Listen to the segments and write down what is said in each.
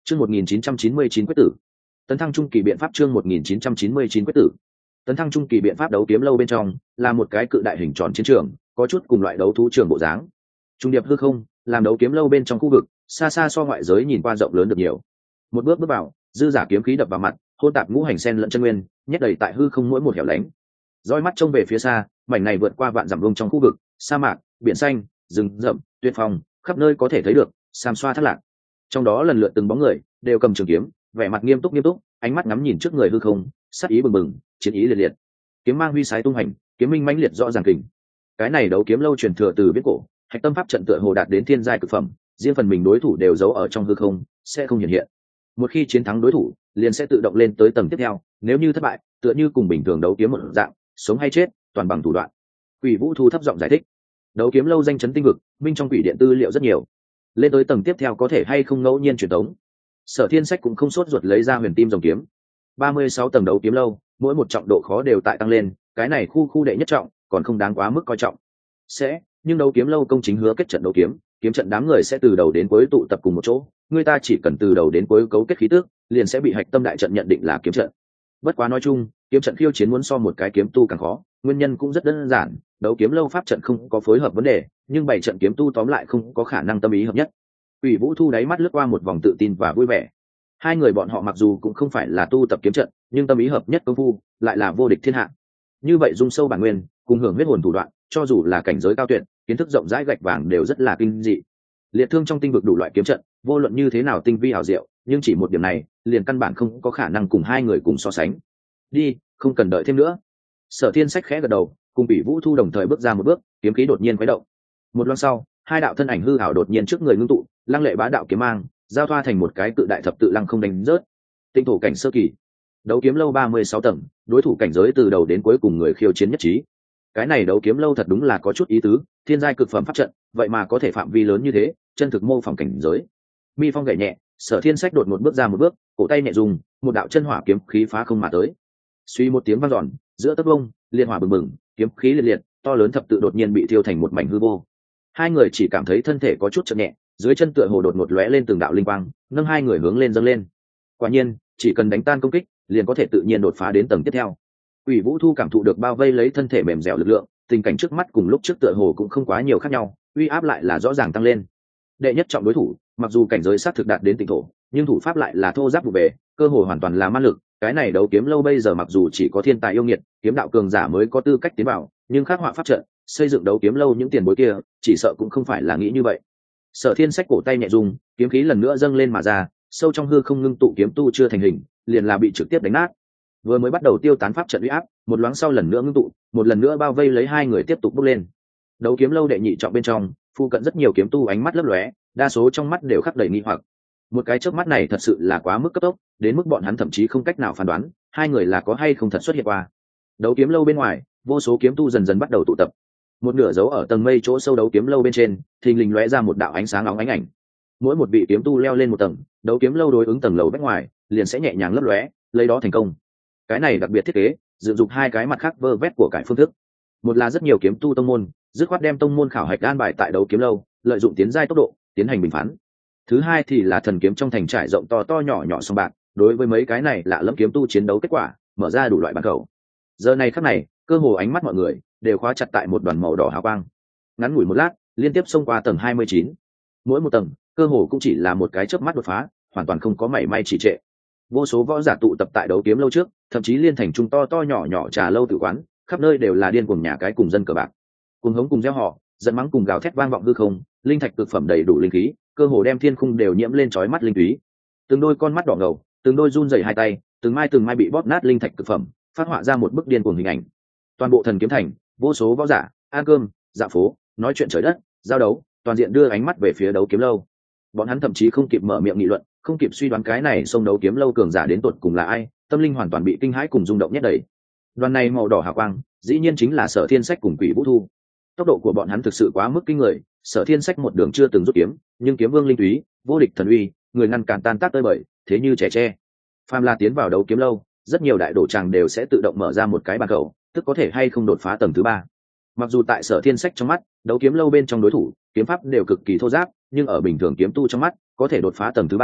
Chương 1999 quyết tử. Tấn thăng trung kỳ biện pháp chương 1999 quyết tử. Tấn thăng trung kỳ biện pháp đấu kiếm lâu bên trong là một cái cự đại hình tròn chiến trường, có chút cùng loại đấu thú trường bộ dáng. Trung điệp hư không, làm đấu kiếm lâu bên trong khu vực, xa xa so ngoại giới nhìn qua rộng lớn được nhiều. Một bước bước vào, dư giả kiếm khí đập vào mặt, hôn tạp ngũ hành sen lẫn chân nguyên, nhét đầy tại hư không mỗi một hẻo lánh. Dõi mắt trông về phía xa, mảnh này vượt qua vạn dặm vuông trong khu vực, sa mạc, biển xanh, rừng rậm, tuyết phong, khắp nơi có thể thấy được, sam xoa thất lạc. Trong đó lần lượt từng bóng người đều cầm trường kiếm, vẻ mặt nghiêm túc, ánh mắt ngắm nhìn trước người hư không, sát ý bừng bừng, chiến ý liệt liệt. Kiếm mang huy sái tung hành, kiếm minh mãnh liệt rõ ràng kình. Cái này đấu kiếm lâu truyền thừa từ viễn cổ, hạch tâm pháp trận tựa hồ đạt đến thiên giai cực phẩm, riêng phần mình đối thủ đều giấu ở trong hư không, sẽ không hiện hiện. Một khi chiến thắng đối thủ, liền sẽ tự động lên tới tầng tiếp theo, nếu như thất bại, tựa như cùng bình thường đấu kiếm một dạng, sống hay chết, toàn bằng thủ đoạn. Quỷ Vũ Thu thấp giọng giải thích. Đấu kiếm lâu danh chấn tinh vực, minh trong quỷ điện tư liệu rất nhiều. Lên tới tầng tiếp theo có thể hay không ngẫu nhiên truyền tống. Sở Thiên Sách cũng không sốt ruột lấy ra huyền tim rồng kiếm. 36 tầng đấu kiếm lâu, mỗi một trọng độ khó đều tại tăng lên, cái này khu đệ nhất trọng, còn không đáng quá mức coi trọng. Nhưng đấu kiếm lâu công chính hứa kết trận đấu kiếm, kiếm trận đám người sẽ từ đầu đến cuối tụ tập cùng một chỗ, người ta chỉ cần từ đầu đến cuối cấu kết khí tức, liền sẽ bị hạch tâm đại trận nhận định là kiếm trận. Bất quá nói chung, kiếm trận khiêu chiến muốn so một cái kiếm tu càng khó, nguyên nhân cũng rất đơn giản, đấu kiếm lâu pháp trận không có phối hợp vấn đề, nhưng bảy trận kiếm tu tóm lại không có khả năng tâm ý hợp nhất. Quỷ Vũ Thu đáy mắt lướt qua một vòng tự tin và vui vẻ. Hai người bọn họ mặc dù cũng không phải là tu tập kiếm trận, nhưng tâm ý hợp nhất công phu lại là vô địch thiên hạ. Như vậy dung sâu bản nguyên, cùng hưởng huyết hồn thủ đoạn, cho dù là cảnh giới cao tuyệt, kiến thức rộng rãi gạch vàng đều rất là kinh dị. Liệt thương trong tinh vực đủ loại kiếm trận, vô luận như thế nào tinh vi hảo diệu, nhưng chỉ một điểm này, liền căn bản không có khả năng cùng hai người cùng so sánh. Đi, không cần đợi thêm nữa. Sở Thiên Sách khẽ gật đầu, cùng Quỷ Vũ Thu đồng thời bước ra một bước, kiếm khí đột nhiên khuấy động. Một loáng sau, hai đạo thân ảnh hư ảo đột nhiên trước người ngưng tụ, lăng lệ bá đạo kiếm mang, giao thoa thành một cái cự đại thập tự lăng không đánh rớt. Tinh thổ cảnh sơ kỳ, đấu kiếm lâu 36 tầng, đối thủ cảnh giới từ đầu đến cuối cùng người khiêu chiến nhất trí. Cái này đấu kiếm lâu thật đúng là có chút ý tứ, thiên giai cực phẩm pháp trận, vậy mà có thể phạm vi lớn như thế, chân thực mô phỏng cảnh giới. Mi phong gảy nhẹ, Sở Thiên Sách đột một bước ra một bước, cổ tay nhẹ dùng, một đạo chân hỏa kiếm khí phá không mà tới. Suy một tiếng vang dọn, giữa tấc vông, liên hỏa bừng bừng, kiếm khí liệt liệt, to lớn thập tự đột nhiên bị thiêu thành một mảnh hư vô. Hai người chỉ cảm thấy thân thể có chút chậm nhẹ, dưới chân tựa hồ đột ngột lóe lên từng đạo linh quang, nâng hai người hướng lên dâng lên. Quả nhiên, chỉ cần đánh tan công kích, liền có thể tự nhiên đột phá đến tầng tiếp theo. Quỷ Vũ Thu cảm thụ được bao vây lấy thân thể mềm dẻo lực lượng, tình cảnh trước mắt cùng lúc trước tựa hồ cũng không quá nhiều khác nhau, uy áp lại là rõ ràng tăng lên. Đệ nhất trọng đối thủ, mặc dù cảnh giới sát thực đạt đến tinh thổ, nhưng thủ pháp lại là thô giáp vụ bề, cơ hội hoàn toàn là ma lực. Cái này đấu kiếm lâu bây giờ mặc dù chỉ có thiên tài yêu nghiệt, kiếm đạo cường giả mới có tư cách tiến vào, nhưng khắc họa pháp trận, xây dựng đấu kiếm lâu những tiền bối kia, chỉ sợ cũng không phải là nghĩ như vậy. Sở Thiên Sách cổ tay nhẹ rung, kiếm khí lần nữa dâng lên mà ra, sâu trong hư không ngưng tụ kiếm tu chưa thành hình, liền là bị trực tiếp đánh nát. Vừa mới bắt đầu tiêu tán pháp trận uy áp, một loáng sau lần nữa ngưng tụ, một lần nữa bao vây lấy hai người tiếp tục bốc lên. Đấu kiếm lâu đệ nhị trọng bên trong, phụ cận rất nhiều kiếm tu ánh mắt lấp lóe, đa số trong mắt đều khắc đầy nghi hoặc. Một cái chớp mắt này thật sự là quá mức cấp tốc, đến mức bọn hắn thậm chí không cách nào phán đoán hai người là có hay không thật xuất hiện qua. Đấu kiếm lâu bên ngoài, vô số kiếm tu dần dần bắt đầu tụ tập. Một nửa dấu ở tầng mây chỗ sâu đấu kiếm lâu bên trên, thình lình lóe ra một đạo ánh sáng óng ánh ảnh. Mỗi một vị kiếm tu leo lên một tầng, đấu kiếm lâu đối ứng tầng lầu bên ngoài, liền sẽ nhẹ nhàng lấp lóe, lấy đó thành công. Cái này đặc biệt thiết kế, sử dụng hai cái mặt khác vơ vét của cải phương thức. Một là rất nhiều kiếm tu tông môn, dứt khoát đem tông môn khảo hạch an bài tại đấu kiếm lâu, lợi dụng tiến giai tốc độ, tiến hành bình phán. Thứ hai thì là thần kiếm trong thành trải rộng to to nhỏ nhỏ song bạc, đối với mấy cái này lạ lẫm kiếm tu chiến đấu kết quả, mở ra đủ loại bàn cầu. Giờ này khắc này, cơ hồ ánh mắt mọi người đều khóa chặt tại một đoàn màu đỏ hào quang. Ngắn ngủi một lát, liên tiếp xông qua tầng 29. Mỗi một tầng, cơ hồ cũng chỉ là một cái chớp mắt đột phá, hoàn toàn không có mảy may trì trệ. Vô số võ giả tụ tập tại đấu kiếm lâu trước, thậm chí liên thành trung to to nhỏ nhỏ trà lâu tự quán, khắp nơi đều là điên cuồng nhà cái cùng dân cờ bạc. Cùng hống cùng reo hò, giận mắng cùng gào thét vang vọng hư không, linh thạch cực phẩm đầy đủ linh khí, cơ hồ đem thiên khung đều nhiễm lên chói mắt linh túy. Từng đôi con mắt đỏ ngầu, từng đôi run rẩy hai tay, từng mai bị bóp nát linh thạch cực phẩm, phát họa ra một bức điên cuồng hình ảnh. Toàn bộ thần kiếm thành, vô số võ giả ăn cơm, dạo phố, nói chuyện trời đất, giao đấu, toàn diện đưa ánh mắt về phía đấu kiếm lâu. Bọn hắn thậm chí không kịp mở miệng nghị luận, không kịp suy đoán cái này xông đấu kiếm lâu cường giả đến tột cùng là ai, tâm linh hoàn toàn bị kinh hãi cùng rung động nhét đầy. Đoàn này màu đỏ hào quang, dĩ nhiên chính là Sở Thiên Sách cùng Quỷ Vũ Thu. Tốc độ của bọn hắn thực sự quá mức kinh người, Sở Thiên Sách một đường chưa từng rút kiếm, nhưng kiếm vương linh túy, vô địch thần uy, người ngăn cản tan tác tơi bời, thế như trẻ tre. Phàm La tiến vào đấu kiếm lâu, rất nhiều đại đổ tràng đều sẽ tự động mở ra một cái bàn cầu, tức có thể hay không đột phá tầng thứ 3. Mặc dù tại Sở Thiên Sách trong mắt, đấu kiếm lâu bên trong đối thủ, kiếm pháp đều cực kỳ thô ráp, nhưng ở bình thường kiếm tu trong mắt, có thể đột phá tầng thứ 3,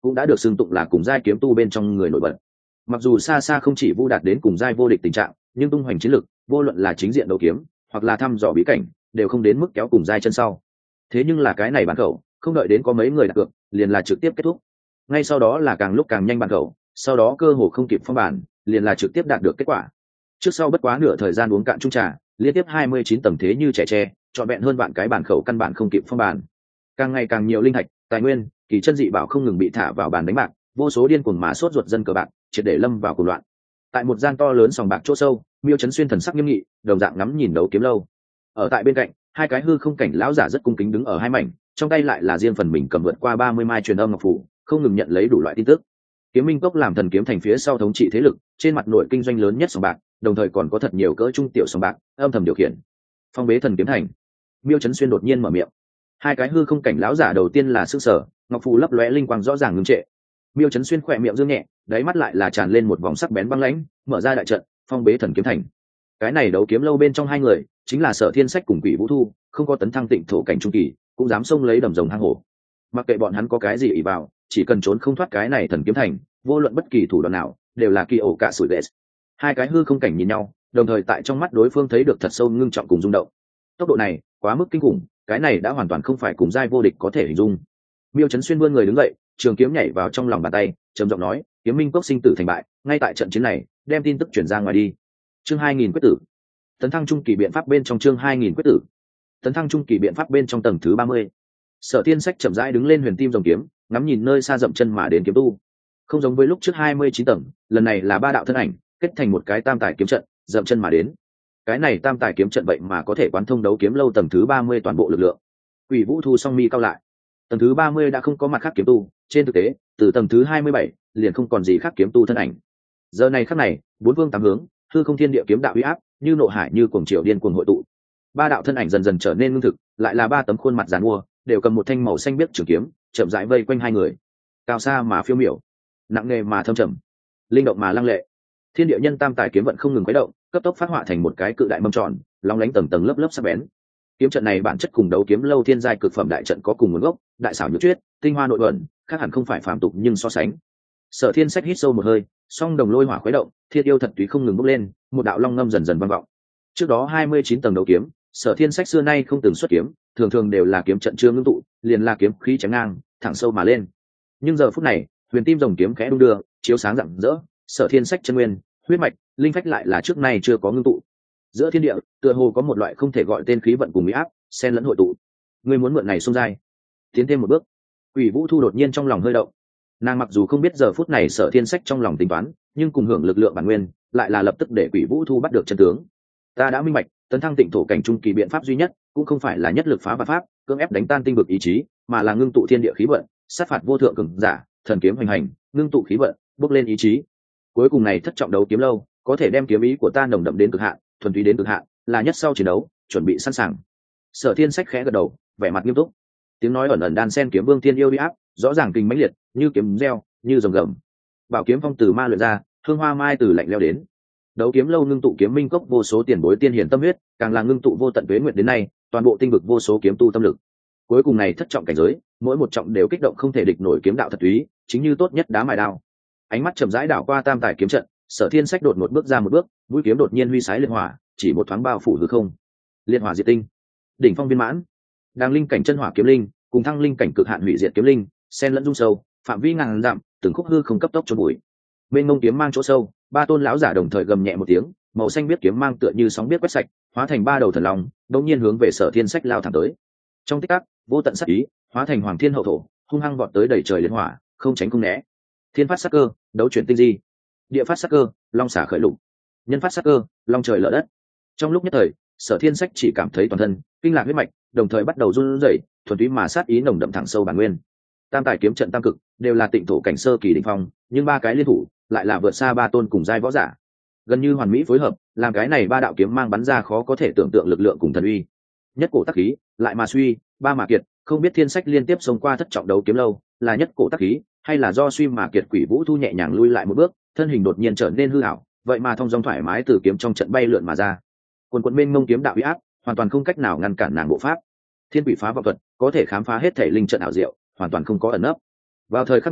cũng đã được xưng tụng là cùng giai kiếm tu bên trong người nổi bật. Mặc dù xa xa không chỉ vu đạt đến cùng giai vô địch tình trạng, nhưng tung hoành chiến lực, vô luận là chính diện đấu kiếm hoặc là thăm dò bí cảnh, đều không đến mức kéo cùng giai chân sau. Thế nhưng là cái này bản khẩu, không đợi đến có mấy người đặt cược, liền là trực tiếp kết thúc. Ngay sau đó là càng lúc càng nhanh bản khẩu, sau đó cơ hồ không kịp phong bản, liền là trực tiếp đạt được kết quả. Trước sau bất quá nửa thời gian uống cạn chung trà, liên tiếp 29 tầng thế như trẻ tre, trọn vẹn hơn bạn cái bản khẩu căn bản không kịp phong bản. Càng ngày càng nhiều linh thạch, tài nguyên, kỳ chân dị bảo không ngừng bị thả vào bàn đánh bạc, vô số điên cuồng mà sốt ruột dân cờ bạc, triệt để lâm vào cuồng loạn. Tại một gian to lớn sòng bạc chỗ sâu, Miêu Chấn Xuyên thần sắc nghiêm nghị, đồng dạng ngắm nhìn đấu kiếm lâu. Ở tại bên cạnh, hai cái hư không cảnh lão giả rất cung kính đứng ở hai mảnh, trong tay lại là riêng phần mình cầm vượt qua 30 mai truyền âm ngọc phủ, không ngừng nhận lấy đủ loại tin tức. Kiếm Minh Cốc làm thần kiếm thành phía sau thống trị thế lực, trên mặt nội kinh doanh lớn nhất sòng bạc, đồng thời còn có thật nhiều cỡ trung tiểu sòng bạc, âm thầm điều khiển. Phong bế thần kiếm thành. Miêu Chấn Xuyên đột nhiên mở miệng. Hai cái hư không cảnh lão giả đầu tiên là sức sở, ngọc phù lấp lóe linh quang rõ ràng ngưng trệ. Miêu Chấn Xuyên khỏe miệng dương nhẹ, đáy mắt lại là tràn lên một vòng sắc bén băng lãnh, mở ra đại trận, phong bế thần kiếm thành. Cái này đấu kiếm lâu bên trong hai người, chính là Sở Thiên Sách cùng Quỷ Vũ Thu, không có tấn thăng tịnh thổ cảnh trung kỳ, cũng dám xông lấy đầm rồng hang hổ. Mặc kệ bọn hắn có cái gì ỷ vào, chỉ cần trốn không thoát cái này thần kiếm thành, vô luận bất kỳ thủ đoạn nào, đều là kỳ ổ cả sủi lệ. Hai cái hư không cảnh nhìn nhau, đồng thời tại trong mắt đối phương thấy được thật sâu ngưng trọng cùng rung động. Tốc độ này, quá mức kinh khủng, cái này đã hoàn toàn không phải cùng giai vô địch có thể hình dung. Miêu Chấn Xuyên vươn người đứng dậy, trường kiếm nhảy vào trong lòng bàn tay, trầm giọng nói, kiếm minh cốc sinh tử thành bại, ngay tại trận chiến này, đem tin tức truyền ra ngoài đi. Chương 2000 quyết tử. Tấn thăng trung kỳ biện pháp bên trong chương 2000 quyết tử. Tấn thăng trung kỳ biện pháp bên trong tầng thứ 30. Sở Thiên Sách chậm rãi đứng lên huyền tim rồng kiếm, ngắm nhìn nơi xa dậm chân mà đến kiếm tu. Không giống với lúc trước 29 tầng, lần này là ba đạo thân ảnh, kết thành một cái tam tài kiếm trận, dậm chân mà đến. Cái này tam tài kiếm trận vậy mà có thể quán thông đấu kiếm lâu tầng thứ 30 toàn bộ lực lượng. Quỷ Vũ Thu song mi cao lại. Tầng thứ 30 đã không có mặt khác kiếm tu, trên thực tế, từ tầng thứ 27 liền không còn gì khác kiếm tu thân ảnh. Giờ này khắc này, bốn phương tám hướng, hư không thiên địa kiếm đạo uy áp, như nộ hải như cuồng triều điên cuồng hội tụ. Ba đạo thân ảnh dần dần trở nên ngưng thực, lại là ba tấm khuôn mặt giàn mua, đều cầm một thanh màu xanh biếc trường kiếm, chậm rãi vây quanh hai người. Cao xa mà phiêu miểu, nặng nề mà thâm trầm, linh động mà lăng lệ. Thiên địa nhân tam tài kiếm vận không ngừng quấy động, cấp tốc phát họa thành một cái cự đại mâm tròn, long lánh tầng tầng lớp lớp sắc bén. Kiếm trận này bản chất cùng đấu kiếm lâu thiên giai cực phẩm đại trận có cùng nguồn gốc, đại xảo nhược chuyết, tinh hoa nội ẩn, khác hẳn không phải phàm tục nhưng so sánh. Sở Thiên Sách hít sâu một hơi, song đồng lôi hỏa khuấy động, thiết yêu thật túy không ngừng bốc lên, một đạo long ngâm dần dần vang vọng. Trước đó 29 tầng đấu kiếm, Sở Thiên Sách xưa nay không từng xuất kiếm, thường thường đều là kiếm trận chưa ngưng tụ, liền là kiếm khí chém ngang, thẳng sâu mà lên. Nhưng giờ phút này, huyền tim rồng kiếm khẽ đung đưa, chiếu sáng rạng rỡ, Sở Thiên Sách chân nguyên, huyết mạch, linh phách lại là trước nay chưa có ngưng tụ. Giữa thiên địa, tựa hồ có một loại không thể gọi tên khí vận cùng uy áp, xen lẫn hội tụ. Ngươi muốn mượn này xông giai, tiến thêm một bước. Quỷ Vũ Thu đột nhiên trong lòng hơi động. Nàng mặc dù không biết giờ phút này Sở Thiên Sách trong lòng tính toán, nhưng cùng hưởng lực lượng bản nguyên, lại là lập tức để Quỷ Vũ Thu bắt được chân tướng. Ta đã minh bạch, tấn thăng tịnh thổ cảnh trung kỳ biện pháp duy nhất, cũng không phải là nhất lực phá vạn pháp, cưỡng ép đánh tan tinh vực ý chí, mà là ngưng tụ thiên địa khí vận, sát phạt vô thượng cường giả, thần kiếm hoành hành, ngưng tụ khí vận, bốc lên ý chí. Cuối cùng này thất trọng đấu kiếm lâu, có thể đem kiếm ý của ta nồng đậm đến cực hạn, thuần túy đến cực hạn, là nhất sau chiến đấu, chuẩn bị sẵn sàng. Sở Thiên Sách khẽ gật đầu, vẻ mặt nghiêm túc. Tiếng nói ẩn ẩn đan sen kiếm vương tiên yêu uy áp, rõ ràng kinh mãnh liệt, như kiếm reo, như rồng gầm. Bảo kiếm phong từ ma luyện ra, hương hoa mai từ lạnh leo đến. Đấu kiếm lâu ngưng tụ kiếm minh cốc vô số tiền bối tiên hiển tâm huyết, càng là ngưng tụ vô tận tuế nguyện đến nay, toàn bộ tinh vực vô số kiếm tu tâm lực. Cuối cùng này thất trọng cảnh giới, mỗi một trọng đều kích động không thể địch nổi kiếm đạo thật túy, chính như tốt nhất đá mài đao. Ánh mắt chậm rãi đảo qua tam tài kiếm trận, Sở Thiên Sách đột một bước ra một bước, mũi kiếm đột nhiên huy sái liệt hỏa, chỉ một thoáng bao phủ hư không. Liệt hỏa diệt tinh, đỉnh phong viên mãn. Đang linh cảnh chân hỏa kiếm linh, cùng thăng linh cảnh cực hạn hủy diệt kiếm linh, xen lẫn dung sâu, phạm vi ngàn dặm, từng khúc hư không cấp tốc chôn bụi. Bên ngông kiếm mang chỗ sâu, ba tôn lão giả đồng thời gầm nhẹ một tiếng, màu xanh biết kiếm mang tựa như sóng biết quét sạch, hóa thành ba đầu thần long, đột nhiên hướng về Sở Thiên Sách lao thẳng tới. Trong tích tắc, vô tận sát ý, hóa thành hoàng thiên hậu thổ, hung hăng vọt tới đẩy trời liên hỏa, không tránh không né. Thiên phát sát cơ, đấu chuyển tinh di. Địa phát sát cơ, long xả khởi lục. Nhân phát sát cơ, long trời lở đất. Trong lúc nhất thời, Sở Thiên Sách chỉ cảm thấy toàn thân kinh lạc huyết mạch, đồng thời bắt đầu run rẩy, thuần túy mà sát ý nồng đậm thẳng sâu bản nguyên. Tam tài kiếm trận tam cực đều là tịnh thổ cảnh sơ kỳ đỉnh phong, nhưng ba cái liên thủ lại là vượt xa ba tôn cùng giai võ giả, gần như hoàn mỹ phối hợp, làm cái này ba đạo kiếm mang bắn ra khó có thể tưởng tượng lực lượng cùng thần uy. Nhất cổ tắc khí, lại mà suy, ba mà kiệt, không biết Thiên Sách liên tiếp xông qua thất trọng đấu kiếm lâu, là nhất cổ tắc khí, hay là do suy mà kiệt. Quỷ Vũ Thu nhẹ nhàng lui lại một bước, thân hình đột nhiên trở nên hư ảo, vậy mà thông dong thoải mái từ kiếm trong trận bay lượn mà ra. Quần quần mênh mông kiếm đạo uy áp, hoàn toàn không cách nào ngăn cản nàng bộ pháp. Thiên quỷ phá vọng thuật, có thể khám phá hết thể linh trận ảo diệu, hoàn toàn không có ẩn nấp. Vào thời khắc này,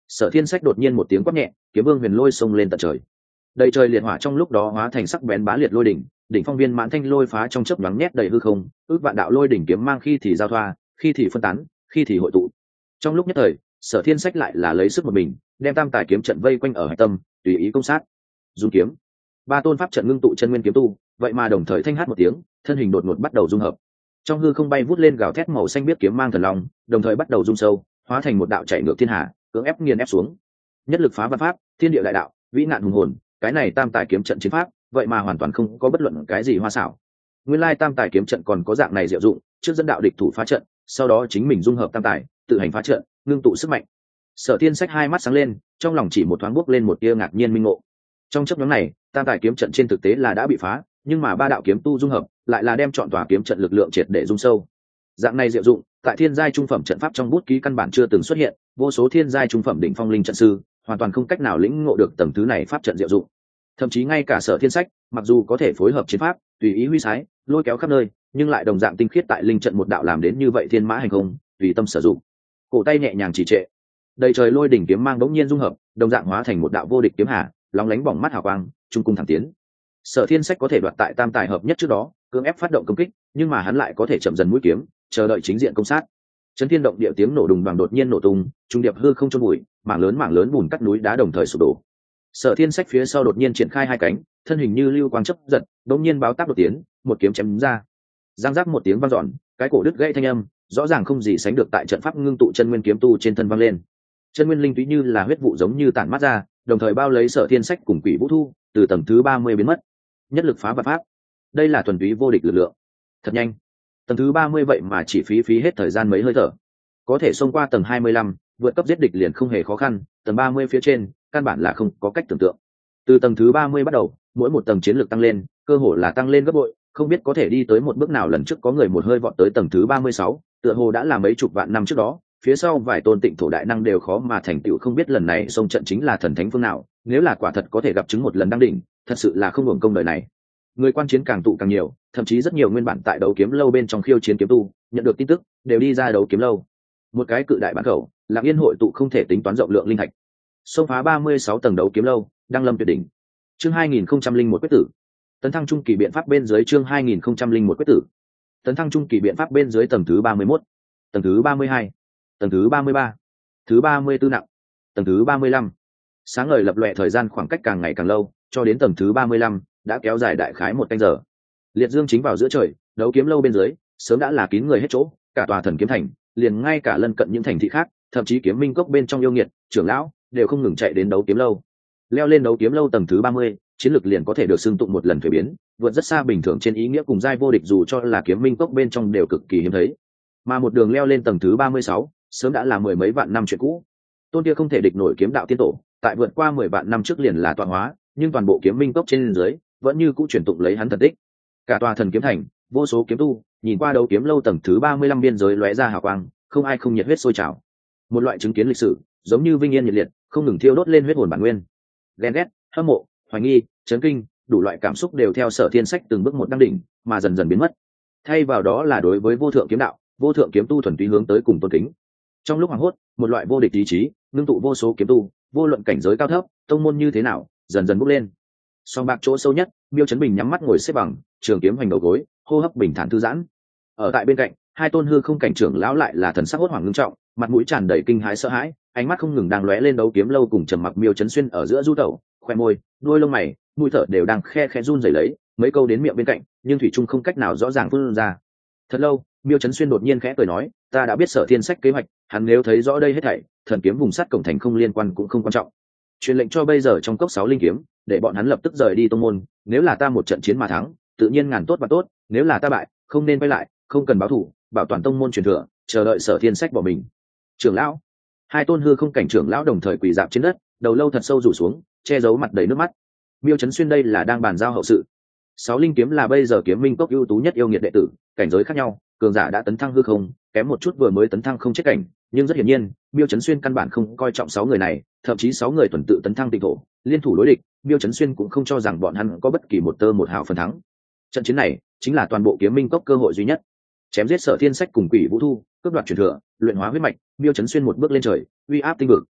Sở Thiên Sách đột nhiên một tiếng quát nhẹ, kiếm vương huyền lôi xông lên tận trời. Đầy trời liệt hỏa trong lúc đó hóa thành sắc bén bá liệt lôi đỉnh, đỉnh phong viên mãn thanh lôi phá trong chớp nhoáng nhét đầy hư không, ước vạn đạo lôi đỉnh kiếm mang khi thì giao thoa, khi thì phân tán, khi thì hội tụ. Trong lúc nhất thời, Sở Thiên Sách lại là lấy sức một mình, đem tam tài kiếm trận vây quanh ở hải tâm, tùy ý công sát. Dung kiếm, ba tôn pháp trận ngưng tụ chân nguyên kiếm tu, vậy mà đồng thời thanh hát một tiếng, thân hình đột ngột bắt đầu dung hợp. Trong hư không bay vút lên gào thét màu xanh biết kiếm mang thần long, đồng thời bắt đầu rung sâu, hóa thành một đạo chạy ngược thiên hà, cưỡng ép nghiền ép xuống. Nhất lực phá văn pháp, thiên địa đại đạo, vĩ nạn hùng hồn, cái này tam tài kiếm trận chiến pháp, vậy mà hoàn toàn không có bất luận cái gì hoa xảo. Nguyên lai tam tài kiếm trận còn có dạng này diệu dụng, trước dẫn đạo địch thủ phá trận, sau đó chính mình dung hợp tam tài, tự hành phá trận, ngưng tụ sức mạnh. Sở Thiên Sách hai mắt sáng lên, trong lòng chỉ một thoáng bước lên một tia ngạc nhiên minh ngộ. Trong chớp nhoáng này, tam tài kiếm trận trên thực tế là đã bị phá, nhưng mà ba đạo kiếm tu dung hợp, lại là đem chọn tòa kiếm trận lực lượng triệt để dung sâu. Dạng này diệu dụng, tại thiên giai trung phẩm trận pháp trong bút ký căn bản chưa từng xuất hiện, vô số thiên giai trung phẩm đỉnh phong linh trận sư, hoàn toàn không cách nào lĩnh ngộ được tầng thứ này pháp trận diệu dụng. Thậm chí ngay cả Sở Thiên Sách, mặc dù có thể phối hợp chiến pháp, tùy ý huy sái, lôi kéo khắp nơi, nhưng lại đồng dạng tinh khiết tại linh trận một đạo làm đến như vậy thiên mã hành không, tùy tâm sử dụng. Cổ tay nhẹ nhàng chỉ trệ, đầy trời lôi đỉnh kiếm mang bỗng nhiên dung hợp, đồng dạng hóa thành một đạo vô địch kiếm hà, lóng lánh bỏng mắt hào quang, trung cung thẳng tiến. Sở Thiên Sách có thể đoạt tại tam tài hợp nhất trước đó, cưỡng ép phát động công kích, nhưng mà hắn lại có thể chậm dần mũi kiếm, chờ đợi chính diện công sát. Chấn thiên động địa tiếng nổ đùng đoàng đột nhiên nổ tung, trung điệp hư không chôn bụi, mảng lớn bùn cắt núi đá đồng thời sụp đổ. Sở Thiên Sách phía sau đột nhiên triển khai hai cánh, thân hình như lưu quang chớp giật, đột nhiên báo táp đột tiến, một kiếm chém ra. Giang giác một tiếng vang dọn, cái cổ đứt gãy thanh âm, rõ ràng không gì sánh được tại trận pháp ngưng tụ chân nguyên kiếm tu trên thân vang lên. Chân nguyên linh túy như là huyết vụ giống như tản mát ra, đồng thời bao lấy Sở Thiên Sách cùng Quỷ Vũ Thu, từ tầng thứ 30 biến mất. Nhất lực phá vạn pháp, đây là thuần túy vô địch lực lượng. Thật nhanh, tầng thứ 30 vậy mà chỉ phí hết thời gian mấy hơi thở, có thể xông qua tầng 25, vượt cấp giết địch liền không hề khó khăn, tầng 30 phía trên, căn bản là không có cách tưởng tượng. Từ tầng thứ 30 bắt đầu, mỗi một tầng chiến lược tăng lên, cơ hội là tăng lên gấp bội, không biết có thể đi tới một bước nào. Lần trước có người một hơi vọt tới tầng thứ 36, tựa hồ đã là mấy chục vạn năm trước đó, phía sau vài tôn tịnh thổ đại năng đều khó mà thành tựu, không biết lần này xông trận chính là thần thánh phương nào, nếu là quả thật có thể gặp chứng một lần đăng đỉnh, thật sự là không hưởng công đời này. Người quan chiến càng tụ càng nhiều, thậm chí rất nhiều nguyên bản tại đấu kiếm lâu bên trong khiêu chiến kiếm tu, nhận được tin tức, đều đi ra đấu kiếm lâu. Một cái cự đại bản khẩu, Lặng Yên hội tụ không thể tính toán rộng lượng linh thạch. Xông phá 36 tầng đấu kiếm lâu, đăng lâm tuyệt đỉnh. Chương 2001 quyết tử. Tấn thăng trung kỳ biện pháp bên dưới chương 2001 quyết tử. Tấn thăng trung kỳ biện pháp bên dưới tầng thứ 31, tầng thứ 32, tầng thứ 33, thứ 34 nặng, tầng thứ 35. Sáng ngời lập lòe, thời gian khoảng cách càng ngày càng lâu, cho đến tầng thứ 35 đã kéo dài đại khái một canh giờ. Liệt dương chính vào giữa trời, đấu kiếm lâu bên dưới sớm đã là kín người hết chỗ, cả tòa thần kiếm thành, liền ngay cả lân cận những thành thị khác, thậm chí kiếm minh cốc bên trong yêu nghiệt, trưởng lão đều không ngừng chạy đến đấu kiếm lâu. Leo lên đấu kiếm lâu tầng thứ 30, chiến lược liền có thể được xưng tụng một lần thuế biến, vượt rất xa bình thường trên ý nghĩa cùng giai vô địch, dù cho là kiếm minh cốc bên trong đều cực kỳ hiếm thấy. Mà một đường leo lên tầng thứ 36, sớm đã là mười mấy vạn năm chuyện cũ. Tôn kia không thể địch nổi kiếm đạo tiên tổ, tại vượt qua 10 vạn năm trước liền là tọa hóa, nhưng toàn bộ kiếm minh cốc trên dưới vẫn như cũ truyền tụng lấy hắn thần tích. Cả tòa thần kiếm thành, vô số kiếm tu nhìn qua đấu kiếm lâu tầng thứ 35 biên giới lóe ra hào quang, không ai không nhiệt huyết sôi trào. Một loại chứng kiến lịch sử, giống như vinh yên nhiệt liệt, không ngừng thiêu đốt lên huyết hồn bản nguyên. Ghen ghét, hâm mộ, hoài nghi, chấn kinh, đủ loại cảm xúc đều theo Sở Thiên Sách từng bước một đăng đỉnh, mà dần dần biến mất. Thay vào đó là đối với vô thượng kiếm đạo, vô thượng kiếm tu thuần túy hướng tới cùng tôn kính. Trong lúc hoảng hốt, một loại vô địch ý chí, ngưng tụ vô số kiếm tu, vô luận cảnh giới cao thấp, tông môn như thế nào, dần dần bốc lên. Song bạc chỗ sâu nhất, Miêu Chấn Bình nhắm mắt ngồi xếp bằng, trường kiếm hoành đầu gối, hô hấp bình thản thư giãn. Ở tại bên cạnh, hai tôn hư không cảnh trưởng lão lại là thần sắc hốt hoảng ngưng trọng, mặt mũi tràn đầy kinh hãi sợ hãi, ánh mắt không ngừng đang lóe lên đấu kiếm lâu cùng trầm mặc Miêu Chấn Xuyên ở giữa du tẩu, khoe môi, đuôi lông mày, mũi thở đều đang khe khẽ run rẩy lấy, mấy câu đến miệng bên cạnh, nhưng thủy trung không cách nào rõ ràng phun ra. Thật lâu, Miêu Chấn Xuyên đột nhiên khẽ cười nói, ta đã biết Sở Thiên Sách kế hoạch, hắn nếu thấy rõ đây hết thảy, thần kiếm vùng sắt cổng thành không liên quan cũng không quan trọng. Truyền lệnh cho bây giờ trong cốc 6 linh kiếm, để bọn hắn lập tức rời đi tông môn, nếu là ta một trận chiến mà thắng, tự nhiên ngàn tốt và tốt, nếu là ta bại, không nên quay lại, không cần báo thù, bảo toàn tông môn truyền thừa, chờ đợi Sở Thiên Sách bỏ mình. Trưởng lão, hai tôn hư không cảnh trưởng lão đồng thời quỳ rạp trên đất, đầu lâu thật sâu rủ xuống, che giấu mặt đầy nước mắt. Miêu Chấn Xuyên đây là đang bàn giao hậu sự. 6 linh kiếm là bây giờ kiếm minh cốc ưu tú nhất yêu nghiệt đệ tử, cảnh giới khác nhau, cường giả đã tấn thăng hư không, kém một chút vừa mới tấn thăng không chết cảnh, nhưng rất hiển nhiên, Miêu Chấn Xuyên căn bản không coi trọng 6 người này, thậm chí 6 người tuần tự tấn thăng tịnh thổ, liên thủ đối địch, Miêu Chấn Xuyên cũng không cho rằng bọn hắn có bất kỳ một tơ một hào phần thắng. Trận chiến này chính là toàn bộ kiếm minh cốc cơ hội duy nhất. Chém giết Sở Thiên Sách cùng Quỷ Vũ Thu, cướp đoạt truyền thừa, luyện hóa huyết mạch, Miêu Chấn Xuyên một bước lên trời, uy áp tinh vực.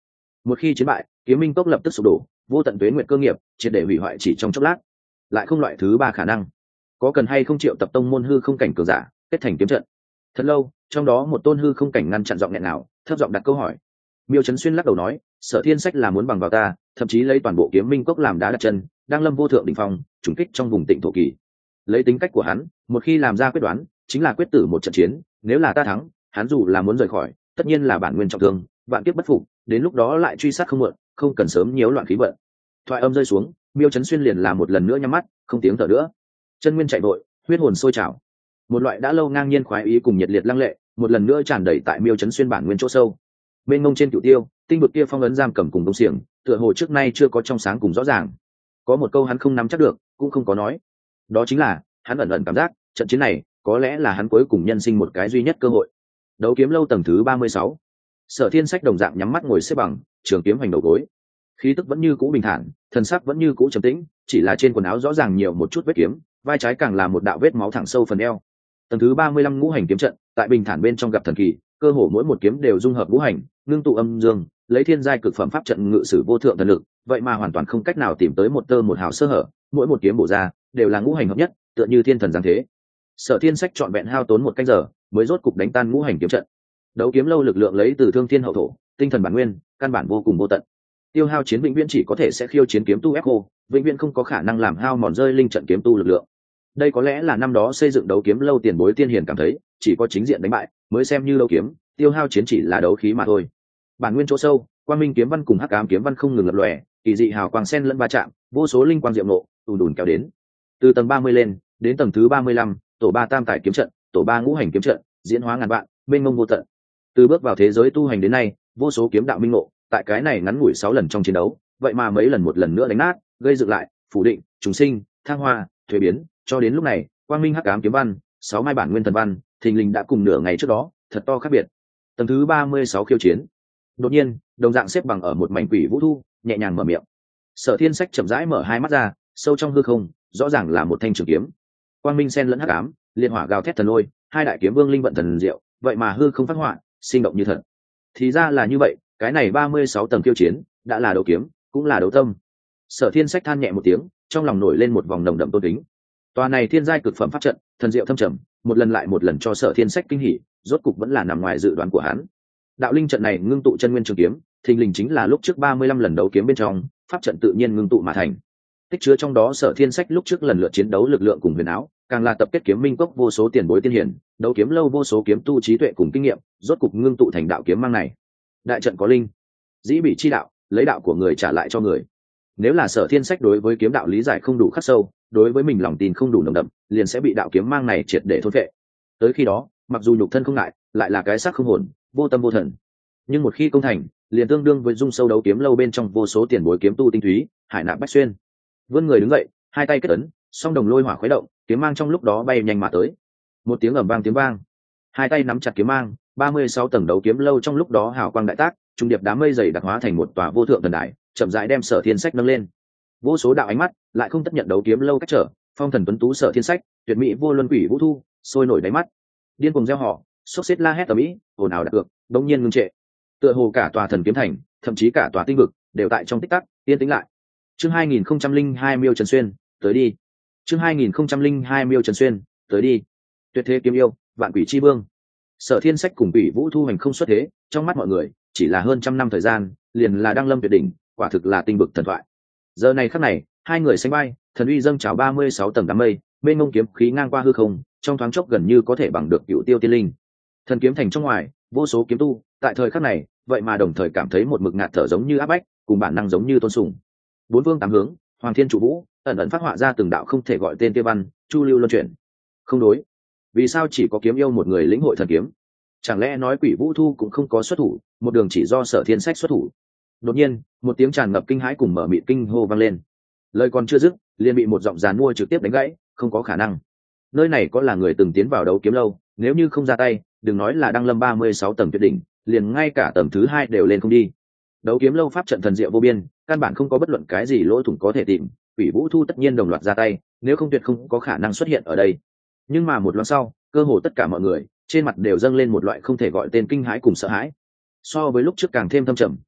Một khi chiến bại, kiếm minh cốc lập tức sụp đổ, vô tận tuế nguyện cơ nghiệp triệt để hủy hoại chỉ trong chốc lát. Lại không loại thứ ba khả năng, có cần hay không triệu tập tông môn hư không cảnh cường giả kết thành kiếm trận. Thật lâu, trong đó một tôn hư không cảnh ngăn chặn giọng nghẹn nào, thấp giọng đặt câu hỏi. Miêu Chấn Xuyên lắc đầu nói, Sở Thiên Sách là muốn bằng vào ta, thậm chí lấy toàn bộ kiếm minh cốc làm đá đặt chân, đang lâm vô thượng đỉnh phong, trùng kích trong vùng Tịnh thổ kỳ. Lấy tính cách của hắn, một khi làm ra quyết đoán, chính là quyết tử một trận chiến, nếu là ta thắng, hắn dù là muốn rời khỏi, tất nhiên là bản nguyên trọng thương, vạn kiếp bất phục, đến lúc đó lại truy sát không muộn, không cần sớm nhiễu loạn khí vận. Thoại âm rơi xuống, Miêu Chấn Xuyên liền là một lần nữa nhắm mắt, không tiếng thở nữa. Chân nguyên chạy vội, huyết hồn sôi trào, một loại đã lâu ngang nhiên khoái ý cùng nhiệt liệt lăng lệ, một lần nữa tràn đầy tại Miêu Chấn Xuyên bản nguyên chỗ sâu. Bên ngông trên cửu tiêu, tinh vực kia phong ấn giam cầm cùng đông xiềng, tựa hồ trước nay chưa có trong sáng cùng rõ ràng. Có một câu hắn không nắm chắc được, cũng không có nói, đó chính là hắn ẩn ẩn cảm giác trận chiến này có lẽ là hắn cuối cùng nhân sinh một cái duy nhất cơ hội. Đấu kiếm lâu tầng thứ 36. Sở Thiên Sách đồng dạng nhắm mắt ngồi xếp bằng, trường kiếm hành đầu gối, khí tức vẫn như cũ bình thản, thần sắc vẫn như cũ trầm tĩnh, chỉ là trên quần áo rõ ràng nhiều một chút vết kiếm, vai trái càng là một đạo vết máu thẳng sâu phần eo. Tầng thứ 35 ngũ hành kiếm trận, tại bình thản bên trong gặp thần kỳ, cơ hồ mỗi một kiếm đều dung hợp ngũ hành, ngưng tụ âm dương, lấy thiên giai cực phẩm pháp trận ngự sử vô thượng thần lực, vậy mà hoàn toàn không cách nào tìm tới một tơ một hào sơ hở, mỗi một kiếm bổ ra đều là ngũ hành hợp nhất, tựa như thiên thần giáng thế. Sở Thiên Sách trọn vẹn hao tốn một canh giờ, mới rốt cục đánh tan ngũ hành kiếm trận. Đấu kiếm lâu lực lượng lấy từ thương thiên hậu thổ, tinh thần bản nguyên, căn bản vô cùng vô tận. Tiêu hao chiến vĩnh viễn chỉ có thể sẽ khiêu chiến kiếm tu ép khô, vĩnh viễn không có khả năng làm hao mòn rơi linh trận kiếm tu lực lượng. Đây có lẽ là năm đó xây dựng đấu kiếm lâu tiền bối tiên hiền cảm thấy, chỉ có chính diện đánh bại mới xem như đấu kiếm, tiêu hao chiến chỉ là đấu khí mà thôi. Bản nguyên chỗ sâu, quang minh kiếm văn cùng hắc ám kiếm văn không ngừng lập lòe, kỳ dị hào quang xen lẫn va chạm, vô số linh quang diệu nộ ùn ùn kéo đến. Từ tầng 30 lên, đến tầng thứ 35, tổ 3 tam tài kiếm trận, tổ 3 ngũ hành kiếm trận, diễn hóa ngàn vạn, mênh mông vô tận. Từ bước vào thế giới tu hành đến nay, vô số kiếm đạo minh ngộ, tại cái này ngắn ngủi 6 lần trong chiến đấu, vậy mà mấy lần một lần nữa đánh nát, gây dựng lại, phủ định, trùng sinh, thăng hoa, thuế biến, cho đến lúc này, quang minh hắc ám kiếm văn, 6 mai bản nguyên thần văn, thình lình đã cùng nửa ngày trước đó, thật to khác biệt. Tầng thứ 36 khiêu chiến. Đột nhiên, đồng dạng xếp bằng ở một mảnh quỷ vũ thu, nhẹ nhàng mở miệng. Sở Thiên Sách chậm rãi mở hai mắt ra, sâu trong hư không, rõ ràng là một thanh trường kiếm. Quang minh xen lẫn hắc ám, liên hỏa gào thét thần lôi, hai đại kiếm vương linh vận thần diệu, vậy mà hư không phát họa, sinh động như thật. Thì ra là như vậy, cái này 36 tầng khiêu chiến, đã là đấu kiếm, cũng là đấu tâm. Sở Thiên Sách than nhẹ một tiếng, trong lòng nổi lên một vòng nồng đậm tôn kính. Tòa này thiên giai cực phẩm pháp trận, thần diệu thâm trầm, một lần lại một lần cho Sở Thiên Sách kinh hỉ, rốt cục vẫn là nằm ngoài dự đoán của hắn. Đạo linh trận này ngưng tụ chân nguyên trường kiếm, thình lình chính là lúc trước 35 lần đấu kiếm bên trong, pháp trận tự nhiên ngưng tụ mà thành. Tích chứa trong đó Sở Thiên Sách lúc trước lần lượt chiến đấu lực lượng cùng huyền áo, càng là tập kết kiếm minh cốc vô số tiền bối tiên hiển, đấu kiếm lâu vô số kiếm tu trí tuệ cùng kinh nghiệm, rốt cục ngưng tụ thành đạo kiếm mang này. Đại trận có linh, dĩ bị chi đạo, lấy đạo của người trả lại cho người. Nếu là Sở Thiên Sách đối với kiếm đạo lý giải không đủ khắc sâu, đối với mình lòng tin không đủ nồng đậm, liền sẽ bị đạo kiếm mang này triệt để thôn phệ. Tới khi đó, mặc dù nhục thân không ngại, lại là cái xác không hồn, vô tâm vô thần. Nhưng một khi công thành, liền tương đương với dung sâu đấu kiếm lâu bên trong vô số tiền bối kiếm tu tinh túy, hải nạp bách xuyên. Vươn người đứng dậy, hai tay kết ấn, song đồng lôi hỏa khuấy động, kiếm mang trong lúc đó bay nhanh mà tới. Một tiếng ầm vang tiếng vang, hai tay nắm chặt kiếm mang, 36 tầng đấu kiếm lâu trong lúc đó hào quang đại tác, trung điệp đám mây dày đặc hóa thành một tòa vô thượng thần đài, chậm rãi đem Sở Thiên Sách nâng lên. Vô số đạo ánh mắt lại không tất nhận đấu kiếm lâu cách trở, phong thần tuấn tú Sở Thiên Sách, tuyệt mỹ vô luân quỷ vũ thu, sôi nổi đáy mắt. Điên cuồng reo hò, sốt xít la hét ầm ĩ, ồn ào đặt cược, đống nhiên ngưng trệ. Tựa hồ cả tòa thần kiếm thành, thậm chí cả tòa tinh vực đều tại trong tích tắc yên tĩnh lại. Chương 2002 Miêu Trần Xuyên, tới đi. Chương 2002 Miêu Trần Xuyên, tới đi. Tuyệt thế kiếm yêu, vạn quỷ chi vương. Sở Thiên Sách cùng quỷ vũ thu hành không xuất thế, trong mắt mọi người chỉ là hơn trăm năm thời gian, liền là đăng lâm tuyệt đỉnh, quả thực là tinh vực thần thoại. Giờ này khắc này, hai người sánh bay, thần uy dâng trào 36 tầng đám mây, mênh mông kiếm khí ngang qua hư không, trong thoáng chốc gần như có thể bằng được cựu tiêu tiên linh. Thần kiếm thành trong ngoài, vô số kiếm tu, tại thời khắc này, vậy mà đồng thời cảm thấy một mực ngạt thở giống như áp bách, cùng bản năng giống như tôn sùng. Bốn phương tám hướng, Hoàng Thiên Trụ Vũ, ẩn ẩn phát họa ra từng đạo không thể gọi tên kia văn, chu lưu luân chuyển. Không đối, vì sao chỉ có kiếm yêu một người lĩnh hội thần kiếm? Chẳng lẽ nói quỷ vũ thu cũng không có xuất thủ, một đường chỉ do Sở Thiên Sách xuất thủ? Đột nhiên, một tiếng tràn ngập kinh hãi cùng mở mịt kinh hô vang lên. Lời còn chưa dứt, liền bị một giọng giàn mua trực tiếp đánh gãy, không có khả năng. Nơi này có là người từng tiến vào đấu kiếm lâu, nếu như không ra tay, đừng nói là đăng lâm 36 tầng tuyệt đỉnh, liền ngay cả tầng thứ 2 đều lên không đi. Đấu kiếm lâu pháp trận thần diệu vô biên, căn bản không có bất luận cái gì lỗ thủng có thể tìm, quỷ vũ thu tất nhiên đồng loạt ra tay, nếu không tuyệt không có khả năng xuất hiện ở đây. Nhưng mà một loạt sau, cơ hồ tất cả mọi người trên mặt đều dâng lên một loại không thể gọi tên kinh hãi cùng sợ hãi. So với lúc trước càng thêm thâm trầm,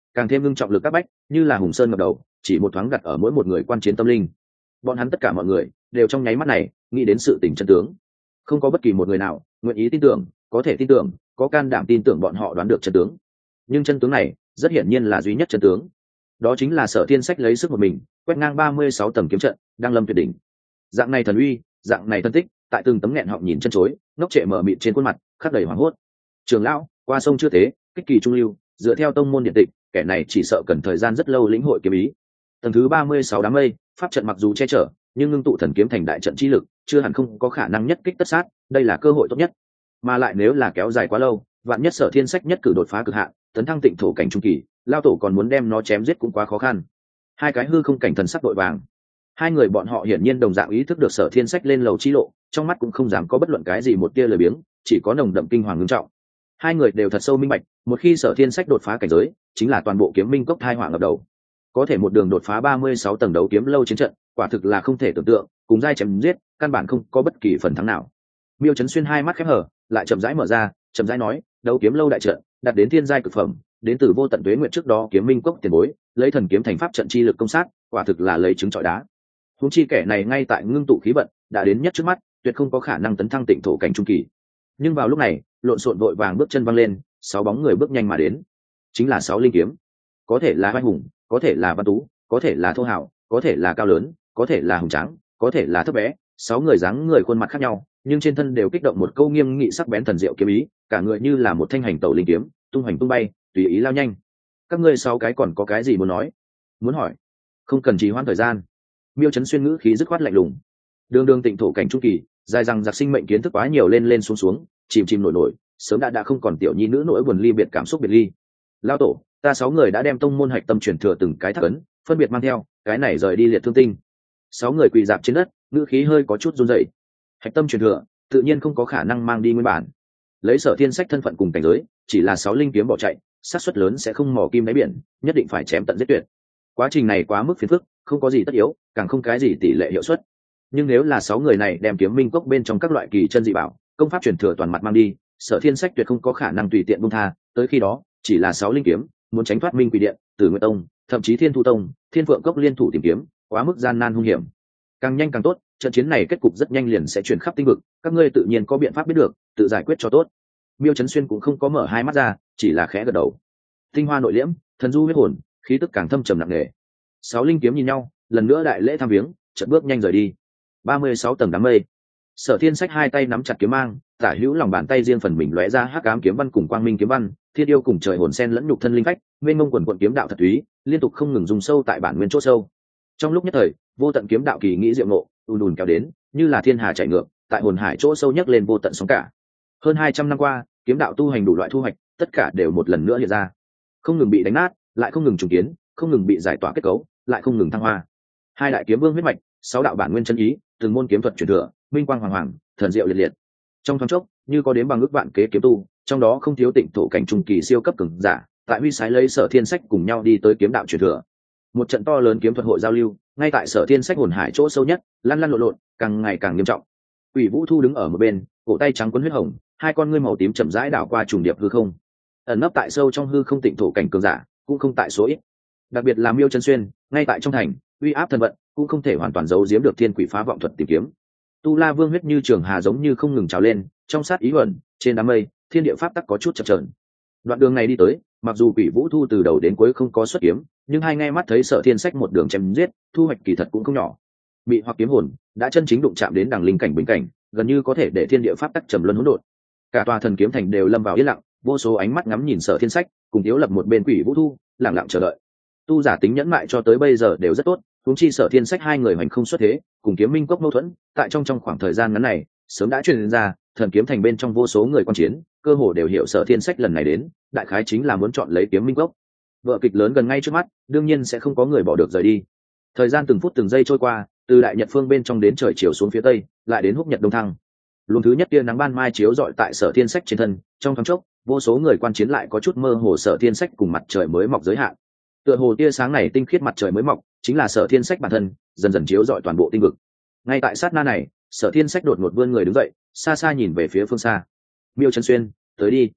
càng thêm ngưng trọng lực các bách như là hùng sơn ngập đầu, chỉ một thoáng đặt ở mỗi một người quan chiến tâm linh. Bọn hắn tất cả mọi người đều trong nháy mắt này nghĩ đến sự tình chân tướng, không có bất kỳ một người nào nguyện ý tin tưởng, có thể tin tưởng, có can đảm tin tưởng bọn họ đoán được chân tướng. Nhưng chân tướng này rất hiển nhiên là duy nhất chân tướng, đó chính là Sở Thiên Sách lấy sức một mình quét ngang 36 tầng kiếm trận, đang lâm tuyệt đỉnh. Dạng này thần uy, dạng này thân tích, tại từng tấm nghẹn họng nhìn chân chối, ngốc trệ mở mịt trên khuôn mặt khắc đầy hoảng hốt. Trường lão, qua sông chưa thế, kích kỳ trung lưu, dựa theo tông môn điện tịch, kẻ này chỉ sợ cần thời gian rất lâu lĩnh hội kiếm ý. Tầng thứ 36 đám mây, pháp trận mặc dù che chở, nhưng ngưng tụ thần kiếm thành đại trận chi lực, chưa hẳn không có khả năng nhất kích tất sát, đây là cơ hội tốt nhất. Mà lại nếu là kéo dài quá lâu, vạn nhất Sở Thiên Sách nhất cử đột phá cực hạn, tấn thăng tịnh thổ cảnh trung kỳ, lao tổ còn muốn đem nó chém giết cũng quá khó khăn. Hai cái hư không cảnh thần sắc đội vàng, hai người bọn họ hiển nhiên đồng dạng ý thức được Sở Thiên Sách lên lầu chi lộ, trong mắt cũng không dám có bất luận cái gì một tia lười biếng, chỉ có nồng đậm kinh hoàng ngưng trọng. Hai người đều thật sâu minh bạch, một khi Sở Thiên Sách đột phá cảnh giới, chính là toàn bộ kiếm minh cốc thai họa ngập đầu. Có thể một đường đột phá 36 tầng đấu kiếm lâu chiến trận, quả thực là không thể tưởng tượng, cùng giai chém giết, căn bản không có bất kỳ phần thắng nào. Miêu Chấn Xuyên hai mắt khép hờ, lại chậm rãi mở ra, chậm rãi nói, đấu kiếm lâu đại trận, đạt đến thiên giai cực phẩm, đến từ vô tận tuế nguyện trước đó kiếm minh cốc tiền bối, lấy thần kiếm thành pháp trận chi lực công sát, quả thực là lấy trứng trọi đá. Huống chi kẻ này ngay tại ngưng tụ khí vận, đã đến nhất trước mắt, tuyệt không có khả năng tấn thăng tịnh thổ cảnh trung kỳ. Nhưng vào lúc này, lộn xộn vội vàng bước chân văng lên, 6 bóng người bước nhanh mà đến, chính là 6 linh kiếm. Có thể là vai hùng, có thể là văn tú, có thể là thô hào, có thể là cao lớn, có thể là hùng tráng, có thể là thấp bé, 6 người dáng người khuôn mặt khác nhau, nhưng trên thân đều kích động một câu nghiêm nghị sắc bén thần diệu kiếm ý, cả người như là một thanh hành tẩu linh kiếm, tung hoành tung bay, tùy ý lao nhanh. Các ngươi 6 cái còn có cái gì muốn nói, muốn hỏi? Không cần trì hoãn thời gian. Miêu Chấn Xuyên ngữ khí dứt khoát lạnh lùng. Đường đường tịnh thổ cảnh trung kỳ, dài rằng giặc sinh mệnh kiến thức quá nhiều lên lên xuống xuống, chìm chìm nổi nổi, sớm đã không còn tiểu nhi nữ nỗi buồn ly biệt cảm xúc biệt ly. Lao tổ, ta 6 người đã đem tông môn hạch tâm truyền thừa từng cái thác ấn, phân biệt mang theo, cái này rời đi liệt thương tinh. 6 người quỳ dạp trên đất, ngữ khí hơi có chút run rẩy. Hạch tâm truyền thừa, tự nhiên không có khả năng mang đi nguyên bản. Lấy Sở Thiên Sách thân phận cùng cảnh giới, chỉ là 6 linh kiếm bỏ chạy, xác suất lớn sẽ không mò kim đáy biển, nhất định phải chém tận giết tuyệt. Quá trình này quá mức phiền phức, không có gì tất yếu, càng không cái gì tỷ lệ hiệu suất. Nhưng nếu là 6 người này đem kiếm minh cốc bên trong các loại kỳ chân dị bảo, công pháp truyền thừa toàn mặt mang đi, Sở Thiên Sách tuyệt không có khả năng tùy tiện buông tha, tới khi đó, chỉ là 6 linh kiếm, muốn tránh thoát Minh Quỷ Điện, Tử Nguyệt Tông, thậm chí Thiên Thu Tông, Thiên Phượng Cốc liên thủ tìm kiếm, quá mức gian nan hung hiểm. Càng nhanh càng tốt, trận chiến này kết cục rất nhanh liền sẽ chuyển khắp tinh vực, các ngươi tự nhiên có biện pháp biết được, tự giải quyết cho tốt. Miêu Chấn Xuyên cũng không có mở hai mắt ra, chỉ là khẽ gật đầu. Tinh hoa nội liễm, thần du huyết hồn, khí tức càng thâm trầm nặng nề. 6 linh kiếm nhìn nhau, lần nữa đại lễ tham viếng, chợt bước nhanh rời đi. 36 tầng đám mây. Sở Thiên Sách hai tay nắm chặt kiếm mang, tả hữu lòng bàn tay riêng phần mình lóe ra hắc ám kiếm văn cùng quang minh kiếm văn, thiên yêu cùng trời hồn sen lẫn nhục thân linh phách, mênh mông quần quần kiếm đạo thật túy, liên tục không ngừng dùng sâu tại bản nguyên chỗ sâu. Trong lúc nhất thời, vô tận kiếm đạo kỳ nghĩ diệu ngộ, ùn ùn kéo đến, như là thiên hà chảy ngược, tại hồn hải chỗ sâu nhấc lên vô tận sóng cả. Hơn 200 năm qua, kiếm đạo tu hành đủ loại thu hoạch, tất cả đều một lần nữa hiện ra. Không ngừng bị đánh nát, lại không ngừng trùng kiến, không ngừng bị giải tỏa kết cấu, lại không ngừng thăng hoa. Hai đại kiếm vương huyết mạch, 6 đạo bản nguyên chân ý, từng môn kiếm thuật truyền thừa, minh quang hoàng hoàng, thần diệu liệt liệt. Trong thoáng chốc, như có đến bằng ước vạn kế kiếm tu, trong đó không thiếu tịnh thổ cảnh trung kỳ siêu cấp cường giả, tại huy sái lấy Sở Thiên Sách cùng nhau đi tới kiếm đạo truyền thừa. Một trận to lớn kiếm thuật hội giao lưu, ngay tại Sở Thiên Sách hồn hải chỗ sâu nhất, lăn lăn lộn lộn, càng ngày càng nghiêm trọng. Quỷ Vũ Thu đứng ở một bên, cổ tay trắng quấn huyết hồng, hai con ngươi màu tím chậm rãi đảo qua trùng điệp hư không. Ẩn nấp tại sâu trong hư không tịnh thổ cảnh cường giả, cũng không tại số ít. Đặc biệt là Miêu Chấn Xuyên, ngay tại trong thành, uy áp thần vận, cũng không thể hoàn toàn giấu giếm được thiên quỷ phá vọng thuật tìm kiếm. Tu La Vương huyết như trường hà giống như không ngừng trào lên, trong sát ý ẩn, trên đám mây, thiên địa pháp tắc có chút chập chờn. Đoạn đường này đi tới, mặc dù Quỷ Vũ Thu từ đầu đến cuối không có xuất kiếm, nhưng hai nghe mắt thấy Sở Thiên Sách một đường chém giết, thu hoạch kỳ thật cũng không nhỏ. Bị hoặc kiếm hồn, đã chân chính đụng chạm đến đẳng linh cảnh bình cảnh, gần như có thể để thiên địa pháp tắc trầm luân hỗn độn. Cả tòa thần kiếm thành đều lâm vào yên lặng, vô số ánh mắt ngắm nhìn Sở Thiên Sách, cùng Tiếu Lập một bên Quỷ Vũ Thu, lặng lặng chờ đợi. Tu giả tính nhẫn mại cho tới bây giờ đều rất tốt, huống chi Sở Thiên Sách hai người hoành không xuất thế, cùng kiếm minh cốc mâu thuẫn, tại trong khoảng thời gian ngắn này, sớm đã truyền ra, thần kiếm thành bên trong vô số người quan chiến, cơ hồ đều hiểu Sở Thiên Sách lần này đến, đại khái chính là muốn chọn lấy kiếm minh cốc. Vở kịch lớn gần ngay trước mắt, đương nhiên sẽ không có người bỏ được rời đi. Thời gian từng phút từng giây trôi qua, từ đại nhật phương bên trong đến trời chiều xuống phía tây, lại đến húc nhật đông thăng. Luồng thứ nhất tia nắng ban mai chiếu rọi tại Sở Thiên Sách trên thân, trong thoáng chốc, vô số người quan chiến lại có chút mơ hồ Sở Thiên Sách cùng mặt trời mới mọc giới hạn. Tựa hồ tia sáng này tinh khiết mặt trời mới mọc, chính là Sở Thiên Sách bản thân, dần dần chiếu rọi toàn bộ tinh vực. Ngay tại sát na này, Sở Thiên Sách đột ngột vươn người đứng dậy, xa xa nhìn về phía phương xa. Miêu Trấn Xuyên, tới đi.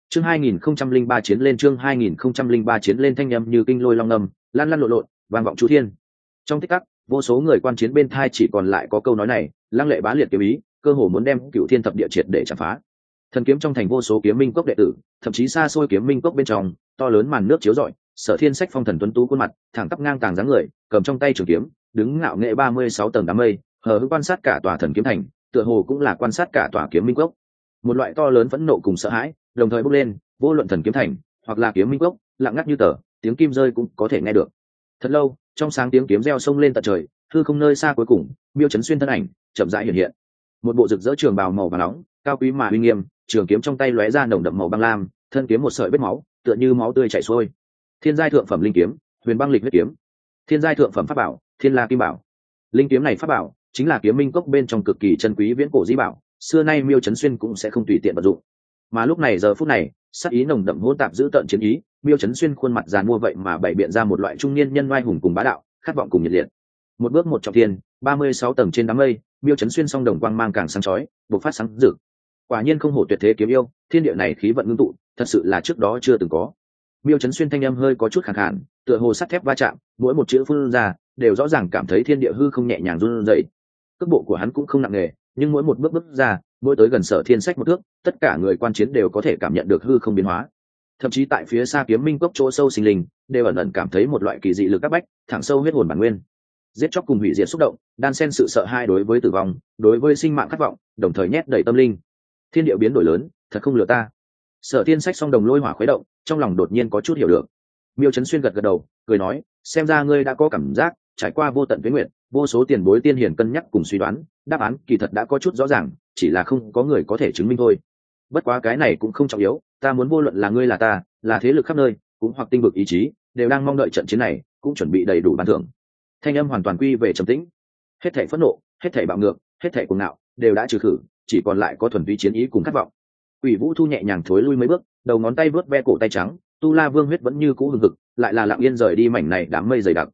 Chương 2003 chiến lên, chương 2003 chiến lên, thanh âm như kinh lôi long ngâm, lan lan lộn lộn, vang vọng chu thiên. Trong tích tắc, vô số người quan chiến bên thai chỉ còn lại có câu nói này, lăng lệ bá liệt kiếm ý, cơ hồ muốn đem Cửu Thiên thập địa triệt để chạm phá. Thần kiếm trong thành vô số kiếm minh cốc đệ tử, thậm chí xa xôi kiếm minh cốc bên trong, to lớn màn nước chiếu rọi, Sở Thiên Sách phong thần tuấn tú khuôn mặt, thẳng tắp ngang tàng dáng người, cầm trong tay trường kiếm, đứng ngạo nghễ 36 tầng đám mây, hờ hững quan sát cả tòa thần kiếm thành, tựa hồ cũng là quan sát cả tòa kiếm minh cốc. Một loại to lớn phẫn nộ cùng sợ hãi, đồng thời bốc lên, vô luận thần kiếm thành, hoặc là kiếm minh cốc, lặng ngắt như tờ, tiếng kim rơi cũng có thể nghe được. Thật lâu, trong sáng tiếng kiếm reo sông lên tận trời, hư không nơi xa cuối cùng, Miêu Chấn Xuyên thân ảnh chậm rãi hiện hiện. Một bộ rực rỡ trường bào màu vàng nóng, cao quý mà uy nghiêm, trường kiếm trong tay lóe ra nồng đậm màu băng lam, thân kiếm một sợi vết máu, tựa như máu tươi chảy xuôi. Thiên giai thượng phẩm linh kiếm, Huyền Băng Lịch huyết kiếm. Thiên giai thượng phẩm pháp bảo, Thiên La Kim Bảo. Linh kiếm này pháp bảo, chính là kiếm minh cốc bên trong cực kỳ chân quý viễn cổ di bảo, xưa nay Miêu Chấn Xuyên cũng sẽ không tùy tiện vận dụng. Mà lúc này giờ phút này, sát ý nồng đậm hỗn tạp giữ tợn chiến ý, Miêu Chấn Xuyên khuôn mặt giàn mua vậy mà bày biện ra một loại trung niên nhân oai hùng cùng bá đạo, khát vọng cùng nhiệt liệt. Một bước một trọng thiên, 36 tầng trên đám mây, Miêu Chấn Xuyên song đồng quang mang càng sáng chói, bộc phát sáng rực. Quả nhiên không hổ tuyệt thế kiếm yêu, thiên địa này khí vận ngưng tụ, thật sự là trước đó chưa từng có. Miêu Chấn Xuyên thanh âm hơi có chút khàn khàn, tựa hồ sắt thép va chạm, mỗi một chữ phun ra, đều rõ ràng cảm thấy thiên địa hư không nhẹ nhàng run rẩy. Cước bộ của hắn cũng không nặng nề, nhưng mỗi một bước bước ra, mỗi tới gần Sở Thiên Sách một thước, tất cả người quan chiến đều có thể cảm nhận được hư không biến hóa. Thậm chí tại phía xa kiếm minh cốc chỗ sâu sinh linh, đều ẩn ẩn cảm thấy một loại kỳ dị lực áp bách, thẳng sâu huyết hồn bản nguyên. Giết chóc cùng hủy diệt xúc động, đan xen sự sợ hãi đối với tử vong, đối với sinh mạng khát vọng, đồng thời nhét đầy tâm linh. Thiên địa biến đổi lớn, thật không lừa ta. Sở Thiên Sách song đồng lôi hỏa khuấy động, trong lòng đột nhiên có chút hiểu được. Miêu Chấn Xuyên gật gật đầu, cười nói, xem ra ngươi đã có cảm giác, trải qua vô tận tuyến nguyện, vô số tiền bối tiên hiển cân nhắc cùng suy đoán, đáp án kỳ thật đã có chút rõ ràng, chỉ là không có người có thể chứng minh thôi. Bất quá cái này cũng không trọng yếu, ta muốn vô luận là ngươi là ta, là thế lực khắp nơi, cũng hoặc tinh vực ý chí, đều đang mong đợi trận chiến này, cũng chuẩn bị đầy đủ ban thưởng. Thanh âm hoàn toàn quy về trầm tĩnh. Hết thảy phẫn nộ, hết thảy bạo ngược, hết thảy cuồng ngạo, đều đã trừ khử, chỉ còn lại có thuần túy chiến ý cùng khát vọng. Quỷ Vũ Thu nhẹ nhàng thối lui mấy bước, đầu ngón tay vớt ve cổ tay trắng, Tu La Vương huyết vẫn như cũ hừng hực, lại là lặng yên rời đi mảnh này đám mây dày đặc.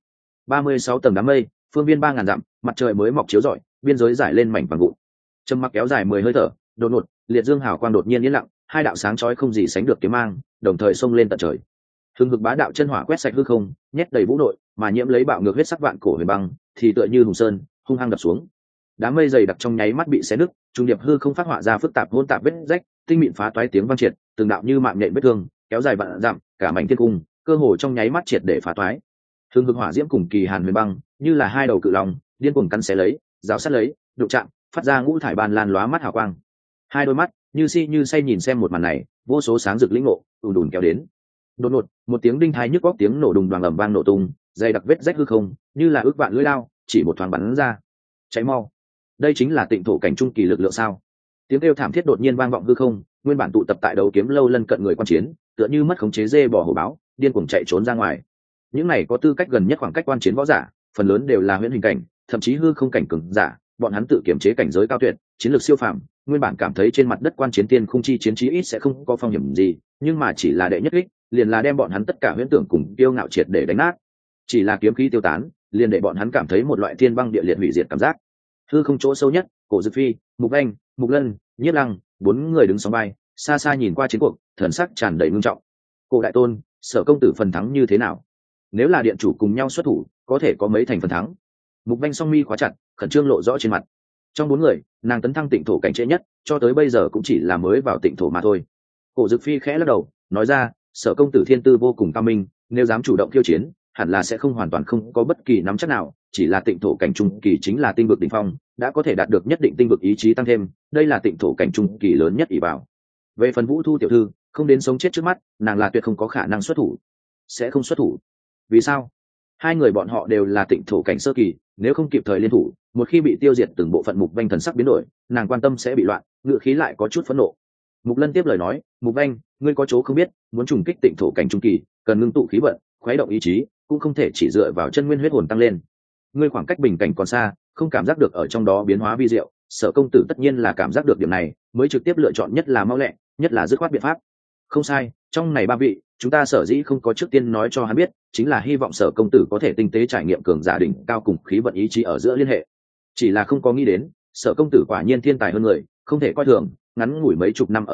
36 tầng đám mây, phương viên 3000 dặm, mặt trời mới mọc chiếu rọi, biên giới giải lên mảnh vàng vụn. Trầm mặc kéo dài 10 hơi thở, đột ngột, liệt dương hào quang đột nhiên yên lặng, hai đạo sáng chói không gì sánh được kiếm mang, đồng thời xông lên tận trời. Hừng hực bá đạo chân hỏa quét sạch hư không, nhét đầy vũ nội, mà nhiễm lấy bạo ngược huyết sắc vạn cổ huyền băng, thì tựa như hùng sơn, hung hăng đập xuống. Đám mây dày đặc trong nháy mắt bị xé nứt, trung điệp hư không phát họa ra phức tạp hỗn tạp vết rách, tinh mịn phá toái tiếng vang triệt, từng đạo như mạng nhện vết thương, kéo dài vạn dặm, cả mảnh thiên cung, cơ hồ trong nháy mắt triệt để phá toái. Hừng hực hỏa diễm cùng kỳ hàn huyền băng, như là hai đầu cự long, điên cuồng cắn xé lấy, rào sát lấy, đụng chạm, phát ra ngũ thải ban lan lóa mắt hào quang. Hai đôi mắt như si như say nhìn xem một màn này, vô số sáng rực lĩnh ngộ, ùn ùn kéo đến. Đột ngột, một tiếng đinh thái nhức óc tiếng nổ đùng đoàng ầm vang nổ tung, dày đặc vết rách hư không, như là ước vạn lưỡi lao, chỉ một thoáng bắn ra. Cháy mau! Đây chính là tịnh thổ cảnh trung kỳ lực lượng sao? Tiếng kêu thảm thiết đột nhiên vang vọng hư không, nguyên bản tụ tập tại đấu kiếm lâu lân cận người quan chiến, tựa như mất khống chế dê bò hổ báo, điên cuồng chạy trốn ra ngoài. Những này có tư cách gần nhất khoảng cách quan chiến võ giả, phần lớn đều là huyễn hình cảnh, thậm chí hư không cảnh cường giả, bọn hắn tự kiểm chế cảnh giới cao tuyệt, chiến lược siêu phàm, nguyên bản cảm thấy trên mặt đất quan chiến tiên khung chi chiến chí ít sẽ không có phong hiểm gì, nhưng mà chỉ là đệ nhất kích, liền là đem bọn hắn tất cả huyễn tưởng cùng tiêu ngạo triệt để đánh nát. Chỉ là kiếm khí tiêu tán, liền để bọn hắn cảm thấy một loại thiên băng địa liệt hủy diệt cảm giác. Hư không chỗ sâu nhất, Cổ Dực Phi, Mục Anh, Mục Lân, Nhiếp Lăng, bốn người đứng sóng vai, xa xa nhìn qua chiến cuộc, thần sắc tràn đầy ngưng trọng. Cổ đại tôn, Sở công tử phần thắng như thế nào? Nếu là điện chủ cùng nhau xuất thủ, có thể có mấy thành phần thắng? Mục Anh song mi khóa chặt, khẩn trương lộ rõ trên mặt. Trong bốn người, nàng tấn thăng tịnh thổ cảnh trễ nhất, cho tới bây giờ cũng chỉ là mới vào tịnh thổ mà thôi. Cổ Dực Phi khẽ lắc đầu, nói ra, Sở công tử thiên tư vô cùng cao minh, nếu dám chủ động khiêu chiến, hẳn là sẽ không hoàn toàn không có bất kỳ nắm chắc nào, chỉ là tịnh thổ cảnh trung kỳ chính là tinh vực đỉnh phong, đã có thể đạt được nhất định tinh vực ý chí tăng thêm, đây là tịnh thổ cảnh trung kỳ lớn nhất ỷ bảo. Về phần Vũ Thu tiểu thư, không đến sống chết trước mắt, nàng là tuyệt không có khả năng xuất thủ. Sẽ không xuất thủ. Vì sao? Hai người bọn họ đều là tịnh thổ cảnh sơ kỳ, nếu không kịp thời liên thủ, một khi bị tiêu diệt từng bộ phận Mục Vanh thần sắc biến đổi, nàng quan tâm sẽ bị loạn, ngựa khí lại có chút phẫn nộ. Mục Lân tiếp lời nói, Mục Vanh, ngươi có chỗ không biết, muốn trùng kích tịnh thổ cảnh trung kỳ, cần ngưng tụ khí vận, khuấy động ý chí, cũng không thể chỉ dựa vào chân nguyên huyết hồn tăng lên. Ngươi khoảng cách bình cảnh còn xa, không cảm giác được ở trong đó biến hóa vi diệu, Sở công tử tất nhiên là cảm giác được điểm này, mới trực tiếp lựa chọn nhất là mau lẹ, nhất là dứt khoát biện pháp. Không sai, trong này ba vị, chúng ta sở dĩ không có trước tiên nói cho hắn biết, chính là hy vọng Sở công tử có thể tinh tế trải nghiệm cường giả đỉnh cao cùng khí vận ý chí ở giữa liên hệ. Chỉ là không có nghĩ đến, Sở công tử quả nhiên thiên tài hơn người, không thể coi thường, ngắn ngủi mấy chục năm ở giữa,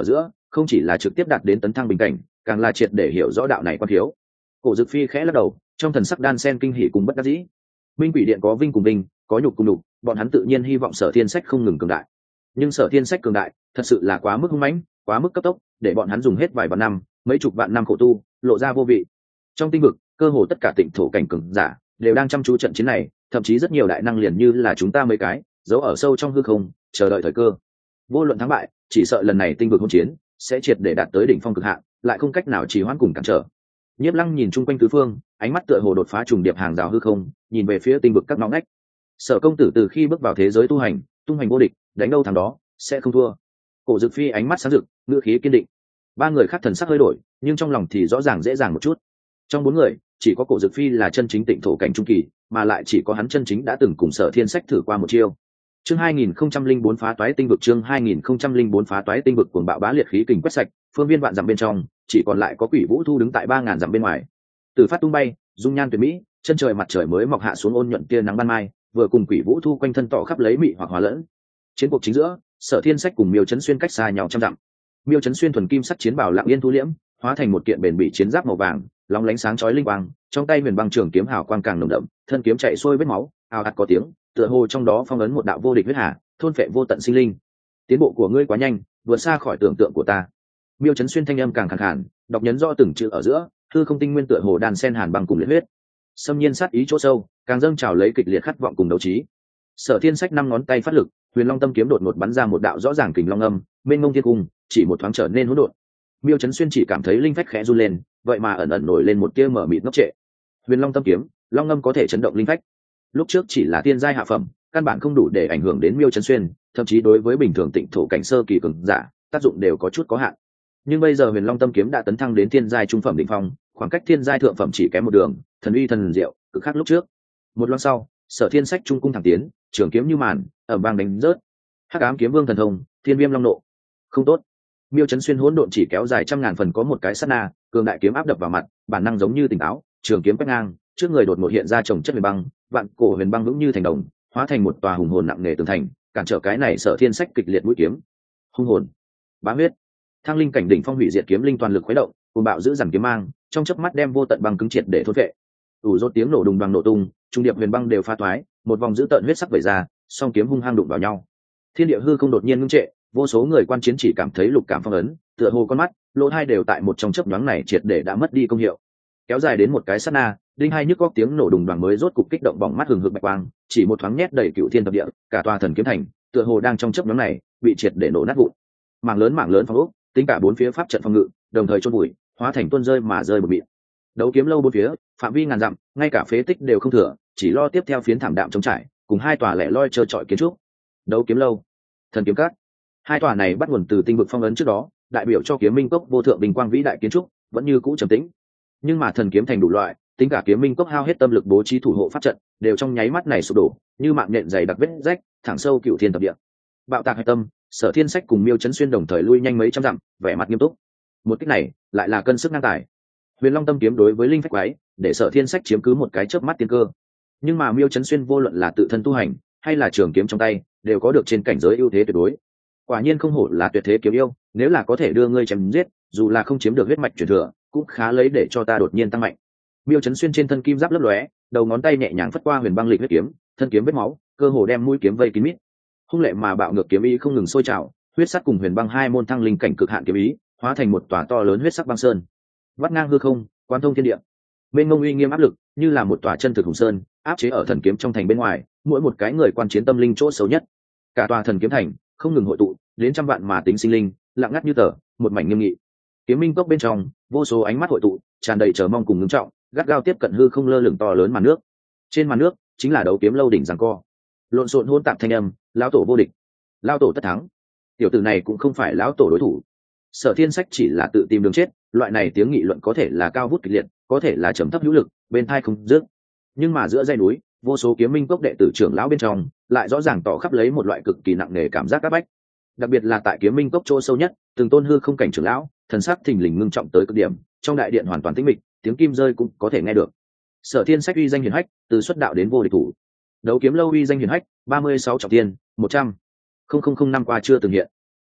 không chỉ là trực tiếp đạt đến tấn thăng bình cảnh, càng là triệt để hiểu rõ đạo này quan thiếu. Cổ Dực Phi khẽ lắc đầu, trong thần sắc đan sen kinh hỉ cùng bất đắc dĩ. Minh Quỷ Điện có vinh cùng vinh, có nhục cùng nhục, bọn hắn tự nhiên hy vọng Sở Thiên Sách không ngừng cường đại. Nhưng Sở Thiên Sách cường đại, thật sự là quá mức hung mãnh, quá mức cấp tốc, để bọn hắn dùng hết vài vạn năm, mấy chục vạn năm khổ tu, lộ ra vô vị. Trong tinh vực, cơ hồ tất cả tịnh thổ cảnh cường giả đều đang chăm chú trận chiến này, thậm chí rất nhiều đại năng liền như là chúng ta mấy cái, giấu ở sâu trong hư không, chờ đợi thời cơ. Vô luận thắng bại, chỉ sợ lần này tinh vực hỗn chiến sẽ triệt để đạt tới đỉnh phong cực hạn, lại không cách nào trì hoãn cùng cản trở. Nhiếp Lăng nhìn chung quanh tứ phương, ánh mắt tựa hồ đột phá trùng điệp hàng rào hư không, nhìn về phía tinh vực các ngõ ngách. Sở công tử từ khi bước vào thế giới tu hành, tung hành vô địch, đánh đâu thắng đó, sẽ không thua. Cổ Dực Phi ánh mắt sáng rực, ngữ khí kiên định. Ba người khác thần sắc hơi đổi, nhưng trong lòng thì rõ ràng dễ dàng một chút. Trong bốn người, chỉ có Cổ Dực Phi là chân chính tịnh thổ cảnh trung kỳ, mà lại chỉ có hắn chân chính đã từng cùng Sở Thiên Sách thử qua một chiêu. Chương 2004 phá toái tinh vực, chương 2004 phá toái tinh vực, cuồng bạo bá liệt khí kình quét sạch, phương viên vạn dặm bên trong, chỉ còn lại có Quỷ Vũ Thu đứng tại 3000 dặm bên ngoài. Từ phát tung bay, dung nhan tuyệt mỹ, chân trời mặt trời mới mọc hạ xuống ôn nhuận tia nắng ban mai, vừa cùng Quỷ Vũ Thu quanh thân tỏ khắp lấy mị hoặc hòa lẫn. Chiến cuộc chính giữa, Sở Thiên Sách cùng Miêu Chấn Xuyên cách xa nhau trăm dặm. Miêu Chấn Xuyên thuần kim sắc chiến bào lặng yên thu liễm, hóa thành một kiện bền bỉ chiến giáp màu vàng, lóng lánh sáng chói linh quang, trong tay huyền băng trường kiếm hào quang càng nồng đậm, thân kiếm chạy xuôi vết máu, ào ạt có tiếng, tựa hồ trong đó phong ấn một đạo vô địch huyết hà, thôn phệ vô tận sinh linh. Tiến bộ của ngươi quá nhanh, vượt xa khỏi tưởng tượng của ta. Miêu Chấn Xuyên thanh âm càng khàn khàn, đọc nhấn rõ từng chữ ở giữa, hư không tinh nguyên tựa hồ đan sen hàn băng cùng liệt huyết. Xâm nhiên sát ý chỗ sâu, càng dâng trào lấy kịch liệt khát vọng cùng đấu trí. Sở Thiên Sách năm ngón tay phát lực, huyền long tâm kiếm đột ngột bắn ra một đạo rõ ràng kình long âm, mênh mông thiên cung, chỉ một thoáng trở nên hỗn độn. Miêu Chấn Xuyên chỉ cảm thấy linh phách khẽ run lên, vậy mà ẩn ẩn nổi lên một tia mở mịt ngốc trệ. Huyền long tâm kiếm, long ngâm có thể chấn động linh phách. Lúc trước chỉ là tiên giai hạ phẩm, căn bản không đủ để ảnh hưởng đến Miêu Chấn Xuyên, thậm chí đối với bình thường tịnh thổ cảnh sơ kỳ cường giả, tác dụng đều có chút có hạn. Nhưng bây giờ huyền long tâm kiếm đã tấn thăng đến tiên giai trung phẩm đỉnh phong, khoảng cách tiên giai thượng phẩm chỉ kém một đường, thần uy thần diệu, cực khác lúc trước. Một loan sau, Sở Thiên Sách trung cung thẳng tiến, trường kiếm như màn, ầm vang đánh rớt. Hắc ám kiếm vương thần thông, thiên viêm long nộ. Không tốt. Miêu Chấn Xuyên hỗn độn chỉ kéo dài trăm ngàn phần có một cái sát na, cường đại kiếm áp đập vào mặt, bản năng giống như tỉnh táo, trường kiếm quét ngang, trước người đột ngột hiện ra chồng chất huyền băng, vạn cổ huyền băng vững như thành đồng, hóa thành một tòa hùng hồn nặng nề tường thành, cản trở cái này Sở Thiên Sách kịch liệt mũi kiếm. Hung hồn, bá huyết, thăng linh cảnh đỉnh phong hủy diệt kiếm linh toàn lực khuấy động, cuồng bạo giữ dằn kiếm mang, trong chớp mắt đem vô tận băng cứng triệt để thôn vệ. Ủ rốt tiếng nổ đùng đoàng nổ tung, trung điệp huyền băng đều pha toái, một vòng giữ tận huyết sắc vẩy ra, song kiếm hung hăng đụng vào nhau. Thiên địa hư không đột nhiên ngưng trệ, vô số người quan chiến chỉ cảm thấy lục cảm phong ấn, tựa hồ con mắt, lỗ hai đều tại một trong chớp nhoáng này triệt để đã mất đi công hiệu. Kéo dài đến một cái sát na, đinh hai nhức góc tiếng nổ đùng đoàng mới rốt cục kích động bỏng mắt hừng hực bạch quang, chỉ một thoáng nhét đầy cựu thiên thập địa, cả tòa thần kiếm thành, tựa hồ đang trong chớp nhoáng này bị triệt để nổ nát vụn. Mảng lớn phong ốc, tính cả bốn phía pháp trận phòng ngự, đồng thời chôn bụi, hóa thành tuôn rơi mà rơi một mịn. Đấu kiếm lâu bốn phía, phạm vi ngàn dặm, ngay cả phế tích đều không thừa, chỉ lo tiếp theo phiến thảm đạm trống trải, cùng hai tòa lẻ loi trơ trọi kiến trúc. Đấu kiếm lâu, thần kiếm các, hai tòa này bắt nguồn từ tinh vực phong ấn trước đó, đại biểu cho kiếm minh cốc vô thượng bình quang vĩ đại kiến trúc, vẫn như cũ trầm tĩnh. Nhưng mà thần kiếm thành đủ loại, tính cả kiếm minh cốc hao hết tâm lực bố trí thủ hộ pháp trận, đều trong nháy mắt này sụp đổ, như mạng nhện dày đặc vết rách, thẳng sâu cựu thiên thập địa. Bạo tạc hạch tâm, Sở Thiên Sách cùng Miêu Chấn Xuyên đồng thời lui nhanh mấy trăm dặm, vẻ mặt nghiêm túc. Một kích này, lại là cân sức ngang tài. Huyền Long tâm kiếm đối với linh phách quái, để Sở Thiên Sách chiếm cứ một cái chớp mắt tiên cơ. Nhưng mà Miêu Chấn Xuyên vô luận là tự thân tu hành, hay là trường kiếm trong tay, đều có được trên cảnh giới ưu thế tuyệt đối. Quả nhiên không hổ là tuyệt thế kiếm yêu, nếu là có thể đưa ngươi chém giết, dù là không chiếm được huyết mạch truyền thừa, cũng khá lấy để cho ta đột nhiên tăng mạnh. Miêu Chấn Xuyên trên thân kim giáp lấp lóe, đầu ngón tay nhẹ nhàng phất qua huyền băng lịch huyết kiếm, thân kiếm vết máu, cơ hồ đem mũi kiếm vây kín mít. Hung lệ mà bạo ngược kiếm ý không ngừng sôi trào, huyết sắc cùng huyền băng hai môn thăng linh cảnh cực hạn kiếm ý, hóa thành một tòa to lớn huyết sắc băng sơn, vắt ngang hư không, quan thông thiên địa. Bên ngông uy nghiêm áp lực, như là một tòa chân thực hùng sơn, áp chế ở thần kiếm trong thành bên ngoài, mỗi một cái người quan chiến tâm linh chỗ xấu nhất. Cả tòa thần kiếm thành không ngừng hội tụ, đến trăm vạn mà tính sinh linh, lặng ngắt như tờ, một mảnh nghiêm nghị. Kiếm minh cốc bên trong, vô số ánh mắt hội tụ, tràn đầy chờ mong cùng ngưng trọng, gắt gao tiếp cận hư không lơ lửng to lớn màn nước. Trên màn nước chính là đấu kiếm lâu đỉnh giằng co. Lộn xộn hỗn tạp thanh âm, lão tổ vô địch, lão tổ tất thắng. Tiểu tử này cũng không phải lão tổ đối thủ. Sở Thiên Sách chỉ là tự tìm đường chết, loại này tiếng nghị luận có thể là cao vút kịch liệt, có thể là trầm thấp hữu lực, bên tai không dứt. Nhưng mà giữa dãy núi, vô số kiếm minh cốc đệ tử trưởng lão bên trong, lại rõ ràng tỏ khắp lấy một loại cực kỳ nặng nề cảm giác áp bách. Đặc biệt là tại kiếm minh cốc chỗ sâu nhất, từng tôn hư không cảnh trưởng lão, thần sắc thình lình ngưng trọng tới cực điểm, trong đại điện hoàn toàn tĩnh mịch, tiếng kim rơi cũng có thể nghe được. Sở Thiên Sách uy danh hiển hách, từ xuất đạo đến vô địch thủ. Đấu kiếm lâu uy danh hiển hách, 36 trọng thiên, 100. 0005 qua chưa từng hiện.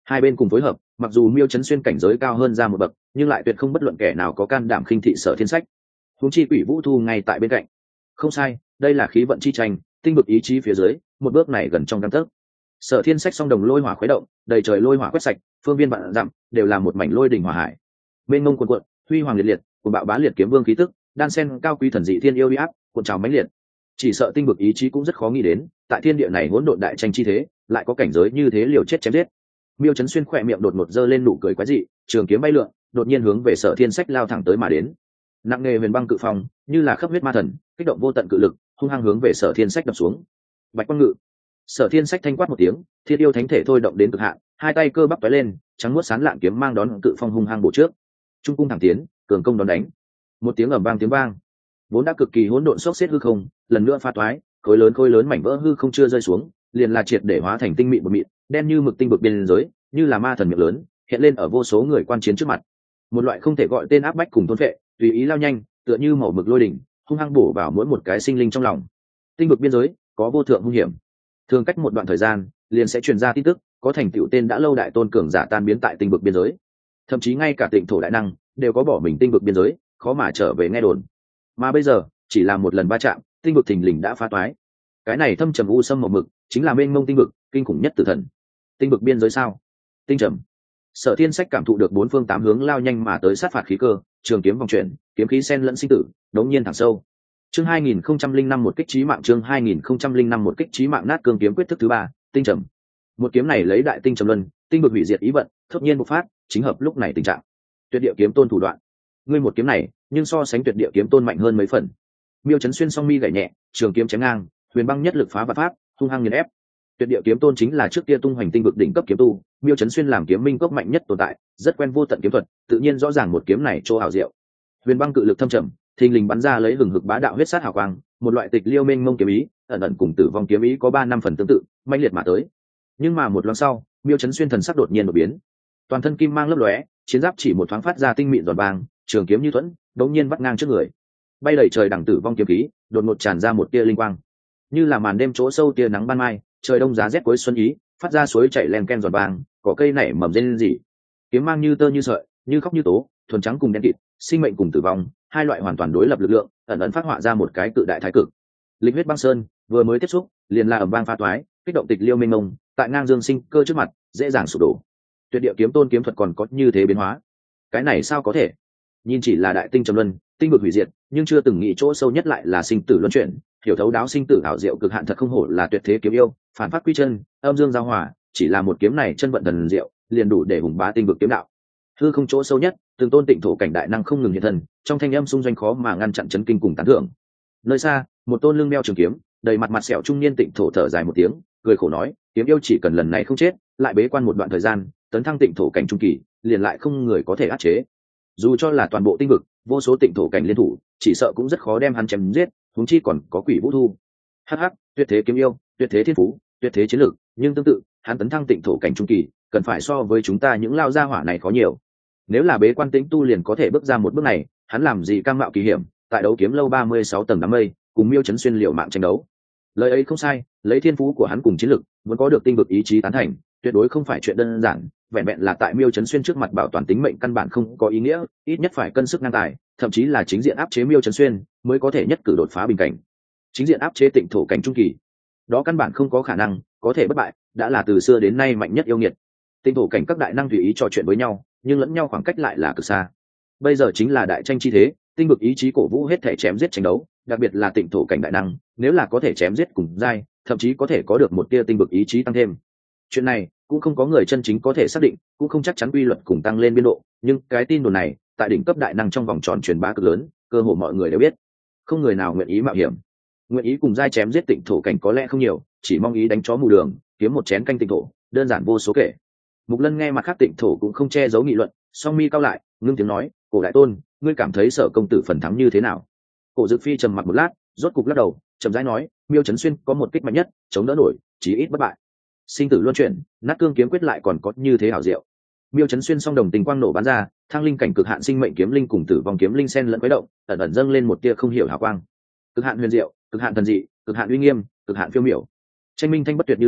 Hai bên cùng phối hợp, mặc dù Miêu Chấn Xuyên cảnh giới cao hơn ra một bậc, nhưng lại tuyệt không bất luận kẻ nào có can đảm khinh thị Sở Thiên Sách. Huống chi Quỷ Vũ Thu ngay tại bên cạnh. Không sai, đây là khí vận chi tranh, tinh vực ý chí phía dưới, một bước này gần trong gang tấc. Sở Thiên Sách song đồng lôi hỏa khuấy động, đầy trời lôi hỏa quét sạch, phương viên vạn dặm đều là một mảnh lôi đỉnh hỏa hải. Bên ngông cuồn cuộn, huy hoàng liệt liệt, cuồng bạo bá liệt kiếm vương khí tức, đan sen cao quý thần dị thiên yêu uy áp, cuộn trào mãnh liệt. Chỉ sợ tinh vực ý chí cũng rất khó nghĩ đến, tại thiên địa này hỗn độn đại tranh chi thế, lại có cảnh giới như thế liều chết chém giết. Miêu Chấn Xuyên khỏe miệng đột ngột giơ lên nụ cười quái dị, trường kiếm bay lượn, đột nhiên hướng về Sở Thiên Sách lao thẳng tới mà đến. Nặng nề huyền băng cự phong, như là khắp huyết ma thần, kích động vô tận cự lực, hung hăng hướng về Sở Thiên Sách đập xuống. Bạch Quang Ngự. Sở Thiên Sách thanh quát một tiếng, thiên yêu thánh thể thôi động đến cực hạn, hai tay cơ bắp tóe lên, trắng muốt sán lạn kiếm mang đón cự phong hung hăng bổ trước. Trung cung thẳng tiến, cường công đón đánh. Một tiếng ầm vang tiếng vang, vốn đã cực kỳ hỗn độn xốc xếp hư không, lần nữa pha toái, khối lớn mảnh vỡ hư không chưa rơi xuống, liền là triệt để hóa thành tinh mịn bột mịn, đen như mực tinh vực biên giới, như là ma thần miệng lớn, hiện lên ở vô số người quan chiến trước mặt. Một loại không thể gọi tên áp bách cùng thôn phệ, tùy ý lao nhanh, tựa như màu mực lôi đỉnh, hung hăng bổ vào mỗi một cái sinh linh trong lòng. Tinh vực biên giới có vô thượng hung hiểm, thường cách một đoạn thời gian liền sẽ truyền ra tin tức, có thành tựu tên đã lâu đại tôn cường giả tan biến tại tinh vực biên giới, thậm chí ngay cả Tịnh thổ đại năng đều có bỏ mình tinh vực biên giới, khó mà trở về nghe đồn. Mà bây giờ chỉ là một lần va chạm, tinh vực thình lình đã phá toái. Cái này thâm trầm u sâm màu mực chính là mênh mông tinh vực, kinh khủng nhất tử thần. Tinh vực biên giới sao? Tinh trầm. Sở Thiên Sách cảm thụ được bốn phương tám hướng lao nhanh mà tới sát phạt khí cơ, trường kiếm vòng chuyển, kiếm khí xen lẫn sinh tử, đống nhiên thẳng sâu. Chương 2005 một kích chí mạng, chương 2005 một kích chí mạng, nát cương kiếm quyết thức thứ 3, tinh trầm. Một kiếm này lấy đại tinh trầm luân, tinh vực hủy diệt ý vận, thốt nhiên bộc phát, chính hợp lúc này tình trạng. Tuyệt địa kiếm tôn thủ đoạn. Ngươi một kiếm này, nhưng so sánh tuyệt địa kiếm tôn mạnh hơn mấy phần. Miêu Chấn Xuyên song mi gảy nhẹ, trường kiếm chém ngang, huyền băng nhất lực phá vạn pháp, hung hăng nghiền ép. Tuyệt địa kiếm tôn chính là trước kia tung hoành tinh vực đỉnh cấp kiếm tu, Miêu Chấn Xuyên làm kiếm minh cốc mạnh nhất tồn tại, rất quen vô tận kiếm thuật, tự nhiên rõ ràng một kiếm này chỗ ảo diệu. Huyền băng cự lực thâm trầm, thình lình bắn ra lấy hừng hực bá đạo huyết sát hào quang, một loại tịch liêu mênh mông kiếm ý, ẩn ẩn cùng tử vong kiếm ý có 3 năm phần tương tự, mãnh liệt mà tới. Nhưng mà một loáng sau, Miêu Chấn Xuyên thần sắc đột nhiên đổi biến, toàn thân kim mang lấp lóe, chiến giáp chỉ một thoáng phát ra tinh mịn giòn vàng, trường kiếm như thuẫn, đống nhiên vắt ngang trước người. Bay đầy trời đằng tử vong kiếm khí, đột ngột tràn ra một tia linh quang, như là màn đêm chỗ sâu tia nắng ban mai, trời đông giá rét cuối xuân ý, phát ra suối chảy len ken giòn vàng, cỏ cây nảy mầm rên rỉ. Kiếm mang như tơ như sợi, như khóc như tố, thuần trắng cùng đen kịt, sinh mệnh cùng tử vong, hai loại hoàn toàn đối lập lực lượng, ẩn ẩn phát họa ra một cái cự đại thái cực. Lịch huyết băng sơn vừa mới tiếp xúc, liền là ầm vang pha toái, kích động tịch liêu mênh mông, tại ngang dương sinh cơ trước mặt, dễ dàng sụp đổ. Tuyệt địa kiếm tôn kiếm thuật còn có như thế biến hóa, cái này sao có thể? Nhìn chỉ là đại tinh trầm luân, tinh vực hủy diệt, nhưng chưa từng nghĩ chỗ sâu nhất lại là sinh tử luân chuyển, hiểu thấu đáo sinh tử ảo diệu cực hạn, thật không hổ là tuyệt thế kiếm yêu, phản phát quy chân, âm dương giao hòa, chỉ là một kiếm này chân vận thần diệu, liền đủ để hùng bá tinh vực kiếm đạo. Hư không chỗ sâu nhất, từng tôn tịnh thổ cảnh đại năng không ngừng hiện thân, trong thanh âm xung doanh khó mà ngăn chặn chấn kinh cùng tán thưởng. Nơi xa, một tôn lưng đeo trường kiếm, đầy mặt mặt sẹo trung niên tịnh thổ thở dài một tiếng, cười khổ nói, kiếm yêu chỉ cần lần này không chết, lại bế quan một đoạn thời gian, tấn thăng tịnh thổ cảnh trung kỳ, liền lại không người có thể áp chế. Dù cho là toàn bộ tinh vực, vô số tịnh thổ cảnh liên thủ, chỉ sợ cũng rất khó đem hắn chém giết, huống chi còn có Quỷ Vũ Thu. Hắc hắc, tuyệt thế kiếm yêu, tuyệt thế thiên phú, tuyệt thế chiến lược, nhưng tương tự, hắn tấn thăng tịnh thổ cảnh trung kỳ, cần phải so với chúng ta những lao gia hỏa này khó nhiều. Nếu là bế quan tĩnh tu liền có thể bước ra một bước này, hắn làm gì cam mạo kỳ hiểm, tại đấu kiếm lâu 36 tầng đám mây, cùng Miêu Chấn Xuyên liều mạng tranh đấu. Lời ấy không sai, lấy thiên phú của hắn cùng chiến lược, muốn có được tinh vực ý chí tán thành, tuyệt đối không phải chuyện đơn giản, vẹn vẹn là tại Miêu Chấn Xuyên trước mặt bảo toàn tính mệnh căn bản không có ý nghĩa, ít nhất phải cân sức ngang tài, thậm chí là chính diện áp chế Miêu Chấn Xuyên mới có thể nhất cử đột phá bình cảnh. Chính diện áp chế tịnh thổ cảnh trung kỳ, đó căn bản không có khả năng, có thể bất bại, đã là từ xưa đến nay mạnh nhất yêu nghiệt. Tịnh thổ cảnh các đại năng tùy ý trò chuyện với nhau, nhưng lẫn nhau khoảng cách lại là cực xa. Bây giờ chính là đại tranh chi thế, tinh vực ý chí cổ vũ hết thể chém giết tranh đấu, đặc biệt là tịnh thổ cảnh đại năng, nếu là có thể chém giết cùng giai, thậm chí có thể có được một tia tinh vực ý chí tăng thêm. Chuyện này cũng không có người chân chính có thể xác định, cũng không chắc chắn quy luật cùng tăng lên biên độ, nhưng cái tin đồn này tại đỉnh cấp đại năng trong vòng tròn truyền bá cực lớn, cơ hồ mọi người đều biết. Không người nào nguyện ý mạo hiểm, nguyện ý cùng giai chém giết tịnh thổ cảnh có lẽ không nhiều, chỉ mong ý đánh chó mù đường, kiếm một chén canh tịnh thổ, đơn giản vô số kể. Mục Lân nghe mặt khác tịnh thổ cũng không che giấu nghị luận, song mi cao lại, ngưng tiếng nói, cổ đại tôn, ngươi cảm thấy Sở công tử phần thắng như thế nào? Cổ Dực Phi trầm mặc một lát, rốt cục lắc đầu, chậm rãi nói, Miêu Chấn Xuyên có một kích mạnh nhất, chống đỡ nổi, chí ít bất bại. Sinh tử luân chuyển, nát cương kiếm quyết lại còn có như thế hảo diệu. Miêu Chấn Xuyên song đồng tình quang nổ bắn ra, thang linh cảnh cực hạn sinh mệnh kiếm linh cùng tử vong kiếm linh xen lẫn quấy động, ẩn ẩn dâng lên một tia không hiểu hào quang. Cực hạn huyền diệu, cực hạn thần dị, cực hạn uy nghiêm, cực hạn phiêu miểu. Tranh minh thanh bất tuyệt như lũ,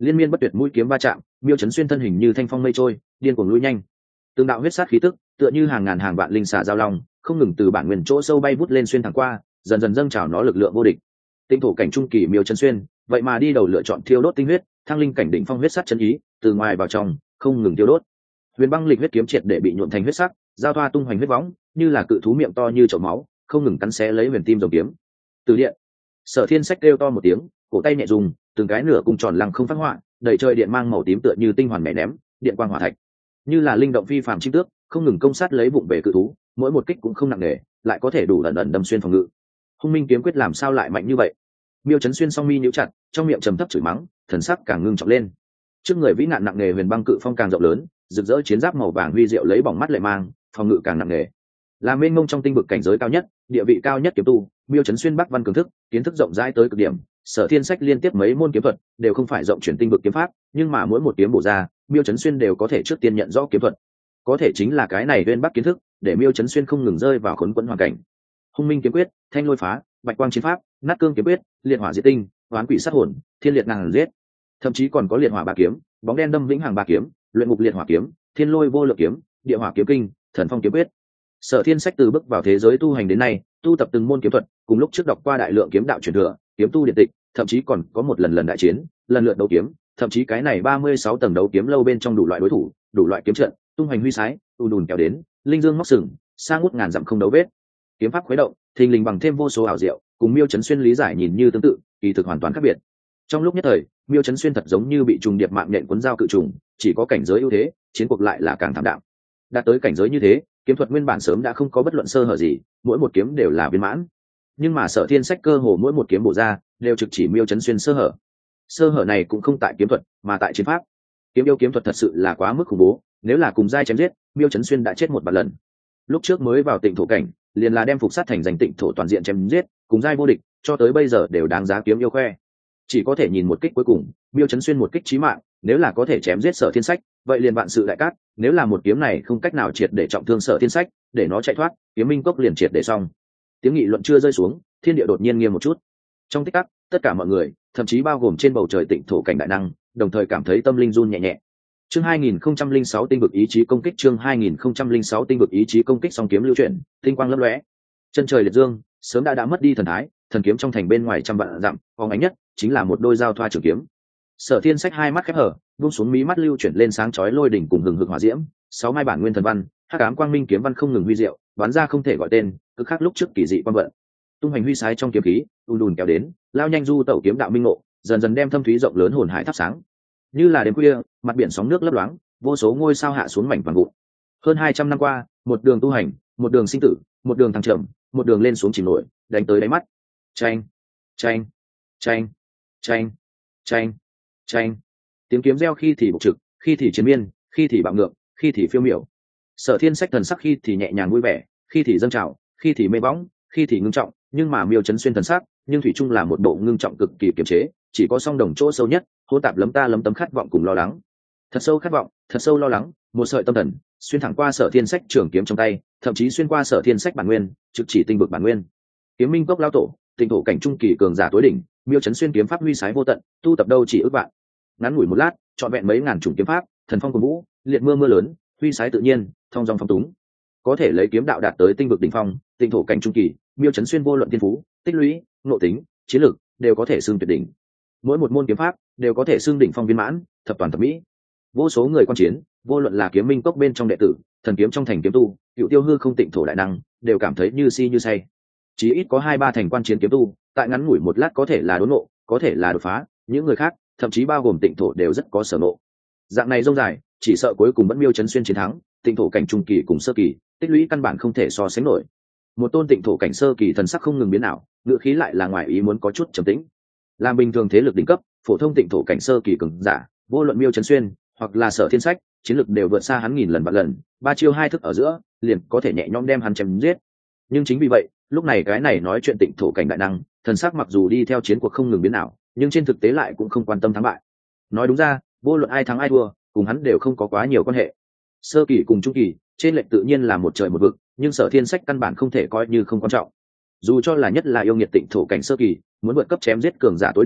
liên miên bất tuyệt mũi kiếm va chạm, Miêu Chấn Xuyên thân hình như thanh phong mây trôi, điên cuồng lui nhanh. Từng đạo huyết sát khí tức, tựa như hàng ngàn hàng vạn linh xà giao long, không ngừng từ bản nguyên chỗ sâu bay vút lên xuyên thẳng qua, dần dần dâng trào nó lực lượng vô địch. Tinh thổ cảnh trung kỳ Miêu Chấn Xuyên, vậy mà đi đầu lựa chọn thiêu đốt tinh huyết, thăng linh cảnh đỉnh phong huyết sát chân ý, từ ngoài vào trong, không ngừng thiêu đốt. Huyền băng lịch huyết kiếm triệt để bị nhuộm thành huyết sắc, giao thoa tung hoành huyết võng, như là cự thú miệng to như chậu máu, không ngừng cắn xé lấy huyền tim rồng kiếm. Từ điện, Sở Thiên Sách kêu to một tiếng, cổ tay nhẹ dùng, từng cái nửa cung tròn lăng không phát họa, đầy trời điện mang màu tím tựa như tinh hoàn mẹ ném, điện quang hỏa thạch, như là linh động phi phàm chim tước, không ngừng công sát lấy bụng về cự thú, mỗi một kích cũng không nặng nề, lại có thể đủ ẩn ẩn đâm xuyên phòng ngự. Hung minh kiếm quyết làm sao lại mạnh như vậy? Miêu Chấn Xuyên song mi nhíu chặt, trong miệng trầm thấp chửi mắng, thần sắc càng ngưng trọng lên. Trước người vĩ nạn nặng nề huyền băng cự phong càng rộng lớn, rực rỡ chiến giáp màu vàng huy diệu lấy bỏng mắt lệ mang, phòng ngự càng nặng nề. Là mênh mông trong tinh vực cảnh giới cao nhất, địa vị cao nhất kiếm tu, Miêu Chấn Xuyên bắc văn cường thức, kiến thức rộng rãi tới cực điểm. Sở Thiên Sách liên tiếp mấy môn kiếm thuật đều không phải rộng chuyển tinh vực kiếm pháp, nhưng mà mỗi một kiếm bổ ra, Miêu Chấn Xuyên đều có thể trước tiên nhận rõ kiếm thuật. Có thể chính là cái này uyên bắc kiến thức, để Miêu Chấn Xuyên không ngừng rơi vào khốn quẫn hoàn cảnh. Hung minh kiếm quyết, thanh lôi phá, bạch quang chiến pháp, nát cương kiếm quyết, liệt hỏa diệt tinh, hoán quỷ sát hồn, thiên liệt ngàn giết, thậm chí còn có liệt hỏa ba kiếm, bóng đen đâm vĩnh hằng ba kiếm, luyện ngục liệt hỏa kiếm, thiên lôi vô lượng kiếm, địa hỏa kiếm kinh, thần phong kiếm quyết. Sở Thiên Sách từ bước vào thế giới tu hành đến nay, tu tập từng môn kiếm thuật, cùng lúc trước đọc qua đại lượng kiếm đạo truyền thừa, kiếm tu điện tịch, thậm chí còn có một lần đại chiến, lần lượt đấu kiếm, thậm chí cái này 36 tầng đấu kiếm lâu bên trong đủ loại đối thủ, đủ loại kiếm trận, tung hoành huy sái, ùn kéo đến, linh dương móc sừng, xa ngút ngàn dặm không đấu vết. Kiếm pháp khuấy động, thình lình bằng thêm vô số ảo diệu, cùng Miêu Chấn Xuyên lý giải nhìn như tương tự, kỳ thực hoàn toàn khác biệt. Trong lúc nhất thời, Miêu Chấn Xuyên thật giống như bị trùng điệp mạng nhện cuốn dao cự trùng, chỉ có cảnh giới ưu thế, chiến cuộc lại là càng thảm đạm. Đạt tới cảnh giới như thế, kiếm thuật nguyên bản sớm đã không có bất luận sơ hở gì, mỗi một kiếm đều là viên mãn. Nhưng mà Sở Thiên Sách cơ hồ mỗi một kiếm bổ ra, đều trực chỉ Miêu Chấn Xuyên sơ hở. Sơ hở này cũng không tại kiếm thuật, mà tại chiến pháp. Kiếm yêu kiếm thuật thật sự là quá mức khủng bố, nếu là cùng giai chém giết, Miêu Chấn Xuyên đã chết một vạn lần. Lúc trước mới vào Tịnh Thổ cảnh, liền là đem phục sát thành giành Tịnh Thổ toàn diện chém giết, cùng giai vô địch, cho tới bây giờ đều đáng giá kiếm yêu khoe. Chỉ có thể nhìn một kích cuối cùng, Miêu Chấn Xuyên một kích chí mạng, nếu là có thể chém giết Sở Thiên Sách, vậy liền vạn sự đại cát, nếu là một kiếm này không cách nào triệt để trọng thương Sở Thiên Sách, để nó chạy thoát, kiếm minh cốc liền triệt để xong. Tiếng nghị luận chưa rơi xuống, thiên địa đột nhiên nghiêm một chút. Trong tích tắc, tất cả mọi người, thậm chí bao gồm trên bầu trời Tịnh Thổ cảnh đại năng, đồng thời cảm thấy tâm linh run nhẹ nhẹ. Chương 2006 tinh vực ý chí công kích, chương 2006 tinh vực ý chí công kích, song kiếm lưu chuyển, tinh quang lấp lóe. Chân trời liệt dương, sớm đã mất đi thần thái, thần kiếm trong thành bên ngoài trăm vạn dặm, phóng ánh nhất chính là một đôi giao thoa trường kiếm. Sở Thiên Sách hai mắt khép hở, buông xuống mí mắt lưu chuyển lên sáng chói lôi đỉnh cùng hừng hực hỏa diễm, 6 mai bản nguyên thần văn, hắc ám quang minh kiếm văn không ngừng huy diệu, bắn ra không thể gọi tên, cực khác lúc trước kỳ dị quang vận. Tung hành huy sái trong kiếm khí, đùn kéo đến, lao nhanh du tẩu kiếm đạo minh ngộ, dần dần đem thâm thúy rộng lớn hồn hải thắp sáng. Như là đêm khuya, mặt biển sóng nước lấp loáng, vô số ngôi sao hạ xuống mảnh vàng vụn. Hơn 200 năm qua, một đường tu hành, một đường sinh tử, một đường thăng trầm, một đường lên xuống chìm nổi, đánh tới đáy mắt. Chanh, chanh, chanh, chanh, chanh, chanh. Tiếng kiếm reo khi thì bộc trực, khi thì chiến miên, khi thì bạo ngược, khi thì phiêu miểu. Sở Thiên Sách thần sắc khi thì nhẹ nhàng vui vẻ, khi thì dâng trào, khi thì mê bóng, khi thì ngưng trọng, nhưng mà Miêu Chấn Xuyên thần sắc, nhưng thủy chung là một bộ ngưng trọng cực kỳ kiềm chế, chỉ có song đồng chỗ sâu nhất, hỗn tạp lấm ta lấm tấm khát vọng cùng lo lắng. Thật sâu khát vọng, thật sâu lo lắng, một sợi tâm thần xuyên thẳng qua Sở Thiên Sách trường kiếm trong tay, thậm chí xuyên qua Sở Thiên Sách bản nguyên, trực chỉ tinh vực bản nguyên. Kiếm minh cốc lao tổ, Tịnh Thổ cảnh trung kỳ cường giả tối đỉnh, Miêu Chấn Xuyên kiếm pháp huy sái vô tận, tu tập đâu chỉ ước vạn. Ngắn ngủi một lát, trọn vẹn mấy ngàn chủng kiếm pháp, thần phong cuồng vũ, liệt mưa mưa lớn, huy sái tự nhiên, thông dong phong túng. Có thể lấy kiếm đạo đạt tới tinh vực đỉnh phong, Tịnh Thổ cảnh trung kỳ, Miêu Chấn Xuyên vô luận thiên phú, tích lũy, nội tính, chiến lược đều có thể xưng tuyệt đỉnh. Mỗi một môn kiếm pháp đều có thể xưng đỉnh phong viên mãn, thập toàn thập mỹ. Vô số người quan chiến, vô luận là kiếm minh cốc bên trong đệ tử, thần kiếm trong thành kiếm tu, cựu tiêu hư không Tịnh Thổ đại năng, đều cảm thấy như si như say. Chỉ ít có 2-3 thành quan chiến kiếm tu, tại ngắn ngủi một lát có thể là đốn ngộ, có thể là đột phá, những người khác, thậm chí bao gồm Tịnh Thổ đều rất có sở ngộ. Dạng này rông dài, chỉ sợ cuối cùng vẫn Miêu Chấn Xuyên chiến thắng, Tịnh Thổ cảnh trung kỳ cùng sơ kỳ, tích lũy căn bản không thể so sánh nổi. Một tôn Tịnh Thổ cảnh sơ kỳ thần sắc không ngừng biến ảo, ngựa khí lại là ngoài ý muốn có chút trầm tĩnh. Làm bình thường thế lực đỉnh cấp, phổ thông Tịnh Thổ cảnh sơ kỳ cường giả, vô luận Miêu Chấn Xuyên hoặc là Sở Thiên Sách, chiến lực đều vượt xa hắn nghìn lần vạn lần, 3 chiêu 2 thức ở giữa, liền có thể nhẹ nhõm đem hắn chém giết. Nhưng chính vì vậy, lúc này cái này nói chuyện Tịnh Thổ cảnh đại năng, thần sắc mặc dù đi theo chiến cuộc không ngừng biến ảo, nhưng trên thực tế lại cũng không quan tâm thắng bại. Nói đúng ra, vô luận ai thắng ai thua, cùng hắn đều không có quá nhiều quan hệ. Sơ kỳ cùng trung kỳ, trên lệch tự nhiên là một trời một vực, nhưng Sở Thiên Sách căn bản không thể coi như không quan trọng. Dù cho là nhất là yêu nghiệt Tịnh Thổ cảnh sơ kỳ, muốn vượt cấp chém giết cường giả tối đỉnh,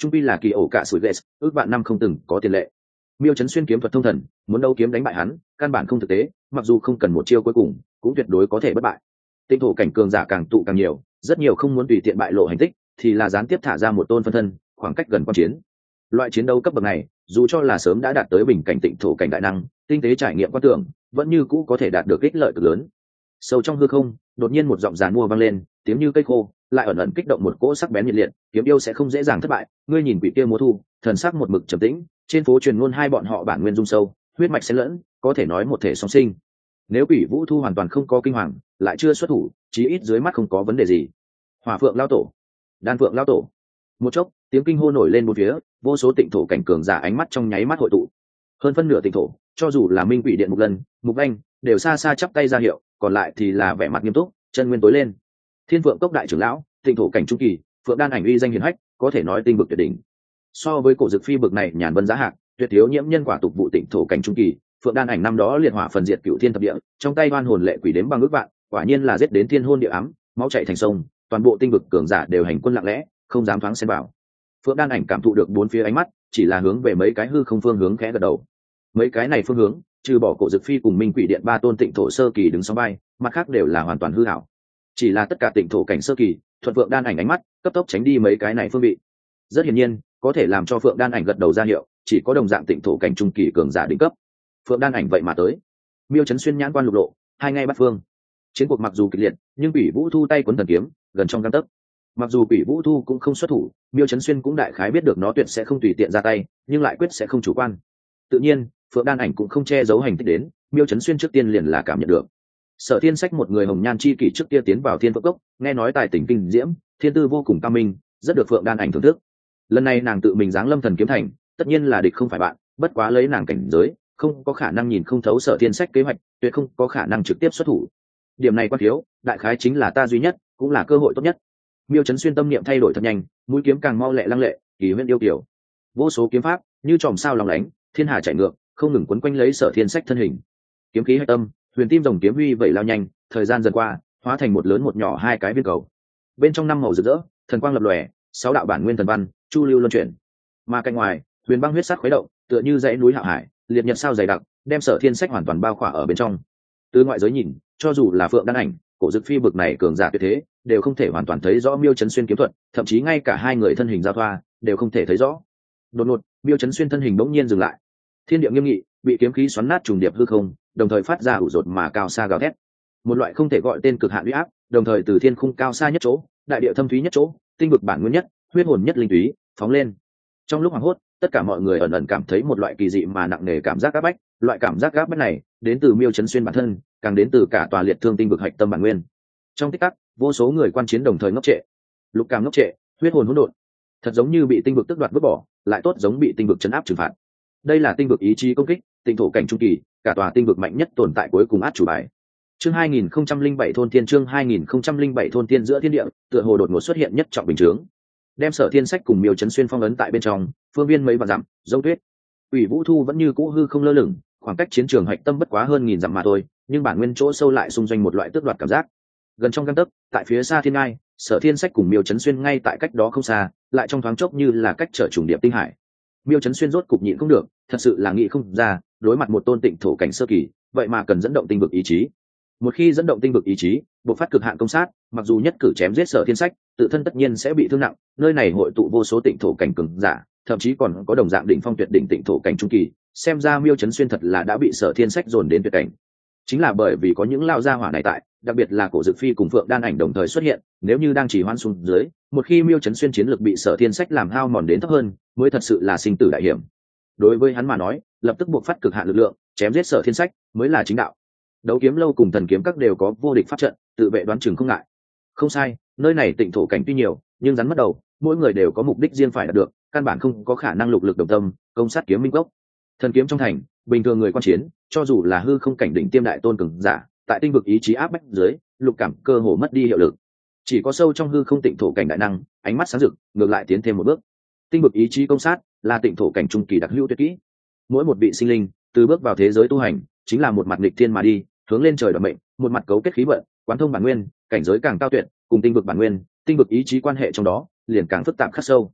trung pi là kỳ ổ cả sủi ghét, ước vạn năm không từng có tiền lệ. Miêu Chấn Xuyên kiếm thuật thông thần, muốn đấu kiếm đánh bại hắn căn bản không thực tế, mặc dù không cần một chiêu cuối cùng cũng tuyệt đối có thể bất bại. Tinh thổ cảnh cường giả càng tụ càng nhiều, rất nhiều không muốn tùy tiện bại lộ hành tích thì là gián tiếp thả ra một tôn phân thân, khoảng cách gần quan chiến. Loại chiến đấu cấp bậc này dù cho là sớm đã đạt tới bình cảnh tịnh thổ cảnh đại năng, tinh tế trải nghiệm quan tưởng vẫn như cũ có thể đạt được ích lợi cực lớn. Sâu trong hư không đột nhiên một giọng giàn mua vang lên, tiếng như cây khô lại ẩn ẩn kích động một cỗ sắc bén nhiệt liệt, kiếm yêu sẽ không dễ dàng thất bại. Ngươi nhìn quỷ kia múa thu, thần sắc một mực trầm tĩnh, trên phố truyền ngôn hai bọn họ bản nguyên dung sâu, huyết mạch xen lẫn, có thể nói một thể song sinh. Nếu quỷ vũ thu hoàn toàn không có kinh hoàng, lại chưa xuất thủ, chí ít dưới mắt không có vấn đề gì. Hỏa phượng lao tổ, đan phượng lao tổ. Một chốc tiếng kinh hô nổi lên bốn phía, vô số tịnh thổ cảnh cường giả ánh mắt trong nháy mắt hội tụ. Hơn phân nửa tịnh thổ, cho dù là minh quỷ điện Mục Lân, Mục Anh đều xa xa chắp tay ra hiệu, còn lại thì là vẻ mặt nghiêm túc, chân nguyên tối lên. Thiên Phượng Cốc đại trưởng lão, tịnh thổ cảnh trung kỳ, Phượng Đan ảnh uy danh hiển hách, có thể nói tinh vực tuyệt đỉnh. So với cổ dực phi bực này nhàn vân giá hạc, tuyệt thiếu nhiễm nhân quả tục vụ tịnh thổ cảnh trung kỳ, Phượng Đan ảnh năm đó liệt hỏa phần diệt cửu thiên thập địa, trong tay oan hồn lệ quỷ đếm bằng ước vạn, quả nhiên là giết đến thiên hôn địa ám, máu chảy thành sông, toàn bộ tinh vực cường giả đều hành quân lặng lẽ, không dám thoáng xen vào. Phượng Đan ảnh cảm thụ được bốn phía ánh mắt, chỉ là hướng về mấy cái hư không phương hướng khẽ gật đầu. Mấy cái này phương hướng, trừ bỏ cổ dực phi cùng minh quỷ điện ba tôn tịnh thổ sơ kỳ đứng song bay, mặt khác đều là hoàn toàn hư ảo. Chỉ là tất cả tịnh thổ cảnh sơ kỳ, thuận Phượng Đan ảnh ánh mắt cấp tốc tránh đi mấy cái này phương vị. Rất hiển nhiên, có thể làm cho Phượng Đan ảnh gật đầu ra hiệu, chỉ có đồng dạng tịnh thổ cảnh trung kỳ cường giả đỉnh cấp. Phượng Đan ảnh vậy mà tới. Miêu Chấn Xuyên nhãn quan lục lộ, hai ngay bắt phương. Chiến cuộc mặc dù kịch liệt, nhưng Quỷ Vũ Thu tay cuốn thần kiếm, gần trong gang tấc. Mặc dù Quỷ Vũ Thu cũng không xuất thủ, Miêu Chấn Xuyên cũng đại khái biết được nó tuyệt sẽ không tùy tiện ra tay, nhưng lại quyết sẽ không chủ quan. Tự nhiên, Phượng Đan ảnh cũng không che giấu hành tích đến, Miêu Chấn Xuyên trước tiên liền là cảm nhận được. Sở Thiên Sách một người hồng nhan chi kỷ trước kia tiến vào Thiên Phượng Cốc, nghe nói tài tình kinh diễm, thiên tư vô cùng cao minh, rất được Phượng Đan ảnh thưởng thức. Lần này nàng tự mình giáng lâm thần kiếm thành, tất nhiên là địch không phải bạn, bất quá lấy nàng cảnh giới, không có khả năng nhìn không thấu Sở Thiên Sách kế hoạch, tuyệt không có khả năng trực tiếp xuất thủ. Điểm này quan thiếu, đại khái chính là ta duy nhất, cũng là cơ hội tốt nhất. Miêu Chấn Xuyên tâm niệm thay đổi thật nhanh, mũi kiếm càng mau lẹ lăng lệ, kỳ huyễn yêu kiều. Vô số kiếm pháp như chòm sao lóng lánh, thiên hà chạy ngược, không ngừng quấn quanh lấy Sở Thiên Sách thân hình. Kiếm khí hạch tâm, huyền tim rồng kiếm huy vẩy lao nhanh, thời gian dần qua, hóa thành một lớn một nhỏ hai cái viên cầu. Bên trong năm màu rực rỡ, thần quang lập lòe, sáu đạo bản nguyên thần văn, chu lưu luân chuyển. Mà cạnh ngoài, huyền băng huyết sắc khuấy động, tựa như dãy núi hạo hải, liệt nhật sao dày đặc, đem Sở Thiên Sách hoàn toàn bao khỏa ở bên trong. Từ ngoại giới nhìn, cho dù là Phượng Đan ảnh, cổ dực phi bực này cường giả tuyệt thế, đều không thể hoàn toàn thấy rõ Miêu Chấn Xuyên kiếm thuật, thậm chí ngay cả hai người thân hình giao thoa đều không thể thấy rõ. Đột ngột, Miêu Chấn Xuyên thân hình bỗng nhiên dừng lại. Thiên địa nghiêm nghị, bị kiếm khí xoắn nát trùng điệp hư không, đồng thời phát ra ủ rột mà cao xa gào thét. Một loại không thể gọi tên cực hạn uy áp, đồng thời từ thiên khung cao xa nhất chỗ, đại địa thâm thúy nhất chỗ, tinh vực bản nguyên nhất, huyết hồn nhất linh túy, phóng lên. Trong lúc hoảng hốt, tất cả mọi người ẩn ẩn cảm thấy một loại kỳ dị mà nặng nề cảm giác áp bách, loại cảm giác áp bách này đến từ Miêu Chấn Xuyên bản thân, càng đến từ cả tòa liệt thương tinh vực hạch tâm bản nguyên. Trong tích tắc, vô số người quan chiến đồng thời ngốc trệ. Lục cảm ngốc trệ, huyết hồn hỗn độn, thật giống như bị tinh vực tước đoạt vứt bỏ, lại tốt giống bị tinh vực chấn áp trừng phạt. Đây là tinh vực ý chí công kích, tinh thổ cảnh trung kỳ, cả tòa tinh vực mạnh nhất tồn tại cuối cùng át chủ bài. Chương 2007 thôn tiên, chương 2007 thôn tiên giữa thiên địa, tựa hồ đột ngột xuất hiện nhất trọng bình chướng, đem Sở Thiên Sách cùng Miêu Chấn Xuyên phong ấn tại bên trong, phương viên mấy vạn dặm, dấu tuyết. Quỷ Vũ Thu vẫn như cũ hư không lơ lửng, khoảng cách chiến trường hạch tâm bất quá hơn nghìn dặm mà thôi, nhưng bản nguyên chỗ sâu lại xung doanh một loại tước đoạt cảm giác. Gần trong gang tấc, tại phía xa thiên ngai, Sở Thiên Sách cùng Miêu Chấn Xuyên ngay tại cách đó không xa, lại trong thoáng chốc như là cách trở trùng điệp tinh hải. Miêu Chấn Xuyên rốt cục nhịn không được, thật sự là nghĩ không ra, đối mặt một tôn tịnh thổ cảnh sơ kỳ, vậy mà cần dẫn động tinh vực ý chí. Một khi dẫn động tinh vực ý chí, bộc phát cực hạn công sát, mặc dù nhất cử chém giết Sở Thiên Sách, tự thân tất nhiên sẽ bị thương nặng. Nơi này hội tụ vô số tịnh thổ cảnh cường giả, thậm chí còn có đồng dạng đỉnh phong tuyệt đỉnh tịnh thổ cảnh trung kỳ. Xem ra Miêu Chấn Xuyên thật là đã bị Sở Thiên Sách dồn đến tuyệt cảnh. Chính là bởi vì có những lao gia hỏa này tại, đặc biệt là cổ dực phi cùng Phượng Đan ảnh đồng thời xuất hiện, nếu như đang chỉ hoan xuống dưới, một khi Miêu Chấn Xuyên chiến lực bị Sở Thiên Sách làm hao mòn đến thấp hơn, mới thật sự là sinh tử đại hiểm. Đối với hắn mà nói, lập tức buộc phát cực hạn lực lượng, chém giết Sở Thiên Sách mới là chính đạo. Đấu kiếm lâu cùng thần kiếm các đều có vô địch pháp trận, tự vệ đoán chừng không ngại. Không sai, nơi này tịnh thổ cảnh tuy nhiều, nhưng rắn mất đầu, mỗi người đều có mục đích riêng phải đạt được, căn bản không có khả năng lục lực đồng tâm, công sát kiếm minh gốc. Thần kiếm trong thành, bình thường người quan chiến, cho dù là hư không cảnh đỉnh tiêm đại tôn cường giả, tại tinh vực ý chí áp bách dưới, lục cảm cơ hồ mất đi hiệu lực. Chỉ có sâu trong hư không tịnh thổ cảnh đại năng, ánh mắt sáng rực, ngược lại tiến thêm một bước. Tinh vực ý chí công sát là tịnh thổ cảnh trung kỳ đặc hữu tuyệt kỹ. Mỗi một vị sinh linh, từ bước vào thế giới tu hành, chính là một mặt nghịch thiên mà đi, hướng lên trời đoạt mệnh, một mặt cấu kết khí vận, quán thông bản nguyên, cảnh giới càng cao tuyệt, cùng tinh vực bản nguyên, tinh vực ý chí quan hệ trong đó liền càng phức tạp khắc sâu.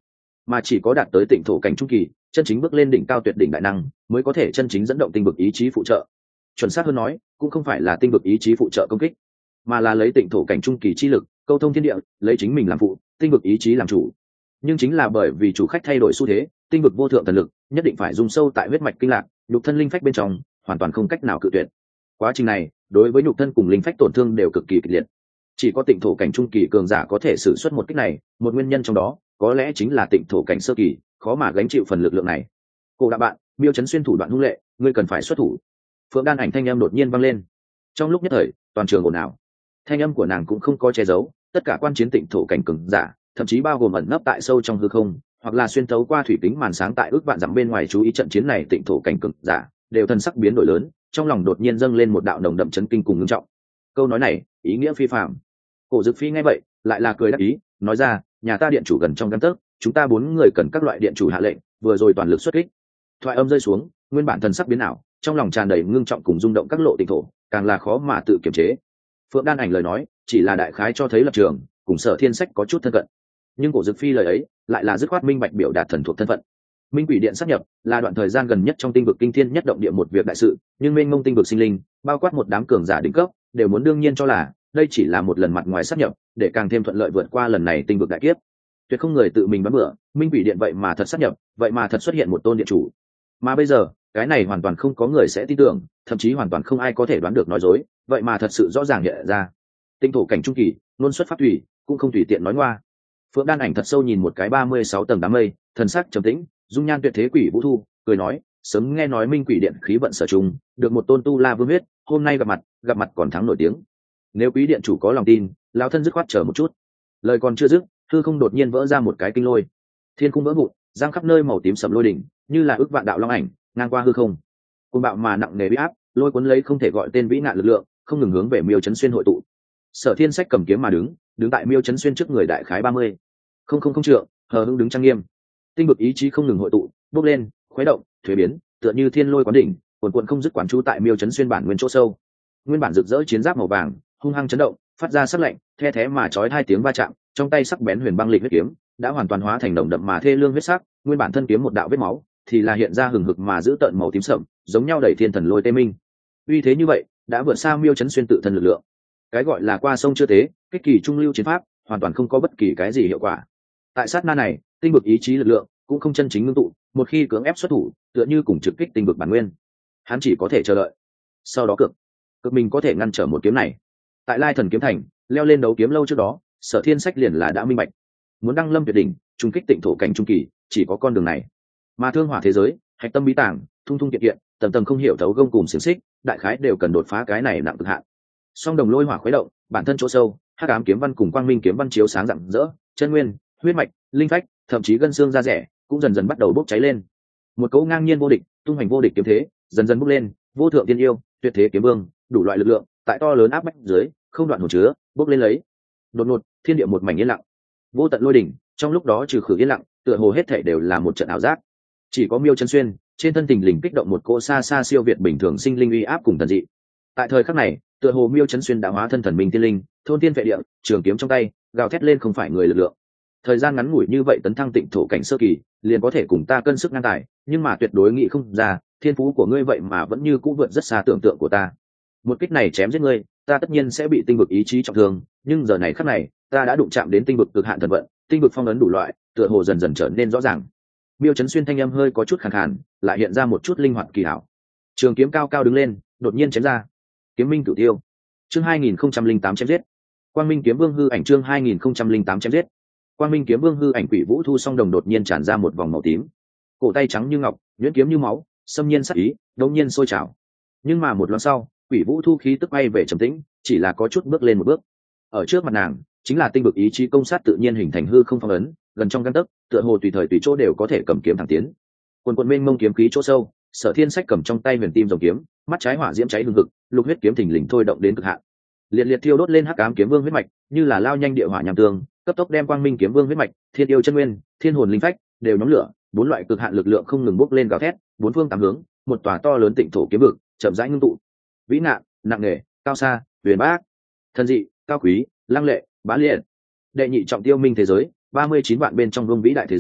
mà chỉ có đạt tới tịnh thổ cảnh trung kỳ, chân chính bước lên đỉnh cao tuyệt đỉnh đại năng mới có thể chân chính dẫn động tinh vực ý chí phụ trợ. Chuẩn xác hơn nói, cũng không phải là tinh vực ý chí phụ trợ công kích, mà là lấy tịnh thổ cảnh trung kỳ chi lực câu thông thiên địa, lấy chính mình làm phụ, tinh vực ý chí làm chủ. Nhưng chính là bởi vì chủ khách thay đổi xu thế, tinh vực vô thượng thần lực nhất định phải dung sâu tại huyết mạch kinh lạc, nhục thân linh phách bên trong, hoàn toàn không cách nào cự tuyệt. Quá trình này đối với nhục thân cùng linh phách tổn thương đều cực kỳ kịch liệt. Chỉ có tịnh thổ cảnh trung kỳ cường giả có thể sử xuất một kích này, một nguyên nhân trong đó có lẽ chính là tịnh thổ cảnh sơ kỳ khó mà gánh chịu phần lực lượng này. Cổ đạo bạn, Miêu Chấn Xuyên thủ đoạn hung lệ, ngươi cần phải xuất thủ. Phượng Đan Ảnh thanh âm đột nhiên vang lên. Trong lúc nhất thời, toàn trường ồn ào. Thanh âm của nàng cũng không có che giấu, tất cả quan chiến tịnh thổ cảnh cường giả, thậm chí bao gồm ẩn nấp tại sâu trong hư không, hoặc là xuyên thấu qua thủy kính màn sáng tại ước vạn dặm bên ngoài chú ý trận chiến này tịnh thổ cảnh cường giả, đều thân sắc biến đổi lớn, trong lòng đột nhiên dâng lên một đạo nồng đậm chấn kinh cùng ngưng trọng. Câu nói này, ý nghĩa phi phàm. Cổ Dực Phi nghe vậy, lại là cười đáp ý, nói ra, nhà ta điện chủ gần trong gang tấc, chúng ta 4 người cần các loại điện chủ hạ lệnh, vừa rồi toàn lực xuất kích. Thoại âm rơi xuống, nguyên bản thần sắc biến ảo, trong lòng tràn đầy ngưng trọng cùng rung động các lộ tịnh thổ, càng là khó mà tự kiềm chế. Phượng Đan Ảnh lời nói, chỉ là đại khái cho thấy lập trường, cùng Sở Thiên Sách có chút thân cận. Nhưng Cổ Dực Phi lời ấy, lại là dứt khoát minh bạch biểu đạt thần thuộc thân phận. Minh Quỷ Điện sáp nhập là đoạn thời gian gần nhất trong tinh vực kinh thiên nhất động địa một việc đại sự, nhưng mênh mông tinh vực sinh linh, bao quát một đám cường giả đỉnh cấp, đều muốn đương nhiên cho là đây chỉ là một lần mặt ngoài sáp nhập, để càng thêm thuận lợi vượt qua lần này tinh vực đại kiếp. Tuyệt không người tự mình bám bựa, Minh Quỷ Điện vậy mà thật sáp nhập, vậy mà thật xuất hiện một tôn điện chủ. Mà bây giờ, cái này hoàn toàn không có người sẽ tin tưởng, thậm chí hoàn toàn không ai có thể đoán được nói dối, vậy mà thật sự rõ ràng hiện ra. Tinh thổ cảnh trung kỳ, luôn xuất pháp thủy, cũng không tùy tiện nói ngoa. Phượng Đan Ảnh thật sâu nhìn một cái 36 tầng đám mây, thần sắc trầm tĩnh, dung nhan tuyệt thế quỷ vũ thu, cười nói, sớm nghe nói Minh Quỷ Điện khí vận sở trùng, được một tôn tu la vương huyết, hôm nay gặp mặt còn thắng nổi tiếng. Nếu quý điện chủ có lòng tin, lão thân dứt khoát chờ một chút. Lời còn chưa dứt, hư không đột nhiên vỡ ra một cái kinh lôi, thiên cung vỡ vụn, giang khắp nơi màu tím sẫm lôi đỉnh, như là ước vạn đạo long ảnh ngang qua hư không. Cơn bạo mà nặng nề bị áp, lôi cuốn lấy không thể gọi tên vĩ nạn lực lượng, không ngừng hướng về Miêu Chấn Xuyên hội tụ. Sở Thiên Sách cầm kiếm mà đứng tại Miêu Chấn Xuyên trước người đại khái 30 không trượng, hờ hững đứng trang nghiêm. Tinh vực ý chí không ngừng hội tụ, bốc lên, khuấy động, thuế biến, tựa như thiên lôi quán đỉnh, cuồn cuộn không dứt quán trú tại Miêu Chấn Xuyên bản nguyên chỗ sâu. Nguyên bản rực rỡ chiến giáp màu vàng, hung hăng chấn động, phát ra sắc lạnh, the thé mà chói hai tiếng va chạm, trong tay sắc bén huyền băng lịch huyết kiếm đã hoàn toàn hóa thành nồng đậm mà thê lương huyết sắc, nguyên bản thân kiếm một đạo vết máu, thì là hiện ra hừng hực mà giữ tợn màu tím sậm, giống nhau đẩy thiên thần lôi tê minh. Uy thế như vậy, đã vượt xa Miêu Chấn Xuyên tự thân lực lượng. Cái gọi là qua sông chưa tế, kích kỳ trung lưu chiến pháp, hoàn toàn không có bất kỳ cái gì hiệu quả. Tại sát na này, tinh vực ý chí lực lượng cũng không chân chính ngưng tụ, một khi cưỡng ép xuất thủ, tựa như cùng trực kích tinh vực bản nguyên. Hắn chỉ có thể chờ đợi, sau đó cực mình có thể ngăn trở một kiếm này. Tại Lai Thần kiếm thành, leo lên đấu kiếm lâu trước đó, Sở Thiên Sách liền là đã minh bạch, muốn đăng lâm tuyệt đỉnh, trung kích tịnh thổ cảnh trung kỳ, chỉ có con đường này. Mà thương hỏa thế giới, hạch tâm bí tàng, thung thung kiện kiện, tầng tầng không hiểu thấu gông cùng xiềng xích, đại khái đều cần đột phá cái này nặng cực hạn. Song đồng lôi hỏa khuấy động, bản thân chỗ sâu, hắc ám kiếm văn cùng quang minh kiếm văn chiếu sáng rạng rỡ, chân nguyên, huyết mạch, linh phách, thậm chí gân xương da rẻ, cũng dần dần bắt đầu bốc cháy lên. Một cỗ ngang nhiên vô địch, tung hành vô địch kiếm thế, dần dần bốc lên, vô thượng tiên yêu, tuyệt thế kiếm vương, đủ loại lực lượng, tại to lớn áp bách dưới, không đoạn hồn chứa, bốc lên lấy. Đột ngột, thiên địa một mảnh yên lặng. Vô tận lôi đỉnh, trong lúc đó trừ khử yên lặng, tựa hồ hết thảy đều là một trận ảo giác. Chỉ có Miêu Chấn Xuyên, trên thân tình lình kích động một cỗ xa xa siêu việt bình thường sinh linh uy áp cùng thần dị. Tại thời khắc này, tựa hồ Miêu Chấn Xuyên đã hóa thân thần minh tiên linh, thôn tiên vệ địa, trường kiếm trong tay, gào thét lên không phải người lực lượng. Thời gian ngắn ngủi như vậy tấn thăng tịnh thổ cảnh sơ kỳ, liền có thể cùng ta cân sức ngang tài, nhưng mà tuyệt đối nghĩ không ra, thiên phú của ngươi vậy mà vẫn như cũ vượt rất xa tưởng tượng của ta. Một kích này chém giết ngươi, ta tất nhiên sẽ bị tinh vực ý chí trọng thương, nhưng giờ này khắc này, ta đã đụng chạm đến tinh vực cực hạn thần vận, tinh vực phong ấn đủ loại, tựa hồ dần dần trở nên rõ ràng. Miêu Chấn Xuyên thanh âm hơi có chút khàn khàn, lại hiện ra một chút linh hoạt kỳ hảo. Trường kiếm cao cao đứng lên, đột nhiên chém ra. Kiếm minh cửu tiêu. Chương 2008 chém giết. Quang Minh kiếm vương hư ảnh chương 2008 chém giết. Quang Minh kiếm vương hư ảnh quỷ vũ thu song đồng đột nhiên tràn ra một vòng màu tím. Cổ tay trắng như ngọc, nhuyễn kiếm như máu, xâm nhiên sắc ý, đột nhiên sôi trào. Nhưng mà một loáng sau, quỷ vũ thu khí tức bay về trầm tĩnh, chỉ là có chút bước lên một bước. Ở trước mặt nàng, chính là tinh vực ý chí công sát tự nhiên hình thành hư không phong ấn, gần trong gang tấc, tựa hồ tùy thời tùy chỗ đều có thể cầm kiếm thẳng tiến. Quần mênh mông kiếm khí chỗ sâu, Sở Thiên Sách cầm trong tay huyền tim rồng kiếm, mắt trái hỏa diễm cháy hừng hực, lục huyết kiếm thình lình thôi động đến cực hạn. Liệt liệt thiêu đốt lên hắc ám kiếm vương huyết mạch, như là lao nhanh địa hỏa nham tương, cấp tốc đem quang minh kiếm vương huyết mạch, thiên yêu chân nguyên, thiên hồn linh phách đều nhóm lửa, bốn loại cực hạn lực lượng không ngừng bốc lên gào thét, bốn phương tám hướng, một tòa to lớn tịnh thổ kiếm vực, chậm rãi ngưng tụ. Vĩ nạn, nặng nề, cao xa, huyền bác, thần dị, cao quý, lăng lệ, bá liệt. Đệ nhị trọng tiêu minh thế giới, 39 vạn bên trong vương vĩ đại thế giới,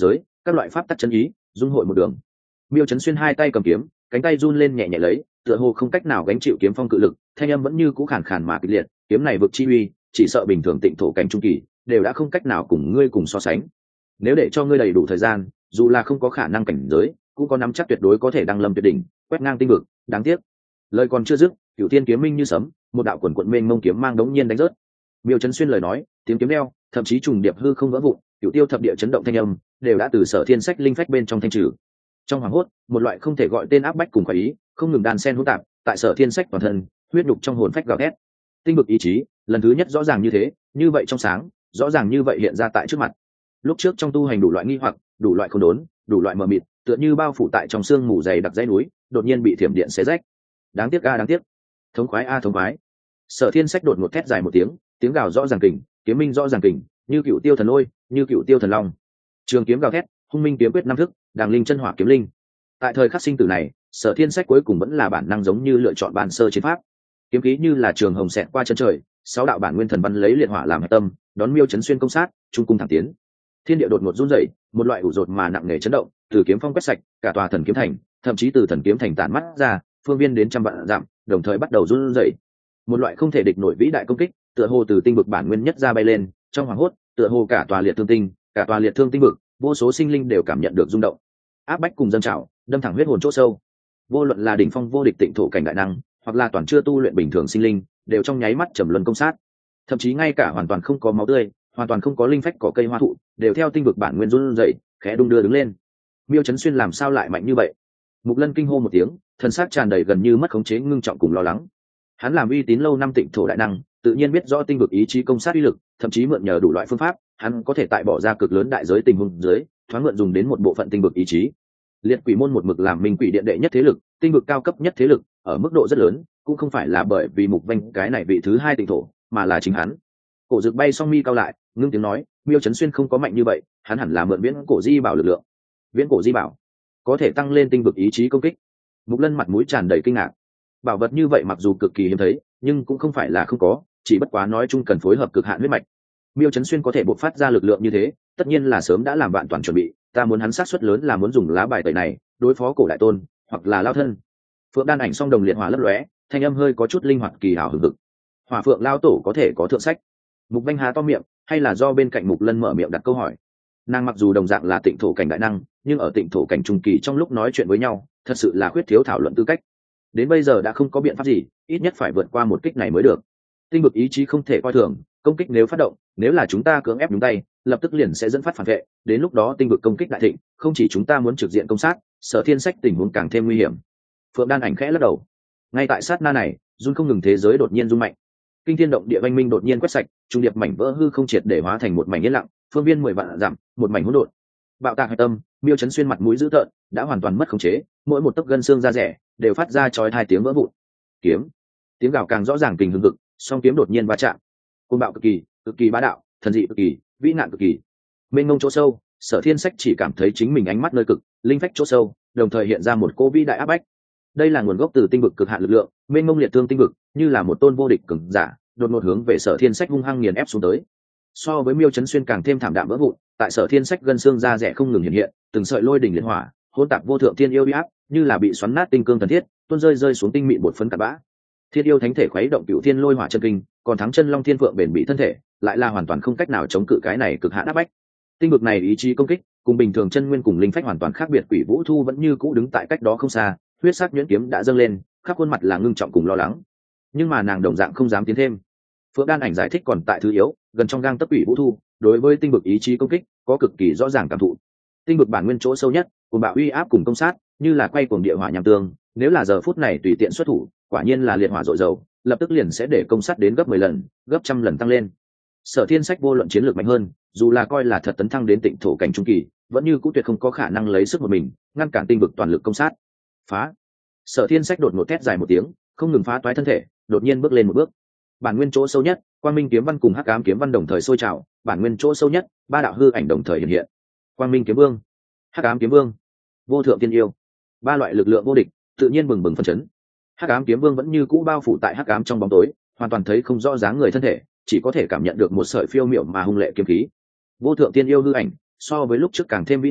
các loại pháp tắc chân ý dung hội một đường. Miêu Chấn Xuyên hai tay cầm kiếm, cánh tay run lên nhẹ nhẹ lấy, tựa hồ không cách nào gánh chịu kiếm phong cự lực, thanh âm vẫn như cũ khàn khàn mà kịch liệt, kiếm này vực chi uy, chỉ sợ bình thường tịnh thổ cảnh trung kỳ đều đã không cách nào cùng ngươi cùng so sánh. Nếu để cho ngươi đầy đủ thời gian, dù là không có khả năng cảnh giới, cũng có nắm chắc tuyệt đối có thể đăng lâm tuyệt đỉnh, quét ngang tinh vực. Đáng tiếc, lời còn chưa dứt, Cửu Tiên kiếm minh như sấm, một đạo quần quận mênh mông kiếm mang đống nhiên đánh rớt. Miêu Chấn Xuyên lời nói, tiếng kiếm đeo, thậm chí trùng điệp hư không vỡ vụn, Cửu Tiêu thập địa chấn động thanh âm, đều đã từ Sở Thiên Sách linh phách bên trong thanh trừ. Trong hoàng hốt, một loại không thể gọi tên áp bách cùng khoái ý, không ngừng đan xen hỗn tạp, tại Sở Thiên Sách toàn thân, huyết đục trong hồn phách gào thét. Tinh vực ý chí, lần thứ nhất rõ ràng như thế, như vậy trong sáng, rõ ràng như vậy hiện ra tại trước mặt. Lúc trước trong tu hành đủ loại nghi hoặc, đủ loại không đốn, đủ loại mờ mịt, tựa như bao phủ tại trong sương mù dày đặc dãy núi, đột nhiên bị thiểm điện xé rách. Đáng tiếc a đáng tiếc, thống khoái a thống khoái. Sở Thiên Sách đột ngột thét dài một tiếng, tiếng gào rõ ràng kình, kiếm minh rõ ràng kình, như Cựu Tiêu thần lôi, như Cựu Tiêu thần long. Trường kiếm gào thét, hung minh kiếm quyết năm thức, đàng linh chân hỏa kiếm linh. Tại thời khắc sinh tử này, Sở Thiên Sách cuối cùng vẫn là bản năng giống như lựa chọn bản sơ chiến pháp. Kiếm khí như là trường hồng xẹt qua chân trời, sáu đạo bản nguyên thần văn lấy liệt hỏa làm hạch tâm, đón Miêu Chấn Xuyên công sát, trung cung thẳng tiến. Thiên địa đột ngột run rẩy, một loại ủ rột mà nặng nề chấn động, từ kiếm phong quét sạch, cả tòa thần kiếm thành, thậm chí từ thần kiếm thành tản mắt ra, phương viên đến trăm vạn dặm, đồng thời bắt đầu run rẩy. Một loại không thể địch nổi vĩ đại công kích, tựa hồ từ tinh vực bản nguyên nhất ra bay lên, trong hoàng hốt, tựa hồ cả tòa liệt thương tinh, cả tòa liệt thương tinh vực, vô số sinh linh đều cảm nhận được rung động. Áp bách cùng dâng trào, đâm thẳng huyết hồn chỗ sâu. Vô luận là đỉnh phong vô địch tịnh thổ cảnh đại năng, hoặc là toàn chưa tu luyện bình thường sinh linh, đều trong nháy mắt trầm luân công sát. Thậm chí ngay cả hoàn toàn không có máu tươi, hoàn toàn không có linh phách cỏ cây hoa thụ, đều theo tinh vực bản nguyên run rẩy, khẽ đung đưa đứng lên. Miêu Chấn Xuyên làm sao lại mạnh như vậy? Mục Lân kinh hô một tiếng, thần sắc tràn đầy gần như mất khống chế ngưng trọng cùng lo lắng. Hắn làm uy tín lâu năm tịnh thổ đại năng, tự nhiên biết rõ tinh vực ý chí công sát uy lực, thậm chí mượn nhờ đủ loại phương pháp, hắn có thể tại bỏ ra cực lớn đại giới tình huống dưới, thoáng mượn dùng đến một bộ phận tinh vực ý chí. Liệt Quỷ môn một mực làm Minh Quỷ điện đệ nhất thế lực, tinh vực cao cấp nhất thế lực, ở mức độ rất lớn, cũng không phải là bởi vì Mục Vanh cái này vị thứ hai tịnh thổ, mà là chính hắn. Cổ Dực bay song mi cao lại, ngưng tiếng nói, Miêu Chấn Xuyên không có mạnh như vậy, hắn hẳn là mượn viễn cổ di bảo lực lượng. Viễn cổ di bảo có thể tăng lên tinh vực ý chí công kích. Mục Lân mặt mũi tràn đầy kinh ngạc. Bảo vật như vậy mặc dù cực kỳ hiếm thấy, nhưng cũng không phải là không có, chỉ bất quá nói chung cần phối hợp cực hạn huyết mạch. Miêu Chấn Xuyên có thể bộc phát ra lực lượng như thế, tất nhiên là sớm đã làm vạn toàn chuẩn bị, ta muốn hắn sát suất lớn là muốn dùng lá bài tẩy này đối phó cổ đại tôn, hoặc là lao thân. Phượng Đan ảnh song đồng liệt hỏa lấp lóe, thanh âm hơi có chút linh hoạt kỳ hảo hừng hực. Hỏa Phượng lao tổ có thể có thượng sách. Mục Vanh há to miệng, hay là do bên cạnh Mục Lân mở miệng đặt câu hỏi. Nàng mặc dù đồng dạng là tịnh thổ cảnh đại năng, nhưng ở tịnh thổ cảnh trung kỳ trong lúc nói chuyện với nhau, thật sự là khuyết thiếu thảo luận tư cách. Đến bây giờ đã không có biện pháp gì, ít nhất phải vượt qua một kích này mới được. Tinh vực ý chí không thể coi thường, công kích nếu phát động, nếu là chúng ta cưỡng ép nhúng tay, lập tức liền sẽ dẫn phát phản vệ, đến lúc đó tinh vực công kích đại thịnh, không chỉ chúng ta muốn trực diện công sát, Sở Thiên Sách tình huống càng thêm nguy hiểm. Phượng Đan ảnh khẽ lắc đầu. Ngay tại sát na này, run không ngừng thế giới đột nhiên rung mạnh. Kinh thiên động địa vanh minh đột nhiên quét sạch, trung điệp mảnh vỡ hư không triệt để hóa thành một mảnh yên lặng, phương viên 10 vạn dặm, một mảnh hỗn độn. Bạo tạc hạch tâm, Miêu Chấn Xuyên mặt mũi dữ tợn, đã hoàn toàn mất khống chế, mỗi một tấc gân xương da rẻ đều phát ra chói tai tiếng vỡ vụn. Kiếm, tiếng gào càng rõ ràng kình hừng hực, song kiếm đột nhiên va chạm. Côn bạo cực kỳ bá đạo, thần dị cực kỳ, vĩ nạn cực kỳ. Mênh mông chỗ sâu, Sở Thiên Sách chỉ cảm thấy chính mình ánh mắt nơi cực, linh phách chỗ sâu, đồng thời hiện ra một cô vĩ đại áp bách. Đây là nguồn gốc từ tinh vực cực hạn lực lượng, mênh mông liệt thương tinh vực, như là một tôn vô địch cường giả, đột ngột hướng về Sở Thiên Sách hung hăng nghiền ép xuống tới. So với Miêu Chấn Xuyên càng thêm thảm đạm vỡ vụn, tại Sở Thiên Sách gân xương da rẻ không ngừng hiện hiện, từng sợi lôi đỉnh liệt hỏa, hỗn tạp vô thượng thiên yêu uy áp, như là bị xoắn nát tinh cương thần thiết, tuôn rơi xuống tinh mịn bột phấn cặn bã. Thiên yêu thánh thể khuấy động cựu thiên lôi hỏa chân kinh, còn thắng chân long thiên phượng bền bị thân thể, lại là hoàn toàn không cách nào chống cự cái này cực hạn áp bách. Tinh vực này ý chí công kích, cùng bình thường chân nguyên cùng linh phách hoàn toàn khác biệt. Quỷ Vũ Thu vẫn như cũ đứng tại cách đó không xa, huyết sắc nhuyễn kiếm đã dâng lên, khắp khuôn mặt là ngưng trọng cùng lo lắng, nhưng mà nàng đồng dạng không dám tiến thêm. Phượng Đan ảnh giải thích còn tại thứ yếu, gần trong gang tấc Quỷ Vũ Thu, đối với tinh vực ý chí công kích có cực kỳ rõ ràng cảm thụ. Tinh vực bản nguyên chỗ sâu nhất, cùng bạo uy áp cùng công sát, như là quay cuồng địa hỏa nham tương, nếu là giờ phút này tùy tiện xuất thủ, quả nhiên là liệt hỏa dội dầu, lập tức liền sẽ để công sát đến gấp 10 lần, gấp trăm lần tăng lên. Sở Thiên Sách vô luận chiến lược mạnh hơn, dù là coi là thật tấn thăng đến tịnh thổ cảnh trung kỳ, vẫn như cũng tuyệt không có khả năng lấy sức một mình ngăn cản tinh vực toàn lực công sát. Phá! Sở Thiên Sách đột ngột thét dài một tiếng, không ngừng phá toái thân thể, đột nhiên bước lên một bước. Bản nguyên chỗ sâu nhất, Quang Minh kiếm văn cùng Hắc Ám kiếm văn đồng thời sôi trào, bản nguyên chỗ sâu nhất, ba đạo hư ảnh đồng thời hiện hiện. Quang Minh kiếm vương, Hắc Ám kiếm vương, vô thượng tiên yêu, ba loại lực lượng vô địch, tự nhiên bừng bừng phân chấn. Hắc Ám kiếm vương vẫn như cũ bao phủ tại hắc ám trong bóng tối, hoàn toàn thấy không rõ dáng người thân thể, chỉ có thể cảm nhận được một sợi phiêu miểu mà hung lệ kiếm khí. Vô thượng tiên yêu hư ảnh, so với lúc trước càng thêm vĩ ngạn,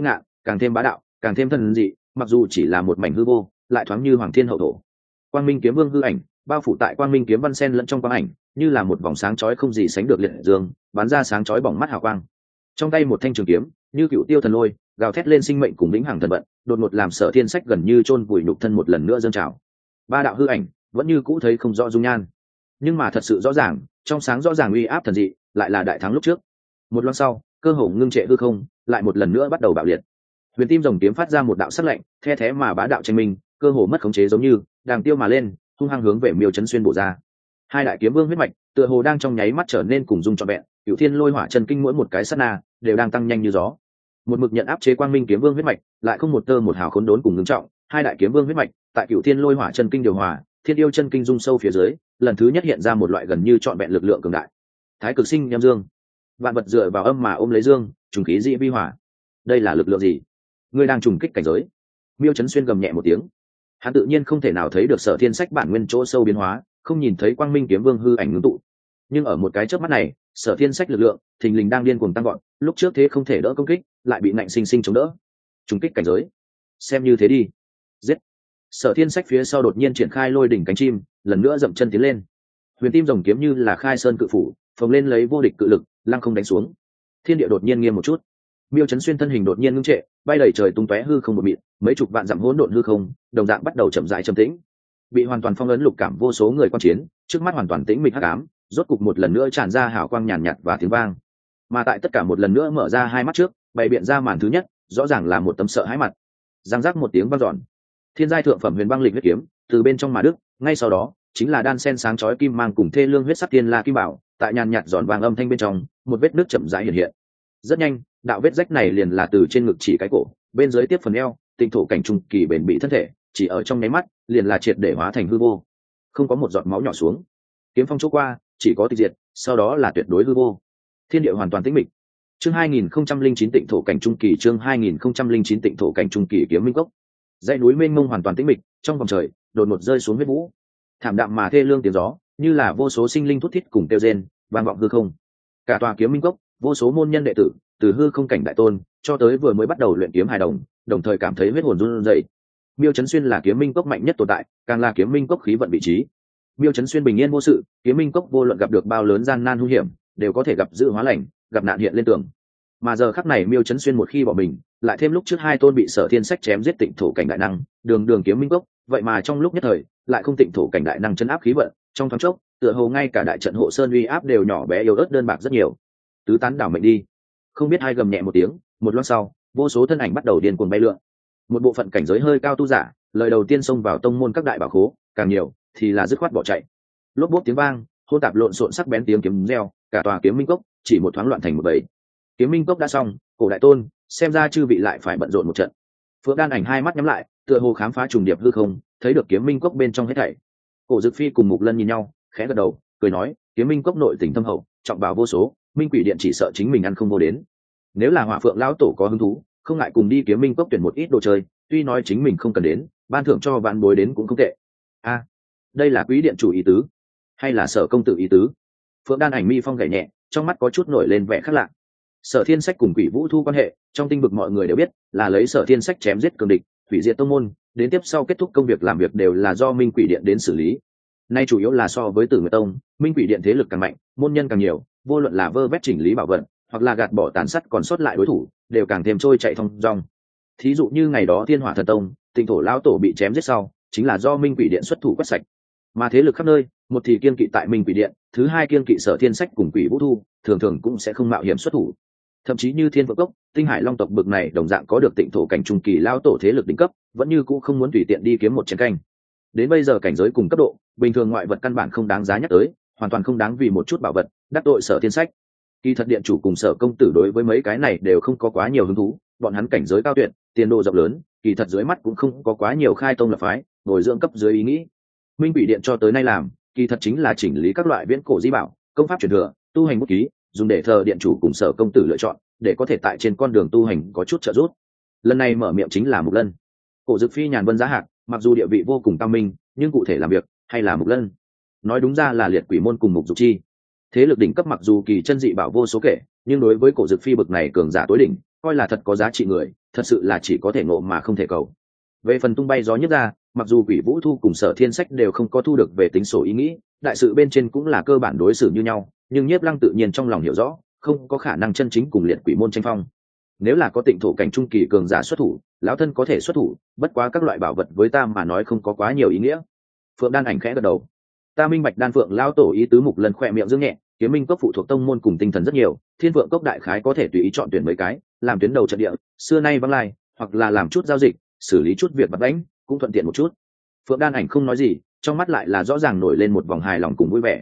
càng thêm bá đạo, càng thêm thần dị, mặc dù chỉ là một mảnh hư vô, lại thoáng như hoàng thiên hậu thổ. Quang Minh kiếm vương hư ảnh bao phủ tại Quang Minh kiếm văn sen lẫn trong quang ảnh, như là một vòng sáng chói không gì sánh được liệt dương, bắn ra sáng chói bỏng mắt hào quang. Trong tay một thanh trường kiếm, như cựu tiêu thần lôi, gào thét lên sinh mệnh cùng vĩnh hằng thần vận, đột ngột làm Sở Thiên Sách gần như chôn vùi nhục thân một lần nữa dâng trào. Ba đạo hư ảnh vẫn như cũ thấy không rõ dung nhan, nhưng mà thật sự rõ ràng, trong sáng rõ ràng uy áp thần dị, lại là đại thắng lúc trước. Một loan sau, cơ hồ ngưng trệ hư không, lại một lần nữa bắt đầu bạo liệt. Huyền Tim rồng kiếm phát ra một đạo sắc lạnh, the thế mà bá đạo tranh minh, cơ hồ mất khống chế giống như đang tiêu mà lên, hung hăng hướng về Miêu Chấn Xuyên bổ ra. Hai đại kiếm vương huyết mạch, tựa hồ đang trong nháy mắt trở nên cùng dung trọn vẹn, Cửu Thiên Lôi Hỏa Chân Kinh mỗi một cái sát na đều đang tăng nhanh như gió. Một mực nhận áp chế Quang Minh kiếm vương huyết mạch, lại không một tơ một hào khốn đốn cùng ngưng trọng, hai đại kiếm vương huyết mạch, tại Cửu Thiên Lôi Hỏa Chân Kinh điều hòa, Thiên Yêu Chân Kinh dung sâu phía dưới, lần thứ nhất hiện ra một loại gần như trọn vẹn lực lượng cường đại. Thái cực sinh nhâm dương, vạn vật dựa vào âm mà ôm lấy dương, trùng khí dị vi hỏa. Đây là lực lượng gì? Ngươi đang trùng kích cảnh giới. Miêu Chấn Xuyên gầm nhẹ một tiếng. Hắn tự nhiên không thể nào thấy được Sở Thiên Sách bản nguyên chỗ sâu biến hóa, không nhìn thấy Quang Minh kiếm vương hư ảnh ngưng tụ. Nhưng ở một cái chớp mắt này, Sở Thiên Sách lực lượng thình lình đang điên cuồng tăng vọt, lúc trước thế không thể đỡ công kích, lại bị nạnh sinh sinh chống đỡ. Trùng kích cảnh giới. Xem như thế đi. Giết. Sở Thiên Sách phía sau đột nhiên triển khai lôi đỉnh cánh chim, lần nữa dậm chân tiến lên. Huyền Tim rồng kiếm như là khai sơn cự phủ, phồng lên lấy vô địch cự lực, lăng không đánh xuống. Thiên địa đột nhiên nghiêm một chút. Miêu Chấn Xuyên thân hình đột nhiên ngưng trệ, bay đầy trời tung tóe hư không một mịn, mấy chục vạn dặm hỗn độn hư không, đồng dạng bắt đầu chậm rãi trầm tĩnh. Bị hoàn toàn phong ấn lục cảm vô số người quan chiến, trước mắt hoàn toàn tĩnh mịch hắc ám, rốt cục một lần nữa tràn ra hào quang nhàn nhạt và tiếng vang. Mà tại tất cả một lần nữa mở ra hai mắt trước, bày biện ra màn thứ nhất, rõ ràng là một tấm sợ hãi mặt. Giang giác một tiếng vang dọn. Thiên giai thượng phẩm huyền băng lịch huyết kiếm, từ bên trong mà đức, ngay sau đó, chính là đan sen sáng chói kim mang cùng thê lương huyết sắc tiên la kim bảo, tại nhàn nhạt giòn vàng âm thanh bên trong, một vết nước chậm rãi hiện hiện. Rất nhanh, đạo vết rách này liền là từ trên ngực chỉ cái cổ, bên dưới tiếp phần eo, tinh thổ cảnh trung kỳ bền bị thân thể, chỉ ở trong nháy mắt, liền là triệt để hóa thành hư vô. Không có một giọt máu nhỏ xuống. Kiếm phong chỗ qua, chỉ có tịch diệt, sau đó là tuyệt đối hư vô. Thiên địa hoàn toàn tĩnh mịch. Chương 2009 Tịnh thổ cảnh trung kỳ, chương 2009 Tịnh thổ cảnh trung kỳ kiếm minh cốc. Dãy núi mênh mông hoàn toàn tĩnh mịch, trong vòng trời, đột ngột rơi xuống huyết vũ. Thảm đạm mà thê lương tiếng gió, như là vô số sinh linh thút thít cùng kêu rên, vang vọng hư không. Cả tòa kiếm minh cốc, vô số môn nhân đệ tử, từ hư không cảnh đại tôn cho tới vừa mới bắt đầu luyện kiếm hài đồng, đồng thời cảm thấy huyết hồn run rẩy. Miêu Chấn Xuyên là kiếm minh cốc mạnh nhất tồn tại, càng là kiếm minh cốc khí vận vị trí. Miêu Chấn Xuyên bình yên vô sự, kiếm minh cốc vô luận gặp được bao lớn gian nan hung hiểm, đều có thể gặp dự hóa lành, gặp nạn hiện lên tường. Mà giờ khắc này Miêu Chấn Xuyên một khi bỏ mình, lại thêm lúc trước hai tôn bị Sở Thiên Sách chém giết Tịnh thổ cảnh đại năng, đường kiếm minh cốc, vậy mà trong lúc nhất thời, lại không Tịnh thổ cảnh đại năng chấn áp khí vận, trong thoáng chốc, tựa hồ ngay cả đại trận hộ sơn uy áp đều nhỏ bé yếu ớt đơn bạc rất nhiều. Tứ tán đảo mệnh đi. Không biết hai gầm nhẹ một tiếng, một loan sau, vô số thân ảnh bắt đầu điên cuồng bay lượn. Một bộ phận cảnh giới hơi cao tu giả, lời đầu tiên xông vào tông môn các đại bảo khố, càng nhiều thì là dứt khoát bỏ chạy. Lốp bốp tiếng vang, hỗn tạp lộn xộn sắc bén tiếng kiếm reo, cả tòa kiếm minh cốc chỉ một thoáng loạn thành một bầy. Kiếm minh cốc đã xong, cổ đại tôn, xem ra chư vị lại phải bận rộn một trận. Phượng Đan Ảnh hai mắt nhắm lại, tựa hồ khám phá trùng điệp hư không, thấy được kiếm minh cốc bên trong hết thảy. Cổ Dực Phi cùng Mục Lân nhìn nhau, khẽ gật đầu, cười nói, kiếm minh cốc nội tình thâm hậu, trọng bảo vô số, minh quỷ điện chỉ sợ chính mình ăn không vô đến. Nếu là Hỏa Phượng lão tổ có hứng thú, không ngại cùng đi kiếm minh cốc tuyển một ít đồ chơi, tuy nói chính mình không cần đến, ban thưởng cho vạn bối đến cũng không tệ. A, đây là quý điện chủ ý tứ, hay là Sở công tử ý tứ? Phượng Đan Ảnh mi phong gảy nhẹ, trong mắt có chút nổi lên vẻ khác lạ. Sở Thiên Sách cùng Quỷ Vũ Thu quan hệ, trong tinh vực mọi người đều biết, là lấy Sở Thiên Sách chém giết cường địch, hủy diệt tông môn, đến tiếp sau kết thúc công việc làm việc đều là do Minh Quỷ Điện đến xử lý. Nay chủ yếu là so với Tử Nguyệt Tông, Minh Quỷ Điện thế lực càng mạnh, môn nhân càng nhiều, vô luận là vơ vét chỉnh lý bảo vận, hoặc là gạt bỏ tàn sát còn sót lại đối thủ, đều càng thêm trôi chạy thông dong. Thí dụ như ngày đó Thiên Hỏa Thần Tông, Tịnh thổ lão tổ bị chém giết sau, chính là do Minh Quỷ Điện xuất thủ quét sạch. Mà thế lực khắp nơi, một thì kiên kỵ tại Minh Quỷ Điện, thứ hai kiên kỵ Sở Thiên Sách cùng Quỷ Vũ Thu, thường thường cũng sẽ không mạo hiểm xuất thủ. Thậm chí như Thiên Phượng Cốc, Tinh Hải Long tộc bực này đồng dạng có được Tịnh thổ cảnh trung kỳ lão tổ thế lực đỉnh cấp, vẫn như cũ không muốn tùy tiện đi kiếm một chén canh. Đến bây giờ cảnh giới cùng cấp độ, bình thường ngoại vật căn bản không đáng giá nhắc tới, hoàn toàn không đáng vì một chút bảo vật đắc tội Sở Thiên Sách. Kỳ thật điện chủ cùng Sở công tử đối với mấy cái này đều không có quá nhiều hứng thú, bọn hắn cảnh giới cao tuyệt, tiền đồ rộng lớn, kỳ thật dưới mắt cũng không có quá nhiều khai tông lập phái, bồi dưỡng cấp dưới ý nghĩ. Minh Quỷ Điện cho tới nay làm, kỳ thật chính là chỉnh lý các loại viễn cổ di bảo, công pháp truyền thừa, tu hành bút ký, dùng để thờ điện chủ cùng Sở công tử lựa chọn, để có thể tại trên con đường tu hành có chút trợ giúp. Lần này mở miệng chính là Mục Lân. Cổ Dực Phi nhàn vân giá hạc, mặc dù địa vị vô cùng cao minh, nhưng cụ thể làm việc hay là Mục Lân. Nói đúng ra là Liệt Quỷ môn cùng Mục Dục Chi. Thế lực đỉnh cấp mặc dù kỳ chân dị bảo vô số kể, nhưng đối với Cổ Dực Phi bực này cường giả tối đỉnh, coi là thật có giá trị người thật sự là chỉ có thể ngộ mà không thể cầu. Về phần tung bay gió nhất ra, mặc dù Quỷ Vũ Thu cùng Sở Thiên Sách đều không có thu được về tính sổ ý nghĩ, đại sự bên trên cũng là cơ bản đối xử như nhau, nhưng Nhiếp Lăng tự nhiên trong lòng hiểu rõ, không có khả năng chân chính cùng liệt quỷ môn tranh phong. Nếu là có Tịnh thổ cảnh trung kỳ cường giả xuất thủ, lão thân có thể xuất thủ, bất quá các loại bảo vật với ta mà nói không có quá nhiều ý nghĩa. Phượng Đan Ảnh khẽ gật đầu. Ta minh bạch Đan Phượng lão tổ ý tứ. Mục Lần khỏe miệng dương nhẹ, Kiếm Minh cốc phụ thuộc tông môn cùng tinh thần rất nhiều, Thiên Phượng cốc đại khái có thể tùy ý chọn tuyển mấy cái, làm tuyến đầu trận địa, xưa nay vắng lai, hoặc là làm chút giao dịch, xử lý chút việc vặt vãnh, cũng thuận tiện một chút. Phượng Đan Ảnh không nói gì, trong mắt lại là rõ ràng nổi lên một vòng hài lòng cùng vui vẻ.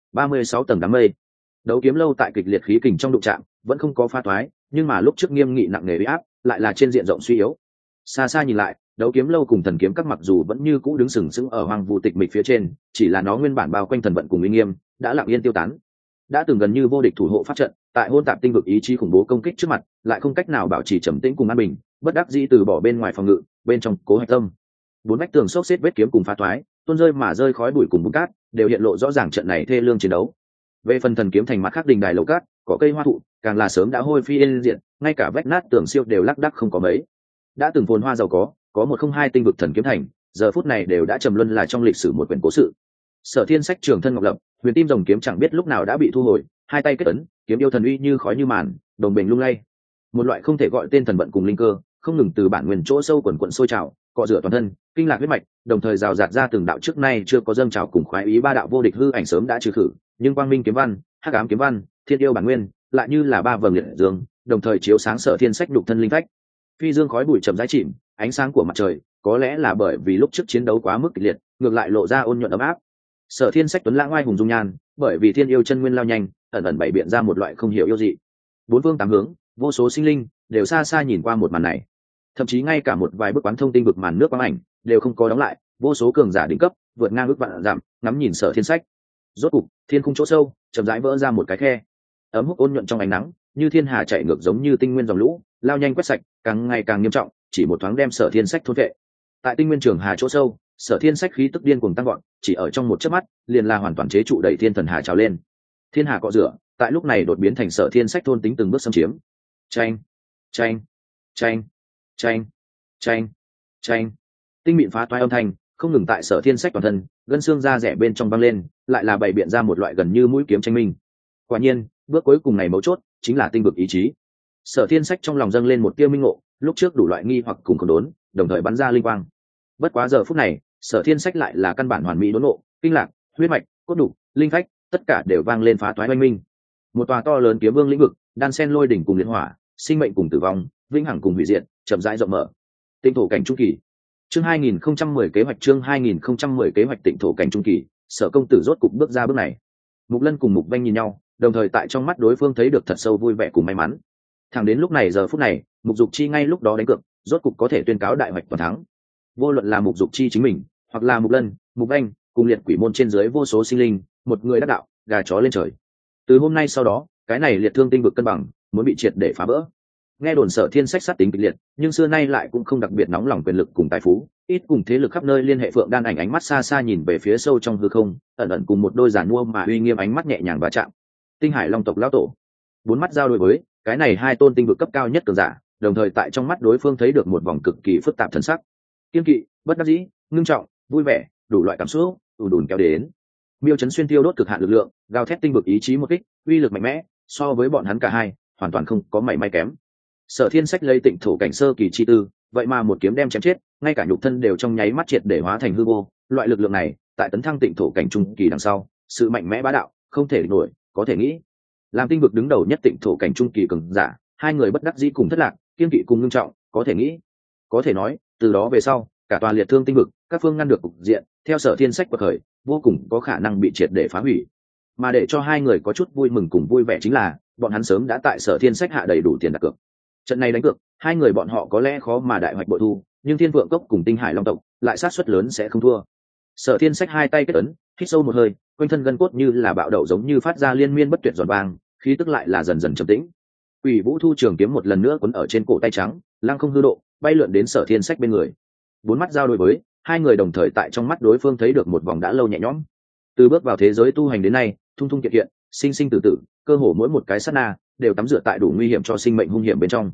36 tầng đám mây, Đấu Kiếm lâu tại kịch liệt khí kình trong đụng chạm, vẫn không có pha thoái, nhưng mà lúc trước nghiêm nghị nặng nề uy áp, lại là trên diện rộng suy yếu. Xa xa nhìn lại, Đấu Kiếm lâu cùng Thần Kiếm các mặc dù vẫn như cũ đứng sừng sững ở hoang vu tịch mịch phía trên, chỉ là nó nguyên bản bao quanh thần vận cùng uy nghiêm, đã lặng yên tiêu tán. Đã từng gần như vô địch thủ hộ pháp trận, tại hôn tạp tinh vực ý chí khủng bố công kích trước mặt, lại không cách nào bảo trì trầm tĩnh cùng an bình, bất đắc dĩ từ bỏ bên ngoài phòng ngự, bên trong cố hạch tâm. Bốn vách tường xốc xếp vết kiếm cùng phá thoái, tuôn rơi mà rơi khói bụi cùng bùn cát, đều hiện lộ rõ ràng trận này thê lương chiến đấu. Về phần Thần Kiếm thành mặt khác đình đài lầu cát, có cây hoa thụ, càng là sớm đã hôi phi yên diệt, ngay cả vách nát tường siêu đều lác đác không có mấy. Đã từng phồn hoa giàu có một không hai tinh vực Thần Kiếm thành, giờ phút này đều đã trầm luân là trong lịch sử một quyển cố sự. Sở Thiên Sách trường thân ngọc lập, huyền tim rồng kiếm chẳng biết lúc nào đã bị thu hồi, hai tay kết ấn, kiếm yêu thần uy như khói như màn, đồng bền lung lay. Một loại không thể gọi tên thần vận cùng linh cơ, không ngừng từ bản nguyên chỗ sâu quần quần sôi trào, cọ rửa toàn thân, kinh lạc huyết mạch, đồng thời rào rạt ra từng đạo trước nay chưa có dâng trào cùng khoái ý ba đạo vô địch hư ảnh sớm đã trừ khử, nhưng quang minh kiếm văn, hắc ám kiếm văn, thiên yêu bản nguyên, lại như là ba vầng liệt dương, đồng thời chiếu sáng Sở Thiên Sách đục thân linh phách. Phi dương khói bụi chậm rãi chìm, ánh sáng của mặt trời, có lẽ là bởi vì lúc trước chiến đấu quá mức kịch liệt, ngược lại lộ ra ôn nhuận ấm áp. Sở Thiên Sách tuấn lãng oai hùng dung nhan, bởi vì thiên yêu chân nguyên lao nhanh, ẩn ẩn bày biện ra một loại không hiểu yêu dị. Bốn phương tám hướng, vô số sinh linh đều xa xa nhìn qua một màn này. Thậm chí ngay cả một vài bức quán thông tinh vực màn nước quang ảnh đều không có đóng lại, vô số cường giả đỉnh cấp vượt ngang ước vạn dặm, ngắm nhìn Sở Thiên Sách. Rốt cục, thiên khung chỗ sâu chậm rãi vỡ ra một cái khe. Ấm húc ôn nhuận trong ánh nắng, như thiên hà chảy ngược giống như tinh nguyên dòng lũ, lao nhanh quét sạch, càng ngày càng nghiêm trọng, chỉ một thoáng đem Sở Thiên Sách thôn vệ. Tại tinh nguyên trường hà chỗ sâu, Sở Thiên Sách khí tức điên cuồng tăng gọn, chỉ ở trong một chớp mắt, liền là hoàn toàn chế trụ đẩy thiên thần hà trào lên. Thiên hà cọ rửa, tại lúc này đột biến thành Sở Thiên Sách thôn tính từng bước xâm chiếm. Chanh, chanh, chanh, chanh, chanh, chanh. Tinh mịn phá toái âm thanh không ngừng tại Sở Thiên Sách toàn thân, gân xương da rẻ bên trong băng lên, lại là bày biện ra một loại gần như mũi kiếm tranh minh. Quả nhiên, bước cuối cùng này mấu chốt chính là tinh vực ý chí. Sở Thiên Sách trong lòng dâng lên một tia minh ngộ, lúc trước đủ loại nghi hoặc cùng khốn đốn, đồng thời bắn ra linh quang. Bất quá giờ phút này, Sở Thiên Sách lại là căn bản hoàn mỹ đốn ngộ, kinh lạc, huyết mạch, cốt đủ, linh phách, tất cả đều vang lên phá toái oanh minh. Một tòa to lớn kiếm vương lĩnh vực, đan sen lôi đỉnh cùng liệt hỏa, sinh mệnh cùng tử vong, vĩnh hằng cùng hủy diệt, chậm rãi rộng mở. Tịnh thổ cảnh trung kỳ. Chương 2010 kế hoạch chương 2010 kế hoạch Tịnh thổ cảnh trung kỳ, Sở công tử rốt cục bước ra bước này. Mục Lân cùng Mục Vanh nhìn nhau, đồng thời tại trong mắt đối phương thấy được thật sâu vui vẻ cùng may mắn. Thẳng đến lúc này giờ phút này, Mục Dục Chi ngay lúc đó đánh cược, rốt cục có thể tuyên cáo đại hoạch toàn thắng. Vô luận là Mục Dục Chi chính mình, hoặc là Mục Lân, Mục Vanh, cùng liệt quỷ môn trên dưới vô số sinh linh, một người đắc đạo, gà chó lên trời. Từ hôm nay sau đó, cái này liệt thương tinh vực cân bằng muốn bị triệt để phá vỡ. Nghe đồn Sở Thiên Sách sát tính kịch liệt, nhưng xưa nay lại cũng không đặc biệt nóng lòng quyền lực cùng tài phú, ít cùng thế lực khắp nơi liên hệ. Phượng Đan Ảnh ánh mắt xa xa nhìn về phía sâu trong hư không, ẩn ẩn cùng một đôi giàn mua mà uy nghiêm ánh mắt nhẹ nhàng và chạm. Tinh Hải Long tộc lão tổ, bốn mắt giao đối với cái này hai tôn tinh vực cấp cao nhất cường giả, đồng thời tại trong mắt đối phương thấy được một vòng cực kỳ phức tạp thần sắc, kiên kỵ, bất đắc dĩ, ngưng trọng, vui vẻ, đủ loại cảm xúc ùn ùn kéo đến. Miêu Chấn Xuyên tiêu đốt cực hạn lực lượng, gào thét tinh vực ý chí một kích, uy lực mạnh mẽ, so với bọn hắn cả hai hoàn toàn không có mảy may kém. Sở Thiên Sách lấy Tịnh thổ cảnh sơ kỳ chi tư, vậy mà một kiếm đem chém chết, ngay cả nhục thân đều trong nháy mắt triệt để hóa thành hư vô. Loại lực lượng này, tại tấn thăng Tịnh thổ cảnh trung kỳ đằng sau, sự mạnh mẽ bá đạo, không thể địch nổi. Có thể nghĩ, làm tinh vực đứng đầu nhất Tịnh thổ cảnh trung kỳ cường giả, hai người bất đắc dĩ cùng thất lạc, kiên kỵ cùng ngưng trọng. Có thể nghĩ, có thể nói, từ đó về sau, cả tòa liệt thương tinh vực, các phương ngăn được cục diện, theo Sở Thiên Sách bậc khởi, vô cùng có khả năng bị triệt để phá hủy. Mà để cho hai người có chút vui mừng cùng vui vẻ chính là, bọn hắn sớm đã tại Sở Thiên Sách hạ đầy đủ tiền đặt cược. Trận này đánh cược, hai người bọn họ có lẽ khó mà đại hoạch bội thu, nhưng Thiên Vượng Cốc cùng Tinh Hải Long tộc lại sát suất lớn sẽ không thua. Sở Thiên Sách hai tay kết ấn, hít sâu một hơi, quanh thân gân cốt như là bạo đậu giống như phát ra liên miên bất tuyệt giòn vàng, khí tức lại là dần dần trầm tĩnh. Quỷ Vũ Thu trường kiếm một lần nữa quấn ở trên cổ tay trắng, lăng không hư độ, bay lượn đến Sở Thiên Sách bên người. Bốn mắt giao đối với, hai người đồng thời tại trong mắt đối phương thấy được một vòng đã lâu nhẹ nhõm. Từ bước vào thế giới tu hành đến nay, thung thung kiện kiện, sinh sinh tử tử, cơ hồ mỗi một cái sát na đều tắm rửa tại đủ nguy hiểm cho sinh mệnh hung hiểm bên trong.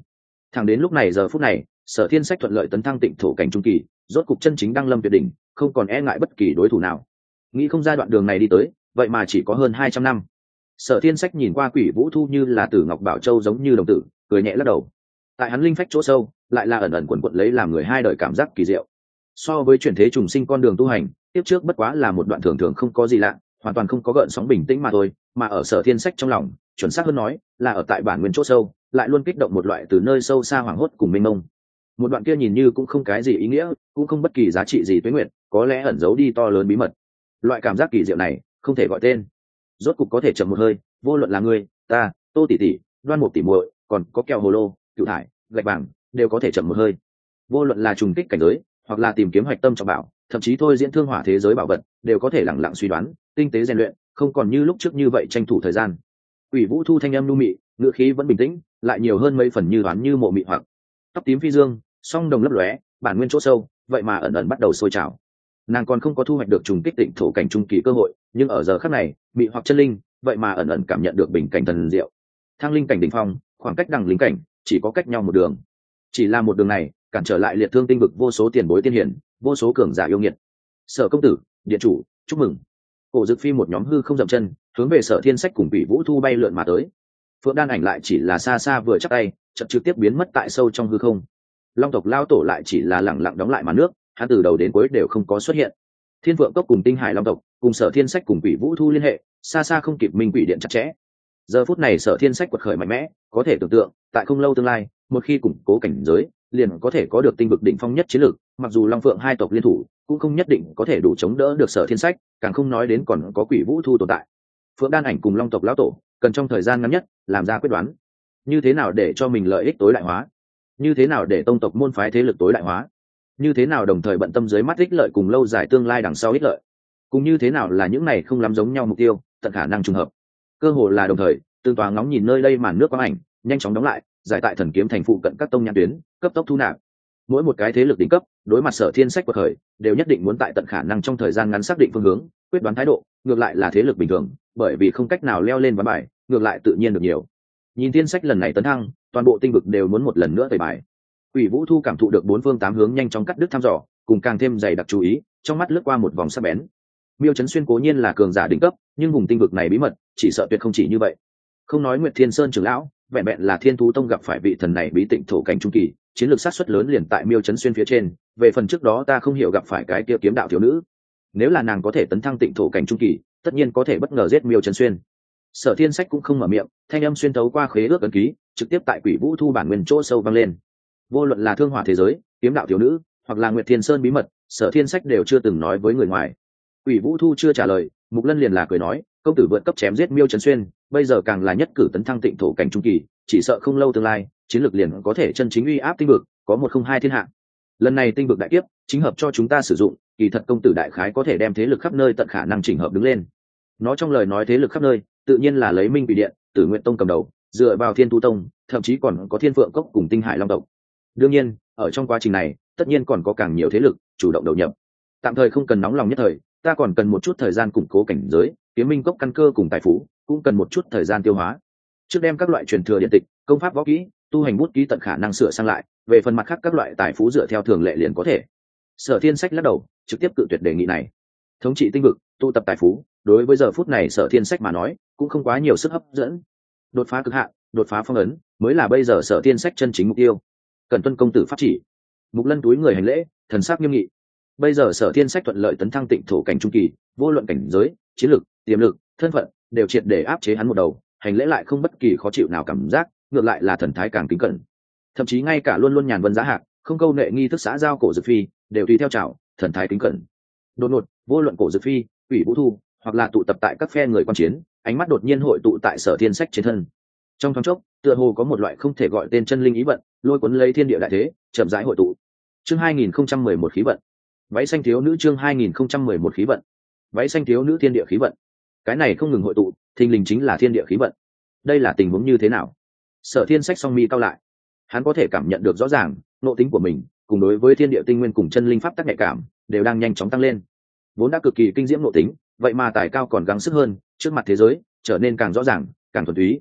Thẳng đến lúc này giờ phút này, Sở Thiên Sách thuận lợi tấn thăng tịnh thổ cảnh trung kỳ, rốt cục chân chính đăng lâm tuyệt đỉnh, không còn e ngại bất kỳ đối thủ nào. Nghĩ không ra đoạn đường này đi tới, vậy mà chỉ có hơn 200 năm. Sở Thiên Sách nhìn qua Quỷ Vũ Thu như là Tử Ngọc Bảo Châu giống như đồng tử, cười nhẹ lắc đầu. Tại hắn linh phách chỗ sâu, lại là ẩn ẩn quẩn quẩn lấy làm người hai đời cảm giác kỳ diệu. So với chuyển thế trùng sinh con đường tu hành, tiếp trước bất quá là một đoạn thường thường không có gì lạ, hoàn toàn không có gợn sóng bình tĩnh mà thôi, mà ở Sở Thiên Sách trong lòng, chuẩn xác hơn nói, là ở tại bản nguyên chỗ sâu, lại luôn kích động một loại từ nơi sâu xa hoảng hốt cùng mênh mông. Một đoạn kia nhìn như cũng không cái gì ý nghĩa, cũng không bất kỳ giá trị gì tuế nguyện, có lẽ ẩn giấu đi to lớn bí mật. Loại cảm giác kỳ diệu này, không thể gọi tên. Rốt cục có thể chậm một hơi, vô luận là ngươi, ta, Tô tỷ tỷ, Đoan Mục tỷ muội, còn có kẹo hồ lô, cựu thải, gạch vàng, đều có thể chậm một hơi. Vô luận là trùng kích cảnh giới, hoặc là tìm kiếm hoạch tâm trọng bảo, thậm chí thôi diễn thương hỏa thế giới bảo vật, đều có thể lẳng lặng suy đoán, tinh tế rèn luyện, không còn như lúc trước như vậy tranh thủ thời gian. Quỷ Vũ Thu thanh âm nu mị, ngữ khí vẫn bình tĩnh, lại nhiều hơn mấy phần như đoán như mộ mị hoặc. Tóc tím phi dương, song đồng lấp lóe, bản nguyên chỗ sâu, vậy mà ẩn ẩn bắt đầu sôi trào. Nàng còn không có thu hoạch được trùng kích tịnh thổ cảnh trung kỳ cơ hội, nhưng ở giờ khắc này, mị hoặc chân linh, vậy mà ẩn ẩn cảm nhận được bình cảnh thần diệu. Thang linh cảnh đỉnh phong, khoảng cách đằng linh cảnh chỉ có cách nhau một đường. Chỉ là một đường này, cản trở lại liệt thương tinh vực vô số tiền bối tiên hiển, vô số cường giả yêu nghiệt. Sở công tử, điện chủ, chúc mừng. Cổ Dực Phi một nhóm hư không dậm chân, hướng về Sở Thiên Sách cùng Quỷ Vũ Thu bay lượn mà tới. Phượng Đan Ảnh lại chỉ là xa xa vừa chắc tay, chợt trực tiếp biến mất tại sâu trong hư không. Long tộc lao tổ lại chỉ là lẳng lặng đóng lại màn nước, hắn từ đầu đến cuối đều không có xuất hiện. Thiên Phượng cốc cùng Tinh Hải Long tộc, cùng Sở Thiên Sách cùng Quỷ Vũ Thu liên hệ, xa xa không kịp Minh Quỷ Điện chặt chẽ. Giờ phút này Sở Thiên Sách quật khởi mạnh mẽ, có thể tưởng tượng, tại không lâu tương lai, một khi củng cố cảnh giới, liền có thể có được tinh vực đỉnh phong nhất chiến lược, mặc dù Long Phượng hai tộc liên thủ, cũng không nhất định có thể đủ chống đỡ được Sở Thiên Sách, càng không nói đến còn có Quỷ Vũ Thu tồn tại. Phượng Đan Ảnh cùng Long tộc lão tổ, cần trong thời gian ngắn nhất làm ra quyết đoán, như thế nào để cho mình lợi ích tối đại hóa, như thế nào để tông tộc môn phái thế lực tối đại hóa, như thế nào đồng thời bận tâm dưới mắt ích lợi cùng lâu dài tương lai đằng sau ích lợi, cùng như thế nào là những này không lắm giống nhau mục tiêu, tận khả năng trùng hợp. Cơ hồ là đồng thời, tương tòa ngóng nhìn nơi đây màn nước quang ảnh, nhanh chóng đóng lại, giải tại thần kiếm thành phụ cận các tông nhãn tuyến, cấp tốc thu nạp. Mỗi một cái thế lực đỉnh cấp, đối mặt Sở Thiên Sách quật khởi, đều nhất định muốn tại tận khả năng trong thời gian ngắn xác định phương hướng, quyết đoán thái độ, ngược lại là thế lực bình thường, bởi vì không cách nào leo lên ván bài, ngược lại tự nhiên được nhiều. Nhìn Thiên Sách lần này tấn thăng, toàn bộ tinh vực đều muốn một lần nữa tẩy bài. Quỷ Vũ Thu cảm thụ được bốn phương tám hướng nhanh chóng cắt đứt thăm dò, cùng càng thêm dày đặc chú ý, trong mắt lướt qua một vòng sắc bén. Miêu Chấn Xuyên cố nhiên là cường giả đỉnh cấp, nhưng vùng tinh vực này bí mật, chỉ sợ tuyệt không chỉ như vậy. Không nói Nguyệt Thiên Sơn trưởng lão, vẹn vẹn là Thiên Thú Tông gặp phải vị thần này bí tịnh thổ cảnh trung kỳ, chiến lược sát suất lớn liền tại Miêu Chấn Xuyên phía trên. Về phần trước đó ta không hiểu gặp phải cái kia kiếm đạo thiếu nữ, nếu là nàng có thể tấn thăng tịnh thổ cảnh trung kỳ, tất nhiên có thể bất ngờ giết Miêu Chấn Xuyên. Sở Thiên Sách cũng không mở miệng, thanh âm xuyên thấu qua khế ước ấn ký, trực tiếp tại Quỷ Vũ Thu bản nguyên chỗ sâu vang lên. Vô luận là thương hỏa thế giới, kiếm đạo thiếu nữ, hoặc là Nguyệt Thiên Sơn bí mật, Sở Thiên Sách đều chưa từng nói với người ngoài. Quỷ Vũ Thu chưa trả lời, Mục Lân liền là cười nói, công tử vượt cấp chém giết Miêu Chấn Xuyên, bây giờ càng là nhất cử tấn thăng tịnh thổ cảnh trung kỳ, chỉ sợ không lâu tương lai, chiến lược liền có thể chân chính uy áp tinh vực, có một không hai thiên hạ. Lần này tinh vực đại kiếp, chính hợp cho chúng ta sử dụng, kỳ thật công tử đại khái có thể đem thế lực khắp nơi tận khả năng chỉnh hợp đứng lên. Nó trong lời nói thế lực khắp nơi, tự nhiên là lấy Minh Quỷ Điện, Tử Nguyện Tông cầm đầu, dựa vào Thiên Tu Tông, thậm chí còn có Thiên Phượng Cốc cùng Tinh Hải Long tộc. Đương nhiên, ở trong quá trình này, tất nhiên còn có càng nhiều thế lực chủ động đầu nhập. Tạm thời không cần nóng lòng nhất thời, ta còn cần một chút thời gian củng cố cảnh giới, Kiếm Minh Cốc căn cơ cùng tài phú, cũng cần một chút thời gian tiêu hóa. Trước đem các loại truyền thừa điện tịch, công pháp võ kỹ, tu hành bút ký tận khả năng sửa sang lại, về phần mặt khác các loại tài phú dựa theo thường lệ liền có thể. Sở Thiên Sách lắc đầu, trực tiếp cự tuyệt đề nghị này. Thống trị tinh vực, tụ tập tài phú, đối với giờ phút này Sở Thiên Sách mà nói, cũng không quá nhiều sức hấp dẫn. Đột phá cực hạn, đột phá phong ấn, mới là bây giờ Sở Thiên Sách chân chính mục tiêu. Cần tuân công tử pháp chỉ. Mục Lân túi người hành lễ, thần sắc nghiêm nghị. Bây giờ Sở Thiên Sách thuận lợi tấn thăng tịnh thổ cảnh trung kỳ, vô luận cảnh giới, chiến lược, tiềm lực, thân phận, đều triệt để áp chế hắn một đầu, hành lễ lại không bất kỳ khó chịu nào cảm giác, ngược lại là thần thái càng kính cẩn. Thậm chí ngay cả luôn luôn nhàn vân giá hạc, không câu nệ nghi thức xã giao Cổ Dực Phi, đều tùy theo chào, thần thái kính cẩn. Đột ngột, vô luận Cổ Dực Phi, Quỷ Vũ Thu, hoặc là tụ tập tại các phe người quan chiến, ánh mắt đột nhiên hội tụ tại Sở Thiên Sách trên thân. Trong thoáng chốc, tựa hồ có một loại không thể gọi tên chân linh ý vận, lôi cuốn lấy thiên địa đại thế, chậm rãi hội tụ. Chương 2011 khí vận. Váy xanh thiếu nữ chương 2011 khí vận. Váy xanh thiếu nữ thiên địa khí vận. Cái này không ngừng hội tụ, thình lình chính là thiên địa khí vận. Đây là tình huống như thế nào? Sở Thiên Sách song mi cao lại. Hắn có thể cảm nhận được rõ ràng, nội tính của mình, cùng đối với thiên địa tinh nguyên cùng chân linh pháp tắc nhạy cảm, đều đang nhanh chóng tăng lên. Vốn đã cực kỳ kinh diễm nội tính, vậy mà tài cao còn gắng sức hơn, trước mặt thế giới, trở nên càng rõ ràng, càng thuần túy.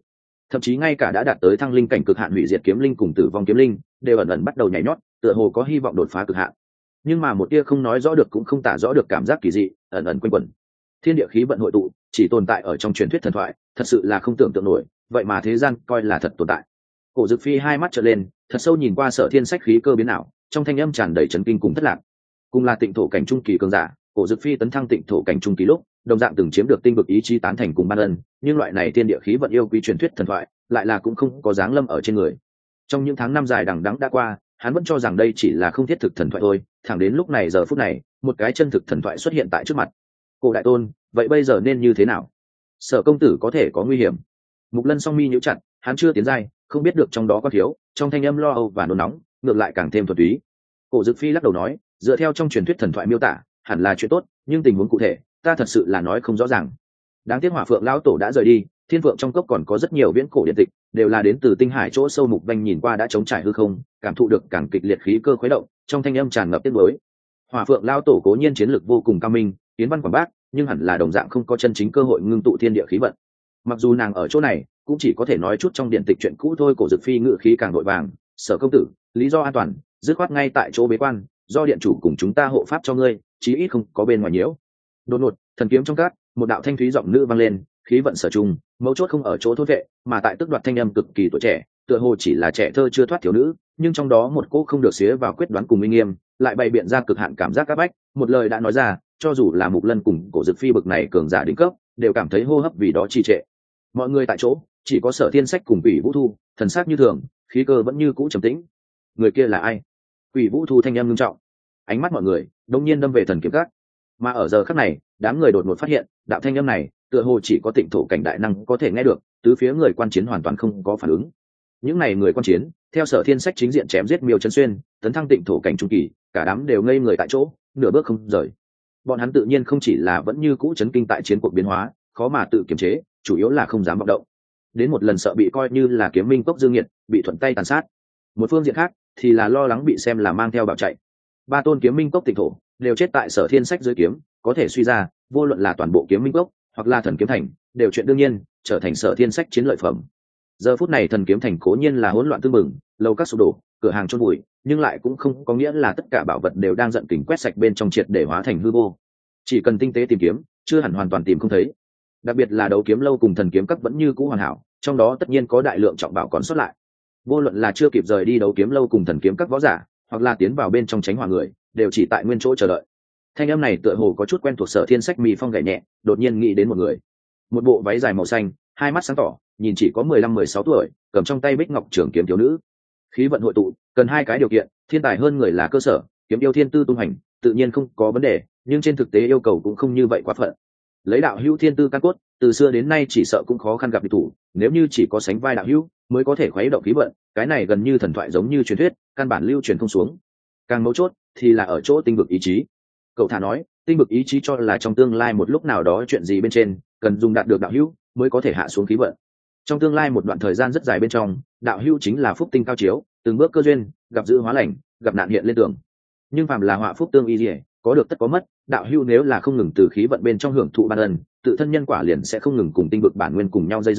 thậm chí ngay cả đã đạt tới thăng linh cảnh cực hạn hủy diệt kiếm linh cùng tử vong kiếm linh đều ẩn ẩn bắt đầu nhảy nhót, tựa hồ có hy vọng đột phá cực hạn. Nhưng mà một tia không nói rõ được cũng không tả rõ được cảm giác kỳ dị ẩn ẩn quanh quẩn. Thiên địa khí vận hội tụ chỉ tồn tại ở trong truyền thuyết thần thoại, thật sự là không tưởng tượng nổi, vậy mà thế gian coi là thật tồn tại. Cổ Dực Phi hai mắt trợn lên, thật sâu nhìn qua Sở Thiên Sách khí cơ biến ảo, trong thanh âm tràn đầy chấn kinh cùng thất lạc. Cùng là tịnh thổ cảnh trung kỳ cường giả, Cổ Dực Phi tấn thăng tịnh thổ cảnh trung kỳ lúc, đồng dạng từng chiếm được tinh vực ý chí tán thành cùng ban ân, nhưng loại này thiên địa khí vận yêu quý truyền thuyết thần thoại, lại là cũng không có dáng lâm ở trên người. Trong những tháng năm dài đằng đẵng đã qua, hắn vẫn cho rằng đây chỉ là không thiết thực thần thoại thôi, thẳng đến lúc này giờ phút này, một cái chân thực thần thoại xuất hiện tại trước mặt. Cổ đại tôn, vậy bây giờ nên như thế nào? Sở công tử có thể có nguy hiểm. Mục Lân song mi nhíu chặt, hắn chưa tiến giai, không biết được trong đó có thiếu, trong thanh âm lo âu và nôn nóng, ngược lại càng thêm thuần túy. Cổ Dực Phi lắc đầu nói, dựa theo trong truyền thuyết thần thoại miêu tả, hẳn là chuyện tốt, nhưng tình huống cụ thể, ta thật sự là nói không rõ ràng. Đáng tiếc Hỏa Phượng lão tổ đã rời đi, Thiên Phượng trong cốc còn có rất nhiều viễn cổ điện tịch, đều là đến từ tinh hải chỗ sâu. Mục Vanh nhìn qua đã chống trải hư không, cảm thụ được càng kịch liệt khí cơ khuấy động, trong thanh âm tràn ngập tiếc nuối. Hỏa Phượng lão tổ cố nhiên chiến lược vô cùng cao minh, tiến văn quảng bác, nhưng hẳn là đồng dạng không có chân chính cơ hội ngưng tụ thiên địa khí vận. Mặc dù nàng ở chỗ này, cũng chỉ có thể nói chút trong điện tịch chuyện cũ thôi. Cổ Dực Phi ngự khí càng vội vàng, Sở công tử, lý do an toàn, dứt khoát ngay tại chỗ bế quan, do điện chủ cùng chúng ta hộ pháp cho ngươi, chí ít không có bên ngoài nhiễu. Đột ngột, thần kiếm trong cát, một đạo thanh thúy giọng nữ vang lên, khí vận sở trùng, mấu chốt không ở chỗ thôn vệ, mà tại tức đoạt thanh âm cực kỳ tuổi trẻ, tựa hồ chỉ là trẻ thơ chưa thoát thiếu nữ, nhưng trong đó một cô không được xía vào quyết đoán cùng uy nghiêm, lại bày biện ra cực hạn cảm giác áp bách. Một lời đã nói ra, cho dù là Mục Lân cùng Cổ Dực Phi bực này cường giả đỉnh cấp, đều cảm thấy hô hấp vì đó trì trệ. Mọi người tại chỗ, chỉ có Sở Thiên Sách cùng Quỷ Vũ Thu, thần sắc như thường, khí cơ vẫn như cũ trầm tĩnh. Người kia là ai? Quỷ Vũ Thu thanh âm nghiêm trọng, ánh mắt mọi người đột nhiên đâm về thần kiếm các. Mà ở giờ khắc này, đám người đột ngột phát hiện, đạo thanh âm này, tựa hồ chỉ có tịnh thổ cảnh đại năng có thể nghe được, tứ phía người quan chiến hoàn toàn không có phản ứng. Những này người quan chiến, theo Sở Thiên Sách chính diện chém giết Miêu Trấn Xuyên, tấn thăng tịnh thổ cảnh trung kỳ, cả đám đều ngây người tại chỗ, nửa bước không rời. Bọn hắn tự nhiên không chỉ là vẫn như cũ chấn kinh tại chiến cuộc biến hóa, khó mà tự kiềm chế, chủ yếu là không dám vọng động. Đến một lần sợ bị coi như là kiếm minh cốc dương nghiệt, bị thuận tay tàn sát. Một phương diện khác thì là lo lắng bị xem là mang theo bảo chạy. Ba tôn kiếm minh cốc tịnh thổ đều chết tại Sở Thiên Sách dưới kiếm, có thể suy ra, vô luận là toàn bộ kiếm minh cốc hoặc là thần kiếm thành, đều chuyện đương nhiên trở thành Sở Thiên Sách chiến lợi phẩm. Giờ phút này thần kiếm thành cố nhiên là hỗn loạn tương mừng, lầu các sụp đổ, cửa hàng chôn vùi, nhưng lại cũng không có nghĩa là tất cả bảo vật đều đang giận kình quét sạch bên trong triệt để hóa thành hư vô. Chỉ cần tinh tế tìm kiếm, chưa hẳn hoàn toàn tìm không thấy. Đặc biệt là đấu kiếm lâu cùng thần kiếm các vẫn như cũ hoàn hảo, trong đó tất nhiên có đại lượng trọng bảo còn sót lại. Vô luận là chưa kịp rời đi đấu kiếm lâu cùng thần kiếm các võ giả, hoặc là tiến vào bên trong tránh hỏa người, đều chỉ tại nguyên chỗ chờ đợi. Thanh âm này tựa hồ có chút quen thuộc. Sở Thiên Sách mì phong gảy nhẹ, đột nhiên nghĩ đến một người. Một bộ váy dài màu xanh, hai mắt sáng tỏ, nhìn chỉ có 15-16 tuổi, cầm trong tay bích ngọc trường kiếm thiếu nữ. Khí vận hội tụ, cần hai cái điều kiện, thiên tài hơn người là cơ sở, kiếm yêu thiên tư tung hành, tự nhiên không có vấn đề, nhưng trên thực tế yêu cầu cũng không như vậy quá phận. Lấy đạo hữu thiên tư căn cốt, từ xưa đến nay chỉ sợ cũng khó khăn gặp địch thủ, nếu như chỉ có sánh vai đạo hữu mới có thể khuấy động khí vận, cái này gần như thần thoại giống như truyền thuyết, căn bản lưu truyền không xuống. Càng mấu chốt thì là ở chỗ tinh vực ý chí. Cậu thả nói, tinh vực ý chí cho là trong tương lai một lúc nào đó chuyện gì bên trên cần dùng đạt được đạo hữu mới có thể hạ xuống khí vận. Trong tương lai một đoạn thời gian rất dài bên trong, đạo hữu chính là phúc tinh cao chiếu, từng bước cơ duyên, gặp dữ hóa lành, gặp nạn hiện lên tường. Nhưng phàm là họa phúc tương y liễu, có được tất có mất, đạo hữu nếu là không ngừng từ khí vận bên trong hưởng thụ ban ân, tự thân nhân quả liền sẽ không ngừng cùng tinh vực bản nguyên cùng nhau dây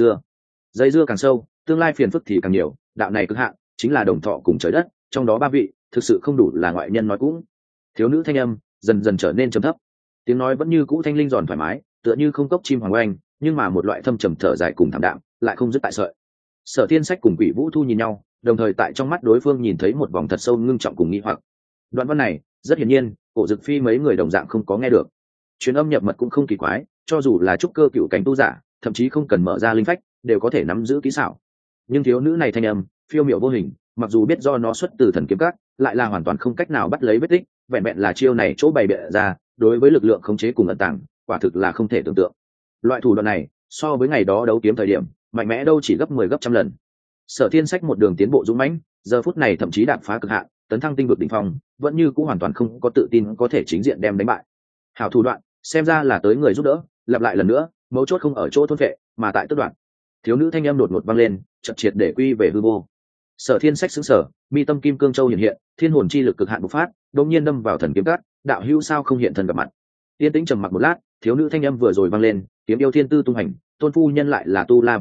dưa càng sâu, tương lai phiền phức thì càng nhiều. Đạo này cực hạn chính là đồng thọ cùng trời đất, trong đó ba vị thực sự không đủ là ngoại nhân nói cũng. Thiếu nữ thanh âm dần dần trở nên trầm thấp, tiếng nói vẫn như cũ thanh linh giòn thoải mái, tựa như không cốc chim hoàng oanh, nhưng mà một loại thâm trầm thở dài cùng thảm đạm lại không dứt tại sợi. Sở Thiên Sách cùng Quỷ Vũ Thu nhìn nhau, đồng thời tại trong mắt đối phương nhìn thấy một vòng thật sâu ngưng trọng cùng nghi hoặc. Đoạn văn này rất hiển nhiên, Cổ Dực Phi mấy người đồng dạng không có nghe được. Truyền âm nhập mật cũng không kỳ quái, cho dù là trúc cơ cựu cảnh tu giả, thậm chí không cần mở ra linh phách, đều có thể nắm giữ kỹ xảo. Nhưng thiếu nữ này thanh âm phiêu miểu vô hình, mặc dù biết do nó xuất từ thần kiếm các, lại là hoàn toàn không cách nào bắt lấy vết tích, vẹn vẹn là chiêu này chỗ bày bịa ra, đối với lực lượng khống chế cùng ẩn tàng, quả thực là không thể tưởng tượng. Loại thủ đoạn này, so với ngày đó đấu kiếm thời điểm, mạnh mẽ đâu chỉ gấp 10 gấp trăm lần. Sở Thiên Sách một đường tiến bộ dũng mãnh, giờ phút này thậm chí đạp phá cực hạn, tấn thăng tinh vực đỉnh phong, vẫn như cũng hoàn toàn không có tự tin có thể chính diện đem đánh bại. Hảo thủ đoạn, xem ra là tới người giúp đỡ. Lặp lại lần nữa, mấu chốt không ở chỗ thôn vệ, mà tại tước đoạn. Thiếu nữ thanh âm đột ngột vang lên, chợt triệt để quy về hư vô. Sở Thiên Sách sững sờ, mi tâm kim cương châu hiện hiện, thiên hồn chi lực cực hạn bộc phát, đột nhiên đâm vào thần kiếm cát. Đạo hữu sao không hiện thân gặp mặt? Tiên tĩnh trầm mặc một lát, thiếu nữ thanh âm vừa rồi vang lên, kiếm yêu thiên tư tung hành, tôn phu nhân lại là tu la vương tộc,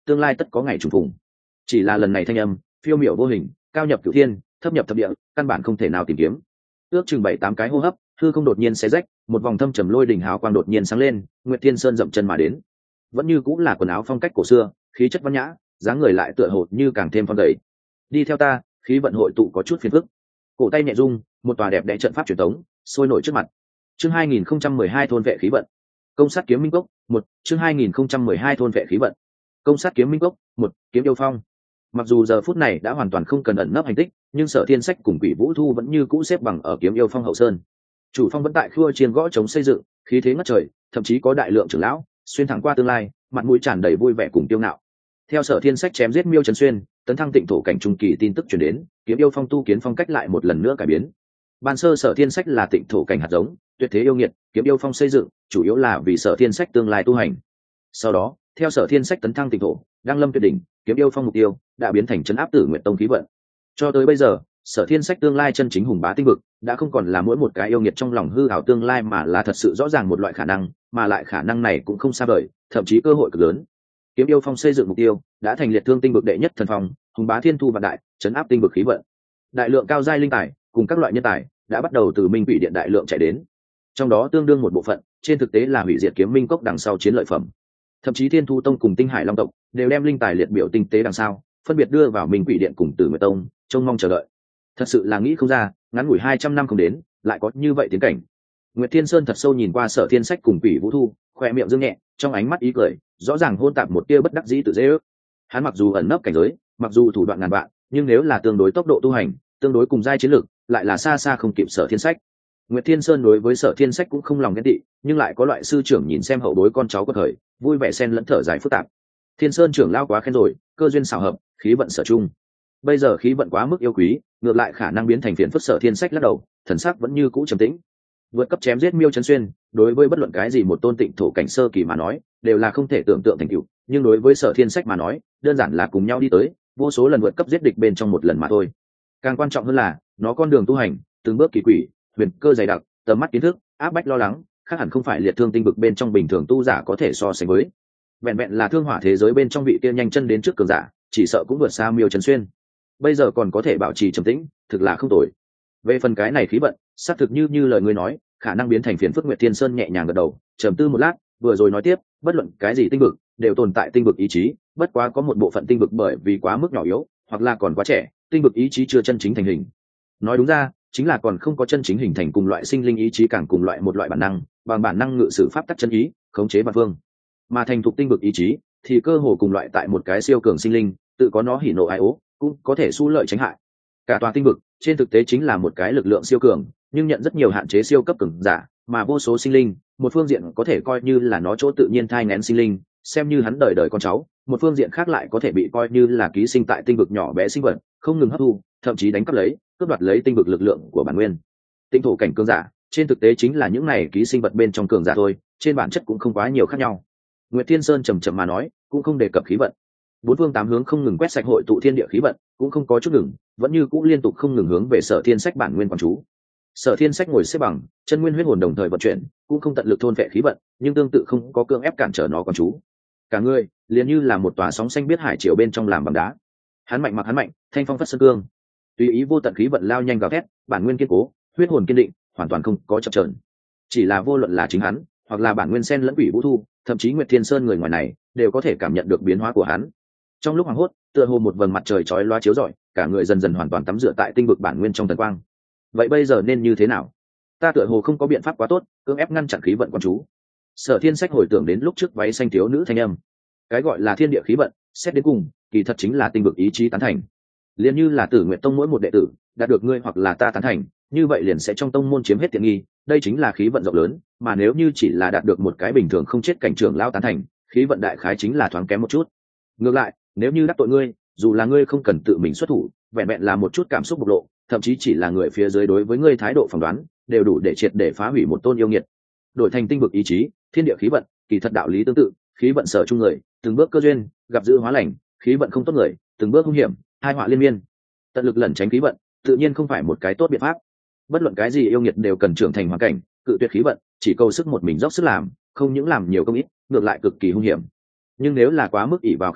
tương lai tất có ngày trùng phùng. Chỉ là lần này thanh âm phiêu miểu vô hình, cao nhập cửu thiên, thấp nhập thập địa, căn bản không thể nào tìm kiếm. Ước chừng 7-8 cái hô hấp, hư không đột nhiên xé rách, một vòng thâm trầm lôi đỉnh hào quang đột nhiên sáng lên, Nguyệt Thiên Sơn dậm chân mà đến. Vẫn như cũng là quần áo phong cách cổ xưa, khí chất văn nhã, dáng người lại tựa hồ như càng thêm phong đầy. Đi theo ta, khí vận hội tụ có chút phiền phức. Cổ tay nhẹ rung, một tòa đẹp đẽ trận pháp truyền thống sôi nổi trước mặt. Chương 2012 thôn vệ khí vận. Công sát kiếm minh cốc, 1, chương 2012 thôn vệ khí vận. Công sát kiếm minh cốc, 1, kiếm yêu phong. Mặc dù giờ phút này đã hoàn toàn không cần ẩn nấp hành tích, nhưng Sở Thiên Sách cùng Quỷ Vũ Thu vẫn như cũ xếp bằng ở kiếm yêu phong hậu sơn. Chủ phong vẫn tại khua chiên gõ chống xây dựng, khí thế ngất trời, thậm chí có đại lượng trưởng lão xuyên thẳng qua tương lai, mặt mũi tràn đầy vui vẻ cùng tiêu ngạo. Theo Sở Thiên Sách chém giết Miêu Trần Xuyên, tấn thăng tịnh thổ cảnh trung kỳ tin tức truyền đến, kiếm yêu phong tu kiến phong cách lại một lần nữa cải biến. Ban sơ Sở Thiên Sách là tịnh thổ cảnh hạt giống, tuyệt thế yêu nghiệt, kiếm yêu phong xây dựng chủ yếu là vì Sở Thiên Sách tương lai tu hành. Sau đó, theo Sở Thiên Sách tấn thăng tịnh thổ, đang lâm tuyệt đỉnh, kiếm yêu phong mục tiêu đã biến thành trấn áp Tử Nguyệt Tông khí vận. Cho tới bây giờ, Sở Thiên Sách tương lai chân chính hùng bá tinh vực đã không còn là mỗi một cái yêu nghiệt trong lòng hư ảo tương lai, mà là thật sự rõ ràng một loại khả năng, mà lại khả năng này cũng không xa vời, thậm chí cơ hội cực lớn. Kiếm yêu phong xây dựng mục tiêu đã thành liệt thương tinh vực đệ nhất thần phong, hùng bá thiên thu vạn đại, trấn áp tinh vực khí vận. Đại lượng cao giai linh tài cùng các loại nhân tài đã bắt đầu từ Minh Quỷ Điện đại lượng chạy đến. Trong đó tương đương một bộ phận, trên thực tế là hủy diệt kiếm minh cốc đằng sau chiến lợi phẩm. Thậm chí Thiên Thu Tông cùng Tinh Hải Long tộc đều đem linh tài liệt biểu tinh tế đằng sau, phân biệt đưa vào Minh Quỷ Điện cùng Tử Nguyệt Tông, trông mong chờ đợi. Thật sự là nghĩ không ra, ngắn ngủi 200 năm không đến, lại có như vậy tiến cảnh. Nguyệt Thiên Sơn thật sâu nhìn qua Sở Thiên Sách cùng Quỷ Vũ Thu, khoe miệng dương nhẹ, trong ánh mắt ý cười, rõ ràng hôn tạp một tia bất đắc dĩ tự dễ ước. Hắn mặc dù ẩn nấp cảnh giới, mặc dù thủ đoạn ngàn vạn, nhưng nếu là tương đối tốc độ tu hành, tương đối cùng giai chiến lược, lại là xa xa không kịp Sở Thiên Sách. Nguyệt Thiên Sơn đối với Sở Thiên Sách cũng không lòng ghen tị, nhưng lại có loại sư trưởng nhìn xem hậu bối con cháu của thời, vui vẻ xen lẫn thở dài phức tạp. Thiên Sơn trưởng lao quá khen rồi, cơ duyên xảo hợp, khí vận sở chung. Bây giờ khí vận quá mức yêu quý, ngược lại khả năng biến thành phiền phức. Sở Thiên Sách lắc đầu, thần sắc vẫn như cũ trầm tĩnh. Vượt cấp chém giết Miêu Trấn Xuyên, đối với bất luận cái gì một tôn tịnh thổ cảnh sơ kỳ mà nói, đều là không thể tưởng tượng thành tựu, nhưng đối với Sở Thiên Sách mà nói, đơn giản là cùng nhau đi tới, vô số lần vượt cấp giết địch bên trong một lần mà thôi. Càng quan trọng hơn là, nó con đường tu hành, từng bước kỳ quỷ, huyền cơ dày đặc, tầm mắt kiến thức, áp bách lo lắng, khác hẳn không phải liệt thương tinh vực bên trong bình thường tu giả có thể so sánh với. Vẹn vẹn là thương hỏa thế giới bên trong vị kia nhanh chân đến trước cường giả, chỉ sợ cũng vượt xa Miêu Trấn Xuyên. Bây giờ còn có thể bảo trì trầm tĩnh, thực là không tồi. Về phần cái này khí vận, xác thực như lời ngươi nói, khả năng biến thành phiền phức. Nguyệt Thiên Sơn nhẹ nhàng gật đầu, trầm tư một lát, vừa rồi nói tiếp, bất luận cái gì tinh vực đều tồn tại tinh vực ý chí, bất quá có một bộ phận tinh vực bởi vì quá mức nhỏ yếu, hoặc là còn quá trẻ, tinh vực ý chí chưa chân chính thành hình. Nói đúng ra, chính là còn không có chân chính hình thành cùng loại sinh linh ý chí, càng cùng loại một loại bản năng, bằng bản năng ngự sử pháp tắc chân ý, khống chế vạn phương. Mà thành thục tinh vực ý chí thì cơ hồ cùng loại tại một cái siêu cường sinh linh, tự có nó hỉ nộ ai ố, cũng có thể xu lợi tránh hại. Cả tòa tinh vực trên thực tế chính là một cái lực lượng siêu cường, nhưng nhận rất nhiều hạn chế siêu cấp cường giả, mà vô số sinh linh, một phương diện có thể coi như là nó chỗ tự nhiên thai nghén sinh linh, xem như hắn đời đời con cháu, một phương diện khác lại có thể bị coi như là ký sinh tại tinh vực nhỏ bé sinh vật, không ngừng hấp thu, thậm chí đánh cắp lấy, cướp đoạt lấy tinh vực lực lượng của bản nguyên. Tinh thổ cảnh cường giả, trên thực tế chính là những này ký sinh vật bên trong cường giả thôi, trên bản chất cũng không quá nhiều khác nhau. Nguyệt Thiên Sơn trầm trầm mà nói, cũng không đề cập khí vận. Bốn phương tám hướng không ngừng quét sạch hội tụ thiên địa khí vận, cũng không có chút ngừng, vẫn như cũ liên tục không ngừng hướng về Sở Thiên Sách bản nguyên quán chú. Sở Thiên Sách ngồi xếp bằng, chân nguyên huyết hồn đồng thời vận chuyển, cũng không tận lực thôn vệ khí vận, nhưng tương tự không có cưỡng ép cản trở nó quán chú. Cả người liền như là một tòa sóng xanh biết hải triều bên trong làm bằng đá. Hắn mạnh mặc hắn mạnh, thanh phong phất sơn cương, tùy ý vô tận khí vận lao nhanh gào thét, bản nguyên kiên cố, huyết hồn kiên định, hoàn toàn không có chập chờn. Chỉ là vô luận là chính hắn, hoặc là bản nguyên sen lẫn Quỷ Vũ Thu, thậm chí Nguyệt Thiên Sơn người ngoài này, đều có thể cảm nhận được biến hóa của hắn. Trong lúc hoảng hốt, tựa hồ một vầng mặt trời chói lóa chiếu rọi, cả người dần dần hoàn toàn tắm rửa tại tinh vực bản nguyên trong thần quang. Vậy bây giờ nên như thế nào? Ta tựa hồ không có biện pháp quá tốt, cưỡng ép ngăn chặn khí vận quan chú. Sở Thiên Sách hồi tưởng đến lúc trước váy xanh thiếu nữ thanh âm. Cái gọi là thiên địa khí vận, xét đến cùng, kỳ thật chính là tinh vực ý chí tán thành. Liền như là Tử Nguyệt Tông mỗi một đệ tử, đạt được ngươi hoặc là ta tán thành, như vậy liền sẽ trong tông môn chiếm hết tiện nghi, đây chính là khí vận rộng lớn, mà nếu như chỉ là đạt được một cái bình thường không chết cảnh trưởng lao tán thành, khí vận đại khái chính là thoáng kém một chút. Ngược lại, nếu như đắc tội ngươi, dù là ngươi không cần tự mình xuất thủ, vẹn vẹn là một chút cảm xúc bộc lộ, thậm chí chỉ là người phía dưới đối với ngươi thái độ phỏng đoán, đều đủ để triệt để phá hủy một tôn yêu nghiệt. Đổi thành tinh vực ý chí, thiên địa khí vận, kỳ thật đạo lý tương tự, khí vận sở chung người, từng bước cơ duyên, gặp dữ hóa lành, khí vận không tốt người, từng bước hung hiểm, hai họa liên miên. Tận lực lẩn tránh khí vận, tự nhiên không phải một cái tốt biện pháp. Bất luận cái gì yêu nghiệt đều cần trưởng thành hoàn cảnh, cự tuyệt khí vận, chỉ cầu sức một mình dốc sức làm, không những làm nhiều công ít, ngược lại cực kỳ hung hiểm. Nhưng nếu là quá mức ỷ vào khí vận,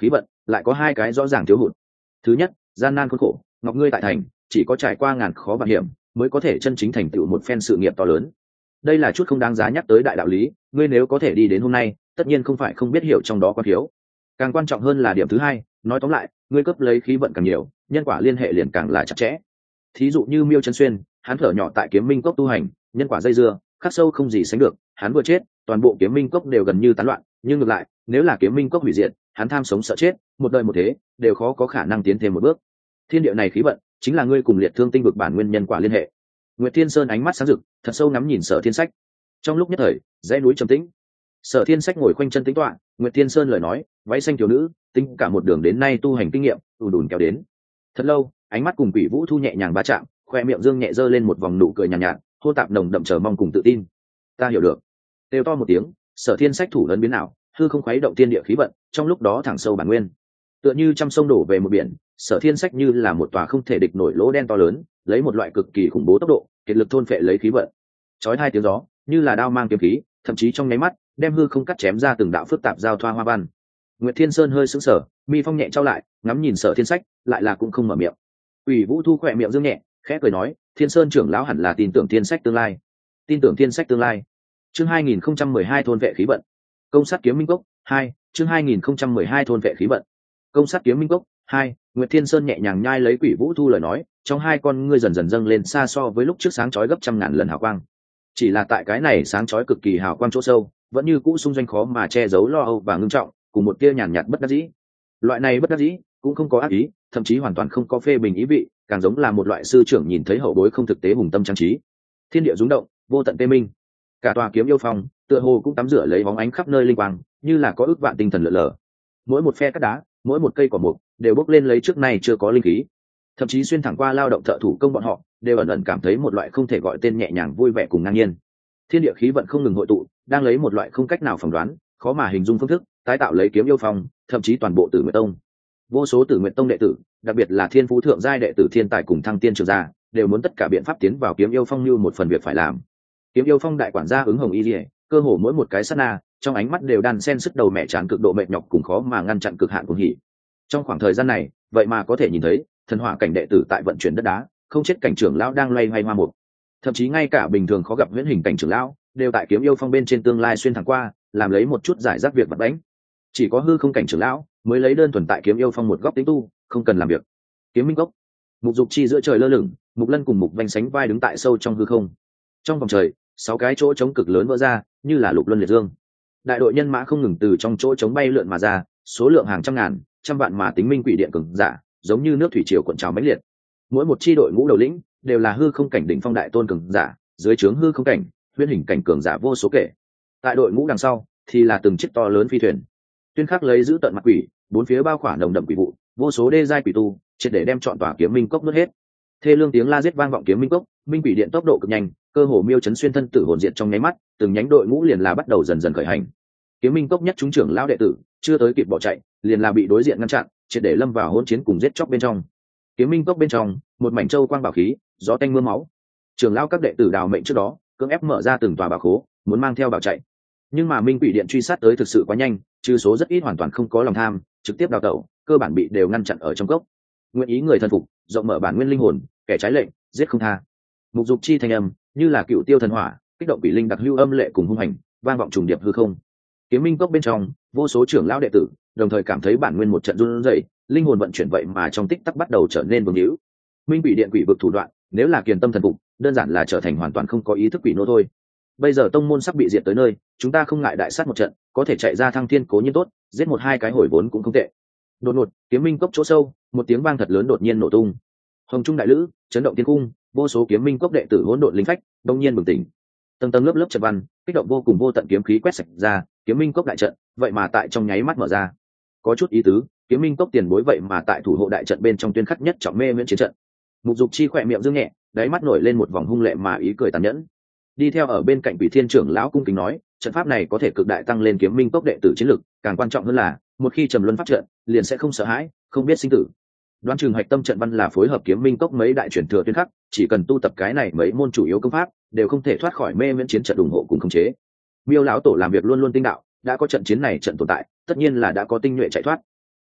lại có hai cái rõ ràng thiếu hụt. Thứ nhất, gian nan khốn khổ, ngọc ngươi tại thành chỉ có trải qua ngàn khó vạn hiểm mới có thể chân chính thành tựu một phen sự nghiệp to lớn. Đây là chút không đáng giá nhắc tới đại đạo lý, ngươi nếu có thể đi đến hôm nay tất nhiên không phải không biết hiểu trong đó có thiếu. Càng quan trọng hơn là điểm thứ hai, nói tóm lại ngươi cấp lấy khí vận càng nhiều, nhân quả liên hệ liền càng là chặt chẽ. Thí dụ như Miêu Trấn Xuyên, hắn thở nhỏ tại Kiếm Minh Cốc tu hành, nhân quả dây dưa khắc sâu không gì sánh được, hắn vừa chết toàn bộ Kiếm Minh Cốc đều gần như tán loạn. Nhưng ngược lại, nếu là Kiếm Minh Cốc hủy diệt, hắn tham sống sợ chết, một đời một thế đều khó có khả năng tiến thêm một bước. Thiên địa này khí vận chính là ngươi cùng liệt thương tinh vực bản nguyên nhân quả liên hệ. Nguyệt Thiên Sơn ánh mắt sáng rực, thật sâu ngắm nhìn Sở Thiên Sách. Trong lúc nhất thời, dãy núi trầm tĩnh. Sở Thiên Sách ngồi khoanh chân tính toán, Nguyệt Thiên Sơn lời nói, váy xanh thiếu nữ, tính cả một đường đến nay tu hành kinh nghiệm, ùn ùn kéo đến. Thật lâu, ánh mắt cùng Quỷ Vũ Thu nhẹ nhàng va chạm, khoe miệng dương nhẹ giơ lên một vòng nụ cười nhàn nhạt, hô tạp nồng đậm chờ mong cùng tự tin. Ta hiểu được. Kêu to một tiếng, Sở Thiên Sách thủ lớn biến ảo, hư không khuấy động thiên địa khí vận, trong lúc đó thẳng sâu bản nguyên. Tựa như trăm sông đổ về một biển, Sở Thiên Sách như là một tòa không thể địch nổi lỗ đen to lớn, lấy một loại cực kỳ khủng bố tốc độ, kiệt lực thôn phệ lấy khí vận. Chói hai tiếng gió, như là đao mang kiếm khí, thậm chí trong nháy mắt, đem hư không cắt chém ra từng đạo phức tạp giao thoa hoa văn. Nguyệt Thiên Sơn hơi sững sờ, mi phong nhẹ trao lại, ngắm nhìn Sở Thiên Sách, lại là cũng không mở miệng. Ủy Vũ Thu khỏe miệng dương nhẹ, khẽ cười nói, Thiên Sơn trưởng lão hẳn là tin tưởng Thiên Sách tương lai. Tin tưởng Thiên Sách tương lai. Chương 2012 thôn vệ khí vận. Công sát kiếm minh cốc 2, chương 2012 thôn vệ khí vận. Công sát kiếm minh cốc 2, Nguyệt Thiên Sơn nhẹ nhàng nhai lấy Quỷ Vũ Thu lời nói, trong hai con ngươi dần dần dâng lên xa so với lúc trước sáng chói gấp trăm ngàn lần hào quang. Chỉ là tại cái này sáng chói cực kỳ hào quang chỗ sâu, vẫn như cũ xung doanh khó mà che giấu lo âu và ngưng trọng, cùng một tia nhàn nhạt bất đắc dĩ. Loại này bất đắc dĩ cũng không có ác ý, thậm chí hoàn toàn không có phê bình ý vị, càng giống là một loại sư trưởng nhìn thấy hậu bối không thực tế hùng tâm trang trí. Thiên địa rung động, vô tận tê minh. Cả tòa Kiếm Yêu Phong tựa hồ cũng tắm rửa lấy bóng ánh khắp nơi linh quang, như là có ước vạn tinh thần lượn lờ. Mỗi một phe cát đá, mỗi một cây cỏ mục đều bốc lên lấy trước nay chưa có linh khí. Thậm chí xuyên thẳng qua lao động thợ thủ công bọn họ đều ẩn ẩn cảm thấy một loại không thể gọi tên nhẹ nhàng vui vẻ cùng ngang nhiên. Thiên địa khí vận không ngừng hội tụ, đang lấy một loại không cách nào phỏng đoán, khó mà hình dung phương thức tái tạo lấy Kiếm Yêu Phong, thậm chí toàn bộ Tử Nguyệt Tông. Vô số Tử Nguyệt Tông đệ tử, đặc biệt là thiên phú thượng giai đệ tử thiên tài cùng thăng tiên trưởng gia, đều muốn tất cả biện pháp tiến vào Kiếm Yêu Phong như một phần việc phải làm. Kiếm Yêu Phong đại quản gia ứng hồng y liễu, cơ hồ mỗi một cái sát na, trong ánh mắt đều đan xen sức đầu mẹ tràn cực độ mệt nhọc cùng khó mà ngăn chặn cực hạn cuồng hỉ. Trong khoảng thời gian này, vậy mà có thể nhìn thấy thần hỏa cảnh đệ tử tại vận chuyển đất đá, không chết cảnh trưởng lão đang loay hoay hoa mục. Thậm chí ngay cả bình thường khó gặp huyễn hình cảnh trưởng lão, đều tại Kiếm Yêu Phong bên trên tương lai xuyên thẳng qua, làm lấy một chút giải rác việc vặt vãnh. Chỉ có hư không cảnh trưởng lão mới lấy đơn thuần tại Kiếm Yêu Phong một góc tính tu, không cần làm việc. Kiếm Minh Cốc, Mục Dục Chi giữa trời lơ lửng, Mục Lân cùng Mục Vành sánh vai đứng tại sâu trong hư không. Trong vòng trời, 6 cái chỗ trống cực lớn vỡ ra, như là lục luân liệt dương. Đại đội nhân mã không ngừng từ trong chỗ trống bay lượn mà ra, số lượng hàng trăm ngàn, trăm vạn mà tính minh quỷ điện cường giả, giống như nước thủy triều cuộn trào mãnh liệt. Mỗi một chi đội ngũ đầu lĩnh đều là hư không cảnh đỉnh phong đại tôn cường giả, dưới trướng hư không cảnh, huyễn hình cảnh cường giả vô số kể. Tại đội ngũ đằng sau thì là từng chiếc to lớn phi thuyền. Tuyên khắc lấy giữ tận mặt quỷ, bốn phía bao khỏa nồng đậm quỷ vụ, vô số đê giai quỷ tu, triệt để đem trọn tòa Kiếm Minh Cốc nuốt hết. Thê lương tiếng la giết vang vọng Kiếm Minh Cốc, minh quỷ điện tốc độ cực nhanh, cơ hồ miêu chấn xuyên thân tử hồn diện trong nháy mắt, từng nhánh đội ngũ liền là bắt đầu dần dần khởi hành. Kiếm Minh Cốc nhất chúng trưởng lão đệ tử chưa tới kịp bỏ chạy, liền là bị đối diện ngăn chặn, triệt để lâm vào hỗn chiến cùng giết chóc bên trong. Kiếm Minh Cốc bên trong, một mảnh châu quang bảo khí, gió tanh mưa máu. Trưởng lão các đệ tử đào mệnh trước đó, cưỡng ép mở ra từng tòa bảo khố, muốn mang theo bảo chạy. Nhưng mà minh quỷ điện truy sát tới thực sự quá nhanh, trừ số rất ít hoàn toàn không có lòng tham, trực tiếp đào tẩu, cơ bản bị đều ngăn chặn ở trong cốc. Nguyện ý người thân phục, rộng mở bản nguyên linh hồn, kẻ trái lệnh, giết không tha. Mục Dục Chi thanh âm, như là cựu tiêu thần hỏa, kích động quỷ linh đặc hưu âm lệ cùng hung hành, vang vọng trùng điệp hư không. Kiếm Minh Cốc bên trong, vô số trưởng lão đệ tử đồng thời cảm thấy bản nguyên một trận run rẩy, linh hồn vận chuyển vậy mà trong tích tắc bắt đầu trở nên vương hữu. Minh quỷ điện quỷ vực thủ đoạn, nếu là kiền tâm thần phục, đơn giản là trở thành hoàn toàn không có ý thức quỷ nô thôi. Bây giờ tông môn sắp bị diệt tới nơi, chúng ta không ngại đại sát một trận, có thể chạy ra thăng thiên cố nhiên tốt, giết một hai cái hồi vốn cũng không tệ. Đột ngột, Kiếm Minh Cốc chỗ sâu, một tiếng vang thật lớn đột nhiên nổ tung. Hồng trung đại lữ, chấn động thiên cung, vô số Kiếm Minh Cốc đệ tử hỗn độn linh phách, đông nhiên bừng tỉnh. Tầng tầng lớp lớp trận văn, kích động vô cùng vô tận kiếm khí quét sạch ra, Kiếm Minh Cốc đại trận, vậy mà tại trong nháy mắt mở ra. Có chút ý tứ, Kiếm Minh Cốc tiền bối vậy mà tại thủ hộ đại trận bên trong tuyên khắc nhất trọng mê miễn chiến trận. Mục Dục Chi khỏe miệng dương nhẹ, đáy mắt nổi lên một vòng hung lệ mà ý cười tàn nhẫn. Đi theo ở bên cạnh Quỷ Thiên trưởng lão cung kính nói, trận pháp này có thể cực đại tăng lên Kiếm Minh Cốc đệ tử chiến lực, càng quan trọng hơn là, một khi trầm luân pháp trận, liền sẽ không sợ hãi, không biết sinh tử. Đoán chừng hạch tâm trận văn là phối hợp Kiếm Minh Cốc mấy đại truyền thừa tuyên khắc, chỉ cần tu tập cái này mấy môn chủ yếu công pháp, đều không thể thoát khỏi mê miễn chiến trận ủng hộ cùng khống chế. Miêu lão tổ làm việc luôn luôn tinh đạo, đã có trận chiến này trận tồn tại, tất nhiên là đã có tinh nhuệ chạy thoát.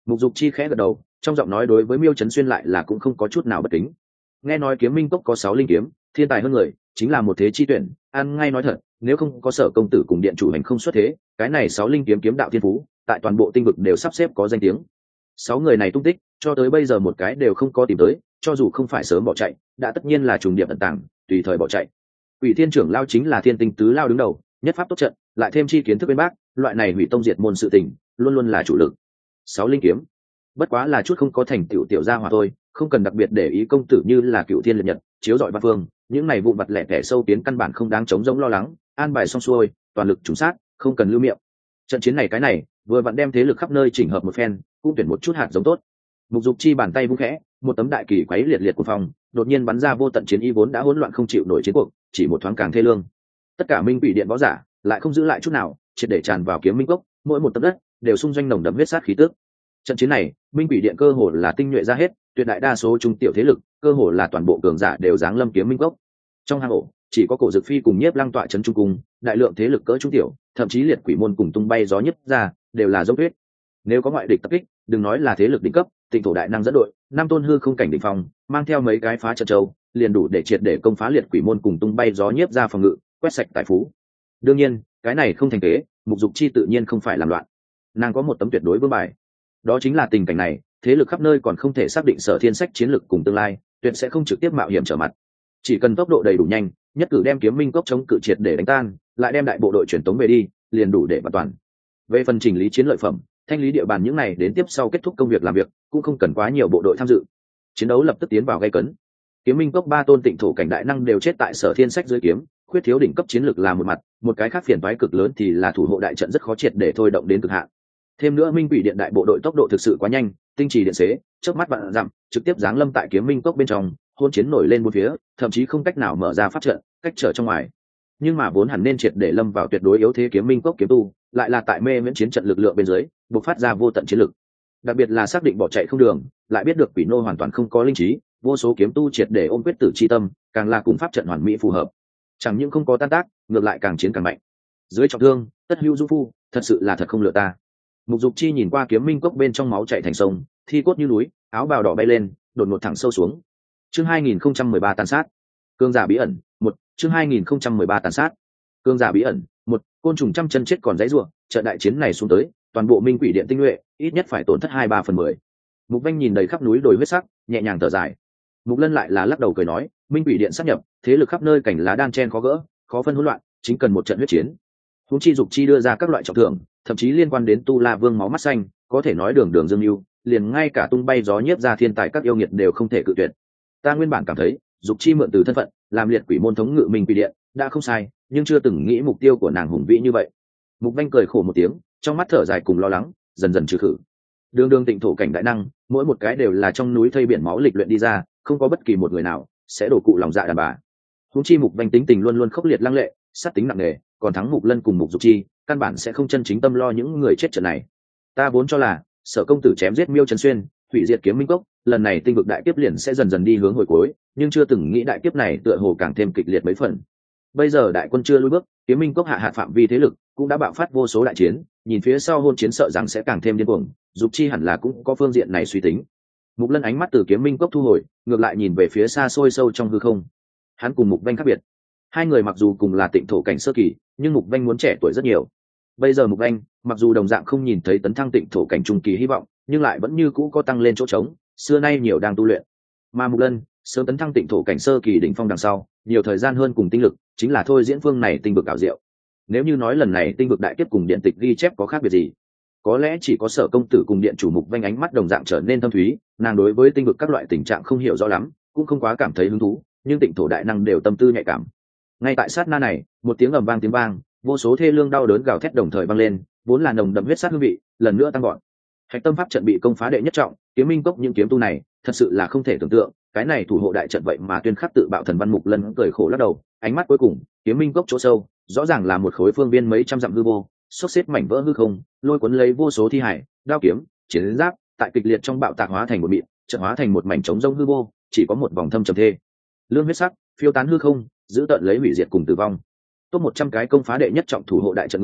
Mục Dục Chi khẽ gật đầu, trong giọng nói đối với Miêu Chấn Xuyên lại là cũng không có chút nào bất kính. Nghe nói Kiếm Minh Cốc có 6 linh kiếm, thiên tài hơn người, chính là một thế chi tuyển, ăn ngay nói thật, nếu không có Sở công tử cùng điện chủ hành không xuất thế, cái này 6 linh kiếm kiếm đạo thiên phú, tại toàn bộ tinh vực đều sắp xếp có danh tiếng. 6 người này tung tích, cho tới bây giờ một cái đều không có tìm tới, cho dù không phải sớm bỏ chạy, đã tất nhiên là trùng điệp ẩn tàng, tùy thời bỏ chạy. Ủy Thiên trưởng lao chính là Thiên Tinh tứ lao đứng đầu, nhất pháp tốt trận, lại thêm chi kiến thức bên bác, loại này hủy tông diệt môn sự tình, luôn luôn là chủ lực. 6 linh kiếm, bất quá là chút không có thành tựu tiểu gia hỏa thôi, không cần đặc biệt để ý công tử như là Cựu Thiên Liệt Nhật, chiếu rọi văn phương, những này vụn vặt lẻ tẻ sâu tiến căn bản không đáng chống giống lo lắng, an bài xong xuôi, toàn lực trùng sát, không cần lưu miệng. Trận chiến này cái này, vừa vặn đem thế lực khắp nơi chỉnh hợp một phen, cũng tuyển một chút hạt giống tốt. Mục Dục Chi bàn tay vung khẽ, một tấm đại kỳ quấy liệt liệt của phòng, đột nhiên bắn ra vô tận chiến y vốn đã hỗn loạn không chịu nổi chiến cuộc, chỉ một thoáng càng thê lương. Tất cả minh quỷ điện võ giả lại không giữ lại chút nào, triệt để tràn vào Kiếm Minh Cốc, mỗi một tấc đất đều xung doanh nồng đậm huyết sát khí tức. Trận chiến này, minh quỷ điện cơ hồ là tinh nhuệ ra hết, tuyệt đại đa số trung tiểu thế lực, cơ hồ là toàn bộ cường giả đều giáng lâm Kiếm Minh Cốc. Trong hang ổ, chỉ có Cổ Dực Phi cùng Nhiếp Lăng tọa trấn trung cung, đại lượng thế lực cỡ trung tiểu, thậm chí liệt quỷ môn cùng tung bay gió nhất ra, đều là dốc tuyết. Nếu có ngoại địch tập kích, đừng nói là thế lực đỉnh cấp, Tịnh Thổ đại năng dẫn đội, năm tôn hư không cảnh đỉnh phong, mang theo mấy cái phá trận châu, liền đủ để triệt để công phá liệt quỷ môn cùng tung bay gió nhiếp ra phòng ngự, quét sạch tài phú. Đương nhiên, cái này không thành kế, Mục Dục Chi tự nhiên không phải làm loạn. Nàng có một tấm tuyệt đối vương bài, đó chính là tình cảnh này, thế lực khắp nơi còn không thể xác định Sở Thiên Sách chiến lực cùng tương lai, tuyệt sẽ không trực tiếp mạo hiểm trở mặt. Chỉ cần tốc độ đầy đủ nhanh, nhất cử đem Kiếm Minh Cốc chống cự triệt để đánh tan, lại đem đại bộ đội chuyển tống về đi, liền đủ để bảo toàn. Về phần chỉnh lý chiến lợi phẩm, thanh lý địa bàn những này đến tiếp sau kết thúc công việc làm việc, cũng không cần quá nhiều bộ đội tham dự. Chiến đấu lập tức tiến vào gay cấn. Kiếm Minh Cốc 3 tôn Tịnh Thổ cảnh đại năng đều chết tại Sở Thiên Sách dưới kiếm, khuyết thiếu đỉnh cấp chiến lược là một mặt, một cái khác phiền toái cực lớn thì là thủ hộ đại trận rất khó triệt để thôi động đến cực hạn. Thêm nữa Minh Quỷ Điện đại bộ đội tốc độ thực sự quá nhanh, tinh trì điện xế, chớp mắt vạn dặm, trực tiếp giáng lâm tại Kiếm Minh Cốc bên trong, hôn chiến nổi lên bốn phía, thậm chí không cách nào mở ra pháp trận, cách trở trong ngoài. Nhưng mà vốn hẳn nên triệt để lâm vào tuyệt đối yếu thế Kiếm Minh Cốc kiếm tu, lại là tại mê miễn chiến trận lực lượng bên dưới, bộc phát ra vô tận chiến lực. Đặc biệt là xác định bỏ chạy không đường, lại biết được Quỷ Nô hoàn toàn không có linh trí, vô số kiếm tu triệt để ôm quyết tử chi tâm, càng là cùng pháp trận hoàn mỹ phù hợp. Chẳng những không có tan tác, ngược lại càng chiến càng mạnh. Dưới trọng thương, tất hữu du phu, thật sự là thật không lựa ta. Mục Dục Chi nhìn qua Kiếm Minh Cốc bên trong máu chảy thành sông, thi cốt như núi, áo bào đỏ bay lên, đột ngột thẳng sâu xuống. Chương 2013 tàn sát. Cương giả bí ẩn, 1, chương 2013 tàn sát. Cương giả bí ẩn, 1, côn trùng trăm chân chết còn dãy rủa, trận đại chiến này xuống tới, toàn bộ Minh Quỷ Điện tinh nhuệ, ít nhất phải tổn thất 2/3/10. Mục Vanh nhìn đầy khắp núi đồi huyết sắc, nhẹ nhàng thở dài. Mục Lân lại là lắc đầu cười nói, Minh Quỷ Điện sáp nhập, thế lực khắp nơi cảnh lá đan chen khó gỡ, khó phân hỗn loạn, chính cần một trận huyết chiến. Huống chi Dục Chi đưa ra các loại trọng thưởng, thậm chí liên quan đến Tu La Vương máu mắt xanh, có thể nói đường đường dương lưu, liền ngay cả tung bay gió nhiếp ra thiên tài các yêu nghiệt đều không thể cự tuyệt. Ta nguyên bản cảm thấy, Dục Chi mượn từ thân phận, làm liệt quỷ môn thống ngự Minh Quỷ Điện, đã không sai, nhưng chưa từng nghĩ mục tiêu của nàng hùng vĩ như vậy. Mục Vanh cười khổ một tiếng, trong mắt thở dài cùng lo lắng, dần dần trừ khử. Đường đường Tịnh Thổ cảnh đại năng, mỗi một cái đều là trong núi thây biển máu lịch luyện đi ra, không có bất kỳ một người nào sẽ đổ cụ lòng dạ đàn bà. Huống chi Mục Vanh tính tình luôn luôn khốc liệt lăng lệ, sát tính nặng nề, còn thắng Mục Lân cùng Mục Dục Chi, căn bản sẽ không chân chính tâm lo những người chết trận này. Ta vốn cho là, Sở công tử chém giết Miêu Trần Xuyên, hủy diệt Kiếm Minh Cốc, lần này tinh vực đại kiếp liền sẽ dần dần đi hướng hồi cuối, nhưng chưa từng nghĩ đại kiếp này tựa hồ càng thêm kịch liệt mấy phần. Bây giờ đại quân chưa lùi bước, Kiếm Minh Cốc hạ hạn phạm vi thế lực cũng đã bạo phát vô số đại chiến, nhìn phía sau hôn chiến sợ rằng sẽ càng thêm điên cuồng, Dục Chi hẳn là cũng có phương diện này suy tính. Mục Lân ánh mắt từ Kiếm Minh Cốc thu hồi, ngược lại nhìn về phía xa xôi sâu trong hư không. Hắn cùng Mục Vanh khác biệt, hai người mặc dù cùng là Tịnh Thổ cảnh sơ kỳ, nhưng Mục Vanh muốn trẻ tuổi rất nhiều. Bây giờ Mục Vanh, mặc dù đồng dạng không nhìn thấy tấn thăng Tịnh Thổ cảnh trung kỳ hy vọng, nhưng lại vẫn như cũ có tăng lên chỗ trống, xưa nay nhiều đang tu luyện. Mà Mục Lân, sớm tấn thăng Tịnh Thổ cảnh sơ kỳ đỉnh phong đằng sau, nhiều thời gian hơn cùng tinh lực, chính là thôi diễn phương này tinh vực ảo diệu. Nếu như nói lần này tinh vực đại kiếp cùng điện tịch ghi chép có khác biệt gì, có lẽ chỉ có Sở công tử cùng điện chủ Mục Vanh ánh mắt đồng dạng trở nên thâm thúy, nàng đối với tinh vực các loại tình trạng không hiểu rõ lắm, cũng không quá cảm thấy hứng thú, nhưng Tịnh Thổ đại năng đều tâm tư nhạy cảm. Ngay tại sát na này, một tiếng ầm vang tiếng vang, vô số thê lương đau đớn gào thét đồng thời vang lên, vốn là nồng đậm huyết sát hương vị, lần nữa tăng gọn. Hạch tâm pháp trận bị công phá đệ nhất trọng, Kiếm Minh Cốc những kiếm tu này, thật sự là không thể tưởng tượng, cái này thủ hộ đại trận vậy mà tuyên khắc tự bạo thần văn. Mục Lân cười khổ lắc đầu, ánh mắt cuối cùng, Kiếm Minh Cốc chỗ sâu, rõ ràng là một khối phương viên mấy trăm dặm hư vô, xốc xếp mảnh vỡ hư không, lôi cuốn lấy vô số thi hải, đao kiếm, chiến giáp, tại kịch liệt trong bạo tạc hóa thành một mịn, trận hóa thành một mảnh trống rông hư vô, chỉ có một vòng thâm trầm thê lương huyết sắc phiêu tán hư không, giữ tận lấy hủy diệt cùng tử vong. Top 100 cái công phá đệ nhất trọng thủ hộ đại trận người,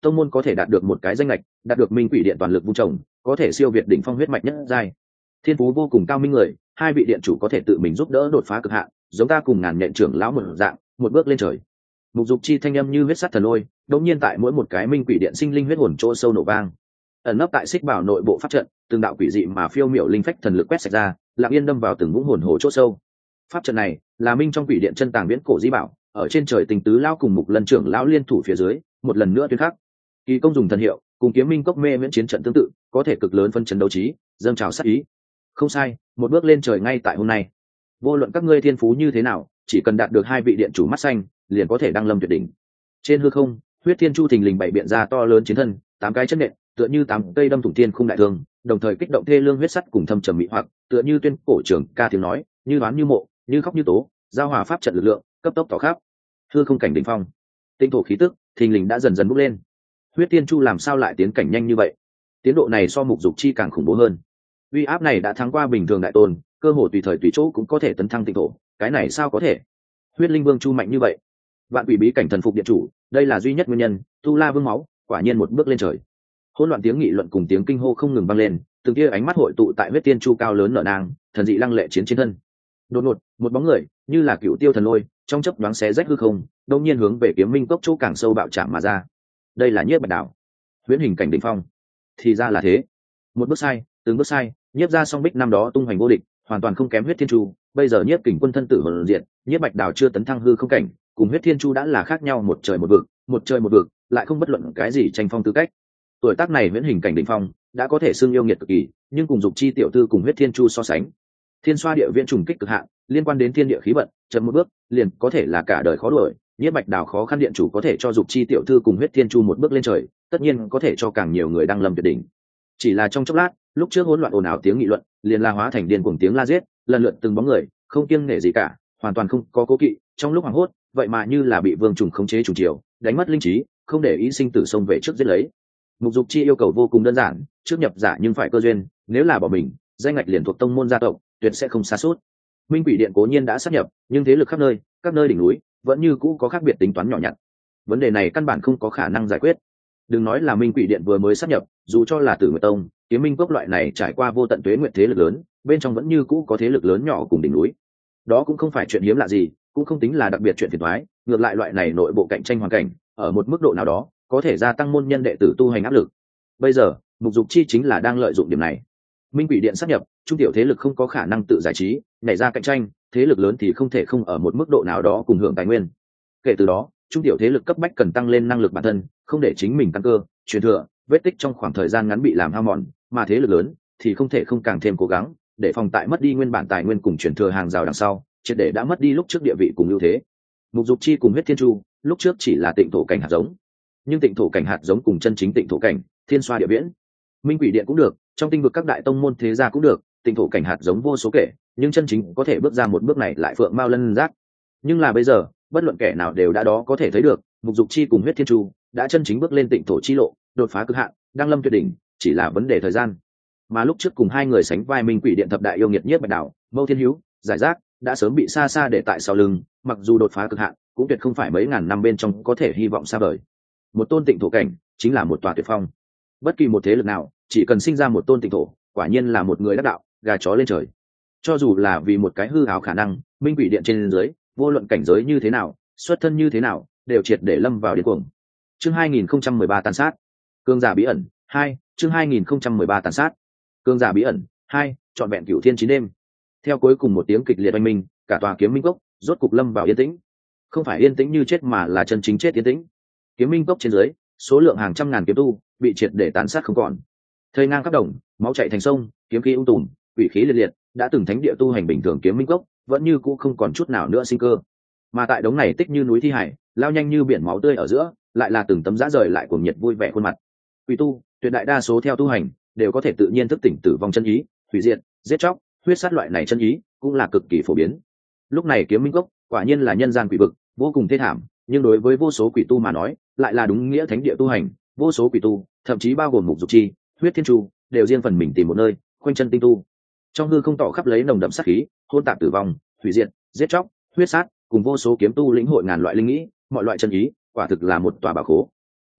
tông môn có thể đạt được một cái danh lệch, đạt được minh quỷ điện toàn lực vung trồng, có thể siêu việt đỉnh phong huyết mạch nhất giai. Thiên phú vô cùng cao minh người, hai vị điện chủ có thể tự mình giúp đỡ đột phá cực hạn, giống ta cùng ngàn nhện trưởng lão một dạng, một bước lên trời. Mục dục chi thanh âm như huyết sắt thần lôi, đột nhiên tại mỗi một cái minh quỷ điện sinh linh huyết hồn chỗ sâu nổ vang. Ẩn nấp tại xích bảo nội bộ pháp trận, từng đạo quỷ dị mà phiêu miểu linh phách thần lực quét sạch ra, lặng yên đâm vào từng vũng hồn hồ chỗ sâu. Pháp trận này là minh trong quỷ điện chân tàng viễn cổ di bảo, ở trên trời tình tứ lao cùng mục lân trưởng lão liên thủ phía dưới, một lần nữa tuyên khắc. Kỳ công dùng thần hiệu, cùng kiếm minh cốc mê miễn chiến trận tương tự, có thể cực lớn phân chấn đấu trí, dâng trào sát ý. Không sai, một bước lên trời ngay tại hôm nay. Vô luận các ngươi thiên phú như thế nào, chỉ cần đạt được hai vị điện chủ mắt xanh, liền có thể đăng lâm tuyệt đỉnh. Trên hư không, huyết thiên chu thình lình bảy biện ra to lớn chiến thân, 8 cái chân nện, tựa như 8 cây đâm thủng thiên khung đại thương, đồng thời kích động thê lương huyết sắt cùng thâm trầm mỹ hoặc, tựa như tuyên cổ trưởng ca tiếng nói, như đoán như mộ, như khóc như tố, giao hòa pháp trận lực lượng, cấp tốc tỏ khắp. Hư không cảnh đỉnh phong, tinh thổ khí tức, thình lình đã dần dần bốc lên. Huyết thiên chu làm sao lại tiến cảnh nhanh như vậy? Tiến độ này so mục dục chi càng khủng bố hơn. Uy áp này đã thắng qua bình thường đại tôn, cơ hồ tùy thời tùy chỗ cũng có thể tấn thăng tinh thổ, cái này sao có thể? Huyết linh vương chu mạnh như vậy, vạn quỷ bí cảnh thần phục điện chủ, đây là duy nhất nguyên nhân. Tu la vương máu, quả nhiên một bước lên trời. Hỗn loạn tiếng nghị luận cùng tiếng kinh hô không ngừng vang lên, từng tia ánh mắt hội tụ tại huyết tiên chu cao lớn nở nang, thần dị lăng lệ chiến trên thân. Đột ngột, một bóng người như là cựu tiêu thần lôi, trong chớp nhoáng xé rách hư không, đột nhiên hướng về kiếm minh cốc chỗ càng sâu bạo chạm mà ra. Đây là Nhiếp Bạch Đảo, huyễn hình cảnh đỉnh phong. Thì ra là thế. Một bước sai, từng bước sai, Nhiếp gia song bích năm đó tung hoành vô địch, hoàn toàn không kém huyết thiên chu. Bây giờ Nhiếp Kình quân thân tử hồn diệt, Nhiếp Bạch Đảo chưa tấn thăng hư không cảnh, cùng huyết thiên chu đã là khác nhau một trời một vực, một trời một vực, lại không bất luận cái gì tranh phong tư cách. Tuổi tác này huyễn hình cảnh đỉnh phong, đã có thể xưng yêu nghiệt cực kỳ, nhưng cùng dục chi tiểu thư cùng huyết thiên chu so sánh, thiên xoa địa viễn trùng kích cực hạn, liên quan đến thiên địa khí vận, chậm một bước liền có thể là cả đời khó đuổi. Nhiếp Bạch Đảo khó khăn điện chủ có thể cho dục chi tiểu thư cùng huyết thiên chu một bước lên trời, tất nhiên có thể cho càng nhiều người đăng lâm tuyệt đỉnh. Chỉ là trong chốc lát, lúc trước hỗn loạn ồn ào tiếng nghị luận, liền la hóa thành điên cuồng tiếng la giết, lần lượt từng bóng người, không kiêng nể gì cả, hoàn toàn không có cố kỵ, trong lúc hoảng hốt, vậy mà như là bị vương trùng khống chế trùng chiều, đánh mất linh trí, không để ý sinh tử xông về trước giết lấy. Mục dục chi yêu cầu vô cùng đơn giản, trước nhập giả nhưng phải cơ duyên, nếu là bỏ mình, danh ngạch liền thuộc tông môn gia tộc, tuyệt sẽ không xa suốt. Minh Quỷ Điện cố nhiên đã sát nhập, nhưng thế lực khắp nơi, các nơi đỉnh núi, vẫn như cũ có khác biệt tính toán nhỏ nhặt. Vấn đề này căn bản không có khả năng giải quyết. Đừng nói là Minh Quỷ Điện vừa mới sát nhập, dù cho là Tử Nguyệt Tông, Kiếm Minh Cốc loại này trải qua vô tận tuế nguyệt thế lực lớn, bên trong vẫn như cũ có thế lực lớn nhỏ cùng đỉnh núi. Đó cũng không phải chuyện hiếm lạ gì, cũng không tính là đặc biệt chuyện phiền toái, ngược lại loại này nội bộ cạnh tranh hoàn cảnh, ở một mức độ nào đó, có thể gia tăng môn nhân đệ tử tu hành áp lực. Bây giờ, Mục Dục Chi chính là đang lợi dụng điểm này. Minh Quỷ Điện sát nhập, trung tiểu thế lực không có khả năng tự giải trí, nhảy ra cạnh tranh, thế lực lớn thì không thể không ở một mức độ nào đó cùng hưởng tài nguyên. Kể từ đó, trung tiểu thế lực cấp bách cần tăng lên năng lực bản thân, không để chính mình tăng cơ, truyền thừa, vết tích trong khoảng thời gian ngắn bị làm hao mòn, mà thế lực lớn thì không thể không càng thêm cố gắng, để phòng tại mất đi nguyên bản tài nguyên cùng truyền thừa hàng rào đằng sau, triệt để đã mất đi lúc trước địa vị cùng ưu thế. Mục Dục Chi cùng huyết thiên chu, lúc trước chỉ là tịnh thổ cảnh hạt giống, nhưng tịnh thổ cảnh hạt giống cùng chân chính tịnh thổ cảnh, thiên xoa địa viễn, Minh Quỷ Điện cũng được, trong tinh vực các đại tông môn thế gia cũng được, tịnh thổ cảnh hạt giống vô số kể, nhưng chân chính có thể bước ra một bước này lại phượng mao lân giác. Nhưng là bây giờ, bất luận kẻ nào đều đã đó có thể thấy được, Mục Dục Chi cùng huyết thiên chu đã chân chính bước lên tịnh thổ chi lộ, đột phá cực hạn, đăng lâm tuyệt đỉnh, chỉ là vấn đề thời gian. Mà lúc trước cùng hai người sánh vai Minh Quỷ Điện thập đại yêu nghiệt Nhiếp Bạch Đảo, Mâu Thiên Hữu, Giải Rác đã sớm bị xa xa để tại sau lưng, mặc dù đột phá cực hạn, cũng tuyệt không phải mấy ngàn năm bên trong có thể hy vọng xa vời. Một tôn tịnh thổ cảnh chính là một tòa tuyệt phong. Bất kỳ một thế lực nào, chỉ cần sinh ra một tôn tịnh thổ, quả nhiên là một người đắc đạo, gà chó lên trời. Cho dù là vì một cái hư ảo khả năng, Minh Quỷ Điện trên dưới, vô luận cảnh giới như thế nào, xuất thân như thế nào, đều triệt để lâm vào điên cuồng. Chương 2013 tàn sát. Cương giả bí ẩn 2, chương 2013 tàn sát. Cương giả bí ẩn 2, trọn vẹn cửu thiên 9 đêm. Theo cuối cùng một tiếng kịch liệt oanh minh, cả tòa Kiếm Minh Cốc rốt cục lâm vào yên tĩnh. Không phải yên tĩnh như chết mà là chân chính chết yên tĩnh. Kiếm Minh Cốc trên dưới, số lượng hàng trăm ngàn kiếm tu bị triệt để tàn sát không còn. Thây ngang khắp đồng, máu chảy thành sông, kiếm khí ung tùm, quỷ khí liệt liệt, đã từng thánh địa tu hành bình thường Kiếm Minh Cốc, vẫn như cũ không còn chút nào nữa sinh cơ. Mà tại đống này tích như núi thi hải, lao nhanh như biển máu tươi ở giữa, lại là từng tấm rã rời lại cuồng nhiệt vui vẻ khuôn mặt. Quỷ tu, tuyệt đại đa số theo tu hành, đều có thể tự nhiên thức tỉnh tử vong chân ý, hủy diệt, giết chóc, huyết sát loại này chân ý, cũng là cực kỳ phổ biến. Lúc này Kiếm Minh Cốc, quả nhiên là nhân gian quỷ vực, vô cùng thê thảm, nhưng đối với vô số quỷ tu mà nói, lại là đúng nghĩa thánh địa tu hành, vô số quỷ tu, thậm chí bao gồm Mục Dục Chi, huyết thiên chu, đều riêng phần mình tìm một nơi, khoanh chân tinh tu. Trong hư không tỏ khắp lấy nồng đậm sát khí, hôn tạp tử vong, hủy diệt, giết chóc, huyết sát, cùng vô số kiếm tu lĩnh hội ngàn loại linh nghĩ, mọi loại chân ý, quả thực là một tòa bảo khố.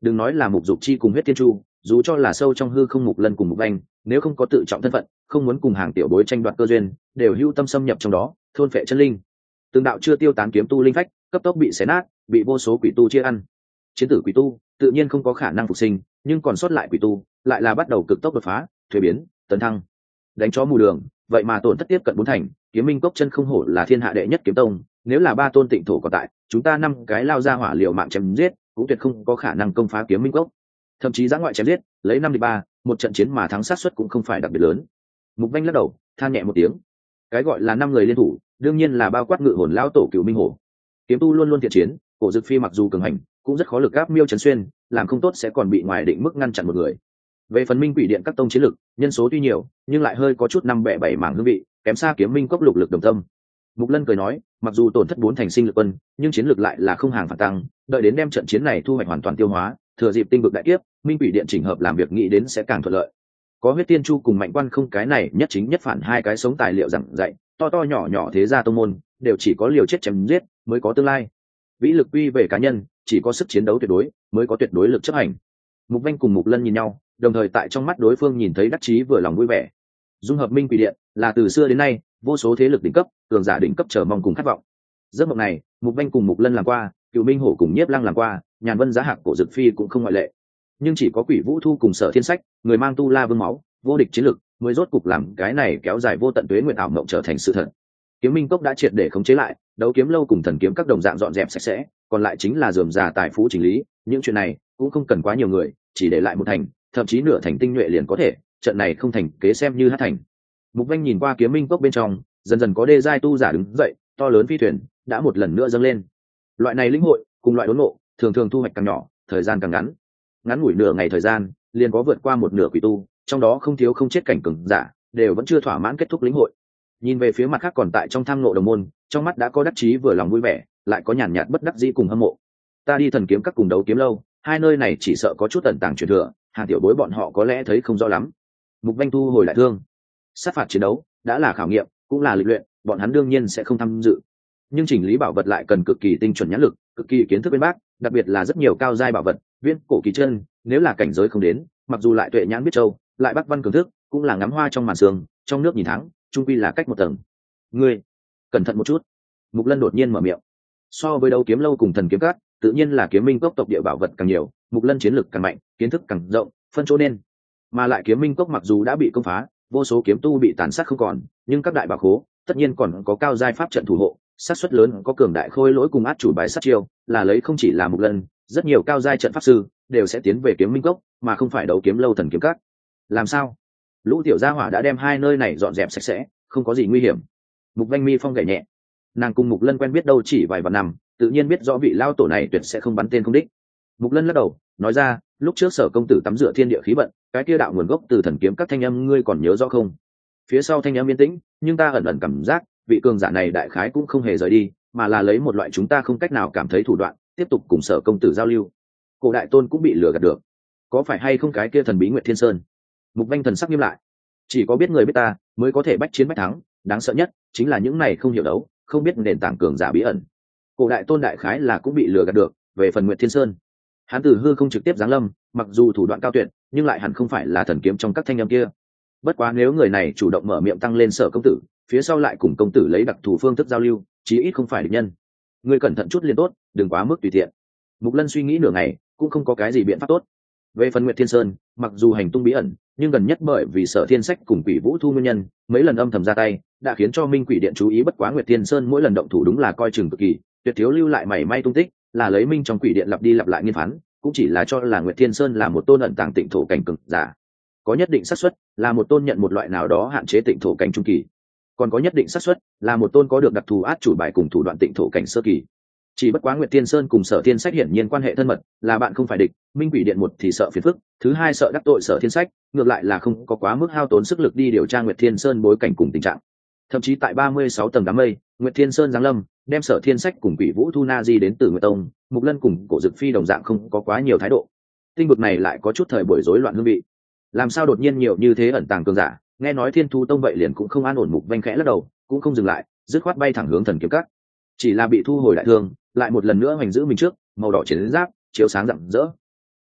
Đừng nói là Mục Dục Chi cùng Huyết Thiên Chu, dù cho là sâu trong hư không Mục Lân cùng Mục Anh, nếu không có tự trọng thân phận, không muốn cùng hàng tiểu bối tranh đoạt cơ duyên, đều hưu tâm xâm nhập trong đó, thôn phệ chân linh. Từng đạo chưa tiêu tán kiếm tu linh phách, cấp tốc bị xé nát, bị vô số quỷ tu chia ăn. Chiến tử quỷ tu tự nhiên không có khả năng phục sinh, nhưng còn sót lại quỷ tu lại là bắt đầu cực tốc đột phá, thuế biến, tấn thăng. Đánh chó mù đường, vậy mà tổn thất tiếp cận 4 thành, Kiếm Minh Cốc chân không hổ là thiên hạ đệ nhất kiếm tông, nếu là 3 tôn tịnh thổ còn tại, chúng ta 5 cái lao ra hỏa liều mạng chém giết, cũng tuyệt không có khả năng công phá Kiếm Minh Cốc. Thậm chí giã ngoại chém giết, lấy 5 địch 3, một trận chiến mà thắng sát suất cũng không phải đặc biệt lớn. Mục Vanh lắc đầu, than nhẹ một tiếng. Cái gọi là 5 người liên thủ, đương nhiên là bao quát ngự hồn lão tổ Cửu Minh Hổ. Kiếm tu luôn luôn thiện chiến, Cổ Dực Phi mặc dù cường hành, cũng rất khó lực áp Miêu Trấn Xuyên, làm không tốt sẽ còn bị ngoài định mức ngăn chặn một người. Về phần Minh Quỷ Điện các tông chiến lực, nhân số tuy nhiều, nhưng lại hơi có chút năm bẻ bảy mảng hương vị, kém xa Kiếm Minh Cốc lục lực đồng tâm. Mục Lân cười nói, mặc dù tổn thất 4 thành sinh lực quân, nhưng chiến lực lại là không hàng phản tăng, đợi đến đem trận chiến này thu hoạch hoàn toàn tiêu hóa, thừa dịp tinh vực đại kiếp, Minh Quỷ Điện chỉnh hợp làm việc nghĩ đến sẽ càng thuận lợi. Có Huyết Tiên Chu cùng Mạnh Quan không cái này nhất chính nhất phản hai cái sống tài liệu giảng dạy, to to nhỏ nhỏ thế gia tông môn, đều chỉ có liều chết chém giết mới có tương lai. Vĩ lực quy về cá nhân, chỉ có sức chiến đấu tuyệt đối mới có tuyệt đối lực chấp hành. Mục Vanh cùng Mục Lân nhìn nhau, đồng thời tại trong mắt đối phương nhìn thấy đắc chí vừa lòng vui vẻ. Dung hợp Minh Quỷ Điện là từ xưa đến nay vô số thế lực đỉnh cấp, cường giả đỉnh cấp chờ mong cùng khát vọng. Giấc mộng này, Mục Vanh cùng Mục Lân làm qua, Cửu Minh Hổ cùng Nhiếp Lăng làm qua, Nhàn Vân Giá Hạc Cổ Dực Phi cũng không ngoại lệ. Nhưng chỉ có Quỷ Vũ Thu cùng Sở Thiên Sách, người mang tu la vương máu, vô địch chiến lực, mới rốt cục làm cái này kéo dài vô tận tuế nguyện ảo mộng trở thành sự thật. Kiếm Minh Cốc đã triệt để khống chế lại, Đấu Kiếm Lâu cùng Thần Kiếm các đồng dạng dọn dẹp sạch sẽ, còn lại chính là rườm rà tài phú chỉnh lý, những chuyện này cũng không cần quá nhiều người, chỉ để lại một thành, thậm chí nửa thành tinh nhuệ liền có thể, trận này không thành kế xem như hát thành. Mục Vanh nhìn qua Kiếm Minh Cốc bên trong, dần dần có đê giai tu giả đứng dậy, to lớn phi thuyền đã một lần nữa dâng lên. Loại này lĩnh hội cùng loại đốn ngộ, thường thường thu hoạch càng nhỏ, thời gian càng ngắn. Ngắn ngủi nửa ngày thời gian, liền có vượt qua một nửa quỷ tu, trong đó không thiếu không chết cảnh cường giả, đều vẫn chưa thỏa mãn kết thúc lĩnh hội. Nhìn về phía mặt khác còn tại trong tham ngộ đồng môn, trong mắt đã có đắc chí vừa lòng vui vẻ, lại có nhàn nhạt bất đắc dĩ cùng hâm mộ. Ta đi Thần Kiếm các cùng Đấu Kiếm Lâu, hai nơi này chỉ sợ có chút ẩn tàng truyền thừa, Hà tiểu bối bọn họ có lẽ thấy không rõ lắm. Mục Vanh thu hồi lại thương. Sát phạt chiến đấu đã là khảo nghiệm, cũng là lịch luyện, bọn hắn đương nhiên sẽ không tham dự. Nhưng chỉnh lý bảo vật lại cần cực kỳ tinh chuẩn nhãn lực, cực kỳ kiến thức bên bác, đặc biệt là rất nhiều cao giai bảo vật, viên cổ kỳ chân, nếu là cảnh giới không đến, mặc dù lại tuệ nhãn biết châu, lại bắc văn cường thức, cũng là ngắm hoa trong màn sương, trong nước nhìn thắng, trung quy là cách một tầng. Ngươi, cẩn thận một chút. Mục Lân đột nhiên mở miệng. So với Đấu Kiếm Lâu cùng Thần Kiếm Các, tự nhiên là Kiếm Minh Cốc tộc địa bảo vật càng nhiều, Mục Lân chiến lực càng mạnh, kiến thức càng rộng, phân chỗ nên. Mà lại Kiếm Minh Cốc mặc dù đã bị công phá, vô số kiếm tu bị tàn sát không còn, nhưng các đại bảo khố tất nhiên còn có cao giai pháp trận thủ hộ, xác suất lớn có cường đại khôi lỗi cùng át chủ bài sát chiêu, là lấy không chỉ là Mục Lân, rất nhiều cao giai trận pháp sư đều sẽ tiến về Kiếm Minh Cốc, mà không phải Đấu Kiếm Lâu Thần Kiếm Các. Làm sao? Lũ tiểu gia hỏa đã đem hai nơi này dọn dẹp sạch sẽ, không có gì nguy hiểm. Mục Vanh mi phong gảy nhẹ, nàng cùng Mục Lân quen biết đâu chỉ vài vạn năm, tự nhiên biết rõ vị lao tổ này tuyệt sẽ không bắn tên không đích. Mục Lân lắc đầu nói ra, lúc trước Sở công tử tắm rửa thiên địa khí vận, cái kia đạo nguồn gốc từ Thần Kiếm các thanh âm ngươi còn nhớ rõ không? Phía sau thanh âm yên tĩnh, nhưng ta ẩn ẩn cảm giác vị cường giả này đại khái cũng không hề rời đi, mà là lấy một loại chúng ta không cách nào cảm thấy thủ đoạn tiếp tục cùng Sở công tử giao lưu. Cổ đại tôn cũng bị lừa gạt được, có phải hay không cái kia thần bí Nguyệt Thiên Sơn? Mục Vanh thần sắc nghiêm lại, chỉ có biết người biết ta mới có thể bách chiến bách thắng, đáng sợ nhất chính là những này không hiểu đấu, không biết nền tảng cường giả bí ẩn. Cổ đại tôn đại khái là cũng bị lừa gạt được. Về phần Nguyệt Thiên Sơn, hắn từ hư không trực tiếp giáng lâm, mặc dù thủ đoạn cao tuyệt, nhưng lại hẳn không phải là thần kiếm trong các thanh âm kia. Bất quá nếu người này chủ động mở miệng tăng lên Sở công tử, phía sau lại cùng công tử lấy đặc thù phương thức giao lưu, chí ít không phải địch nhân. Ngươi cẩn thận chút liền tốt, đừng quá mức tùy tiện. Mục Lân suy nghĩ nửa ngày, cũng không có cái gì biện pháp tốt. Về phần Nguyệt Thiên Sơn, mặc dù hành tung bí ẩn, nhưng gần nhất bởi vì Sở Thiên Sách cùng Quỷ Vũ Thu nguyên nhân, mấy lần âm thầm ra tay, đã khiến cho Minh Quỷ Điện chú ý. Bất quá Nguyệt Thiên Sơn mỗi lần động thủ đúng là coi chừng cực kỳ, tuyệt thiếu lưu lại mảy may tung tích, là lấy Minh trong Quỷ Điện lặp đi lặp lại nghiên phán, cũng chỉ là cho là Nguyệt Thiên Sơn là một tôn ẩn tàng tịnh thổ cảnh cường giả, có nhất định xác suất là một tôn nhận một loại nào đó hạn chế tịnh thổ cảnh trung kỳ, còn có nhất định xác suất là một tôn có được đặc thù át chủ bài cùng thủ đoạn tịnh thổ cảnh sơ kỳ. Chỉ bất quá Nguyệt Thiên Sơn cùng Sở Thiên Sách hiển nhiên quan hệ thân mật, là bạn không phải địch. Minh Quỷ Điện một thì sợ phiền phức, thứ hai sợ đắc tội Sở Thiên Sách, ngược lại là không có quá mức hao tốn sức lực đi điều tra Nguyệt Thiên Sơn bối cảnh cùng tình trạng. Thậm chí tại 36 tầng đám mây, Nguyệt Thiên Sơn giáng lâm, đem Sở Thiên Sách cùng Quỷ Vũ Thu na di đến từ Nguyệt Tông, Mục Lân cùng Cổ Dực Phi đồng dạng không có quá nhiều thái độ. Tinh vực này lại có chút thời buổi rối loạn hương vị. Làm sao đột nhiên nhiều như thế ẩn tàng cường giả, nghe nói Thiên Thu Tông vậy liền cũng không an ổn. Mục Vanh khẽ lắc đầu, cũng không dừng lại, dứt khoát bay thẳng hướng Thần Kiếm Các. Chỉ là bị thu hồi đại thương, lại một lần nữa hoành giữ mình trước, màu đỏ chiến giáp chiếu sáng rạng rỡ.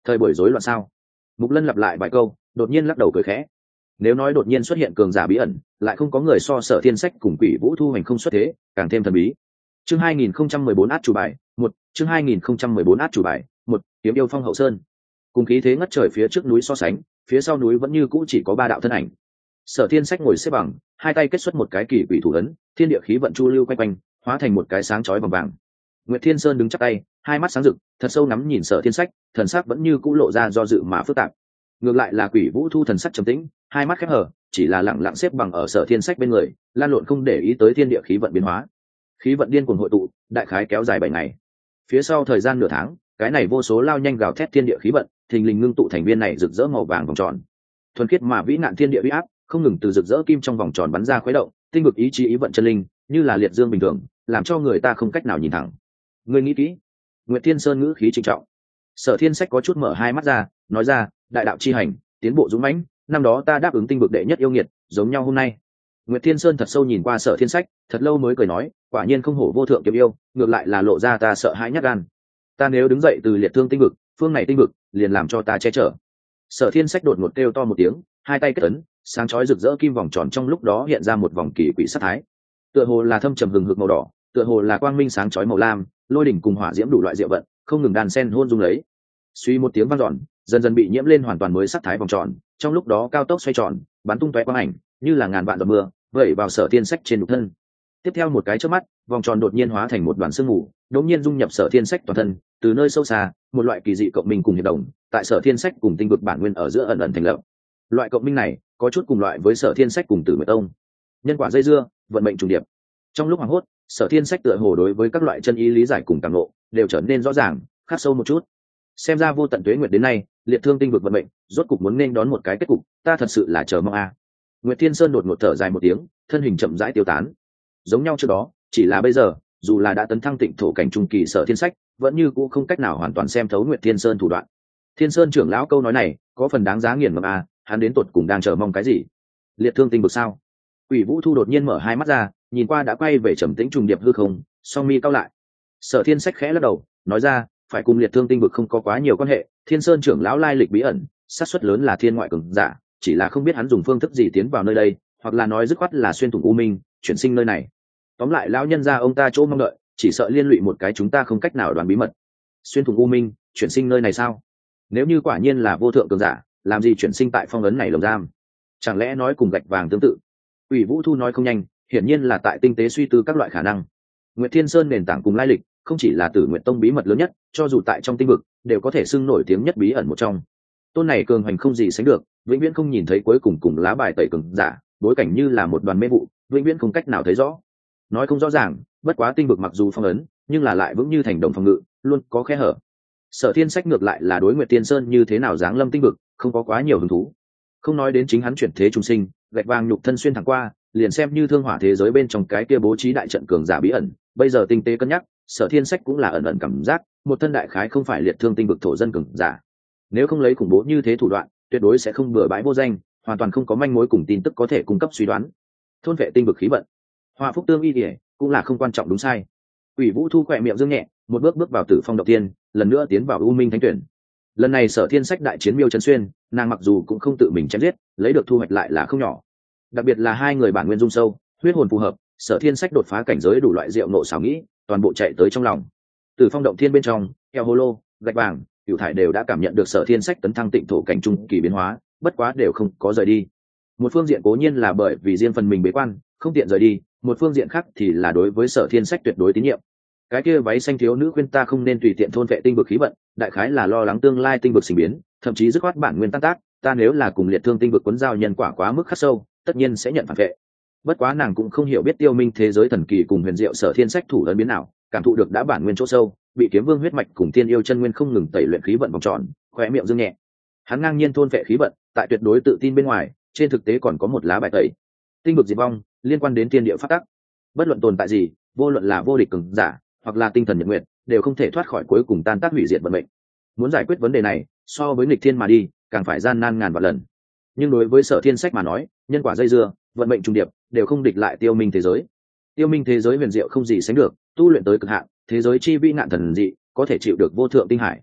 Thời buổi rối loạn sao? Mục Lân lặp lại vài câu, đột nhiên lắc đầu cười khẽ. Nếu nói đột nhiên xuất hiện cường giả bí ẩn, lại không có người so Sở Thiên Sách cùng Quỷ Vũ Thu hành không xuất thế, càng thêm thần bí. Chương 2014 át chủ bài, 1, chương 2014 át chủ bài, 1, Kiếm Yêu Phong Hậu Sơn. Cùng khí thế ngất trời phía trước núi so sánh, phía sau núi vẫn như cũ chỉ có 3 đạo thân ảnh. Sở Thiên Sách ngồi xếp bằng, hai tay kết xuất một cái kỳ quỷ thủ ấn, thiên địa khí vận chu lưu quanh quanh, hóa thành một cái sáng chói vàng vàng. Nguyệt Thiên Sơn đứng chắp tay, hai mắt sáng rực, thật sâu nắm nhìn Sở Thiên Sách, thần sắc vẫn như cũ lộ ra do dự mà phức tạp. Ngược lại là Quỷ Vũ Thu thần sắc trầm tĩnh, hai mắt khép hờ, chỉ là lặng lặng xếp bằng ở Sở Thiên Sách bên người, lan lộn không để ý tới thiên địa khí vận biến hóa. Khí vận điên cuồng hội tụ, đại khái kéo dài 7 ngày. Phía sau thời gian nửa tháng, cái này vô số lao nhanh gào thét thiên địa khí vận, thình lình ngưng tụ thành viên này rực rỡ màu vàng vòng tròn. Thuần khiết mà vĩ nạn thiên địa uy áp, không ngừng từ rực rỡ kim trong vòng tròn bắn ra khuấy động, tinh vực ý chí ý vận chân linh, như là liệt dương bình thường, làm cho người ta không cách nào nhìn thẳng. Ngươi nghĩ kỹ. Nguyệt Thiên Sơn ngữ khí trịnh trọng. Sở Thiên Sách có chút mở hai mắt ra, nói ra, đại đạo chi hành, tiến bộ dũng mãnh, năm đó ta đáp ứng tinh vực đệ nhất yêu nghiệt, giống nhau hôm nay. Nguyệt Thiên Sơn thật sâu nhìn qua Sở Thiên Sách, thật lâu mới cười nói, quả nhiên không hổ vô thượng kiếm yêu, ngược lại là lộ ra ta sợ hãi nhát gan. Ta nếu đứng dậy từ liệt thương tinh vực, phương này tinh vực, liền làm cho ta che chở. Sở Thiên Sách đột ngột kêu to một tiếng, hai tay kết ấn, sáng chói rực rỡ kim vòng tròn trong lúc đó hiện ra một vòng kỳ quỷ sát thái. Tựa hồ là thâm trầm hừng hực màu đỏ, tựa hồ là quang minh sáng chói màu lam, lôi đỉnh cùng hỏa diễm đủ loại diệu vận, không ngừng đàn sen hôn dung lấy. Suy một tiếng vang dọn, dần dần bị nhiễm lên hoàn toàn mới sát thái vòng tròn, trong lúc đó cao tốc xoay tròn, bắn tung tóe quang ảnh, như là ngàn vạn giọt mưa, vẩy vào Sở Thiên Sách trên nhục thân. Tiếp theo một cái chớp mắt, vòng tròn đột nhiên hóa thành một đoàn sương mù, đột nhiên dung nhập Sở Thiên Sách toàn thân, từ nơi sâu xa, một loại kỳ dị cộng minh cùng hiệp đồng, tại Sở Thiên Sách cùng tinh vực bản nguyên ở giữa ẩn ẩn thành lập. Loại cộng minh này có chút cùng loại với Sở Thiên Sách cùng Tử Nguyệt Tông. Nhân quả dây dưa, vận mệnh trùng điệp. Trong lúc hoảng hốt, Sở Thiên Sách tựa hồ đối với các loại chân ý lý giải cùng cảm ngộ đều trở nên rõ ràng, khắc sâu một chút. Xem ra vô tận tuế nguyệt đến nay, liệt thương tinh vực vận mệnh, rốt cục muốn nên đón một cái kết cục, ta thật sự là chờ mong a. Nguyệt Thiên Sơn đột ngột thở dài một tiếng, thân hình chậm rãi tiêu tán. Giống nhau trước đó, chỉ là bây giờ, dù là đã tấn thăng tịnh thổ cảnh trung kỳ Sở Thiên Sách, vẫn như cũ không cách nào hoàn toàn xem thấu Nguyệt Thiên Sơn thủ đoạn. Thiên Sơn trưởng lão câu nói này, có phần đáng giá nghiền ngẫm a, hắn đến tột cùng đang chờ mong cái gì? Liệt thương tinh vực sao? Quỷ Vũ Thu đột nhiên mở hai mắt ra, nhìn qua đã quay về trầm tĩnh trùng điệp hư không, song mi cao lại. Sở Thiên Sách khẽ lắc đầu, nói ra, phải cùng liệt thương tinh vực không có quá nhiều quan hệ, Thiên Sơn trưởng lão lai lịch bí ẩn, xác suất lớn là thiên ngoại cường giả, chỉ là không biết hắn dùng phương thức gì tiến vào nơi đây, hoặc là nói dứt khoát là xuyên thủng u minh, chuyển sinh nơi này. Tóm lại lão nhân gia ông ta chỗ mong đợi, chỉ sợ liên lụy một cái chúng ta không cách nào đoán bí mật. Xuyên thủng u minh, chuyển sinh nơi này sao? Nếu như quả nhiên là vô thượng cường giả, làm gì chuyển sinh tại phong ấn này lồng giam? Chẳng lẽ nói cùng gạch vàng tương tự? Ủy Vũ Thu nói không nhanh, hiển nhiên là tại tinh tế suy tư các loại khả năng. Nguyệt Thiên Sơn nền tảng cùng lai lịch, không chỉ là Tử Nguyệt Tông bí mật lớn nhất, cho dù tại trong tinh vực, đều có thể xưng nổi tiếng nhất bí ẩn một trong. Tôn này cường hành không gì sánh được, vĩnh viễn không nhìn thấy cuối cùng cùng lá bài tẩy cường giả, bối cảnh như là một đoàn mê vụ, vĩnh viễn không cách nào thấy rõ. Nói không rõ ràng, bất quá tinh vực mặc dù phong ấn, nhưng là lại vững như thành đồng phòng ngự, luôn có khe hở. Sở Thiên Sách ngược lại là đối Nguyệt Thiên Sơn như thế nào giáng lâm tinh vực, không có quá nhiều hứng thú. Không nói đến chính hắn chuyển thế trung sinh, gạch vàng nhục thân xuyên thẳng qua, liền xem như thương hỏa thế giới bên trong cái kia bố trí đại trận cường giả bí ẩn, bây giờ tinh tế cân nhắc, Sở Thiên Sách cũng là ẩn ẩn cảm giác, một thân đại khái không phải liệt thương tinh vực thổ dân cường giả. Nếu không lấy khủng bố như thế thủ đoạn, tuyệt đối sẽ không bừa bãi vô danh, hoàn toàn không có manh mối cùng tin tức có thể cung cấp suy đoán. Thôn vệ tinh vực khí vận, Họa Phúc Tương Y Điệp, cũng là không quan trọng đúng sai. Ủy Vũ Thu khỏe miệng dương nhẹ, một bước bước vào Tử Phong Động Tiên, lần nữa tiến vào U Minh Thánh Tuyển. Lần này Sở Thiên Sách đại chiến Miêu Trấn Xuyên, nàng mặc dù cũng không tự mình chém giết, lấy được thu hoạch lại là không nhỏ. Đặc biệt là hai người bản nguyên dung sâu, huyết hồn phù hợp, Sở Thiên Sách đột phá cảnh giới đủ loại diệu nộ xảo nghĩ, toàn bộ chạy tới trong lòng. Tử Phong Động Thiên bên trong, eo hô lô, gạch vàng, cửu thải đều đã cảm nhận được Sở Thiên Sách tấn thăng tịnh thổ cảnh trung kỳ biến hóa, bất quá đều không có rời đi. Một phương diện cố nhiên là bởi vì riêng phần mình bế quan, không tiện rời đi, một phương diện khác thì là đối với Sở Thiên Sách tuyệt đối tín nhiệm. Cái kia váy xanh thiếu nữ khuyên ta không nên tùy tiện thôn vệ tinh vực khí vận, đại khái là lo lắng tương lai tinh vực sinh biến, thậm chí dứt khoát bản nguyên tan tác, ta nếu là cùng liệt thương tinh vực cuốn giao nhân quả quá mức khắc sâu, tất nhiên sẽ nhận phản vệ. Bất quá nàng cũng không hiểu biết tiêu minh thế giới thần kỳ cùng huyền diệu Sở Thiên Sách thủ lớn biến nào, cảm thụ được đã bản nguyên chỗ sâu, bị kiếm vương huyết mạch cùng tiên yêu chân nguyên không ngừng tẩy luyện khí vận vòng tròn, khóe miệng dương nhẹ. Hắn ngang nhiên thôn vệ khí vận, tại tuyệt đối tự tin bên ngoài, trên thực tế còn có một lá bài tẩy. Tinh vực diệt vong, liên quan đến thiên địa pháp tắc. Bất luận tồn tại gì, vô luận là vô địch cường giả, hoặc là tinh thần nhật nguyện, đều không thể thoát khỏi cuối cùng tan tác hủy diệt vận mệnh. Muốn giải quyết vấn đề này, so với nghịch thiên mà đi, càng phải gian nan ngàn vạn lần. Nhưng đối với Sở Thiên Sách mà nói, nhân quả dây dưa, vận mệnh trùng điệp, đều không địch lại tiêu minh thế giới. Tiêu minh thế giới huyền diệu không gì sánh được, tu luyện tới cực hạn, thế giới chi vi ngạn thần dị, có thể chịu được vô thượng tinh hải.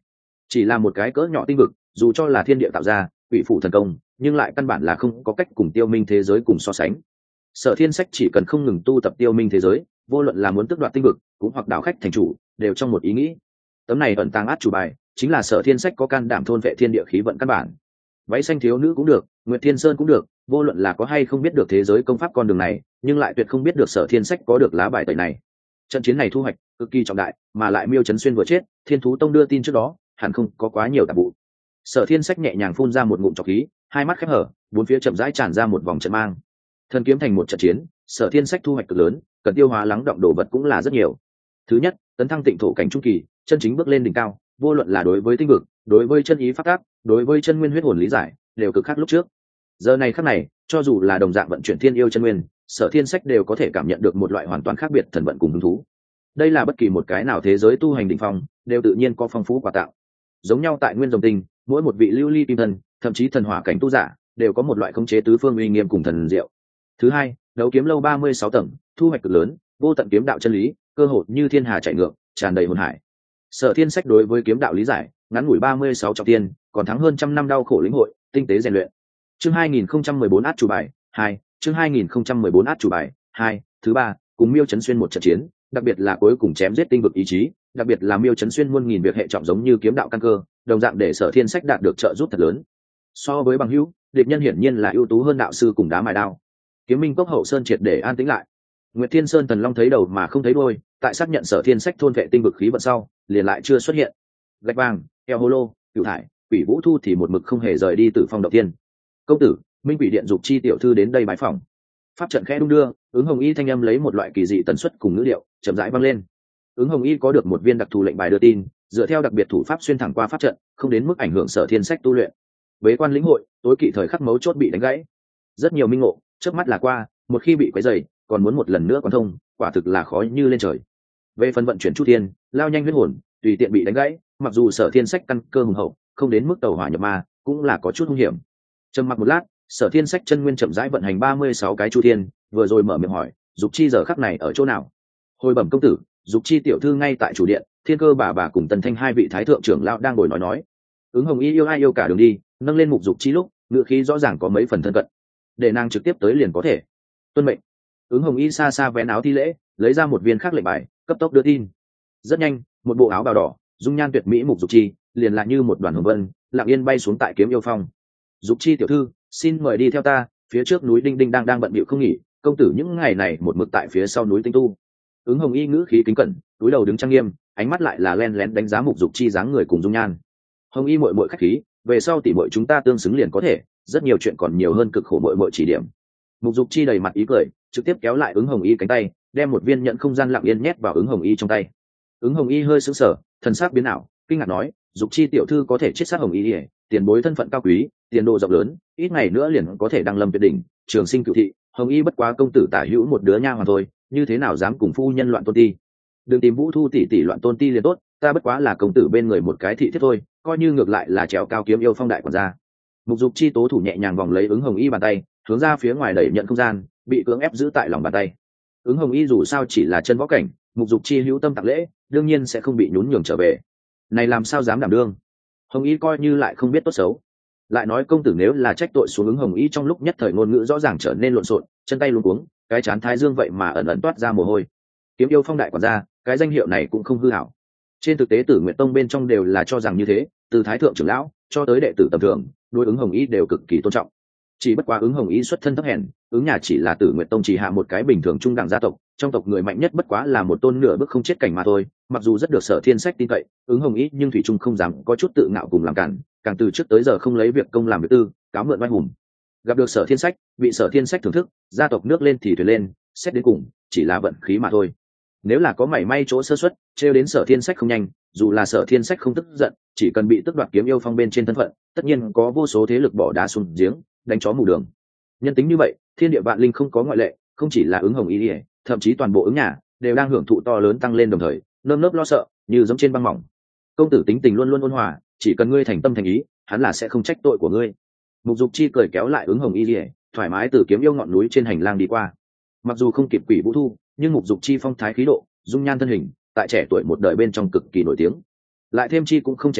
chỉ là một cái cỡ nhỏ tinh vực, dù cho là thiên địa tạo ra quỷ phủ thần công, nhưng lại căn bản là không có cách cùng tiêu minh thế giới cùng so sánh. Sở Thiên Sách chỉ cần không ngừng tu tập tiêu minh thế giới, vô luận là muốn tước đoạt tinh vực cũng hoặc đảo khách thành chủ, đều trong một ý nghĩ. Tấm này ẩn tàng át chủ bài chính là Sở Thiên Sách có can đảm thôn vệ thiên địa khí vận căn bản. Váy xanh thiếu nữ cũng được, Nguyệt Thiên Sơn cũng được, vô luận là có hay không biết được thế giới công pháp con đường này, nhưng lại tuyệt không biết được Sở Thiên Sách có được lá bài tẩy này. Trận chiến này thu hoạch cực kỳ trọng đại, mà lại Miêu Chấn Xuyên vừa chết, Thiên Thú Tông đưa tin trước đó, hẳn không có quá nhiều tạp vụ. Sở Thiên Sách nhẹ nhàng phun ra một ngụm trọc khí, hai mắt khép hở, bốn phía chậm rãi tràn ra một vòng trận mang. Thần kiếm thành một trận chiến, Sở Thiên Sách thu hoạch cực lớn, cần tiêu hóa lắng động đồ vật cũng là rất nhiều. Thứ nhất, tấn thăng tịnh thổ cảnh trung kỳ, chân chính bước lên đỉnh cao, vô luận là đối với tinh vực, đối với chân ý pháp tắc, đối với chân nguyên huyết hồn lý giải, đều cực khác lúc trước. Giờ này khắc này, cho dù là đồng dạng vận chuyển thiên yêu chân nguyên, Sở Thiên Sách đều có thể cảm nhận được một loại hoàn toàn khác biệt thần vận cùng hứng thú. Đây là bất kỳ một cái nào thế giới tu hành đỉnh phong, đều tự nhiên có phong phú quà tạo. Giống nhau tại Nguyên Rồng Tinh, mỗi một vị lưu ly kim thân, thậm chí thần hỏa cảnh tu giả, đều có một loại khống chế tứ phương uy nghiêm cùng thần diệu. Thứ hai, đấu kiếm lâu 36 tầng, thu hoạch cực lớn, vô tận kiếm đạo chân lý, cơ hội như thiên hà chảy ngược, tràn đầy hồn hải. Sở Thiên Sách đối với kiếm đạo lý giải, ngắn ngủi 36 trọng tiên, còn thắng hơn trăm năm đau khổ lĩnh hội, tinh tế rèn luyện. Chương 2014 át chủ bài 2, chương 2014 át chủ bài 2, thứ ba, cùng Miêu Chấn Xuyên một trận chiến, đặc biệt là cuối cùng chém giết tinh vực ý chí, đặc biệt là Miêu Chấn Xuyên muôn nghìn việc hệ trọng giống như kiếm đạo căn cơ, đồng dạng để Sở Thiên Sách đạt được trợ giúp thật lớn. So với bằng hữu, địch nhân hiển nhiên là ưu tú hơn đạo sư cùng đá mài đao. Kiếm Minh Cốc hậu sơn triệt để an tĩnh lại. Nguyệt Thiên Sơn Thần Long thấy đầu mà không thấy đuôi, tại xác nhận Sở Thiên Sách thôn vệ tinh vực khí vận sau, liền lại chưa xuất hiện. Gạch vàng, eo hô lô, cửu thải, quỷ vũ thu thì một mực không hề rời đi từ phong động tiên. Công tử, Minh Quỷ Điện dục chi tiểu thư đến đây bái phỏng. Pháp trận khẽ đung đưa, ứng hồng y thanh âm lấy một loại kỳ dị tần suất cùng ngữ điệu, chậm rãi vang lên. Ứng hồng y có được một viên đặc thù lệnh bài đưa tin, dựa theo đặc biệt thủ pháp xuyên thẳng qua pháp trận, không đến mức ảnh hưởng Sở Thiên Sách tu luyện. Bế quan lĩnh hội, tối kỵ thời khắc mấu chốt bị đánh gãy. Rất nhiều minh ngộ, chớp mắt là qua, một khi bị quấy rầy, còn muốn một lần nữa quan thông, quả thực là khó như lên trời. Về phần vận chuyển chu thiên, lao nhanh huyết hồn, tùy tiện bị đánh gãy, mặc dù Sở Thiên Sách căn cơ hùng hậu, không đến mức tẩu hỏa nhập ma, cũng là có chút nguy hiểm. Trầm mặc một lát, Sở Thiên Sách chân nguyên chậm rãi vận hành 36 cái chu thiên, vừa rồi mở miệng hỏi, dục chi giờ khắc này ở chỗ nào? Hồi bẩm công tử, dục chi tiểu thư ngay tại chủ điện, Thiên Cơ bà cùng Tần Thanh hai vị thái thượng trưởng lão đang ngồi nói. Ứng hồng y yêu ai yêu cả đường đi, nâng lên mục dục chi lúc, ngựa khí rõ ràng có mấy phần thân cận. Để nàng trực tiếp tới liền có thể. Tuân mệnh. Ứng hồng y xa xa vén áo thi lễ, lấy ra một viên khác lệnh bài, cấp tốc đưa tin. Rất nhanh, một bộ áo bào đỏ, dung nhan tuyệt mỹ mục dục chi, liền lại như một đoàn hồng vân, lặng yên bay xuống tại Kiếm Yêu Phong. Dục chi tiểu thư, xin mời đi theo ta, phía trước núi Đinh Đinh đang bận bịu không nghỉ, công tử những ngày này một mực tại phía sau núi Tinh Tu. Ứng hồng y ngữ khí kính cẩn, cúi đầu đứng trang nghiêm, ánh mắt lại là len lén đánh giá mục dục chi dáng người cùng dung nhan. Hồng y muội muội khách khí, về sau tỷ muội chúng ta tương xứng liền có thể, rất nhiều chuyện còn nhiều hơn cực khổ muội muội chỉ điểm. Mục dục chi đầy mặt ý cười, trực tiếp kéo lại ứng hồng y cánh tay, đem một viên nhận không gian lặng yên nhét vào ứng hồng y trong tay. Ứng hồng y hơi sững sờ, thần sắc biến ảo, kinh ngạc nói, dục chi tiểu thư có thể chết sát hồng y, tiền bối thân phận cao quý, tiền đồ rộng lớn, ít ngày nữa liền có thể đăng lâm tuyệt đỉnh, trường sinh cửu thị, hồng y bất quá công tử tả hữu một đứa nha hoàn thôi, như thế nào dám cùng phu nhân loạn tôn ti? Đừng tìm Vũ Thu tỷ tỷ loạn tôn ti liền tốt, ta bất quá là công tử bên người một cái thị thiết thôi, coi như ngược lại là trèo cao Kiếm Yêu Phong đại quản gia. Mục dục chi tố thủ nhẹ nhàng vòng lấy ứng hồng y bàn tay, hướng ra phía ngoài đẩy nhận không gian, bị cưỡng ép giữ tại lòng bàn tay. Ứng hồng y dù sao chỉ là chân võ cảnh, mục dục chi hữu tâm tặng lễ, đương nhiên sẽ không bị nhún nhường trở về. Này làm sao dám đảm đương? Hồng y coi như lại không biết tốt xấu, lại nói công tử nếu là trách tội xuống ứng hồng y trong lúc nhất thời ngôn ngữ rõ ràng trở nên lộn xộn, chân tay luống cuống, cái chán thái dương vậy mà ẩn ẩn toát ra mồ hôi. Kiếm Yêu Phong đại quản gia, cái danh hiệu này cũng không hư hảo. Trên thực tế Tử Nguyệt Tông bên trong đều là cho rằng như thế, từ thái thượng trưởng lão cho tới đệ tử tầm thường, đối ứng hồng y đều cực kỳ tôn trọng. Chỉ bất quá ứng hồng y xuất thân thấp hèn, ứng nhà chỉ là Tử Nguyệt Tông chỉ hạ một cái bình thường trung đẳng gia tộc, trong tộc người mạnh nhất bất quá là một tôn nửa bước không chết cảnh mà thôi. Mặc dù rất được Sở Thiên Sách tin cậy, ứng hồng y nhưng thủy trung không dám có chút tự ngạo cùng làm cản, càng từ trước tới giờ không lấy việc công làm việc tư, cáo mượn oai hùng. Gặp được Sở Thiên Sách, bị Sở Thiên Sách thưởng thức, gia tộc nước lên thì thuyền lên, xét đến cùng chỉ là vận khí mà thôi. Nếu là có mảy may chỗ sơ suất, trêu đến Sở Thiên Sách không nhanh, dù là Sở Thiên Sách không tức giận, chỉ cần bị tước đoạt Kiếm Yêu Phong bên trên thân phận, tất nhiên có vô số thế lực bỏ đá xuống giếng, đánh chó mù đường. Nhân tính như vậy, thiên địa vạn linh không có ngoại lệ, không chỉ là ứng hồng y, thậm chí toàn bộ ứng nhà đều đang hưởng thụ to lớn tăng lên đồng thời, nơm nớp lo sợ, như giống trên băng mỏng. Công tử tính tình luôn luôn ôn hòa, chỉ cần ngươi thành tâm thành ý, hắn là sẽ không trách tội của ngươi. Mục dục chi cười kéo lại ứng hồng y, thoải mái từ Kiếm Yêu ngọn núi trên hành lang đi qua. Mặc dù không kịp Quỷ Vũ Thu, nhưng mục dục chi phong thái khí độ, dung nhan thân hình, tại trẻ tuổi một đời bên trong cực kỳ nổi tiếng. Lại thêm chi cũng không che giấu,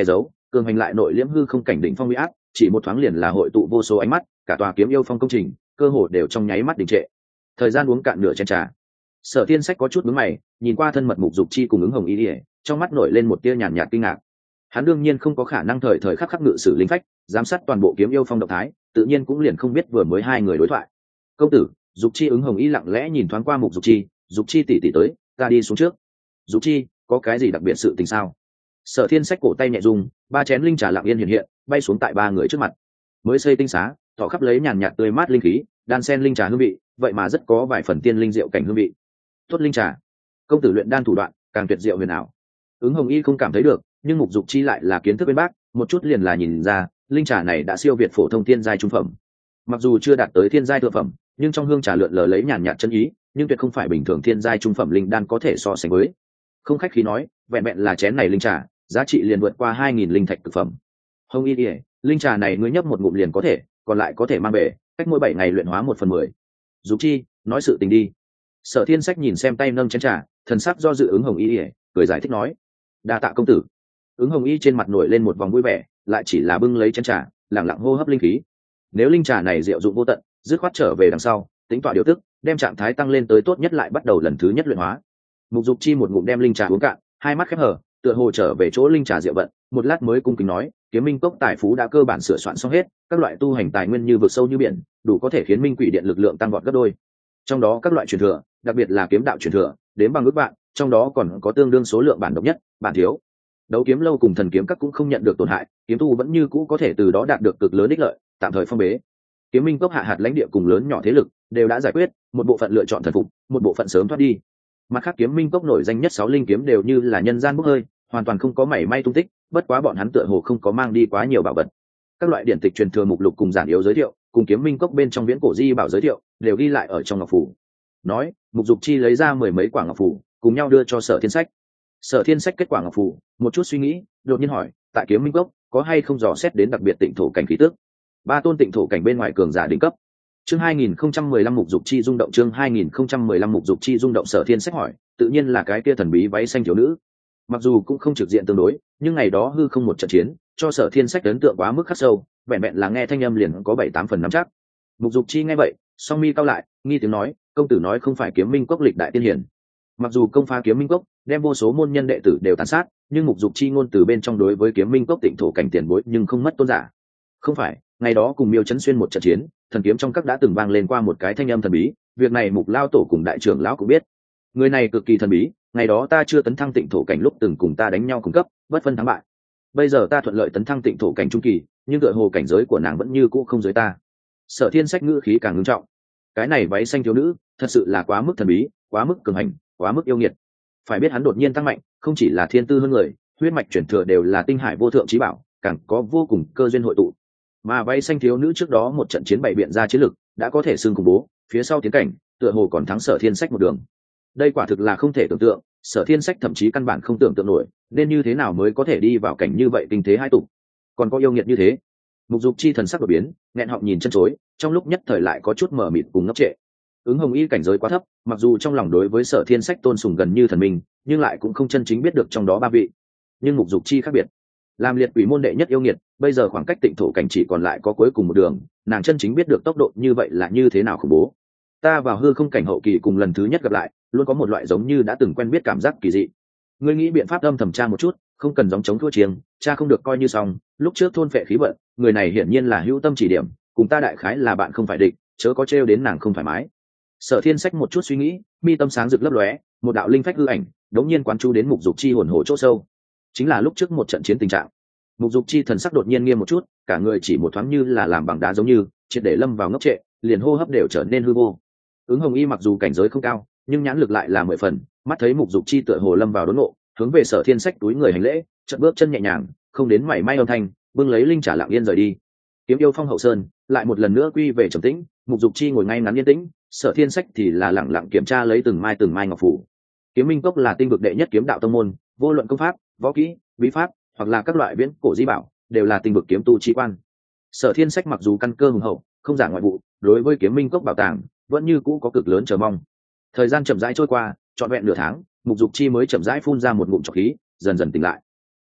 cường hành lại nội liễm hư không cảnh đỉnh phong uy áp, chỉ một thoáng liền là hội tụ vô số ánh mắt, cả tòa kiếm yêu phong công trình cơ hồ đều trong nháy mắt đình trệ. Thời gian uống cạn nửa chén trà, Sở Thiên Sách có chút nhướng mày, nhìn qua thân mật Mục Dục Chi cùng ứng hồng y ỉa, trong mắt nổi lên một tia nhàn nhạt kinh ngạc. Hắn đương nhiên không có khả năng thời thời khắc khắc ngự sử linh phách, giám sát toàn bộ kiếm yêu phong động thái, tự nhiên cũng liền không biết vừa mới hai người đối thoại. Công tử, Dục Chi ứng hồng y lặng lẽ nhìn thoáng qua Mục Dục Chi, Dục Chi tỷ tỷ tới, ta đi xuống trước. Dục Chi, có cái gì đặc biệt sự tình sao? Sở Thiên Sách cổ tay nhẹ rung, ba chén linh trà lặng yên hiện hiện, bay xuống tại ba người trước mặt. Mới xây tinh xá, thọ khắp lấy nhàn nhạt tươi mát linh khí, đan sen linh trà hương vị, vậy mà rất có vài phần tiên linh diệu cảnh hương vị. Tốt linh trà, công tử luyện đan thủ đoạn càng tuyệt diệu huyền ảo. Ứng hồng y không cảm thấy được, nhưng Mục Dục Chi lại là kiến thức bên bác, một chút liền là nhìn ra linh trà này đã siêu việt phổ thông thiên giai trung phẩm. Mặc dù chưa đạt tới thiên giai thượng phẩm, nhưng trong hương trà lượn lờ lấy nhàn nhạt chân ý, nhưng tuyệt không phải bình thường thiên giai trung phẩm linh đan có thể so sánh với. Không khách khí nói, vẹn vẹn là chén này linh trà, giá trị liền vượt qua 2000 linh thạch cực phẩm. Hồng y ỉa, linh trà này ngươi nhấp một ngụm liền có thể, còn lại có thể mang về, cách mỗi 7 ngày luyện hóa 1/10. Dục Chi, nói sự tình đi. Sở Thiên Sách nhìn xem tay nâng chén trà, thần sắc do dự ứng hồng y ỉa, cười giải thích nói: đa tạ công tử. Ứng hồng y trên mặt nổi lên một vòng vui vẻ, lại chỉ là bưng lấy chén trà, lặng lặng hô hấp linh khí. Nếu linh trà này diệu dụng vô tận, dứt khoát trở về đằng sau, tính tọa điều tức, đem trạng thái tăng lên tới tốt nhất lại bắt đầu lần thứ nhất luyện hóa. Mục Dục Chi một ngụm đem linh trà uống cạn, hai mắt khép hờ, tựa hồ trở về chỗ linh trà diệu vận, một lát mới cung kính nói: kiếm minh cốc tài phú đã cơ bản sửa soạn xong hết, các loại tu hành tài nguyên như vực sâu như biển, đủ có thể khiến minh quỷ điện lực lượng tăng vọt gấp đôi. Trong đó các loại truyền thừa, đặc biệt là kiếm đạo truyền thừa, đến bằng ước bạn, trong đó còn có tương đương số lượng bản độc nhất, bản thiếu. Đấu kiếm lâu cùng thần kiếm các cũng không nhận được tổn hại, kiếm tu vẫn như cũ có thể từ đó đạt được cực lớn ích lợi, tạm thời phong bế. Kiếm minh cốc hạ hạt lãnh địa cùng lớn nhỏ thế lực đều đã giải quyết, một bộ phận lựa chọn thần phục, một bộ phận sớm thoát đi. Mặt khác kiếm minh cốc nổi danh nhất 6 linh kiếm đều như là nhân gian bốc hơi, hoàn toàn không có mảy may tung tích, bất quá bọn hắn tựa hồ không có mang đi quá nhiều bảo vật. Các loại điển tịch truyền thừa mục lục cùng giản yếu giới thiệu, cùng kiếm minh cốc bên trong viễn cổ di bảo giới thiệu, đều ghi lại ở trong ngọc phủ. Nói, Mục Dục Chi lấy ra 10 mấy quả ngọc phủ, cùng nhau đưa cho Sở Thiên Sách. Sở Thiên Sách kết quả ngọc phủ, một chút suy nghĩ, đột nhiên hỏi: tại kiếm minh cốc có hay không dò xét đến đặc biệt tịnh thổ cảnh khí tức? 3 tôn tịnh thổ cảnh bên ngoài cường giả đỉnh cấp. Chương 2015 Mục Dục Chi rung động, chương 2015 Mục Dục Chi rung động. Sở Thiên Sách hỏi, tự nhiên là cái kia thần bí váy xanh thiếu nữ. Mặc dù cũng không trực diện tương đối, nhưng ngày đó hư không một trận chiến, cho Sở Thiên Sách ấn tượng quá mức khắc sâu, vẹn vẹn là nghe thanh âm liền có 7-8 phần nắm chắc. Mục Dục Chi nghe vậy, song mi cau lại, nghi tiếng nói: công tử nói không phải kiếm minh cốc lịch đại tiên hiển. Mặc dù công phá kiếm minh cốc, đem vô số môn nhân đệ tử đều tàn sát, nhưng Mục Dục Chi ngôn từ bên trong đối với kiếm minh cốc tịnh thổ cảnh tiền bối nhưng không mất tôn giả. Không phải, ngày đó cùng Miêu Chấn Xuyên một trận chiến, thần kiếm trong các đã từng vang lên qua một cái thanh âm thần bí, việc này Mục lao tổ cùng đại trưởng lão cũng biết. Người này cực kỳ thần bí, ngày đó ta chưa tấn thăng tịnh thổ cảnh lúc từng cùng ta đánh nhau cùng cấp, bất phân thắng bại. Bây giờ ta thuận lợi tấn thăng tịnh thổ cảnh trung kỳ, nhưng tựa hồ cảnh giới của nàng vẫn như cũ không dưới ta. Sở Thiên Sách ngữ khí càng ngưng trọng. Cái này váy xanh thiếu nữ, thật sự là quá mức thần bí, quá mức cường hành, quá mức yêu nghiệt. Phải biết hắn đột nhiên tăng mạnh, không chỉ là thiên tư hơn người, huyết mạch chuyển thừa đều là tinh hải vô thượng chí bảo, càng có vô cùng cơ duyên hội tụ. Mà váy xanh thiếu nữ trước đó một trận chiến bày biện ra chiến lực, đã có thể xưng khủng bố, phía sau tiến cảnh, tựa hồ còn thắng Sở Thiên Sách một đường. Đây quả thực là không thể tưởng tượng, Sở Thiên Sách thậm chí căn bản không tưởng tượng nổi, nên như thế nào mới có thể đi vào cảnh như vậy kinh thế hai tục. Còn có yêu nghiệt như thế. Mục Dục Chi thần sắc đột biến, nghẹn họng nhìn chân chối, trong lúc nhất thời lại có chút mờ mịt cùng ngốc trệ. Ứng hồng y cảnh giới quá thấp, mặc dù trong lòng đối với Sở Thiên Sách tôn sùng gần như thần minh, nhưng lại cũng không chân chính biết được trong đó ba vị. Nhưng Mục Dục Chi khác biệt, làm liệt quỷ môn đệ nhất yêu nghiệt, bây giờ khoảng cách tịnh thổ cảnh chỉ còn lại có cuối cùng một đường, nàng chân chính biết được tốc độ như vậy là như thế nào khủng bố. Ta vào hư không cảnh hậu kỳ cùng lần thứ nhất gặp lại, luôn có một loại giống như đã từng quen biết cảm giác kỳ dị. Ngươi nghĩ biện pháp âm thầm tra một chút, không cần gióng chống thua chiêng, cha không được coi như xong. Lúc trước thôn phệ khí vận, người này hiển nhiên là hữu tâm chỉ điểm, cùng ta đại khái là bạn không phải địch, chớ có trêu đến nàng không thoải mái. Sở Thiên Sách một chút suy nghĩ, mi tâm sáng rực lấp lóe, một đạo linh phách hư ảnh, đống nhiên quán chú đến Mục Dục Chi hồn hổ chỗ sâu. Chính là lúc trước một trận chiến tình trạng. Mục Dục Chi thần sắc đột nhiên nghiêm một chút, cả người chỉ một thoáng như là làm bằng đá giống như, triệt để lâm vào ngốc trệ, liền hô hấp đều trở nên hư vô. Ứng hồng y mặc dù cảnh giới không cao, nhưng nhãn lực lại là 10 phần, mắt thấy Mục Dục Chi tựa hồ lâm vào đốn ngộ, hướng về Sở Thiên Sách túi người hành lễ, chợt bước chân nhẹ nhàng, không đến mảy may âm thanh, bưng lấy linh trà lặng yên rời đi. Kiếm yêu phong hậu sơn lại một lần nữa quy về trầm tĩnh, Mục Dục Chi ngồi ngay ngắn yên tĩnh, Sở Thiên Sách thì là lặng lặng kiểm tra lấy từng mai ngọc phủ. Kiếm minh cốc là tinh vực đệ nhất kiếm đạo tông môn, vô luận công pháp, võ kỹ, bí pháp, hoặc là các loại viễn cổ di bảo, đều là tinh vực kiếm tu chi quan. Sở Thiên Sách mặc dù căn cơ hùng hậu, không giả ngoại vụ, đối với kiếm minh cốc bảo tàng vẫn như cũ có cực lớn chờ mong. Thời gian chậm rãi trôi qua, trọn vẹn nửa tháng, Mục Dục Chi mới chậm rãi phun ra một ngụm trọc khí, dần dần tỉnh lại.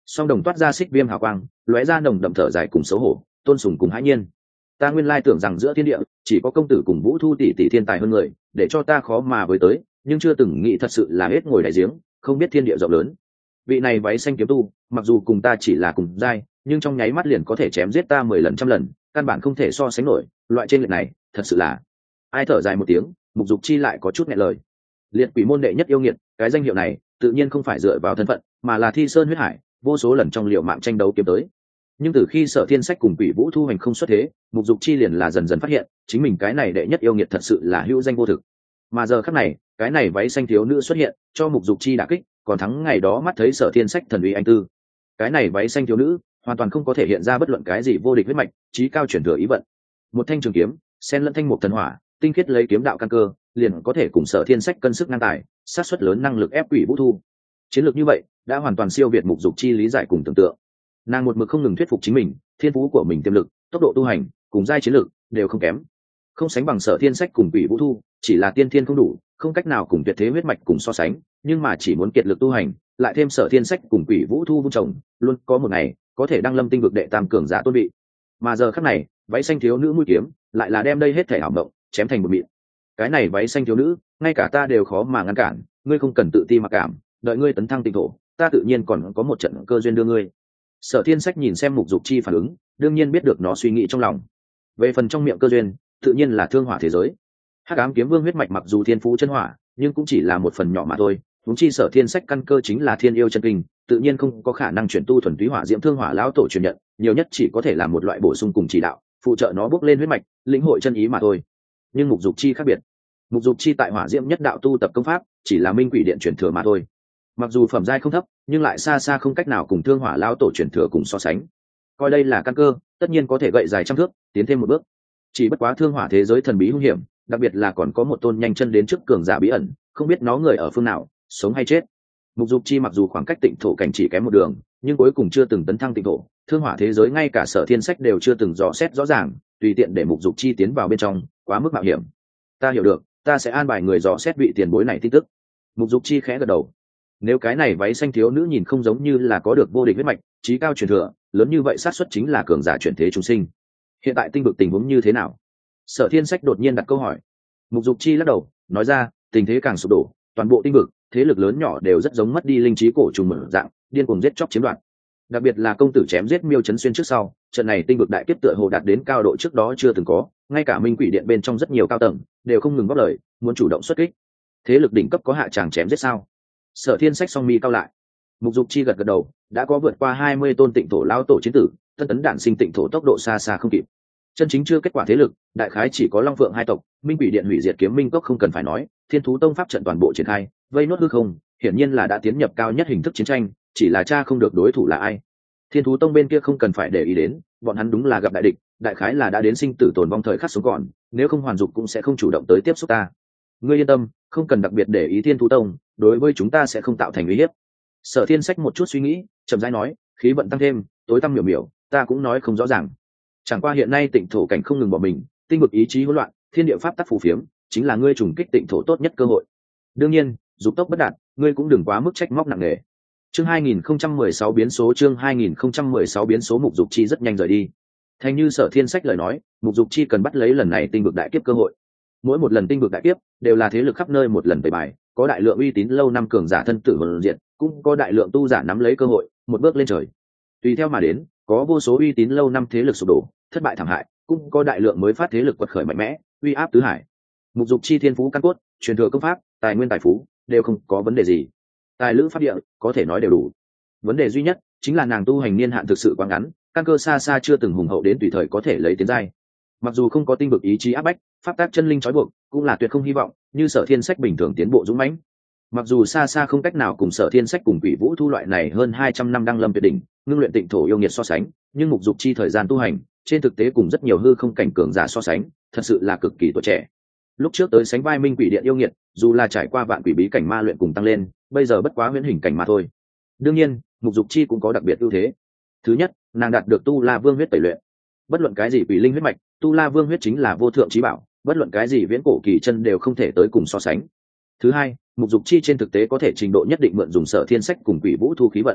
song đồng toát ra xích viêm hào quang, lóe ra nồng đậm thở dài cùng xấu hổ, tôn sùng cùng hãi nhiên. Ta nguyên lai tưởng rằng giữa thiên địa chỉ có công tử cùng Vũ Thu tỷ tỷ thiên tài hơn người, để cho ta khó mà với tới, nhưng chưa từng nghĩ thật sự là hết ngồi đại giếng, không biết thiên địa rộng lớn. Vị này váy xanh kiếm tu, mặc dù cùng ta chỉ là cùng giai, nhưng trong nháy mắt liền có thể chém giết ta 10 lần trăm lần, căn bản không thể so sánh nổi, loại trên lệch này, thật sự là. Ai thở dài một tiếng, Mục Dục Chi lại có chút nghẹn lời. Liệt quỷ môn đệ nhất yêu nghiệt, cái danh hiệu này, tự nhiên không phải dựa vào thân phận, mà là thi sơn huyết hải, vô số lần trong liệu mạng tranh đấu kiếm tới. Nhưng từ khi Sở Thiên Sách cùng Quỷ Vũ Thu hành không xuất thế, Mục Dục Chi liền là dần dần phát hiện, chính mình cái này đệ nhất yêu nghiệt thật sự là hữu danh vô thực. Mà giờ khắc này, cái này váy xanh thiếu nữ xuất hiện, cho Mục Dục Chi đả kích, còn thắng ngày đó mắt thấy Sở Thiên Sách thần uy anh tư. Cái này váy xanh thiếu nữ, hoàn toàn không có thể hiện ra bất luận cái gì vô địch huyết mạch, chí cao chuyển thừa ý vận. Một thanh trường kiếm, xen lẫn thanh mục thần hỏa, tinh khiết lấy kiếm đạo căn cơ, liền có thể cùng Sở Thiên Sách cân sức ngang tài, sát suất lớn năng lực ép Quỷ Vũ Thu. Chiến lược như vậy, đã hoàn toàn siêu việt Mục Dục Chi lý giải cùng tưởng tượng. Nàng một mực không ngừng thuyết phục chính mình, thiên phú của mình tiềm lực, tốc độ tu hành, cùng giai chiến lược đều không kém, không sánh bằng Sở Thiên Sách cùng Quỷ Vũ Thu, chỉ là tiên thiên không đủ, không cách nào cùng tuyệt thế huyết mạch cùng so sánh, nhưng mà chỉ muốn kiệt lực tu hành, lại thêm Sở Thiên Sách cùng Quỷ Vũ Thu vun trồng, luôn có một ngày có thể đăng lâm tinh vực đệ tam cường giả tôn vị. Mà giờ khắc này, váy xanh thiếu nữ mũi kiếm, lại là đem đây hết thể hảo động, chém thành một mịn. Cái này váy xanh thiếu nữ, ngay cả ta đều khó mà ngăn cản, ngươi không cần tự ti mặc cảm, đợi ngươi tấn thăng tinh thổ, ta tự nhiên còn có một trận cơ duyên đưa ngươi. Sở Thiên Sách nhìn xem Mục Dục Chi phản ứng, đương nhiên biết được nó suy nghĩ trong lòng. Về phần trong miệng cơ duyên, tự nhiên là thương hỏa thế giới. Hắc ám kiếm vương huyết mạch mặc dù thiên phú chân hỏa, nhưng cũng chỉ là một phần nhỏ mà thôi. Huống chi Sở Thiên Sách căn cơ chính là thiên yêu chân kinh, tự nhiên không có khả năng chuyển tu thuần túy hỏa diễm thương hỏa lão tổ truyền nhận, nhiều nhất chỉ có thể là một loại bổ sung cùng chỉ đạo, phụ trợ nó bước lên huyết mạch, lĩnh hội chân ý mà thôi. Nhưng Mục Dục Chi khác biệt. Mục Dục Chi tại hỏa diễm nhất đạo tu tập công pháp, chỉ là minh quỷ điện truyền thừa mà thôi. Mặc dù phẩm giai không thấp, nhưng lại xa xa không cách nào cùng thương hỏa lão tổ truyền thừa cùng so sánh. Coi đây là căn cơ, tất nhiên có thể gậy dài trăm thước, tiến thêm một bước. Chỉ bất quá thương hỏa thế giới thần bí hung hiểm, đặc biệt là còn có một tôn nhanh chân đến trước cường giả bí ẩn, không biết nó người ở phương nào, sống hay chết. Mục Dục Chi mặc dù khoảng cách tịnh thổ cảnh chỉ kém một đường, nhưng cuối cùng chưa từng tấn thăng tịnh thổ, thương hỏa thế giới ngay cả Sở Thiên Sách đều chưa từng dò xét rõ ràng, tùy tiện để Mục Dục Chi tiến vào bên trong, quá mức mạo hiểm. Ta hiểu được, ta sẽ an bài người dò xét vị tiền bối này tin tức. Mục Dục Chi khẽ gật đầu. Nếu cái này váy xanh thiếu nữ nhìn không giống như là có được vô địch huyết mạch, chí cao truyền thừa, lớn như vậy xác suất chính là cường giả chuyển thế chúng sinh. Hiện tại tinh vực tình huống như thế nào? Sở Thiên Sách đột nhiên đặt câu hỏi. Mục Dục Chi lắc đầu, nói ra, tình thế càng sụp đổ, toàn bộ tinh vực, thế lực lớn nhỏ đều rất giống mất đi linh trí cổ trùng mở dạng, điên cuồng giết chóc chiếm đoạt. Đặc biệt là công tử chém giết Miêu Chấn Xuyên trước sau, trận này tinh vực đại kiếp tựa hồ đạt đến cao độ trước đó chưa từng có, ngay cả Minh Quỷ Điện bên trong rất nhiều cao tầng đều không ngừng góp lời, muốn chủ động xuất kích. Thế lực đỉnh cấp có hạ tràng chém giết sao? Sở Thiên Sách song mi cao lại. Mục Dục Chi gật gật đầu, đã có vượt qua 20 tôn tịnh thổ lao tổ chiến tử, tân tấn đản sinh tịnh thổ tốc độ xa xa không kịp. Chân chính chưa kết quả thế lực, đại khái chỉ có Long Phượng hai tộc, Minh Quỷ Điện hủy diệt kiếm minh cốc không cần phải nói, Thiên Thú Tông pháp trận toàn bộ triển khai, vây nốt hư không, hiển nhiên là đã tiến nhập cao nhất hình thức chiến tranh, chỉ là cha không được đối thủ là ai. Thiên Thú Tông bên kia không cần phải để ý đến, bọn hắn đúng là gặp đại địch, đại khái là đã đến sinh tử tồn vong thời khắc sống còn, nếu không Hoàn Dục cũng sẽ không chủ động tới tiếp xúc ta. Ngươi yên tâm, không cần đặc biệt để ý Thiên Thú Tông, đối với chúng ta sẽ không tạo thành uy hiếp. Sở Thiên Sách một chút suy nghĩ, chậm rãi nói, khí vận tăng thêm, tối tăm miểu miểu, ta cũng nói không rõ ràng. Chẳng qua hiện nay tịnh thổ cảnh không ngừng bỏ mình, tinh vực ý chí hỗn loạn, thiên địa pháp tắc phù phiếm, chính là ngươi trùng kích tịnh thổ tốt nhất cơ hội. Đương nhiên, dục tốc bất đạt, ngươi cũng đừng quá mức trách móc nặng nề. Chương 2016 biến số chương 2016 biến số Mục Dục Chi rất nhanh rời đi. Thành như Sở Thiên Sách lời nói, Mục Dục Chi cần bắt lấy lần này tinh vực đại kiếp cơ hội. Mỗi một lần tinh vực đại kiếp đều là thế lực khắp nơi một lần tẩy bài, có đại lượng uy tín lâu năm cường giả thân tử hồn diện, cũng có đại lượng tu giả nắm lấy cơ hội, một bước lên trời. Tùy theo mà đến, có vô số uy tín lâu năm thế lực sụp đổ, thất bại thảm hại, cũng có đại lượng mới phát thế lực quật khởi mạnh mẽ, uy áp tứ hải. Mục Dục Chi thiên phú căn cốt, truyền thừa công pháp, tài nguyên tài phú đều không có vấn đề gì. Tài lữ pháp địa có thể nói đều đủ. Vấn đề duy nhất chính là nàng tu hành niên hạn thực sự quá ngắn, căn cơ xa xa chưa từng hùng hậu đến tùy thời có thể lấy tiến giai. Mặc dù không có tinh vực ý chí áp bách, pháp tác chân linh trói buộc, cũng là tuyệt không hy vọng, như Sở Thiên Sách bình thường tiến bộ dũng mãnh. Mặc dù xa xa không cách nào cùng Sở Thiên Sách cùng Quỷ Vũ Thu loại này hơn 200 năm đăng lâm tuyệt đỉnh, ngưng luyện tịnh thổ yêu nghiệt so sánh, nhưng Mục Dục Chi thời gian tu hành, trên thực tế cùng rất nhiều hư không cảnh cường giả so sánh, thật sự là cực kỳ tuổi trẻ. Lúc trước tới sánh vai Minh Quỷ Điện yêu nghiệt, dù là trải qua vạn quỷ bí cảnh ma luyện cùng tăng lên, bây giờ bất quá huyễn hình cảnh mà thôi. Đương nhiên, Mục Dục Chi cũng có đặc biệt ưu thế. Thứ nhất, nàng đạt được Tu La Vương huyết tẩy luyện. Bất luận cái gì quỷ linh huyết mạch, Tu La Vương huyết chính là vô thượng chí bảo, bất luận cái gì viễn cổ kỳ chân đều không thể tới cùng so sánh. Thứ hai, Mục Dục Chi trên thực tế có thể trình độ nhất định mượn dùng Sở Thiên Sách cùng Quỷ Vũ Thu khí vận.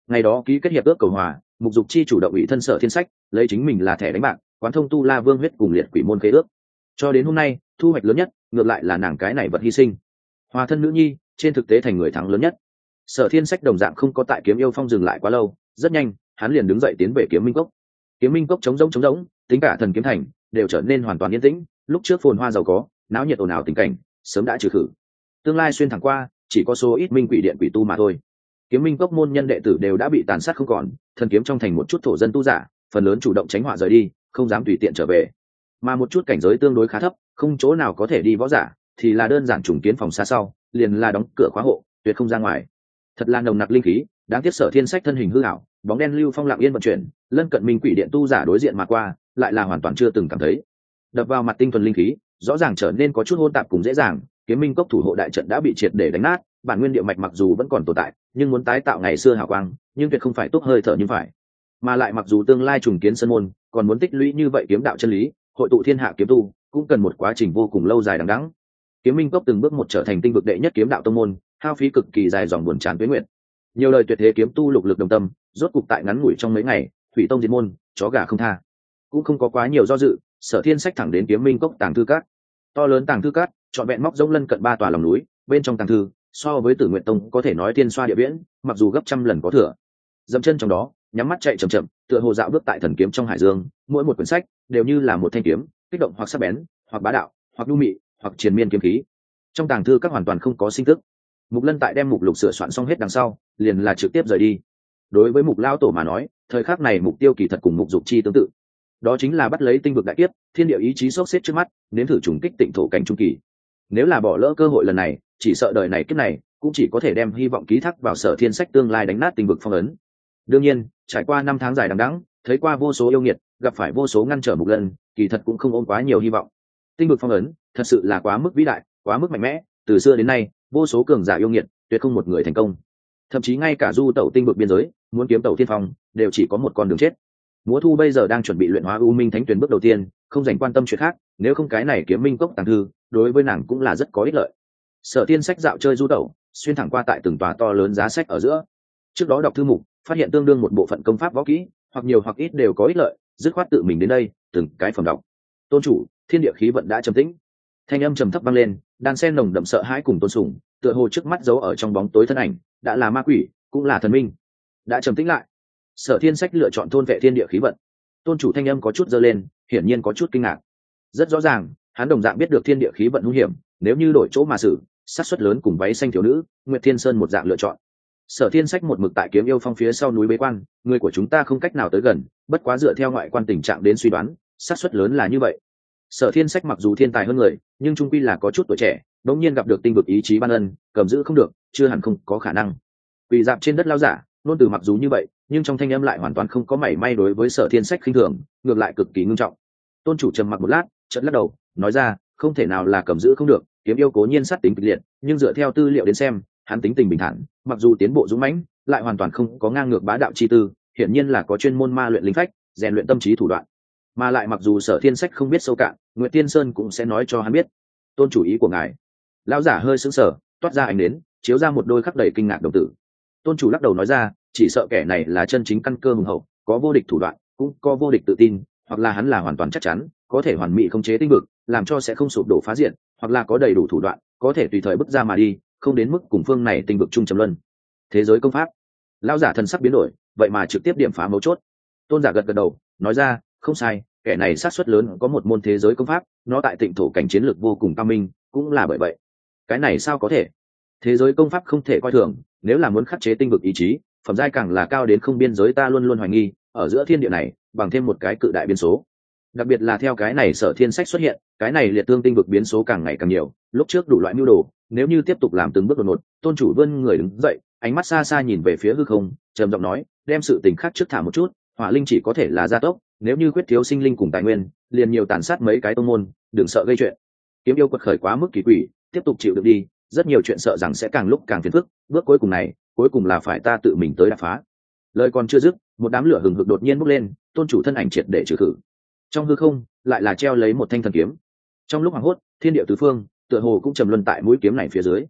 Ngày đó ký kết hiệp ước cầu hòa, Mục Dục Chi chủ động ủy thân Sở Thiên Sách, lấy chính mình là thẻ đánh bạc, quán thông tu La Vương huyết cùng liệt quỷ môn khế ước. Cho đến hôm nay, thu hoạch lớn nhất ngược lại là nàng cái này vật hy sinh, hòa thân nữ nhi, trên thực tế thành người thắng lớn nhất. Sở Thiên Sách đồng dạng không có tại Kiếm Yêu Phong dừng lại quá lâu, rất nhanh hắn liền đứng dậy tiến về Kiếm Minh Cốc. Kiếm Minh Cốc trống rỗng, tính cả Thần Kiếm Thành đều trở nên hoàn toàn yên tĩnh, lúc trước phồn hoa giàu có, náo nhiệt ồn ào tình cảnh sớm đã trừ khử. Tương lai xuyên thẳng qua, chỉ có số ít minh quỷ điện quỷ tu mà thôi. Kiếm Minh Cốc môn nhân đệ tử đều đã bị tàn sát không còn, Thần Kiếm trong thành một chút thổ dân tu giả, phần lớn chủ động tránh họa rời đi, không dám tùy tiện trở về. Mà một chút cảnh giới tương đối khá thấp, không chỗ nào có thể đi võ giả, thì là đơn giản trùng kiến phòng xa sau, liền là đóng cửa khóa hộ, tuyệt không ra ngoài. Thật là nồng nặc linh khí, đáng tiếc Sở Thiên Sách thân hình hư ảo, bóng đen lưu phong lặng yên vận chuyển, lân cận minh quỷ điện tu giả đối diện mà qua, lại là hoàn toàn chưa từng cảm thấy. Đập vào mặt tinh thuần linh khí, rõ ràng trở nên có chút hỗn tạp cùng dễ dàng. Kiếm Minh Cốc thủ hộ đại trận đã bị triệt để đánh nát, bản nguyên địa mạch mặc dù vẫn còn tồn tại, nhưng muốn tái tạo ngày xưa hào quang, nhưng tuyệt không phải tốt hơi thở như phải. Mà lại mặc dù tương lai trùng kiến sân môn, còn muốn tích lũy như vậy kiếm đạo chân lý, hội tụ thiên hạ kiếm tu, cũng cần một quá trình vô cùng lâu dài đằng đẵng. Kiếm Minh Cốc từng bước một trở thành tinh vực đệ nhất kiếm đạo tông môn, hao phí cực kỳ dài dòng buồn chán tuế nguyện. Nhiều lời tuyệt thế kiếm tu lục lực đồng tâm, rốt cục tại ngắn ngủi trong mấy ngày, thủy tông diệt môn, chó gà không tha. Cũng không có quá nhiều do dự, Sở Thiên Sách thẳng đến Kiếm Minh Cốc tàng thư cát. To lớn tàng thư cát, trọn vẹn móc rỗng lân cận 3 tòa lòng núi, bên trong tàng thư, so với Tử Nguyện Tông có thể nói tiên xoa địa viễn, mặc dù gấp trăm lần có thừa. Dậm chân trong đó, nhắm mắt chạy chậm chậm, tựa hồ dạo bước tại thần kiếm trong hải dương, mỗi một quyển sách đều như là một thanh kiếm, kích động hoặc sắc bén, hoặc bá đạo, hoặc nhu mị, hoặc triền miên kiếm khí. Trong tàng thư các hoàn toàn không có sinh tức. Mục Lân tại đem mục lục sửa soạn xong hết đằng sau, liền là trực tiếp rời đi. Đối với Mục lão tổ mà nói, thời khắc này mục tiêu kỳ thật cùng Mục Dục Chi tương tự. Đó chính là bắt lấy tinh vực đại kiếp, thiên địa ý chí sốc xếp trước mắt, nếm thử trùng kích tịnh thổ cảnh trung kỳ. Nếu là bỏ lỡ cơ hội lần này, chỉ sợ đời này kiếp này cũng chỉ có thể đem hy vọng ký thác vào Sở Thiên Sách tương lai đánh nát tinh vực phong ấn. Đương nhiên, trải qua 5 tháng dài đằng đẵng, thấy qua vô số yêu nghiệt, gặp phải vô số ngăn trở Mục Lân, kỳ thật cũng không ôm quá nhiều hy vọng. Tinh vực phong ấn, thật sự là quá mức vĩ đại, quá mức mạnh mẽ, từ xưa đến nay, vô số cường giả yêu nghiệt, tuyệt không một người thành công. Thậm chí ngay cả du tẩu tinh vực biên giới, muốn kiếm tẩu thiên phong, đều chỉ có một con đường chết. Múa Thu bây giờ đang chuẩn bị luyện hóa U Minh Thánh Tuyển bước đầu tiên, không dành quan tâm chuyện khác, nếu không cái này Kiếm Minh Cốc tàng thư, đối với nàng cũng là rất có ích lợi. Sở Thiên Sách dạo chơi du tẩu, xuyên thẳng qua tại từng tòa to lớn giá sách ở giữa. Trước đó đọc thư mục, phát hiện tương đương một bộ phận công pháp võ kỹ, hoặc nhiều hoặc ít đều có ích lợi, dứt khoát tự mình đến đây, từng cái phẩm đọc. Tôn chủ, thiên địa khí vận đã trầm tĩnh. Thanh âm trầm thấp vang lên, đan sen nồng đậm sợ hãi cùng tôn sùng, tựa hồ trước mắt giấu ở trong bóng tối thân ảnh, đã là ma quỷ, cũng là thần minh. Đã trầm tĩnh lại. Sở Thiên Sách lựa chọn thôn vệ thiên địa khí vận. Tôn chủ thanh âm có chút dơ lên, hiển nhiên có chút kinh ngạc. Rất rõ ràng, hắn đồng dạng biết được thiên địa khí vận hung hiểm, nếu như đổi chỗ mà xử, xác suất lớn cùng váy xanh thiếu nữ, Nguyệt Thiên Sơn một dạng lựa chọn. Sở Thiên Sách một mực tại Kiếm Yêu Phong phía sau núi bế quan, người của chúng ta không cách nào tới gần, bất quá dựa theo ngoại quan tình trạng đến suy đoán, xác suất lớn là như vậy. Sở Thiên Sách mặc dù thiên tài hơn người, nhưng trung quy là có chút tuổi trẻ, đột nhiên gặp được tinh vực ý chí ban ân, cầm giữ không được, chưa hẳn không có khả năng. Quỳ dạp trên đất lao giả, nôn từ mặc dù như vậy, nhưng trong thanh âm lại hoàn toàn không có mảy may đối với Sở Thiên Sách khinh thường, ngược lại cực kỳ ngưng trọng. Tôn chủ trầm mặc một lát, chợt lắc đầu, nói ra, không thể nào là cầm giữ không được, kiếm yêu cố nhiên sát tính kịch liệt, nhưng dựa theo tư liệu đến xem, hắn tính tình bình thản, mặc dù tiến bộ dũng mãnh, lại hoàn toàn không có ngang ngược bá đạo chi tư, hiển nhiên là có chuyên môn ma luyện linh phách, rèn luyện tâm trí thủ đoạn. Mà lại mặc dù Sở Thiên Sách không biết sâu cạn, Nguyệt Tiên Sơn cũng sẽ nói cho hắn biết. Tôn chủ ý của ngài. Lão giả hơi sững sờ, toát ra ánh đến, chiếu ra một đôi khắc đầy kinh ngạc đồng tử. Tôn chủ lắc đầu nói ra, chỉ sợ kẻ này là chân chính căn cơ hùng hậu, có vô địch thủ đoạn, cũng có vô địch tự tin, hoặc là hắn là hoàn toàn chắc chắn, có thể hoàn mỹ khống chế tinh vực, làm cho sẽ không sụp đổ phá diện, hoặc là có đầy đủ thủ đoạn, có thể tùy thời bước ra mà đi, không đến mức cùng phương này tinh vực chung trầm luân. Thế giới công pháp. Lão giả thần sắc biến đổi, vậy mà trực tiếp điểm phá mấu chốt. Tôn giả gật gật đầu, nói ra, không sai, kẻ này sát suất lớn có một môn thế giới công pháp, nó tại tịnh thổ cảnh chiến lược vô cùng cao minh, cũng là bởi vậy. Cái này sao có thể? Thế giới công pháp không thể coi thường, nếu là muốn khắc chế tinh vực ý chí, phẩm giai càng là cao đến không biên giới, ta luôn luôn hoài nghi, ở giữa thiên địa này, bằng thêm một cái cự đại biến số. Đặc biệt là theo cái này Sở Thiên Sách xuất hiện, cái này liệt tương tinh vực biến số càng ngày càng nhiều, lúc trước đủ loại mưu đồ, nếu như tiếp tục làm từng bước đột ngột, tôn chủ vươn người đứng dậy, ánh mắt xa xa nhìn về phía hư không, trầm giọng nói, đem sự tình khác trước thả một chút, hỏa linh chỉ có thể là gia tốc, nếu như quyết thiếu sinh linh cùng tài nguyên, liền nhiều tàn sát mấy cái tông môn, đừng sợ gây chuyện. Kiếm yêu quật khởi quá mức kỳ quỷ, tiếp tục chịu được đi, rất nhiều chuyện sợ rằng sẽ càng lúc càng phiền phức, bước cuối cùng này, cuối cùng là phải ta tự mình tới đả phá. Lời còn chưa dứt, một đám lửa hừng hực đột nhiên bốc lên, tôn chủ thân ảnh triệt để trừ khử. Trong hư không, lại là treo lấy một thanh thần kiếm. Trong lúc hoảng hốt, thiên địa tứ phương, tựa hồ cũng trầm luân tại mũi kiếm này phía dưới.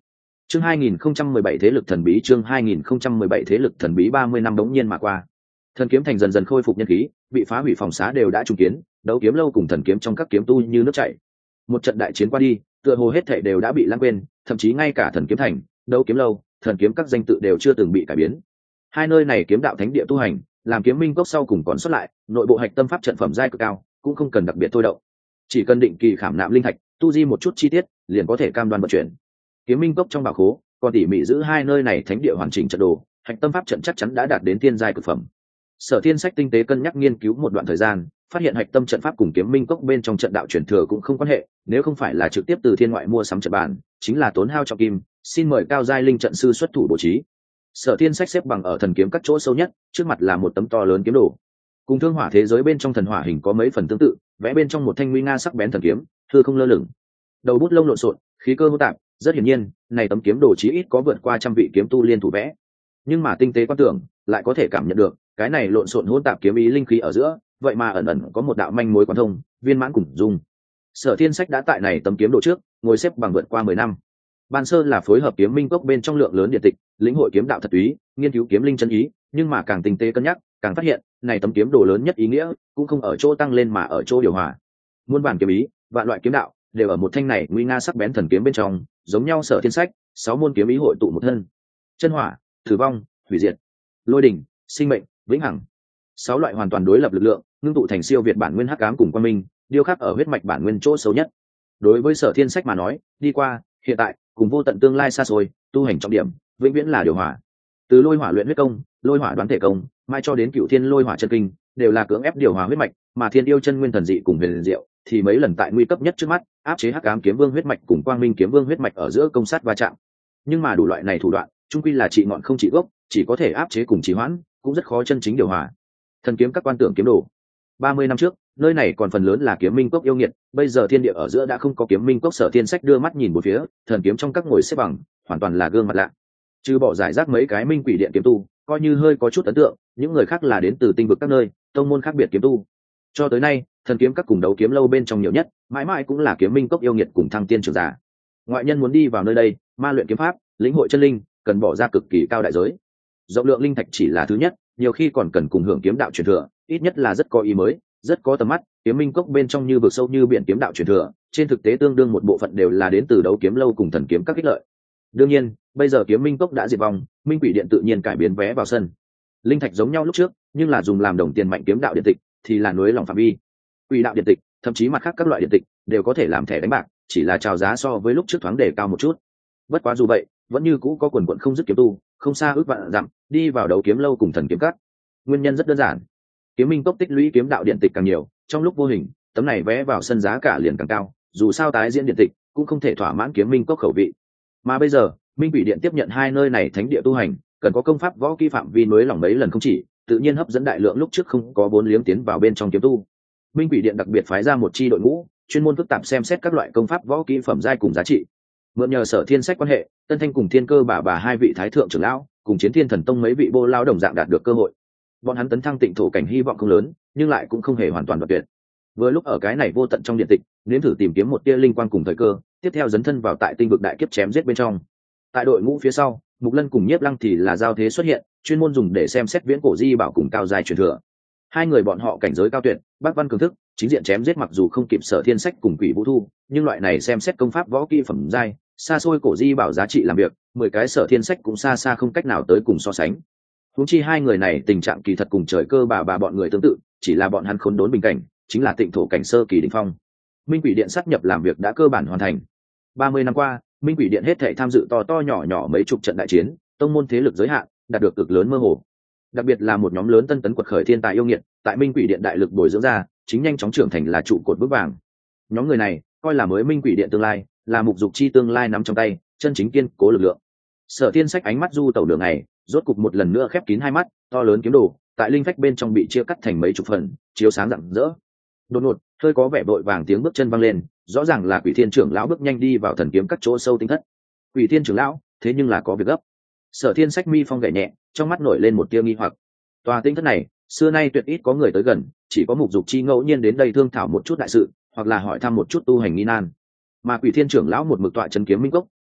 Chương 2017 thế lực thần bí, chương 2017 thế lực thần bí. 30 năm bỗng nhiên mà qua. Thần kiếm thành dần dần khôi phục nhân khí, bị phá hủy phòng xá đều đã trùng kiến, đấu kiếm lâu cùng thần kiếm trong các kiếm tu như nước chảy. Một trận đại chiến qua đi, tựa hồ hết thảy đều đã bị lãng quên, thậm chí ngay cả thần kiếm thành, đấu kiếm lâu, thần kiếm các danh tự đều chưa từng bị cải biến. Hai nơi này kiếm đạo thánh địa tu hành, làm kiếm minh cốc sau cùng còn xuất lại, nội bộ hạch tâm pháp trận phẩm giai cực cao, cũng không cần đặc biệt thôi động, chỉ cần định kỳ khảm nạm linh thạch, tu di một chút chi tiết, liền có thể cam đoan vận chuyển. Kiếm minh cốc trong bảo khố, còn tỉ mỉ giữ hai nơi này thánh địa hoàn chỉnh trận đồ, hạch tâm pháp trận chắc chắn đã đạt đến thiên giai cực phẩm. Sở Thiên Sách tinh tế cân nhắc nghiên cứu một đoạn thời gian, phát hiện hạch tâm trận pháp cùng kiếm minh cốc bên trong trận đạo truyền thừa cũng không quan hệ, nếu không phải là trực tiếp từ thiên ngoại mua sắm trận bàn, chính là tốn hao trọng kim, xin mời cao giai linh trận sư xuất thủ bố trí. Sở Thiên Sách xếp bằng ở thần kiếm các chỗ sâu nhất, trước mặt là một tấm to lớn kiếm đồ, cùng thương hỏa thế giới bên trong thần hỏa hình có mấy phần tương tự, vẽ bên trong một thanh nguy nga sắc bén thần kiếm, hư không lơ lửng, đầu bút lông lộn xộn, khí cơ hỗn tạp, rất hiển nhiên, này tấm kiếm đồ chí ít có vượt qua trăm vị kiếm tu liên thủ vẽ. Nhưng mà tinh tế quan tưởng, lại có thể cảm nhận được, cái này lộn xộn hỗn tạp kiếm ý linh khí ở giữa, vậy mà ẩn ẩn có một đạo manh mối quan thông, viên mãn cùng dung. Sở Thiên Sách đã tại này tấm kiếm đồ trước, ngồi xếp bằng vượt qua 10 năm. Ban sơ là phối hợp kiếm minh cốc bên trong lượng lớn điện tịch, lĩnh hội kiếm đạo thật túy, nghiên cứu kiếm linh chân ý, nhưng mà càng tinh tế cân nhắc, càng phát hiện, này tấm kiếm đồ lớn nhất ý nghĩa, cũng không ở chỗ tăng lên mà ở chỗ điều hòa. Muôn bản kiếm ý, vạn loại kiếm đạo, đều ở một thanh này nguy nga sắc bén thần kiếm bên trong, giống nhau. Sở Thiên Sách, 6 môn kiếm ý hội tụ một thân. Chân hỏa, tử vong, hủy diệt, lôi đỉnh, sinh mệnh, vĩnh hằng. 6 loại hoàn toàn đối lập lực lượng, ngưng tụ thành siêu việt bản nguyên hắc ám cùng quang minh, điêu khắc ở huyết mạch bản nguyên chỗ xấu nhất. Đối với Sở Thiên Sách mà nói, đi qua, hiện tại, cùng vô tận tương lai xa xôi, tu hành trọng điểm, vĩnh viễn là điều hòa. Từ lôi hỏa luyện huyết công, lôi hỏa đoán thể công, mai cho đến cựu thiên lôi hỏa chân kinh, đều là cưỡng ép điều hòa huyết mạch, mà thiên yêu chân nguyên thần dị cùng huyền diệu, thì mấy lần tại nguy cấp nhất trước mắt, áp chế hắc ám kiếm vương huyết mạch cùng quang minh kiếm vương huyết mạch ở giữa công sát va chạm. Nhưng mà đủ loại này thủ đoạn, chung quy là trị ngọn không trị gốc, chỉ có thể áp chế cùng trì hoãn, cũng rất khó chân chính điều hòa. Thần kiếm các quan tưởng kiếm đồ. 30 năm trước, nơi này còn phần lớn là kiếm minh cốc yêu nghiệt, bây giờ thiên địa ở giữa đã không có kiếm minh cốc. Sở Thiên Sách đưa mắt nhìn một phía, thần kiếm trong các ngồi xếp bằng, hoàn toàn là gương mặt lạ. Trừ bỏ giải rác mấy cái minh quỷ điện kiếm tu, coi như hơi có chút ấn tượng, những người khác là đến từ tinh vực các nơi, tông môn khác biệt kiếm tu. Cho tới nay, thần kiếm các cùng đấu kiếm lâu bên trong nhiều nhất, mãi mãi cũng là kiếm minh cốc yêu nghiệt cùng thăng tiên trưởng giả. Ngoại nhân muốn đi vào nơi đây, ma luyện kiếm pháp, lĩnh hội chân linh, cần bỏ ra cực kỳ cao đại giới. Rộng lượng linh thạch chỉ là thứ nhất, nhiều khi còn cần cùng hưởng kiếm đạo truyền thừa, ít nhất là rất có ý mới, rất có tầm mắt. Kiếm minh cốc bên trong như vực sâu như biển kiếm đạo truyền thừa, trên thực tế tương đương một bộ phận đều là đến từ đấu kiếm lâu cùng thần kiếm các ích lợi. Đương nhiên, bây giờ kiếm minh cốc đã diệt vong, minh quỷ điện tự nhiên cải biến vé vào sân. Linh thạch giống nhau lúc trước, nhưng là dùng làm đồng tiền mạnh kiếm đạo điện tịch, thì là núi lòng phạm vi. Quỷ đạo điện tịch, thậm chí mặt khác các loại điện tịch, đều có thể làm thẻ đánh bạc, chỉ là chào giá so với lúc trước thoáng đề cao một chút. Bất quá dù vậy, vẫn như cũ có quần quần không dứt kiếm tu, không xa ước vạn dặm, đi vào đấu kiếm lâu cùng thần kiếm các. Nguyên nhân rất đơn giản, kiếm minh cốc tích lũy kiếm đạo điện tịch càng nhiều, trong lúc vô hình, tấm này vé vào sân giá cả liền càng cao. Dù sao tái diễn điện tịch cũng không thể thỏa mãn kiếm minh cốc khẩu vị. Mà bây giờ, minh quỷ điện tiếp nhận hai nơi này thánh địa tu hành, cần có công pháp võ kỹ phạm vi nối lòng mấy lần không chỉ, tự nhiên hấp dẫn đại lượng lúc trước không có vốn liếng tiến vào bên trong kiếm tu. Minh quỷ điện đặc biệt phái ra một chi đội ngũ, chuyên môn phức tạp xem xét các loại công pháp võ kỹ phẩm giai cùng giá trị. Mượn nhờ Sở Thiên Sách quan hệ, Tân Thanh cùng Thiên Cơ bà hai vị thái thượng trưởng lão, cùng Chiến Thiên Thần Tông mấy vị bô lao đồng dạng đạt được cơ hội. Bọn hắn tấn thăng tịnh thổ cảnh hy vọng không lớn, nhưng lại cũng không hề hoàn toàn đoạt tuyệt. Vừa lúc ở cái này vô tận trong điện tịch, nếm thử tìm kiếm một tia linh quang cùng thời cơ, tiếp theo dấn thân vào tại tinh vực đại kiếp chém giết bên trong. Tại đội ngũ phía sau, Mục Lân cùng Nhiếp Lăng thì là giao thế xuất hiện, chuyên môn dùng để xem xét viễn cổ di bảo cùng cao giai truyền thừa. Hai người bọn họ cảnh giới cao tuyệt, bác văn cường thức, chính diện chém giết mặc dù không kịp Sở Thiên Sách cùng Quỷ Vũ Thu, nhưng loại này xem xét công pháp võ kỹ phẩm giai, xa xôi cổ di bảo giá trị làm việc, 10 cái Sở Thiên Sách cũng xa xa không cách nào tới cùng so sánh. Huống chi hai người này tình trạng kỳ thật cùng trời cơ bà bọn người tương tự, chỉ là bọn hắn khốn đốn bình cảnh, chính là tịnh thổ cảnh sơ kỳ đỉnh phong. Minh Quỷ Điện sát nhập làm việc đã cơ bản hoàn thành. 30 năm qua, Minh Quỷ Điện hết thảy tham dự to nhỏ nhỏ mấy chục trận đại chiến, tông môn thế lực giới hạn, đạt được cực lớn mơ hồ. Đặc biệt là một nhóm lớn tân tấn quật khởi thiên tài yêu nghiệt, tại Minh Quỷ Điện đại lực bồi dưỡng ra, chính nhanh chóng trưởng thành là trụ cột vững vàng. Nhóm người này, coi là mới Minh Quỷ Điện tương lai, là mục dục chi tương lai nắm trong tay, chân chính kiên cố lực lượng. Sở Thiên Sách ánh mắt du tẩu đường này, rốt cục một lần nữa khép kín hai mắt, to lớn kiếm đồ, tại linh phách bên trong bị chia cắt thành mấy chục phần, chiếu sáng rạng rỡ. Đột ngột, hơi có vẻ vội vàng tiếng bước chân vang lên, rõ ràng là Quỷ Thiên trưởng lão bước nhanh đi vào thần kiếm các chỗ sâu tinh thất. Quỷ Thiên trưởng lão, thế nhưng là có việc gấp. Sở Thiên Sách mi phong gảy nhẹ, trong mắt nổi lên một tia nghi hoặc. Tòa tinh thất này, xưa nay tuyệt ít có người tới gần, chỉ có mục dục chi ngẫu nhiên đến đây thương thảo một chút đại sự, hoặc là hỏi thăm một chút tu hành nghi nan. Mà Quỷ Thiên trưởng lão một mực tọa chân kiếm minh cốc,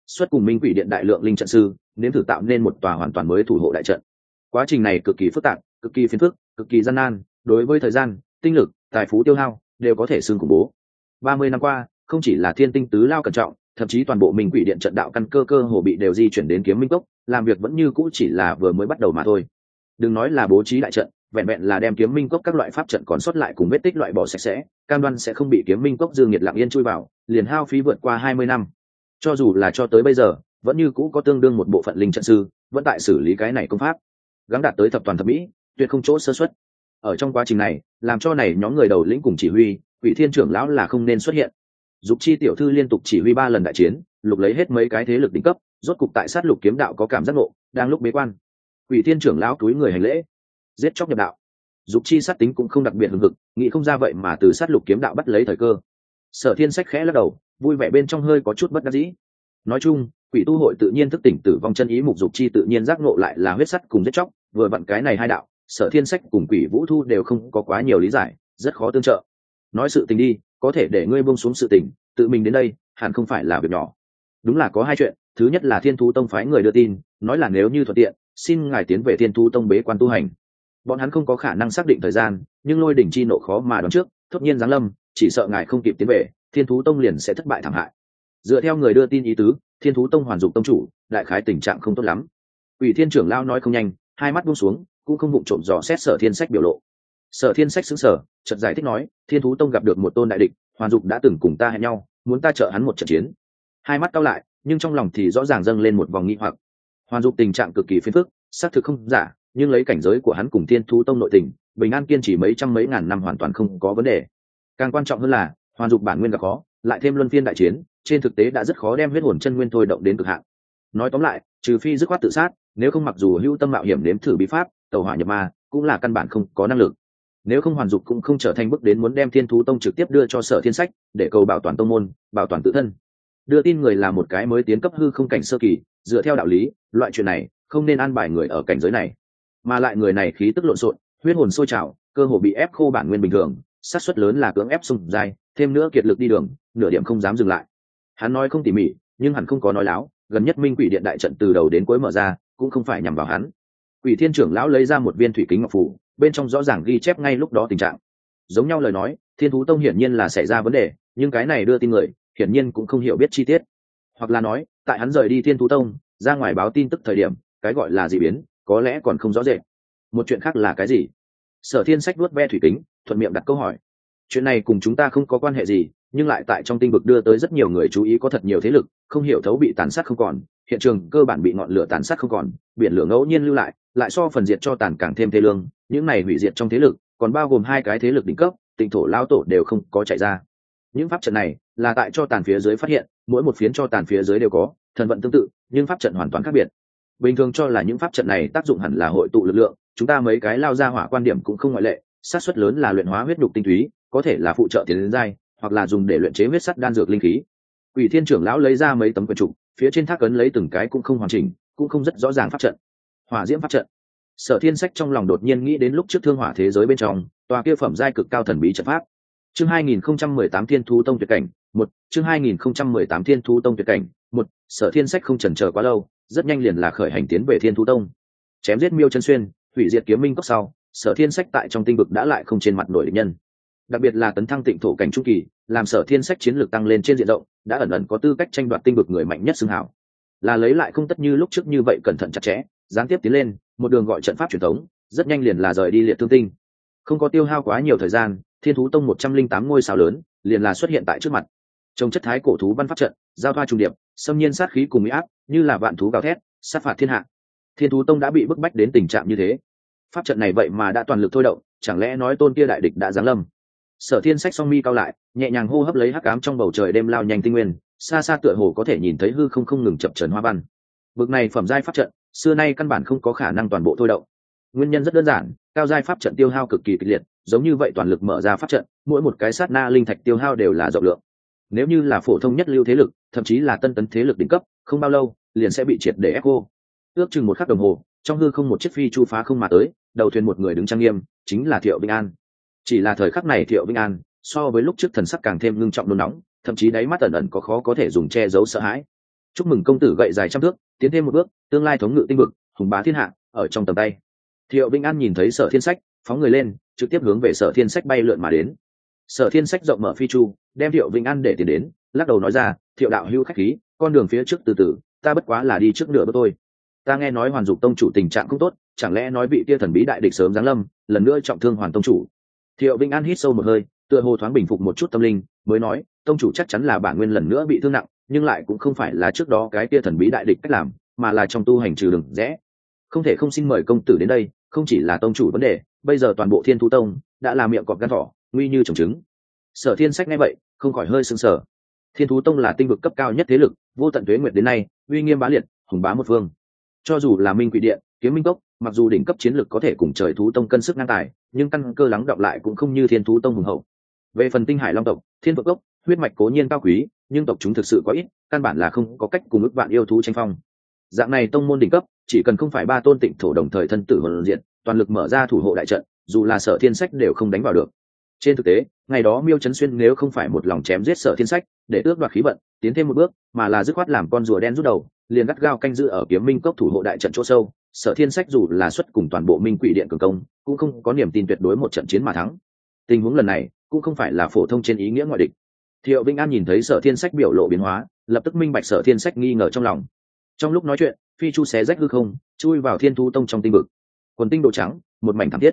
xuất cùng minh quỷ điện đại lượng linh trận sư nếm thử tạo nên một tòa hoàn toàn mới thủ hộ đại trận. Quá trình này cực kỳ phức tạp, cực kỳ phiền phức, cực kỳ gian nan, đối với thời gian, tinh lực, tài phú tiêu hao đều có thể xương khủng bố. 30 năm qua, không chỉ là Thiên Tinh Tứ Lao cẩn trọng, thậm chí toàn bộ Minh Quỷ Điện trận đạo căn cơ cơ hồ bị đều di chuyển đến Kiếm Minh Cốc, làm việc vẫn như cũ chỉ là vừa mới bắt đầu mà thôi. Đừng nói là bố trí đại trận, vẹn vẹn là đem Kiếm Minh Cốc các loại pháp trận còn sót lại cùng vết tích loại bỏ sạch sẽ, cam đoan sẽ không bị Kiếm Minh Cốc dương nhiệt lặng yên chui vào, liền hao phí vượt qua 20 năm. Cho dù là cho tới bây giờ, vẫn như cũ có tương đương một bộ phận linh trận sư, vẫn tại xử lý cái này công pháp, gắng đạt tới thập toàn thập mỹ, tuyệt không chỗ sơ suất. Ở trong quá trình này, làm cho này nhóm người đầu lĩnh cùng chỉ huy, Quỷ Thiên trưởng lão là không nên xuất hiện. Dục Chi tiểu thư liên tục chỉ huy 3 lần đại chiến, lục lấy hết mấy cái thế lực đỉnh cấp, rốt cục tại sát lục kiếm đạo có cảm giác ngộ, đang lúc bế quan. Quỷ Thiên trưởng lão túi người hành lễ, giết chóc nhập đạo. Dục Chi sát tính cũng không đặc biệt hừng hực, nghĩ không ra vậy mà từ sát lục kiếm đạo bắt lấy thời cơ. Sở Thiên Sách khẽ lắc đầu, vui vẻ bên trong hơi có chút bất đắc dĩ. Nói chung, Quỷ tu hội tự nhiên thức tỉnh tử vong chân ý, mục Dục Chi tự nhiên giác ngộ lại là huyết sắt cùng giết chóc, vừa vặn cái này hai đạo, Sở Thiên Sách cùng Quỷ Vũ Thu đều không có quá nhiều lý giải, rất khó tương trợ. Nói sự tình đi, có thể để ngươi buông xuống sự tình, tự mình đến đây hẳn không phải là việc nhỏ. Đúng là có hai chuyện, thứ nhất là Thiên Thú Tông phái người đưa tin nói là nếu như thuận tiện xin ngài tiến về Thiên Thú Tông bế quan tu hành. Bọn hắn không có khả năng xác định thời gian, nhưng lôi đỉnh chi nộ khó mà đoán trước, thốt nhiên giáng lâm, chỉ sợ ngài không kịp tiến về, Thiên Thú Tông liền sẽ thất bại thảm hại. Dựa theo người đưa tin ý tứ, Thiên Thú Tông hoàn dục tông chủ đại khái tình trạng không tốt lắm. Ủy Thiên trưởng lao nói không nhanh, hai mắt buông xuống, cũng không vụng trộm dò xét Sở Thiên Sách biểu lộ. Sở Thiên Sách sững sờ, chợt giải thích nói, Thiên Thú Tông gặp được một tôn đại địch, hoàn dục đã từng cùng ta hẹn nhau, muốn ta trợ hắn một trận chiến. Hai mắt cau lại, nhưng trong lòng thì rõ ràng dâng lên một vòng nghi hoặc. Hoàn dục tình trạng cực kỳ phiền phức, xác thực không giả, nhưng lấy cảnh giới của hắn cùng Thiên Thú Tông nội tình, bình an kiên trì mấy trăm mấy ngàn năm hoàn toàn không có vấn đề. Càng quan trọng hơn là, hoàn dục bản nguyên gặp khó, lại thêm luân phiên đại chiến, trên thực tế đã rất khó đem huyết hồn chân nguyên thôi động đến cực hạn. Nói tóm lại, trừ phi dứt khoát tự sát, nếu không mặc dù hữu tâm mạo hiểm nếm thử bí pháp, tẩu hỏa nhập ma, cũng là căn bản không có năng lực. Nếu không hoàn dục cũng không trở thành bước đến muốn đem Thiên Thú Tông trực tiếp đưa cho Sở Thiên Sách, để cầu bảo toàn tông môn, bảo toàn tự thân. Đưa tin người là một cái mới tiến cấp hư không cảnh sơ kỳ, dựa theo đạo lý, loại chuyện này không nên an bài người ở cảnh giới này, mà lại người này khí tức lộn xộn, huyết hồn sôi trào, cơ hồ bị ép khô bản nguyên bình thường, xác suất lớn là cưỡng ép xung dài, thêm nữa kiệt lực đi đường, nửa điểm không dám dừng lại. Hắn nói không tỉ mỉ, nhưng hẳn không có nói láo, gần nhất Minh Quỷ Điện đại trận từ đầu đến cuối mở ra, cũng không phải nhằm vào hắn. Quỷ Thiên trưởng lão lấy ra một viên thủy kính ngọc phù, bên trong rõ ràng ghi chép ngay lúc đó tình trạng. Giống nhau lời nói, Thiên Thú Tông hiển nhiên là xảy ra vấn đề, nhưng cái này đưa tin người, hiển nhiên cũng không hiểu biết chi tiết. Hoặc là nói, tại hắn rời đi Thiên Thú Tông, ra ngoài báo tin tức thời điểm, cái gọi là dị biến, có lẽ còn không rõ rệt. Một chuyện khác là cái gì? Sở Thiên Sách vuốt ve thủy kính, thuận miệng đặt câu hỏi. Chuyện này cùng chúng ta không có quan hệ gì, nhưng lại tại trong tinh vực đưa tới rất nhiều người chú ý, có thật nhiều thế lực không hiểu thấu bị tàn sát không còn, hiện trường cơ bản bị ngọn lửa tàn sát không còn, biển lửa ngẫu nhiên lưu lại, lại so phần diệt cho tàn càng thêm thê lương. Những này hủy diệt trong thế lực, còn bao gồm hai cái thế lực đỉnh cấp, Tịnh Thổ lão tổ đều không có chạy ra. Những pháp trận này là tại cho tàn phía dưới phát hiện, mỗi một phiến cho tàn phía dưới đều có thần vận tương tự, nhưng pháp trận hoàn toàn khác biệt. Bình thường cho là những pháp trận này tác dụng hẳn là hội tụ lực lượng, chúng ta mấy cái lao ra hỏa quan điểm cũng không ngoại lệ, xác suất lớn là luyện hóa huyết nhục tinh túy, có thể là phụ trợ tiến đến giai, hoặc là dùng để luyện chế huyết sắt đan dược linh khí. Quỷ Thiên trưởng lão lấy ra mấy tấm quyển trục, phía trên thác ấn lấy từng cái cũng không hoàn chỉnh, cũng không rất rõ ràng pháp trận. Hỏa diễm pháp trận. Sở Thiên Sách trong lòng đột nhiên nghĩ đến lúc trước thương hỏa thế giới bên trong, tòa kia phẩm giai cực cao thần bí trận pháp. Chương 2018 Thiên Thú Tông tuyệt cảnh, 1, chương 2018 Thiên Thú Tông tuyệt cảnh, 1, Sở Thiên Sách không chần chờ quá lâu, rất nhanh liền là khởi hành tiến về Thiên Thú Tông. Chém giết Miêu Chân Xuyên, hủy diệt Kiếm Minh Cốc sau, Sở Thiên Sách tại trong tinh vực đã lại không trên mặt nổi địch nhân. Đặc biệt là tấn thăng Tịnh Thổ cảnh trung kỳ, làm Sở Thiên Sách chiến lược tăng lên trên diện rộng, đã ẩn ẩn có tư cách tranh đoạt tinh vực người mạnh nhất xưng hào. Là lấy lại không tất như lúc trước như vậy cẩn thận chặt chẽ, gián tiếp tiến lên, một đường gọi trận pháp truyền thống, rất nhanh liền là rời đi Liệt Thương Tinh. Không có tiêu hao quá nhiều thời gian, Thiên Thú Tông 108 ngôi sao lớn liền là xuất hiện tại trước mặt. Trong chất thái cổ thú văn pháp trận, giao thoa trùng điệp, xâm nhiên sát khí cùng uy áp, như là vạn thú gào thét, sát phạt thiên hạ. Thiên Thú Tông đã bị bức bách đến tình trạng như thế. Pháp trận này vậy mà đã toàn lực thôi động, chẳng lẽ nói tôn kia đại địch đã giáng lâm? Sở Thiên Sách song mi cao lại, nhẹ nhàng hô hấp lấy hắc ám trong bầu trời đêm lao nhanh tinh nguyên, xa xa tựa hồ có thể nhìn thấy hư không không ngừng chập chờn hoa văn. Bực này phẩm giai pháp trận, xưa nay căn bản không có khả năng toàn bộ thôi động. Nguyên nhân rất đơn giản, cao giai pháp trận tiêu hao cực kỳ kịch liệt, giống như vậy toàn lực mở ra pháp trận, mỗi một cái sát na linh thạch tiêu hao đều là rộng lượng. Nếu như là phổ thông nhất lưu thế lực, thậm chí là tân tấn thế lực đỉnh cấp, không bao lâu liền sẽ bị triệt để ép cô. Ước chừng một khắc đồng hồ, trong hư không một chiếc phi chu phá không mà tới, đầu thuyền một người đứng trang nghiêm, chính là Thiệu Vinh An. Chỉ là thời khắc này Thiệu Vinh An, so với lúc trước thần sắc càng thêm ngưng trọng nôn nóng, thậm chí đáy mắt ẩn ẩn có khó có thể dùng che giấu sợ hãi. chúc mừng công tử gậy dài trăm thước, tiến thêm một bước, tương lai thống ngự tinh vực, hùng bá thiên hạ ở trong tầm tay. Thiệu Vĩnh An nhìn thấy Sở Thiên Sách, phóng người lên, trực tiếp hướng về Sở Thiên Sách bay lượn mà đến. Sở Thiên Sách rộng mở phi chu, đem Thiệu Vĩnh An để tiến đến, lắc đầu nói ra, Thiệu đạo hữu khách khí, con đường phía trước từ từ, ta bất quá là đi trước nửa bước thôi. Ta nghe nói Hoàn Dục tông chủ tình trạng không tốt, chẳng lẽ nói vị kia thần bí đại địch sớm giáng lâm, lần nữa trọng thương Hoàn tông chủ. Thiệu Vĩnh An hít sâu một hơi, tựa hồ thoáng bình phục một chút tâm linh, mới nói, tông chủ chắc chắn là bản nguyên lần nữa bị thương nặng, nhưng lại cũng không phải là trước đó cái kia thần bí đại địch cách làm, mà là trong tu hành trừ đường rẽ. Không thể không xin mời công tử đến đây, không chỉ là tông chủ vấn đề, bây giờ toàn bộ Thiên Thú Tông đã là miệng cọp gan thỏ, nguy như trồng trứng. Sở Thiên Sách nghe vậy, không khỏi hơi sững sờ. Thiên Thú Tông là tinh vực cấp cao nhất thế lực, vô tận tuế nguyệt đến nay, uy nghiêm bá liệt, hùng bá một phương. Cho dù là Minh Quỷ Điện, Kiếm Minh Cốc, mặc dù đỉnh cấp chiến lực có thể cùng Trời Thú Tông cân sức ngang tài, nhưng căn cơ lắng đọng lại cũng không như Thiên Thú Tông hùng hậu. Về phần Tinh Hải Long tộc, Thiên Vực Cốc, huyết mạch cố nhiên cao quý, nhưng tộc chúng thực sự quá ít, căn bản là không có cách cùng ức vạn yêu thú tranh phong. Dạng này tông môn đỉnh cấp, chỉ cần không phải ba tôn tịnh thổ đồng thời thân tử hồn diện, toàn lực mở ra thủ hộ đại trận, dù là Sở Thiên Sách đều không đánh vào được. Trên thực tế, ngày đó Miêu Chấn Xuyên nếu không phải một lòng chém giết Sở Thiên Sách, để tước đoạt khí vận, tiến thêm một bước, mà là dứt khoát làm con rùa đen rút đầu, liền gắt gao canh giữ ở Kiếm Minh Cốc thủ hộ đại trận chỗ sâu, Sở Thiên Sách dù là xuất cùng toàn bộ Minh Quỷ Điện cường công, cũng không có niềm tin tuyệt đối một trận chiến mà thắng. Tình huống lần này cũng không phải là phổ thông trên ý nghĩa ngoại địch. Thiệu Vĩnh An nhìn thấy Sở Thiên Sách biểu lộ biến hóa, lập tức minh bạch Sở Thiên Sách nghi ngờ trong lòng. Trong lúc nói chuyện, phi chu xé rách hư không, chui vào Thiên Thú Tông trong tinh vực. Quần tinh độ trắng, một mảnh thảm thiết.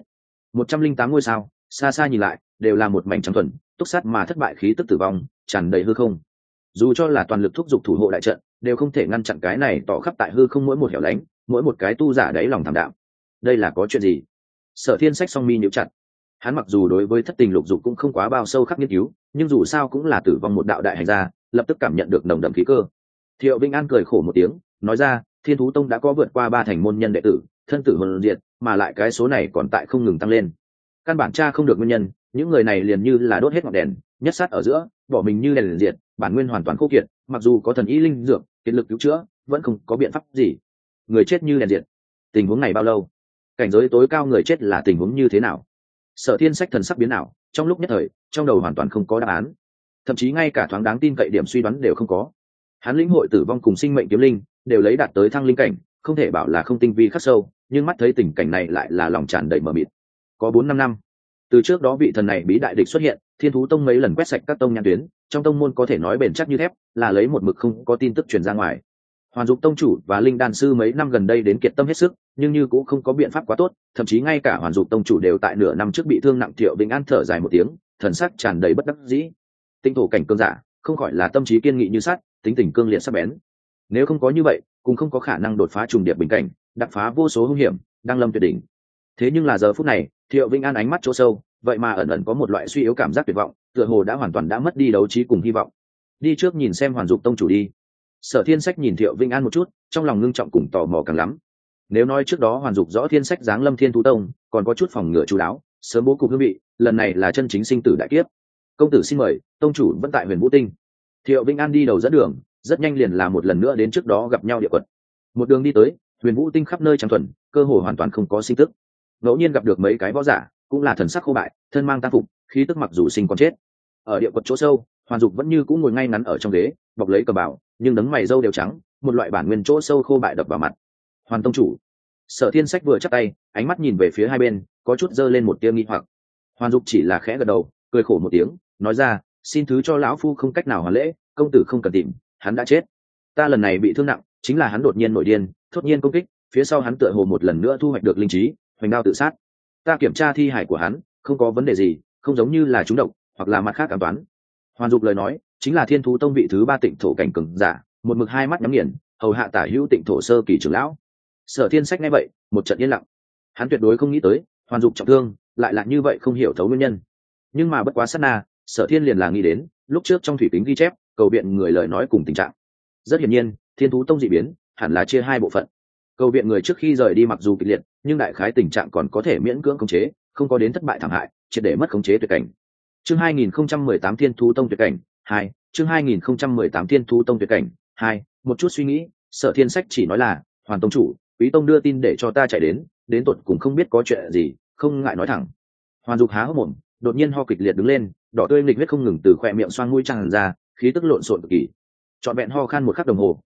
108 ngôi sao, xa xa nhìn lại, đều là một mảnh trắng thuần, túc sát mà thất bại khí tức tử vong, tràn đầy hư không. Dù cho là toàn lực thúc giục thủ hộ đại trận, đều không thể ngăn chặn cái này tỏ khắp tại hư không mỗi một hẻo lánh, mỗi một cái tu giả đáy lòng thảm đạm. Đây là có chuyện gì? Sở Thiên Sách song mi nhíu chặt. Hắn mặc dù đối với thất tình lục dục cũng không quá bao sâu khắc nghiên cứu, nhưng dù sao cũng là tử vong một đạo đại hành gia, lập tức cảm nhận được nồng đậm khí cơ. Thiệu Vĩnh An cười khổ một tiếng, nói ra, Thiên Thú Tông đã có vượt qua 3 thành môn nhân đệ tử, thân tử hồn diệt, mà lại cái số này còn tại không ngừng tăng lên. Căn bản tra không được nguyên nhân, những người này liền như là đốt hết ngọn đèn, nhất sát ở giữa, bỏ mình như đèn liền diệt, bản nguyên hoàn toàn khô kiệt, mặc dù có thần y linh dược, kiệt lực cứu chữa, vẫn không có biện pháp gì. Người chết như đèn diệt. Tình huống này bao lâu? Cảnh giới tối cao người chết là tình huống như thế nào? Sở Thiên Sách thần sắc biến ảo, trong lúc nhất thời, trong đầu hoàn toàn không có đáp án, thậm chí ngay cả thoáng đáng tin cậy điểm suy đoán đều không có. Hắn lĩnh hội tử vong cùng sinh mệnh kiếm linh, đều lấy đạt tới thăng linh cảnh, không thể bảo là không tinh vi khắc sâu, nhưng mắt thấy tình cảnh này lại là lòng tràn đầy mờ mịt. Có 4-5 năm, từ trước đó vị thần này bí đại địch xuất hiện, Thiên Thú Tông mấy lần quét sạch các tông nhãn tuyến, trong tông môn có thể nói bền chắc như thép, là lấy một mực không có tin tức truyền ra ngoài. Hoàn Dục tông chủ và linh đan sư mấy năm gần đây đến kiệt tâm hết sức, nhưng như cũng không có biện pháp quá tốt, thậm chí ngay cả Hoàn Dục tông chủ đều tại nửa năm trước bị thương nặng. Thiệu Vĩnh An thở dài một tiếng, thần sắc tràn đầy bất đắc dĩ. Tinh thổ cảnh cương giả, không khỏi là tâm trí kiên nghị như sắt, tính tình cương liệt sắc bén. Nếu không có như vậy, cũng không có khả năng đột phá trùng điệp bình cảnh, đập phá vô số hung hiểm, đang lâm tuyệt đỉnh. Thế nhưng là giờ phút này, Thiệu Vĩnh An ánh mắt chỗ sâu, vậy mà ẩn ẩn có một loại suy yếu cảm giác tuyệt vọng, tựa hồ đã hoàn toàn đã mất đi đấu trí cùng hy vọng. Đi trước nhìn xem Hoàn Dục tông chủ đi. Sở Thiên Sách nhìn Thiệu Vĩnh An một chút, trong lòng ngưng trọng cùng tò mò càng lắm. Nếu nói trước đó Hoàn Dục rõ Thiên Sách giáng lâm Thiên Thú Tông, còn có chút phòng ngừa chú đáo, sớm bố cục hương vị, lần này là chân chính sinh tử đại kiếp. Công tử xin mời, tông chủ vẫn tại Huyền Vũ Tinh. Thiệu Vĩnh An đi đầu dẫn đường, rất nhanh liền là một lần nữa đến trước đó gặp nhau địa quật. Một đường đi tới, Huyền Vũ Tinh khắp nơi trắng thuần, cơ hồ hoàn toàn không có sinh tức. Ngẫu nhiên gặp được mấy cái võ giả, cũng là thần sắc khô bại, thân mang tang phục, khí tức mặc dù sinh còn chết. Ở địa quật chỗ sâu, Hoàn Dục vẫn như cũ ngồi ngay ngắn ở trong ghế, bọc lấy cờ bảo, nhưng đấng mày râu đều trắng, một loại bản nguyên chỗ sâu khô bại đập vào mặt. Hoàn tông chủ. Sở Thiên Sách vừa chắp tay, ánh mắt nhìn về phía hai bên, có chút dơ lên một tia nghi hoặc. Hoàn Dục chỉ là khẽ gật đầu, cười khổ một tiếng, nói ra, xin thứ cho lão phu không cách nào hoàn lễ, công tử không cần tìm, hắn đã chết. Ta lần này bị thương nặng, chính là hắn đột nhiên nổi điên, thốt nhiên công kích, phía sau hắn tựa hồ một lần nữa thu hoạch được linh trí, hoành đao tự sát. Ta kiểm tra thi hải của hắn, không có vấn đề gì, không giống như là trúng độc, hoặc là mặt khác ám toán. Hoàn Dục lời nói, chính là Thiên Thú Tông vị thứ 3 tịnh thổ cảnh cường giả, một mực hai mắt nhắm nghiền, hầu hạ tả hữu tịnh thổ sơ kỳ trưởng lão. Sở Thiên Sách nghe vậy, một trận yên lặng. Hắn tuyệt đối không nghĩ tới, Hoàn Dục trọng thương, lại là như vậy không hiểu thấu nguyên nhân. Nhưng mà bất quá sát na, Sở Thiên liền là nghĩ đến, lúc trước trong thủy kính ghi chép, cầu viện người lời nói cùng tình trạng. Rất hiển nhiên, Thiên Thú Tông dị biến, hẳn là chia hai bộ phận. Cầu viện người trước khi rời đi mặc dù kịch liệt, nhưng đại khái tình trạng còn có thể miễn cưỡng khống chế, không có đến thất bại thảm hại, triệt để mất khống chế tuyệt cảnh. Chương 2018 Thiên Thú Tông tuyệt cảnh 2, chương 2018 Thiên Thú Tông tuyệt cảnh 2, một chút suy nghĩ, Sở Thiên Sách chỉ nói là, Hoàn tông chủ, Quý tông đưa tin để cho ta chạy đến tột cùng không biết có chuyện gì, không ngại nói thẳng. Hoàn Dục há hốc mồm, đột nhiên ho kịch liệt đứng lên, đỏ tươi nghịch huyết không ngừng từ khóe miệng xoang mũi tràn ra, khí tức lộn xộn cực kỳ. Trọn vẹn ho khan một khắc đồng hồ,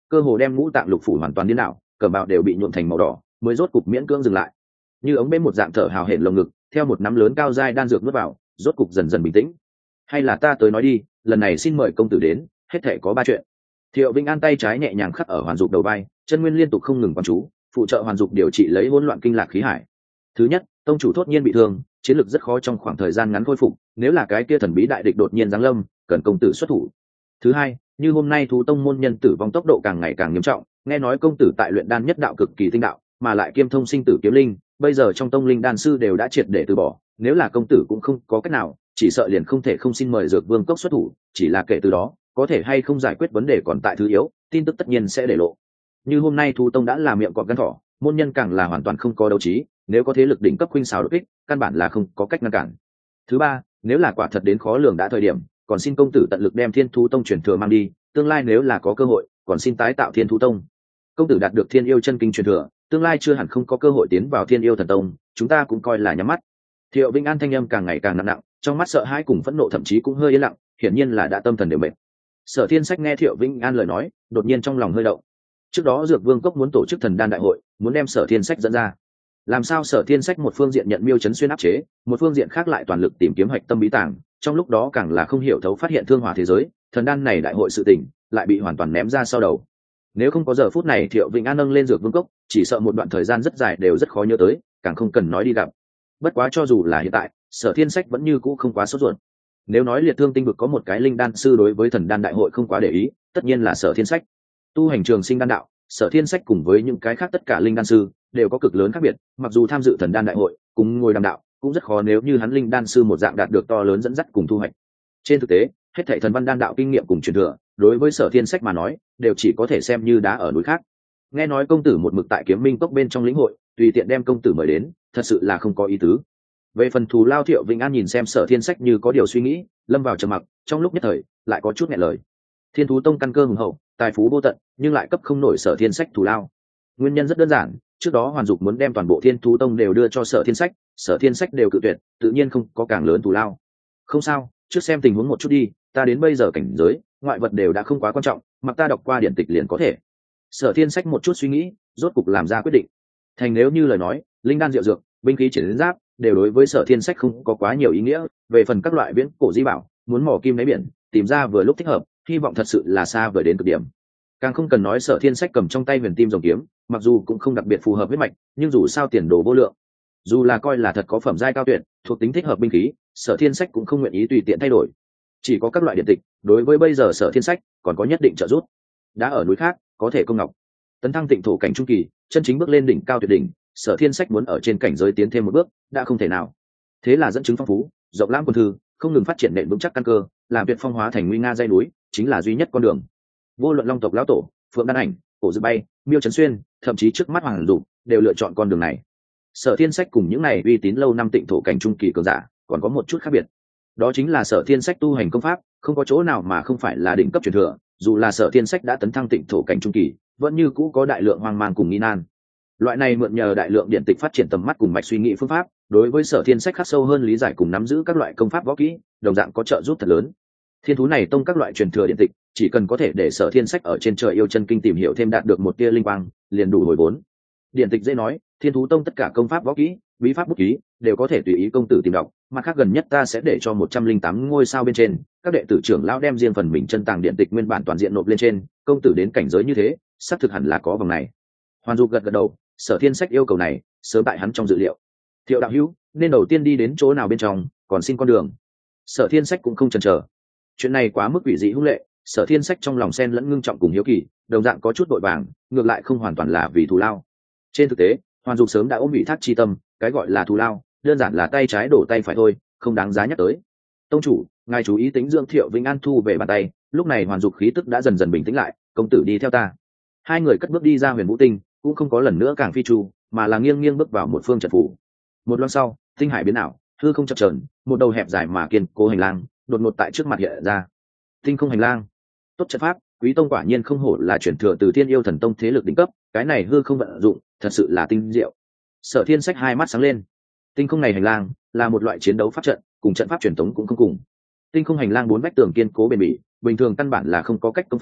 cơ hồ đem ngũ tạng lục phủ hoàn toàn điên đảo, cẩm bào đều bị nhuộm thành màu đỏ, mới rốt cục miễn cưỡng dừng lại. Như ống bê một dạng thở hào hển lồng ngực, theo một nắm lớn cao dai đan dược nuốt vào, rốt cục dần dần bình tĩnh. Hay là ta tới nói đi, lần này xin mời công tử đến, hết thể có 3 chuyện. Thiệu Vĩnh An tay trái nhẹ nhàng khắc ở Hoàn Dục đầu vai, chân nguyên liên tục không ngừng quan chú, phụ trợ Hoàn Dục điều trị lấy hỗn loạn kinh lạc khí hải. Thứ nhất, tông chủ thốt nhiên bị thương, chiến lược rất khó trong khoảng thời gian ngắn khôi phục, nếu là cái kia thần bí đại địch đột nhiên giáng lâm, cần công tử xuất thủ. Thứ hai, như hôm nay thú tông môn nhân tử vong tốc độ càng ngày càng nghiêm trọng, nghe nói công tử tại luyện đan nhất đạo cực kỳ tinh đạo, mà lại kiêm thông sinh tử kiếm linh, bây giờ trong tông linh đan sư đều đã triệt để từ bỏ, nếu là công tử cũng không có cách nào, chỉ sợ liền không thể không xin mời Dược Vương cốc xuất thủ, chỉ là kể từ đó, có thể hay không giải quyết vấn đề còn tại thứ yếu, tin tức tất nhiên sẽ để lộ. Như hôm nay thú tông đã là miệng cọp gan thỏ, môn nhân càng là hoàn toàn không có đấu trí, nếu có thế lực đỉnh cấp khuynh xáo đột kích, căn bản là không có cách ngăn cản. Thứ ba, nếu là quả thật đến khó lường đã thời điểm, còn xin công tử tận lực đem Thiên Thú Tông truyền thừa mang đi, tương lai nếu là có cơ hội, còn xin tái tạo Thiên Thú Tông. Công tử đạt được Thiên Yêu chân kinh truyền thừa, tương lai chưa hẳn không có cơ hội tiến vào Thiên Yêu thần tông, chúng ta cũng coi là nhắm mắt. Thiệu Vĩnh An thanh âm càng ngày càng nặng nặng, trong mắt sợ hãi cùng phẫn nộ thậm chí cũng hơi yên lặng, hiển nhiên là đã tâm thần đều mệt. Sở Thiên Sách nghe Thiệu Vĩnh An lời nói, đột nhiên trong lòng hơi động. Trước đó Dược Vương cốc muốn tổ chức thần đan đại hội, muốn đem Sở Thiên Sách dẫn ra. Làm sao Sở Thiên Sách một phương diện nhận Miêu Chấn Xuyên áp chế, một phương diện khác lại toàn lực tìm kiếm hạch tâm bí tàng, trong lúc đó càng là không hiểu thấu phát hiện thương hòa thế giới, thần đan này đại hội sự tình lại bị hoàn toàn ném ra sau đầu. Nếu không có giờ phút này Thiệu Vĩnh An nâng lên Dược Vương cốc, chỉ sợ một đoạn thời gian rất dài đều rất khó nhớ tới, càng không cần nói đi gặp. Bất quá cho dù là hiện tại, Sở Thiên Sách vẫn như cũ không quá sốt ruột. Nếu nói Liệt Thương Tinh vực có một cái linh đan sư đối với thần đan đại hội không quá để ý, tất nhiên là Sở Thiên Sách. Tu hành trường sinh đan đạo, Sở Thiên Sách cùng với những cái khác tất cả linh đan sư đều có cực lớn khác biệt, mặc dù tham dự thần đan đại hội, cùng ngồi đàm đạo, cũng rất khó nếu như hắn linh đan sư một dạng đạt được to lớn dẫn dắt cùng thu hoạch. Trên thực tế, hết thảy thần văn đan đạo kinh nghiệm cùng truyền thừa, đối với Sở Thiên Sách mà nói, đều chỉ có thể xem như đá ở núi khác. Nghe nói công tử một mực tại Kiếm Minh cốc bên trong lĩnh hội, tùy tiện đem công tử mời đến, thật sự là không có ý tứ. Về phần thù lao, Thiệu Vĩnh An nhìn xem Sở Thiên Sách như có điều suy nghĩ, lâm vào trầm mặc, trong lúc nhất thời lại có chút nghẹn lời. Thiên Thú Tông căn cơ hùng hậu, tài phú vô tận, nhưng lại cấp không nổi Sở Thiên Sách thù lao. Nguyên nhân rất đơn giản, trước đó Hoàn Dục muốn đem toàn bộ Thiên Thú Tông đều đưa cho Sở Thiên Sách, Sở Thiên Sách đều cự tuyệt, tự nhiên không có càng lớn thù lao. Không sao, trước xem tình huống một chút đi, ta đến bây giờ cảnh giới, ngoại vật đều đã không quá quan trọng, mặc ta đọc qua điển tịch liền có thể. Sở Thiên Sách một chút suy nghĩ, rốt cục làm ra quyết định. Thành nếu như lời nói, linh đan diệu dược, binh khí chiến giáp đều đối với Sở Thiên Sách không có quá nhiều ý nghĩa, về phần các loại viễn cổ di bảo, muốn mò kim đáy biển, tìm ra vừa lúc thích hợp, hy vọng thật sự là xa vời đến cực điểm. Càng không cần nói Sở Thiên Sách cầm trong tay huyền tim rồng kiếm, mặc dù cũng không đặc biệt phù hợp với mạch, nhưng dù sao tiền đồ vô lượng, dù là coi là thật có phẩm giai cao tuyệt, thuộc tính thích hợp binh khí, Sở Thiên Sách cũng không nguyện ý tùy tiện thay đổi. Chỉ có các loại điện tịch, đối với bây giờ Sở Thiên Sách còn có nhất định trợ giúp. Đã ở núi khác, có thể công ngọc. Tấn thăng tịnh thổ cảnh trung kỳ, chân chính bước lên đỉnh cao tuyệt đỉnh, Sở Thiên Sách muốn ở trên cảnh giới tiến thêm một bước, đã không thể nào. Thế là dẫn chứng phong phú, rộng lãng quân thư, không ngừng phát triển nền vững chắc căn cơ, làm việc phong hóa thành nguy nga dây núi, chính là duy nhất con đường. Vô luận Long tộc lão tổ, Phượng Đan Ảnh, Cổ Dư Bay, Miêu Chấn Xuyên, thậm chí trước mắt Hoàng Dục, đều lựa chọn con đường này. Sở Thiên Sách cùng những này uy tín lâu năm tịnh thổ cảnh trung kỳ cường giả, còn có một chút khác biệt. Đó chính là Sở Thiên Sách tu hành công pháp, không có chỗ nào mà không phải là đỉnh cấp truyền thừa, dù là Sở Thiên Sách đã tấn thăng tịnh thổ cảnh trung kỳ, vẫn như cũ có đại lượng hoang mang cùng nghi nan. Loại này mượn nhờ đại lượng điện tịch phát triển tầm mắt cùng mạch suy nghĩ phương pháp, đối với Sở Thiên Sách khắc sâu hơn lý giải cùng nắm giữ các loại công pháp võ kỹ, đồng dạng có trợ giúp thật lớn. Thiên thú này tông các loại truyền thừa điện tịch, chỉ cần có thể để Sở Thiên Sách ở trên trời yêu chân kinh tìm hiểu thêm đạt được một tia linh quang, liền đủ hồi vốn. Điện tịch dễ nói, Thiên thú tông tất cả công pháp võ kỹ, bí pháp bút ký, đều có thể tùy ý công tử tìm đọc, mặt khác gần nhất ta sẽ để cho 108 ngôi sao bên trên, các đệ tử trưởng lão đem riêng phần mình chân tàng điện tịch nguyên bản toàn diện nộp lên trên, công tử đến cảnh giới như thế, xác thực hẳn là có vòng này. Hoàn Dục gật gật đầu, Sở Thiên Sách yêu cầu này, sớm tại hắn trong dự liệu. Thiệu đạo hữu, nên đầu tiên đi đến chỗ nào bên trong, còn xin con đường. Sở Thiên Sách cũng không chần chờ. Chuyện này quá mức quỷ dị hung lệ, Sở Thiên Sách trong lòng xen lẫn ngưng trọng cùng hiếu kỳ, đồng dạng có chút vội vàng, ngược lại không hoàn toàn là vì thù lao. Trên thực tế, Hoàn Dục sớm đã ôm ủy thác chi tâm, cái gọi là thù lao, đơn giản là tay trái đổ tay phải thôi, không đáng giá nhắc tới. Tông chủ, ngài chú ý tính dưỡng. Thiệu Vĩnh An thu về bàn tay, lúc này Hoàn Dục khí tức đã dần dần bình tĩnh lại, công tử đi theo ta. Hai người cất bước đi ra Huyền Vũ Tinh, cũng không có lần nữa càng phi chu, mà là nghiêng nghiêng bước vào một phương trận phủ. Một loan sau, tinh hải biến ảo, hư không chập chờn, một đầu hẹp dài mà kiên cố hành lang đột ngột tại trước mặt hiện ra. Tinh không hành lang, tốt trận pháp, Quý tông quả nhiên không hổ là chuyển thừa từ Thiên Yêu Thần Tông thế lực đỉnh cấp, cái này hư không vận dụng, thật sự là tinh diệu. Sở Thiên Sách hai mắt sáng lên. Tinh không này hành lang là một loại chiến đấu pháp trận, cùng trận pháp truyền thống cũng không cùng. Tinh không hành lang 4 vách tường kiên cố bền bỉ, bình thường căn bản là không có cách công phá,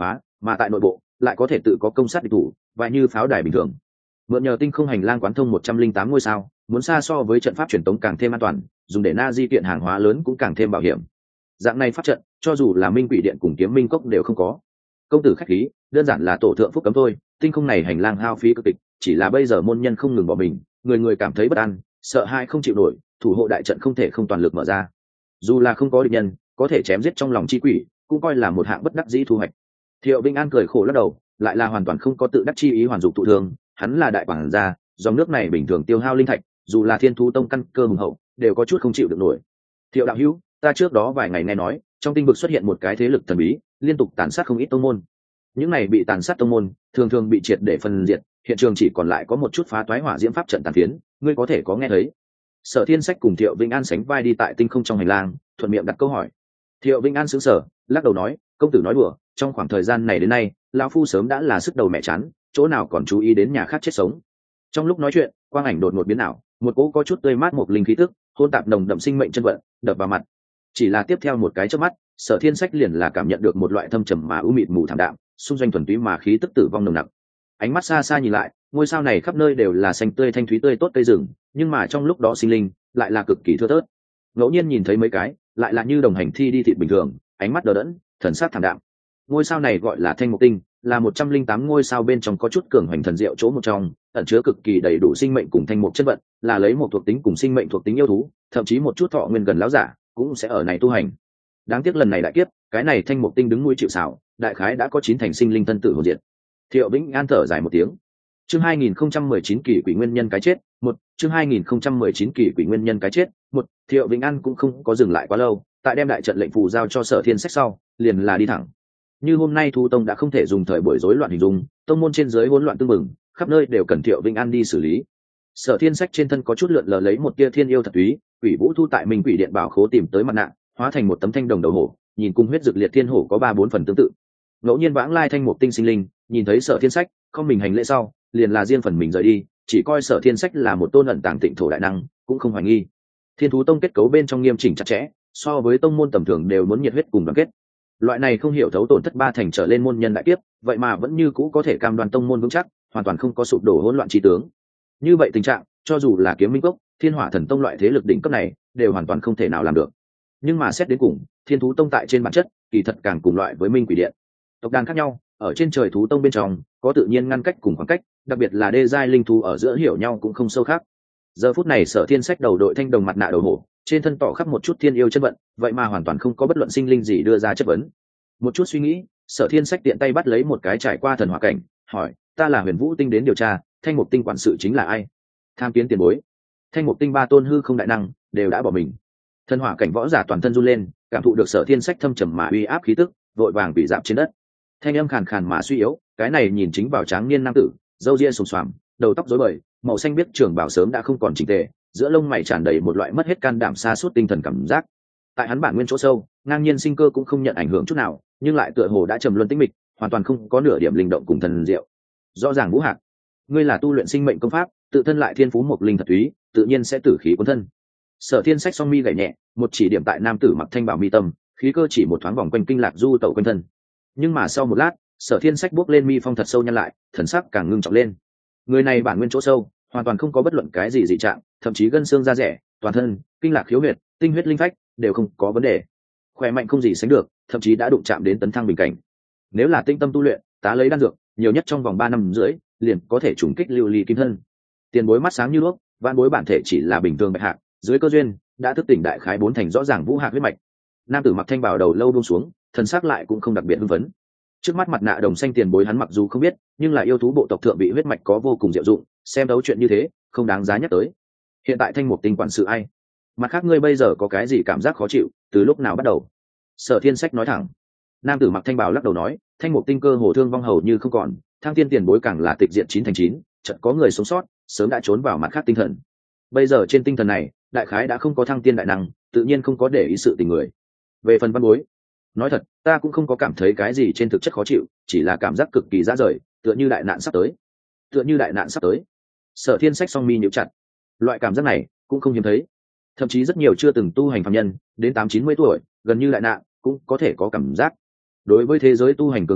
mà tại nội bộ lại có thể tự có công sát địch thủ, và như pháo đài bình thường. Mượn nhờ tinh không hành lang quán thông 108 ngôi sao, muốn xa so với trận pháp truyền tống càng thêm an toàn, dùng để na di kiện hàng hóa lớn cũng càng thêm bảo hiểm. Dạng này pháp trận, cho dù là Minh Quỷ Điện cùng Kiếm Minh Cốc đều không có. Công tử khách khí, đơn giản là tổ thượng phúc cấm thôi, tinh không này hành lang hao phí cực kịch, chỉ là bây giờ môn nhân không ngừng bỏ mình, người người cảm thấy bất an, sợ hãi không chịu nổi, thủ hộ đại trận không thể không toàn lực mở ra. Dù là không có địch nhân, có thể chém giết trong lòng chi quỷ, cũng coi là một hạng bất đắc dĩ thu hoạch. Thiệu Vĩnh An cười khổ lắc đầu, lại là hoàn toàn không có tự đắc chi ý hoàn dục tụ thương, hắn là đại quản gia, dòng nước này bình thường tiêu hao linh thạch, dù là Thiên Thú Tông căn cơ hùng hậu, đều có chút không chịu được nổi. Thiệu đạo hữu, ta trước đó vài ngày nghe nói, trong tinh vực xuất hiện một cái thế lực thần bí, liên tục tàn sát không ít tông môn. Những này bị tàn sát tông môn, thường thường bị triệt để phân diệt, hiện trường chỉ còn lại có một chút phá toái hỏa diễm pháp trận tàn phiến, ngươi có thể có nghe thấy? Sở Thiên Sách cùng Thiệu Vĩnh An sánh vai đi tại tinh không trong hành lang, thuận miệng đặt câu hỏi. Thiệu Vĩnh An sững sờ, lắc đầu nói, công tử nói đùa, trong khoảng thời gian này đến nay, lão phu sớm đã là sức đầu mẹ chán, chỗ nào còn chú ý đến nhà khác chết sống. Trong lúc nói chuyện, quang ảnh đột ngột biến ảo, một cỗ có chút tươi mát một linh khí tức, hôn tạp nồng đậm sinh mệnh chân vận, đập vào mặt. Chỉ là tiếp theo một cái chớp mắt, Sở Thiên Sách liền là cảm nhận được một loại thâm trầm mà u mịt mù thảm đạm, xung doanh thuần túy mà khí tức tử vong nồng nặc. Ánh mắt xa xa nhìn lại, ngôi sao này khắp nơi đều là xanh tươi thanh thúy tươi tốt cây rừng, nhưng mà trong lúc đó sinh linh lại là cực kỳ thưa thớt. Ngẫu nhiên nhìn thấy mấy cái, lại là như đồng hành thi đi thịt bình thường, ánh mắt đờ đẫn, thần sắc thảm đạm. Ngôi sao này gọi là Thanh Mục Tinh, là 108 ngôi sao bên trong có chút cường hoành thần diệu chỗ một trong, ẩn chứa cực kỳ đầy đủ sinh mệnh cùng thanh mục chất vận, là lấy một thuộc tính cùng sinh mệnh thuộc tính yêu thú, thậm chí một chút thọ nguyên gần lão giả cũng sẽ ở này tu hành. Đáng tiếc lần này đại kiếp, cái này Thanh Mục Tinh đứng nuôi chịu sào, đại khái đã có 9 thành sinh linh thân tử hồn diệt. Thiệu Vĩnh An thở dài một tiếng. Chương 2019 kỳ quỷ nguyên nhân cái chết, một chương 2019 kỳ quỷ nguyên nhân cái chết, một Thiệu Vĩnh An cũng không có dừng lại quá lâu, tại đem đại trận lệnh phù giao cho Sở Thiên Sách sau, liền là đi thẳng. Như hôm nay Thu Tông đã không thể dùng thời buổi rối loạn hình dung, tông môn trên dưới hỗn loạn tương mừng, khắp nơi đều cần Thiệu Vĩnh An đi xử lý. Sở Thiên Sách trên thân có chút lượn lờ lấy một tia thiên yêu thật túy, Quỷ Vũ thu tại Minh Quỷ Điện bảo khố tìm tới mặt nạ, hóa thành một tấm thanh đồng đầu hổ, nhìn cung huyết dược liệt thiên hổ có 3-4 phần tương tự. Ngẫu nhiên vãng lai Thanh Mục Tinh sinh linh, nhìn thấy Sở Thiên Sách, không mình hành lễ sau, liền là riêng phần mình rời đi, chỉ coi Sở Thiên Sách là một tôn ẩn tàng tịnh thổ đại năng, cũng không hoài nghi. Thiên Thú Tông kết cấu bên trong nghiêm chỉnh chặt chẽ, so với tông môn tầm thường đều muốn nhiệt huyết cùng đoàn kết. Loại này không hiểu thấu tổn thất 3 thành trở lên môn nhân đại kiếp, vậy mà vẫn như cũ có thể cam đoan tông môn vững chắc, hoàn toàn không có sụp đổ hỗn loạn trí tướng. Như vậy tình trạng, cho dù là Kiếm Minh Cốc, Thiên Hỏa Thần Tông loại thế lực đỉnh cấp này, đều hoàn toàn không thể nào làm được. Nhưng mà xét đến cùng, Thiên Thú Tông tại trên bản chất, kỳ thật càng cùng loại với Minh Quỷ Điện. Tộc đàn khác nhau, ở trên trời thú tông bên trong, có tự nhiên ngăn cách cùng khoảng cách, đặc biệt là đê giai linh thú ở giữa hiểu nhau cũng không sâu khác. Giờ phút này Sở Thiên Sách đầu đội thanh đồng mặt nạ đầu hổ, trên thân tỏ khắp một chút thiên yêu chất vận, vậy mà hoàn toàn không có bất luận sinh linh gì đưa ra chất vấn. Một chút suy nghĩ, Sở Thiên Sách tiện tay bắt lấy một cái trải qua thần hỏa cảnh, hỏi, ta là Huyền Vũ Tinh đến điều tra, Thanh Mục Tinh quản sự chính là ai? Tham kiến tiền bối. Thanh Mục Tinh 3 tôn hư không đại năng đều đã bỏ mình. Thần hỏa cảnh võ giả toàn thân run lên, cảm thụ được Sở Thiên Sách thâm trầm mà uy áp khí tức, vội vàng bị dạp trên đất. Thanh âm khàn khàn mà suy yếu, cái này nhìn chính vào tráng niên nam tử, râu ria xồm xoàm, đầu tóc rối bời, màu xanh biếc trường bào sớm đã không còn chỉnh tề, giữa lông mày tràn đầy một loại mất hết can đảm sa sút tinh thần cảm giác. Tại hắn bản nguyên chỗ sâu, ngang nhiên sinh cơ cũng không nhận ảnh hưởng chút nào, nhưng lại tựa hồ đã trầm luân tĩnh mịch, hoàn toàn không có nửa điểm linh động cùng thần diệu. Rõ ràng Vũ Hạc, ngươi là tu luyện sinh mệnh công pháp, tự thân lại thiên phú một linh thật túy, tự nhiên sẽ tử khí cuốn thân. Sở Thiên Sách song mi gảy nhẹ, một chỉ điểm tại nam tử mặc thanh bảo mi tâm, khí cơ chỉ một thoáng vòng quanh kinh lạc du tẩu quanh thân. Nhưng mà sau một lát, Sở Thiên Sách bước lên mi phong thật sâu nhăn lại, thần sắc càng ngưng trọng lên. Người này bản nguyên chỗ sâu, hoàn toàn không có bất luận cái gì dị trạng, thậm chí gân xương da rẻ, toàn thân, kinh lạc khiếu huyệt, tinh huyết linh phách đều không có vấn đề, khỏe mạnh không gì sánh được, thậm chí đã đụng chạm đến tấn thăng bình cảnh. Nếu là tinh tâm tu luyện, tá lấy đan dược, nhiều nhất trong vòng 3 năm rưỡi, liền có thể trùng kích lưu ly kim thân. Tiền bối mắt sáng như đuốc, vạn bối bản thể chỉ là bình thường bạch hạc, dưới cơ duyên đã thức tỉnh đại khái 4 thành rõ ràng Vũ Hạc huyết mạch. Nam tử mặc thanh bào đầu lâu buông xuống, thần sắc lại cũng không đặc biệt hưng phấn. Trước mắt mặt nạ đồng xanh tiền bối hắn mặc dù không biết, nhưng là yêu thú bộ tộc thượng vị huyết mạch có vô cùng diệu dụng, xem đấu chuyện như thế, không đáng giá nhắc tới. Hiện tại Thanh Mục Tinh quản sự ai? Mặt khác ngươi bây giờ có cái gì cảm giác khó chịu, từ lúc nào bắt đầu? Sở Thiên Sách nói thẳng. Nam tử mặc thanh bào lắc đầu nói, Thanh Mục Tinh cơ hồ thương vong hầu như không còn, Thang Tiên tiền bối càng là tịch diện 9 thành 9, chợt có người sống sót, sớm đã trốn vào mặt khác tinh thần. Bây giờ trên tinh thần này, đại khái đã không có Thang Tiên đại năng, tự nhiên không có để ý sự tình người. Về phần văn bối, nói thật, ta cũng không có cảm thấy cái gì trên thực chất khó chịu, chỉ là cảm giác cực kỳ dã rời, tựa như đại nạn sắp tới. Tựa như đại nạn sắp tới. Sở Thiên Sách song mi nhíu chặt. Loại cảm giác này cũng không hiếm thấy, thậm chí rất nhiều chưa từng tu hành phàm nhân, đến 8-90 tuổi, gần như đại nạn, cũng có thể có cảm giác. Đối với thế giới tu hành cường giả,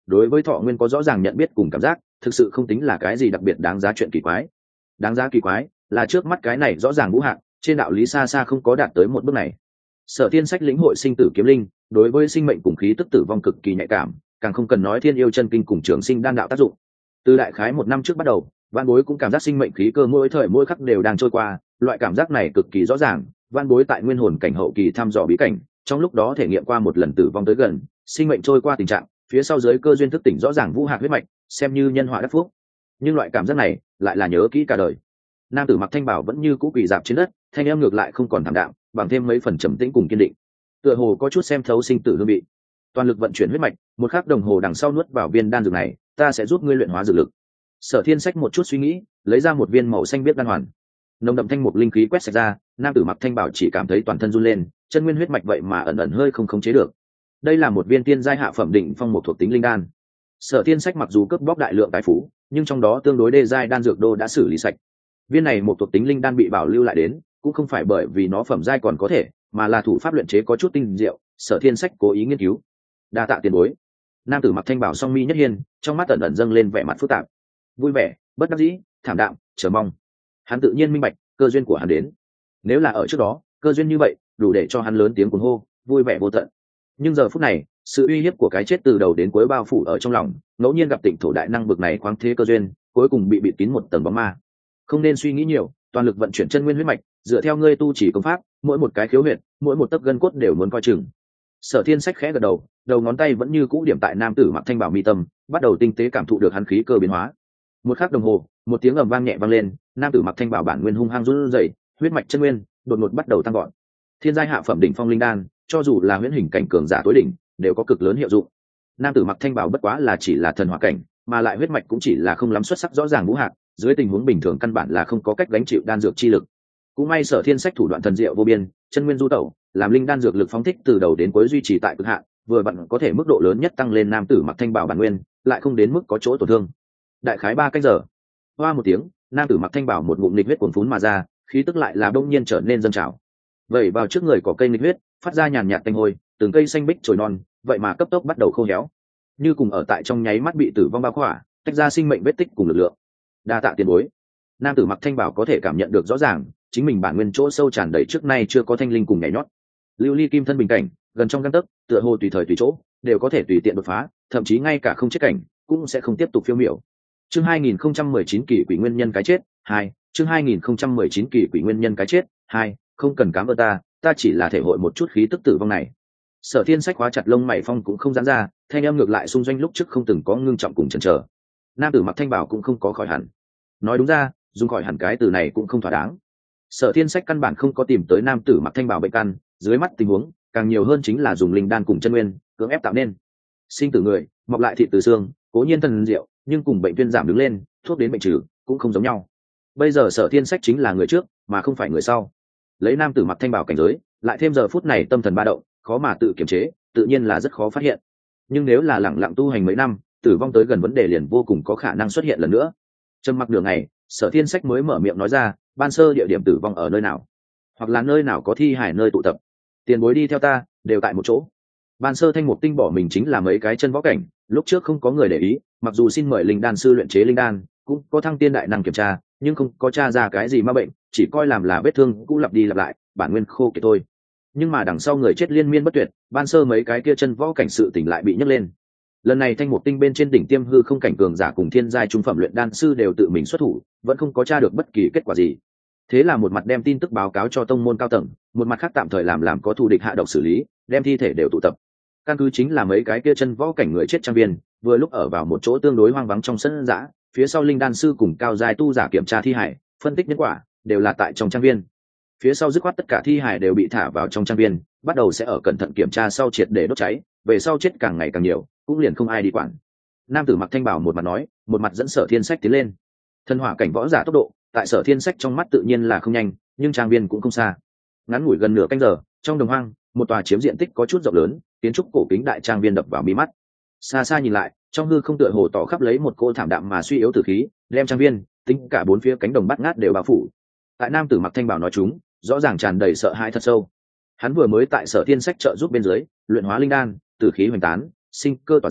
đối với thọ nguyên có rõ ràng nhận biết cùng cảm giác, thực sự không tính là cái gì đặc biệt đáng giá chuyện kỳ quái. Đáng giá kỳ quái là trước mắt cái này rõ ràng vũ hạng, trên đạo lý xa xa không có đạt tới một bước này. Sở Thiên Sách lĩnh hội sinh tử kiếm linh, đối với sinh mệnh cùng khí tức tử vong cực kỳ nhạy cảm, càng không cần nói thiên yêu chân kinh cùng trường sinh đan đạo tác dụng. Từ đại khái 1 năm trước bắt đầu, Vạn Bối cũng cảm giác sinh mệnh khí cơ mỗi thời mỗi khắc đều đang trôi qua, loại cảm giác này cực kỳ rõ ràng. Vạn Bối tại nguyên hồn cảnh hậu kỳ thăm dò bí cảnh, trong lúc đó thể nghiệm qua một lần tử vong tới gần, sinh mệnh trôi qua tình trạng, phía sau dưới cơ duyên thức tỉnh rõ ràng vũ hạc huyết mạch, xem như nhân họa đắc phúc. Nhưng loại cảm giác này lại là nhớ kỹ cả đời. Nam tử mặc thanh bảo vẫn như cũ quỳ dạp trên đất, thanh em ngược lại không còn thảm đạm, bằng thêm mấy phần trầm tĩnh cùng kiên định. Tựa hồ có chút xem thấu sinh tử hương vị. Toàn lực vận chuyển huyết mạch, một khắc đồng hồ đằng sau nuốt vào viên đan dược này, ta sẽ giúp ngươi luyện hóa dược lực. Sở Thiên Sách một chút suy nghĩ, lấy ra một viên màu xanh biết đan hoàn. Nồng đậm thanh mục linh khí quét sạch ra, nam tử mặc thanh bảo chỉ cảm thấy toàn thân run lên, chân nguyên huyết mạch vậy mà ẩn ẩn hơi không khống chế được. Đây là một viên tiên giai hạ phẩm đỉnh phong một thuộc tính linh đan. Sở Thiên Sách mặc dù cướp bóc đại lượng tài phú, nhưng trong đó tương đối đê giai đan dược đô đã xử lý sạch. Viên này một thuộc tính linh đan bị bảo lưu lại đến, cũng không phải bởi vì nó phẩm giai còn có thể, mà là thủ pháp luyện chế có chút tinh diệu, Sở Thiên Sách cố ý nghiên cứu. Đa tạ tiền bối. Nam tử mặc thanh bảo song mi nhất hiên, trong mắt ẩn ẩn dâng lên vẻ mặt phức tạp, vui vẻ, bất đắc dĩ, thảm đạm, chờ mong. Hắn tự nhiên minh bạch cơ duyên của hắn đến. Nếu là ở trước đó, cơ duyên như vậy đủ để cho hắn lớn tiếng cuồng hô, vui vẻ vô tận. Nhưng giờ phút này, sự uy hiếp của cái chết từ đầu đến cuối bao phủ ở trong lòng, ngẫu nhiên gặp Tịnh thổ đại năng bực này khoáng thế cơ duyên, cuối cùng bị bịt kín một tầng bóng ma. Không nên suy nghĩ nhiều, toàn lực vận chuyển chân nguyên huyết mạch, dựa theo ngươi tu chỉ công pháp, mỗi một cái khiếu huyệt, mỗi một tấc gân cốt đều muốn coi chừng. Sở Thiên Sách khẽ gật đầu, đầu ngón tay vẫn như cũ điểm tại nam tử mặc thanh bảo mi tâm, bắt đầu tinh tế cảm thụ được hắn khí cơ biến hóa. Một khắc đồng hồ, một tiếng ầm vang nhẹ vang lên, nam tử mặc thanh bảo bản nguyên hung hăng run rẩy, huyết mạch chân nguyên đột ngột bắt đầu tăng gọn. Thiên giai hạ phẩm đỉnh phong linh đan, cho dù là huyễn hình cảnh cường giả tối đỉnh, đều có cực lớn hiệu dụng. Nam tử mặc thanh bảo bất quá là chỉ là thần hỏa cảnh, mà lại huyết mạch cũng chỉ là không lắm xuất sắc rõ ràng vũ hạt, dưới tình huống bình thường căn bản là không có cách gánh chịu đan dược chi lực. Cũng may Sở Thiên Sách thủ đoạn thần diệu vô biên, chân nguyên du tẩu, làm linh đan dược lực phóng thích từ đầu đến cuối duy trì tại cực hạn, vừa vặn có thể mức độ lớn nhất tăng lên nam tử mặc thanh bảo bản nguyên, lại không đến mức có chỗ tổn thương. Đại khái 3 canh giờ, hoa một tiếng, nam tử mặc thanh bảo một ngụm nghịch huyết cuồn phún mà ra, khí tức lại là đông nhiên trở nên dâng trào. Vậy vào trước người có cây nghịch huyết, phát ra nhàn nhạt tanh hôi, từng cây xanh bích chồi non, vậy mà cấp tốc bắt đầu khô héo, như cùng ở tại trong nháy mắt bị tử vong bao khỏa, tách ra sinh mệnh vết tích cùng lực lượng. Đa tạ tiền bối. Nam tử mặc thanh bảo có thể cảm nhận được rõ ràng, chính mình bản nguyên chỗ sâu tràn đầy trước nay chưa có thanh linh cùng nhảy nhót. Lưu ly kim thân bình cảnh, gần trong gang tấc, tựa hồ tùy thời tùy chỗ, đều có thể tùy tiện đột phá, thậm chí ngay cả không chết cảnh, cũng sẽ không tiếp tục phiêu miểu. Chương 2019 kỳ quỷ nguyên nhân cái chết 2, chương 2019 kỳ quỷ nguyên nhân cái chết 2, không cần cám ơn ta chỉ là thể hội một chút khí tức tử vong này. Sở Thiên Sách khóa chặt lông mày phong cũng không giãn ra, thanh âm ngược lại xung doanh lúc trước không từng có ngưng trọng cùng chần chờ. Nam tử mặc thanh bảo cũng không có khỏi hẳn. Nói đúng ra, dùng khỏi hẳn cái từ này cũng không thỏa đáng. Sở Thiên Sách căn bản không có tìm tới nam tử mặc thanh bảo bệnh căn, dưới mắt tình huống càng nhiều hơn chính là dùng linh đan cùng chân nguyên cưỡng ép tạo nên. Sinh tử người, mọc lại thịt từ xương, cố nhiên thần diệu, nhưng cùng bệnh tuyên giảm đứng lên, thuốc đến bệnh trừ cũng không giống nhau. Bây giờ Sở Thiên Sách chính là người trước, mà không phải người sau. Lấy nam tử mặc thanh bảo cảnh giới, lại thêm giờ phút này tâm thần ba động, khó mà tự kiềm chế, tự nhiên là rất khó phát hiện. Nhưng nếu là lẳng lặng tu hành mấy năm, tử vong tới gần vấn đề liền vô cùng có khả năng xuất hiện lần nữa. Trầm mặc nửa ngày, Sở Thiên Sách mới mở miệng nói ra, ban sơ địa điểm tử vong ở nơi nào, hoặc là nơi nào có thi hải nơi tụ tập. Tiền bối đi theo ta, đều tại một chỗ. Ban sơ thanh mục tinh bỏ mình chính là mấy cái chân võ cảnh, lúc trước không có người để ý, mặc dù xin mời linh đan sư luyện chế linh đan, cũng có thăng tiên đại năng kiểm tra, nhưng không có tra ra cái gì ma bệnh, chỉ coi làm là vết thương cũng lặp đi lặp lại, bản nguyên khô kiệt thôi. Nhưng mà đằng sau người chết liên miên bất tuyệt, ban sơ mấy cái kia chân võ cảnh sự tỉnh lại bị nhấc lên. Lần này thanh mục tinh bên trên đỉnh tiêm hư không cảnh cường giả cùng thiên giai trung phẩm luyện đan sư đều tự mình xuất thủ, vẫn không có tra được bất kỳ kết quả gì. Thế là một mặt đem tin tức báo cáo cho tông môn cao tầng, một mặt khác tạm thời làm có thù địch hạ độc xử lý, đem thi thể đều tụ tập. Căn cứ chính là mấy cái kia chân võ cảnh người chết trang viên, vừa lúc ở vào một chỗ tương đối hoang vắng trong sân dã, phía sau linh đan sư cùng cao giai tu giả kiểm tra thi hải, phân tích nhân quả, đều là tại trong trang viên. Phía sau dứt khoát tất cả thi hải đều bị thả vào trong trang viên, bắt đầu sẽ ở cẩn thận kiểm tra sau triệt để đốt cháy, về sau chết càng ngày càng nhiều, cũng liền không ai đi quản. Nam tử mặc thanh bảo một mặt nói, một mặt dẫn Sở Thiên Sách tiến lên. Thân hỏa cảnh võ giả tốc độ, tại Sở Thiên Sách trong mắt tự nhiên là không nhanh, nhưng trang viên cũng không xa. Ngắn ngủi gần nửa canh giờ, trong đồng hoang, một tòa chiếm diện tích có chút rộng lớn, kiến trúc cổ kính đại trang viên đập vào mi mắt. Xa xa nhìn lại, trong hư không tựa hồ tỏ khắp lấy một cô thảm đạm mà suy yếu tử khí, đem trang viên, tính cả bốn phía cánh đồng bát ngát đều bao phủ. Tại nam tử mặc thanh bảo nói chúng, rõ ràng tràn đầy sợ hãi thật sâu. Hắn vừa mới tại Sở Thiên Sách trợ giúp bên dưới, luyện hóa linh đan, tử khí hoành tán, sinh cơ tỏa ra,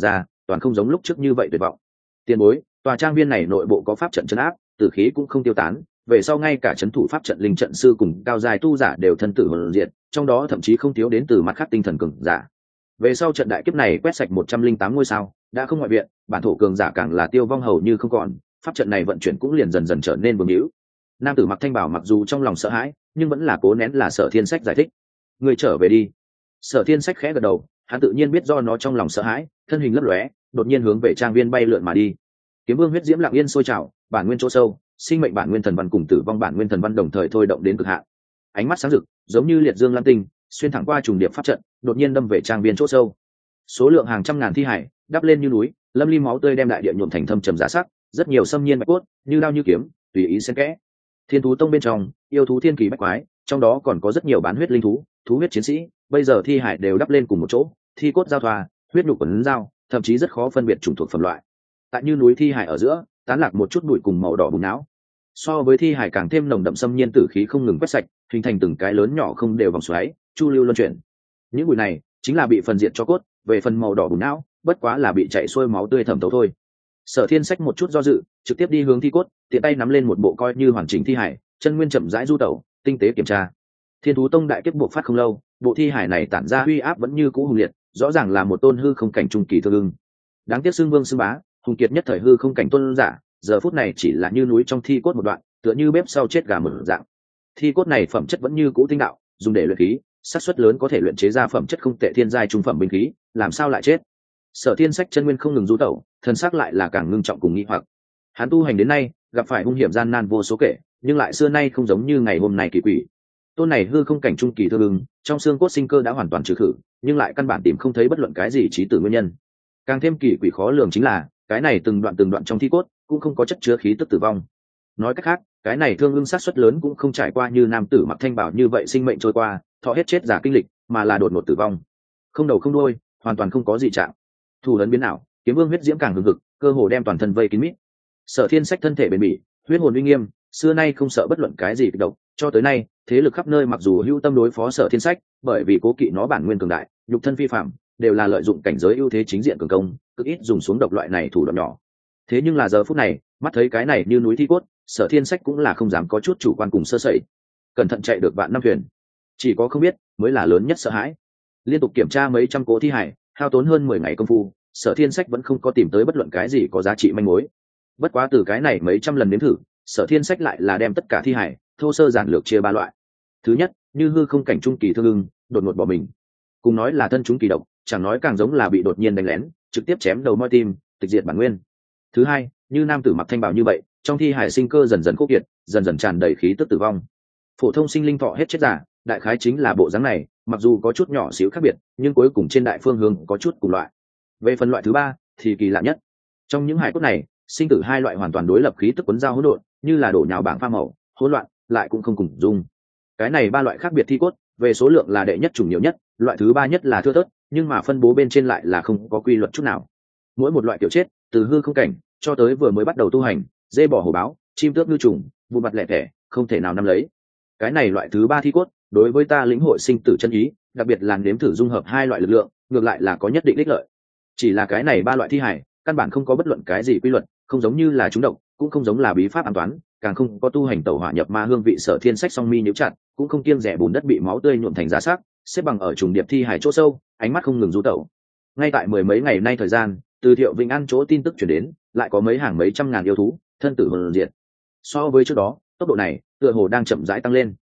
toàn không giống lúc trước như vậy tuyệt vọng. Tiền bối, tòa trang viên này nội bộ có pháp trận trấn áp, tử khí cũng không tiêu tán, về sau ngay cả trấn thủ pháp trận linh trận sư cùng cao dài tu giả đều thân tử hồn diệt, trong đó thậm chí không thiếu đến từ mặt khác tinh thần cường giả. Về sau trận đại kiếp này quét sạch 108 ngôi sao, đã không ngoại viện, bản thổ cường giả càng là tiêu vong hầu như không còn, pháp trận này vận chuyển cũng liền dần dần trở nên bướng hữu. Nam tử mặc thanh bảo mặc dù trong lòng sợ hãi, nhưng vẫn là cố nén là Sở Thiên Sách giải thích. Người trở về đi. Sở Thiên Sách khẽ gật đầu, hắn tự nhiên biết do nó trong lòng sợ hãi, thân hình lấp lóe, đột nhiên hướng về trang viên bay lượn mà đi. Kiếm vương huyết diễm lặng yên sôi trào, bản nguyên chỗ sâu, sinh mệnh bản nguyên thần văn cùng tử vong bản nguyên thần văn đồng thời thôi động đến cực hạn. Ánh mắt sáng rực, giống như liệt dương lam tinh, xuyên thẳng qua trùng điệp pháp trận, đột nhiên đâm về trang viên chỗ sâu. Số lượng hàng trăm ngàn thi hải đắp lên như núi, lâm ly máu tươi đem đại địa nhuộm thành thâm trầm giá sắc, rất nhiều xâm nhiên bạch cốt, như đao như kiếm, tùy ý xen kẽ. Thiên thú tông bên trong, yêu thú thiên kỳ bách quái, trong đó còn có rất nhiều bán huyết linh thú, thú huyết chiến sĩ, bây giờ thi hải đều đắp lên cùng một chỗ, thi cốt giao thoa, huyết nhục quấn dao, thậm chí rất khó phân biệt chủng thuộc phẩm loại. Tại như núi thi hải ở giữa, tán lạc một chút bụi cùng màu đỏ bùn não. So với thi hải càng thêm nồng đậm xâm nhiên tử khí không ngừng quét sạch, hình thành từng cái lớn nhỏ không đều vòng xoáy, chu lưu luân chuyển. Những bụi này chính là bị phần diệt cho cốt, về phần màu đỏ bùn não, bất quá là bị chảy xuôi máu tươi thẩm thấu thôi. Sở Thiên Sách một chút do dự, trực tiếp đi hướng thi cốt, tiện tay nắm lên một bộ coi như hoàn chỉnh thi hải, chân nguyên chậm rãi du tẩu, tinh tế kiểm tra. Thiên thú tông đại kiếp buộc phát không lâu, bộ thi hải này tản ra uy áp vẫn như cũ hùng liệt, rõ ràng là một tôn hư không cảnh trung kỳ thương ưng. Đáng tiếc xương vương xương bá, hùng kiệt nhất thời hư không cảnh tôn giả, giờ phút này chỉ là như núi trong thi cốt một đoạn, tựa như bếp sau chết gà mở dạng. Thi cốt này phẩm chất vẫn như cũ tinh đạo, dùng để luyện khí, xác suất lớn có thể luyện chế ra phẩm chất không tệ thiên giai trung phẩm binh khí, làm sao lại chết? Sở Thiên Sách chân nguyên không ngừng du tẩu, thân xác lại là càng ngưng trọng cùng nghi hoặc. Hắn tu hành đến nay, gặp phải hung hiểm gian nan vô số kể, nhưng lại xưa nay không giống như ngày hôm nay kỳ quỷ. Tôn này hư không cảnh trung kỳ thương ưng, trong xương cốt sinh cơ đã hoàn toàn trừ khử, nhưng lại căn bản tìm không thấy bất luận cái gì trí tử nguyên nhân. Càng thêm kỳ quỷ khó lường chính là, cái này từng đoạn trong thi cốt cũng không có chất chứa khí tức tử vong. Nói cách khác, cái này thương ưng sát suất lớn cũng không trải qua như nam tử mặc thanh bảo như vậy sinh mệnh trôi qua, thọ hết chết giả kinh lịch, mà là đột ngột tử vong. Không đầu không đuôi, hoàn toàn không có gì trạng. Thủ lớn biến ảo, kiếm vương huyết diễm càng hừng hực, cơ hồ đem toàn thân vây kín mít. Sở Thiên Sách thân thể bền bỉ, huyết hồn uy nghiêm, xưa nay không sợ bất luận cái gì kịch độc, cho tới nay, thế lực khắp nơi mặc dù hữu tâm đối phó Sở Thiên Sách, bởi vì cố kỵ nó bản nguyên cường đại, nhục thân phi phạm, đều là lợi dụng cảnh giới ưu thế chính diện cường công, cực ít dùng xuống độc loại này thủ đoạn nhỏ. Thế nhưng là giờ phút này, mắt thấy cái này như núi thi cốt, Sở Thiên Sách cũng là không dám có chút chủ quan cùng sơ sẩy. Cẩn thận chạy được vạn năm thuyền, chỉ có không biết mới là lớn nhất sợ hãi. Liên tục kiểm tra mấy trăm cố thi hải, hao tốn hơn 10 ngày công phu, Sở Thiên Sách vẫn không có tìm tới bất luận cái gì có giá trị manh mối. Bất quá từ cái này mấy trăm lần nếm thử, Sở Thiên Sách lại là đem tất cả thi hải thô sơ giản lược chia ba loại. Thứ nhất, như hư không cảnh trung kỳ thương ưng, đột ngột bỏ mình. Cùng nói là thân chúng kỳ độc, chẳng nói càng giống là bị đột nhiên đánh lén, trực tiếp chém đầu moi tim, tịch diệt bản nguyên. Thứ hai, như nam tử mặc thanh bào như vậy, trong thi hải sinh cơ dần dần khô kiệt, dần dần tràn đầy khí tức tử vong. Phổ thông sinh linh thọ hết chết giả, đại khái chính là bộ dáng này, mặc dù có chút nhỏ xíu khác biệt, nhưng cuối cùng trên đại phương hướng có chút cùng loại. Về phần loại thứ ba thì kỳ lạ nhất. Trong những hải cốt này, sinh tử hai loại hoàn toàn đối lập khí tức cuốn dao hỗn độn, như là đổ nhào bảng pha màu, hỗn loạn, lại cũng không cùng dung. Cái này ba loại khác biệt thi cốt, về số lượng là đệ nhất chủng nhiều nhất, loại thứ ba nhất là thưa thớt, nhưng mà phân bố bên trên lại là không có quy luật chút nào. Mỗi một loại kiểu chết, từ hư không cảnh cho tới vừa mới bắt đầu tu hành, dê bò hổ báo, chim tước ngư trùng, vụ mặt lẻ tẻ, không thể nào nắm lấy. Cái này loại thứ ba thi cốt, đối với ta lĩnh hội sinh tử chân ý, đặc biệt là nếm thử dung hợp hai loại lực lượng, ngược lại là có nhất định ích lợi. Chỉ là cái này ba loại thi hải, căn bản không có bất luận cái gì quy luật, không giống như là trúng độc, cũng không giống là bí pháp an toán, càng không có tu hành tẩu hỏa nhập ma hương vị. Sở Thiên Sách song mi nhíu chặt, cũng không kiêng rẻ bùn đất bị máu tươi nhuộm thành giá sắc, xếp bằng ở trùng điệp thi hải chỗ sâu, ánh mắt không ngừng du tẩu. Ngay tại mười mấy ngày nay thời gian, từ Thiệu Vĩnh An chỗ tin tức truyền đến, lại có mấy hàng mấy trăm ngàn yêu thú thân tử hồn diệt. So với trước đó, tốc độ này tựa hồ đang chậm rãi tăng lên.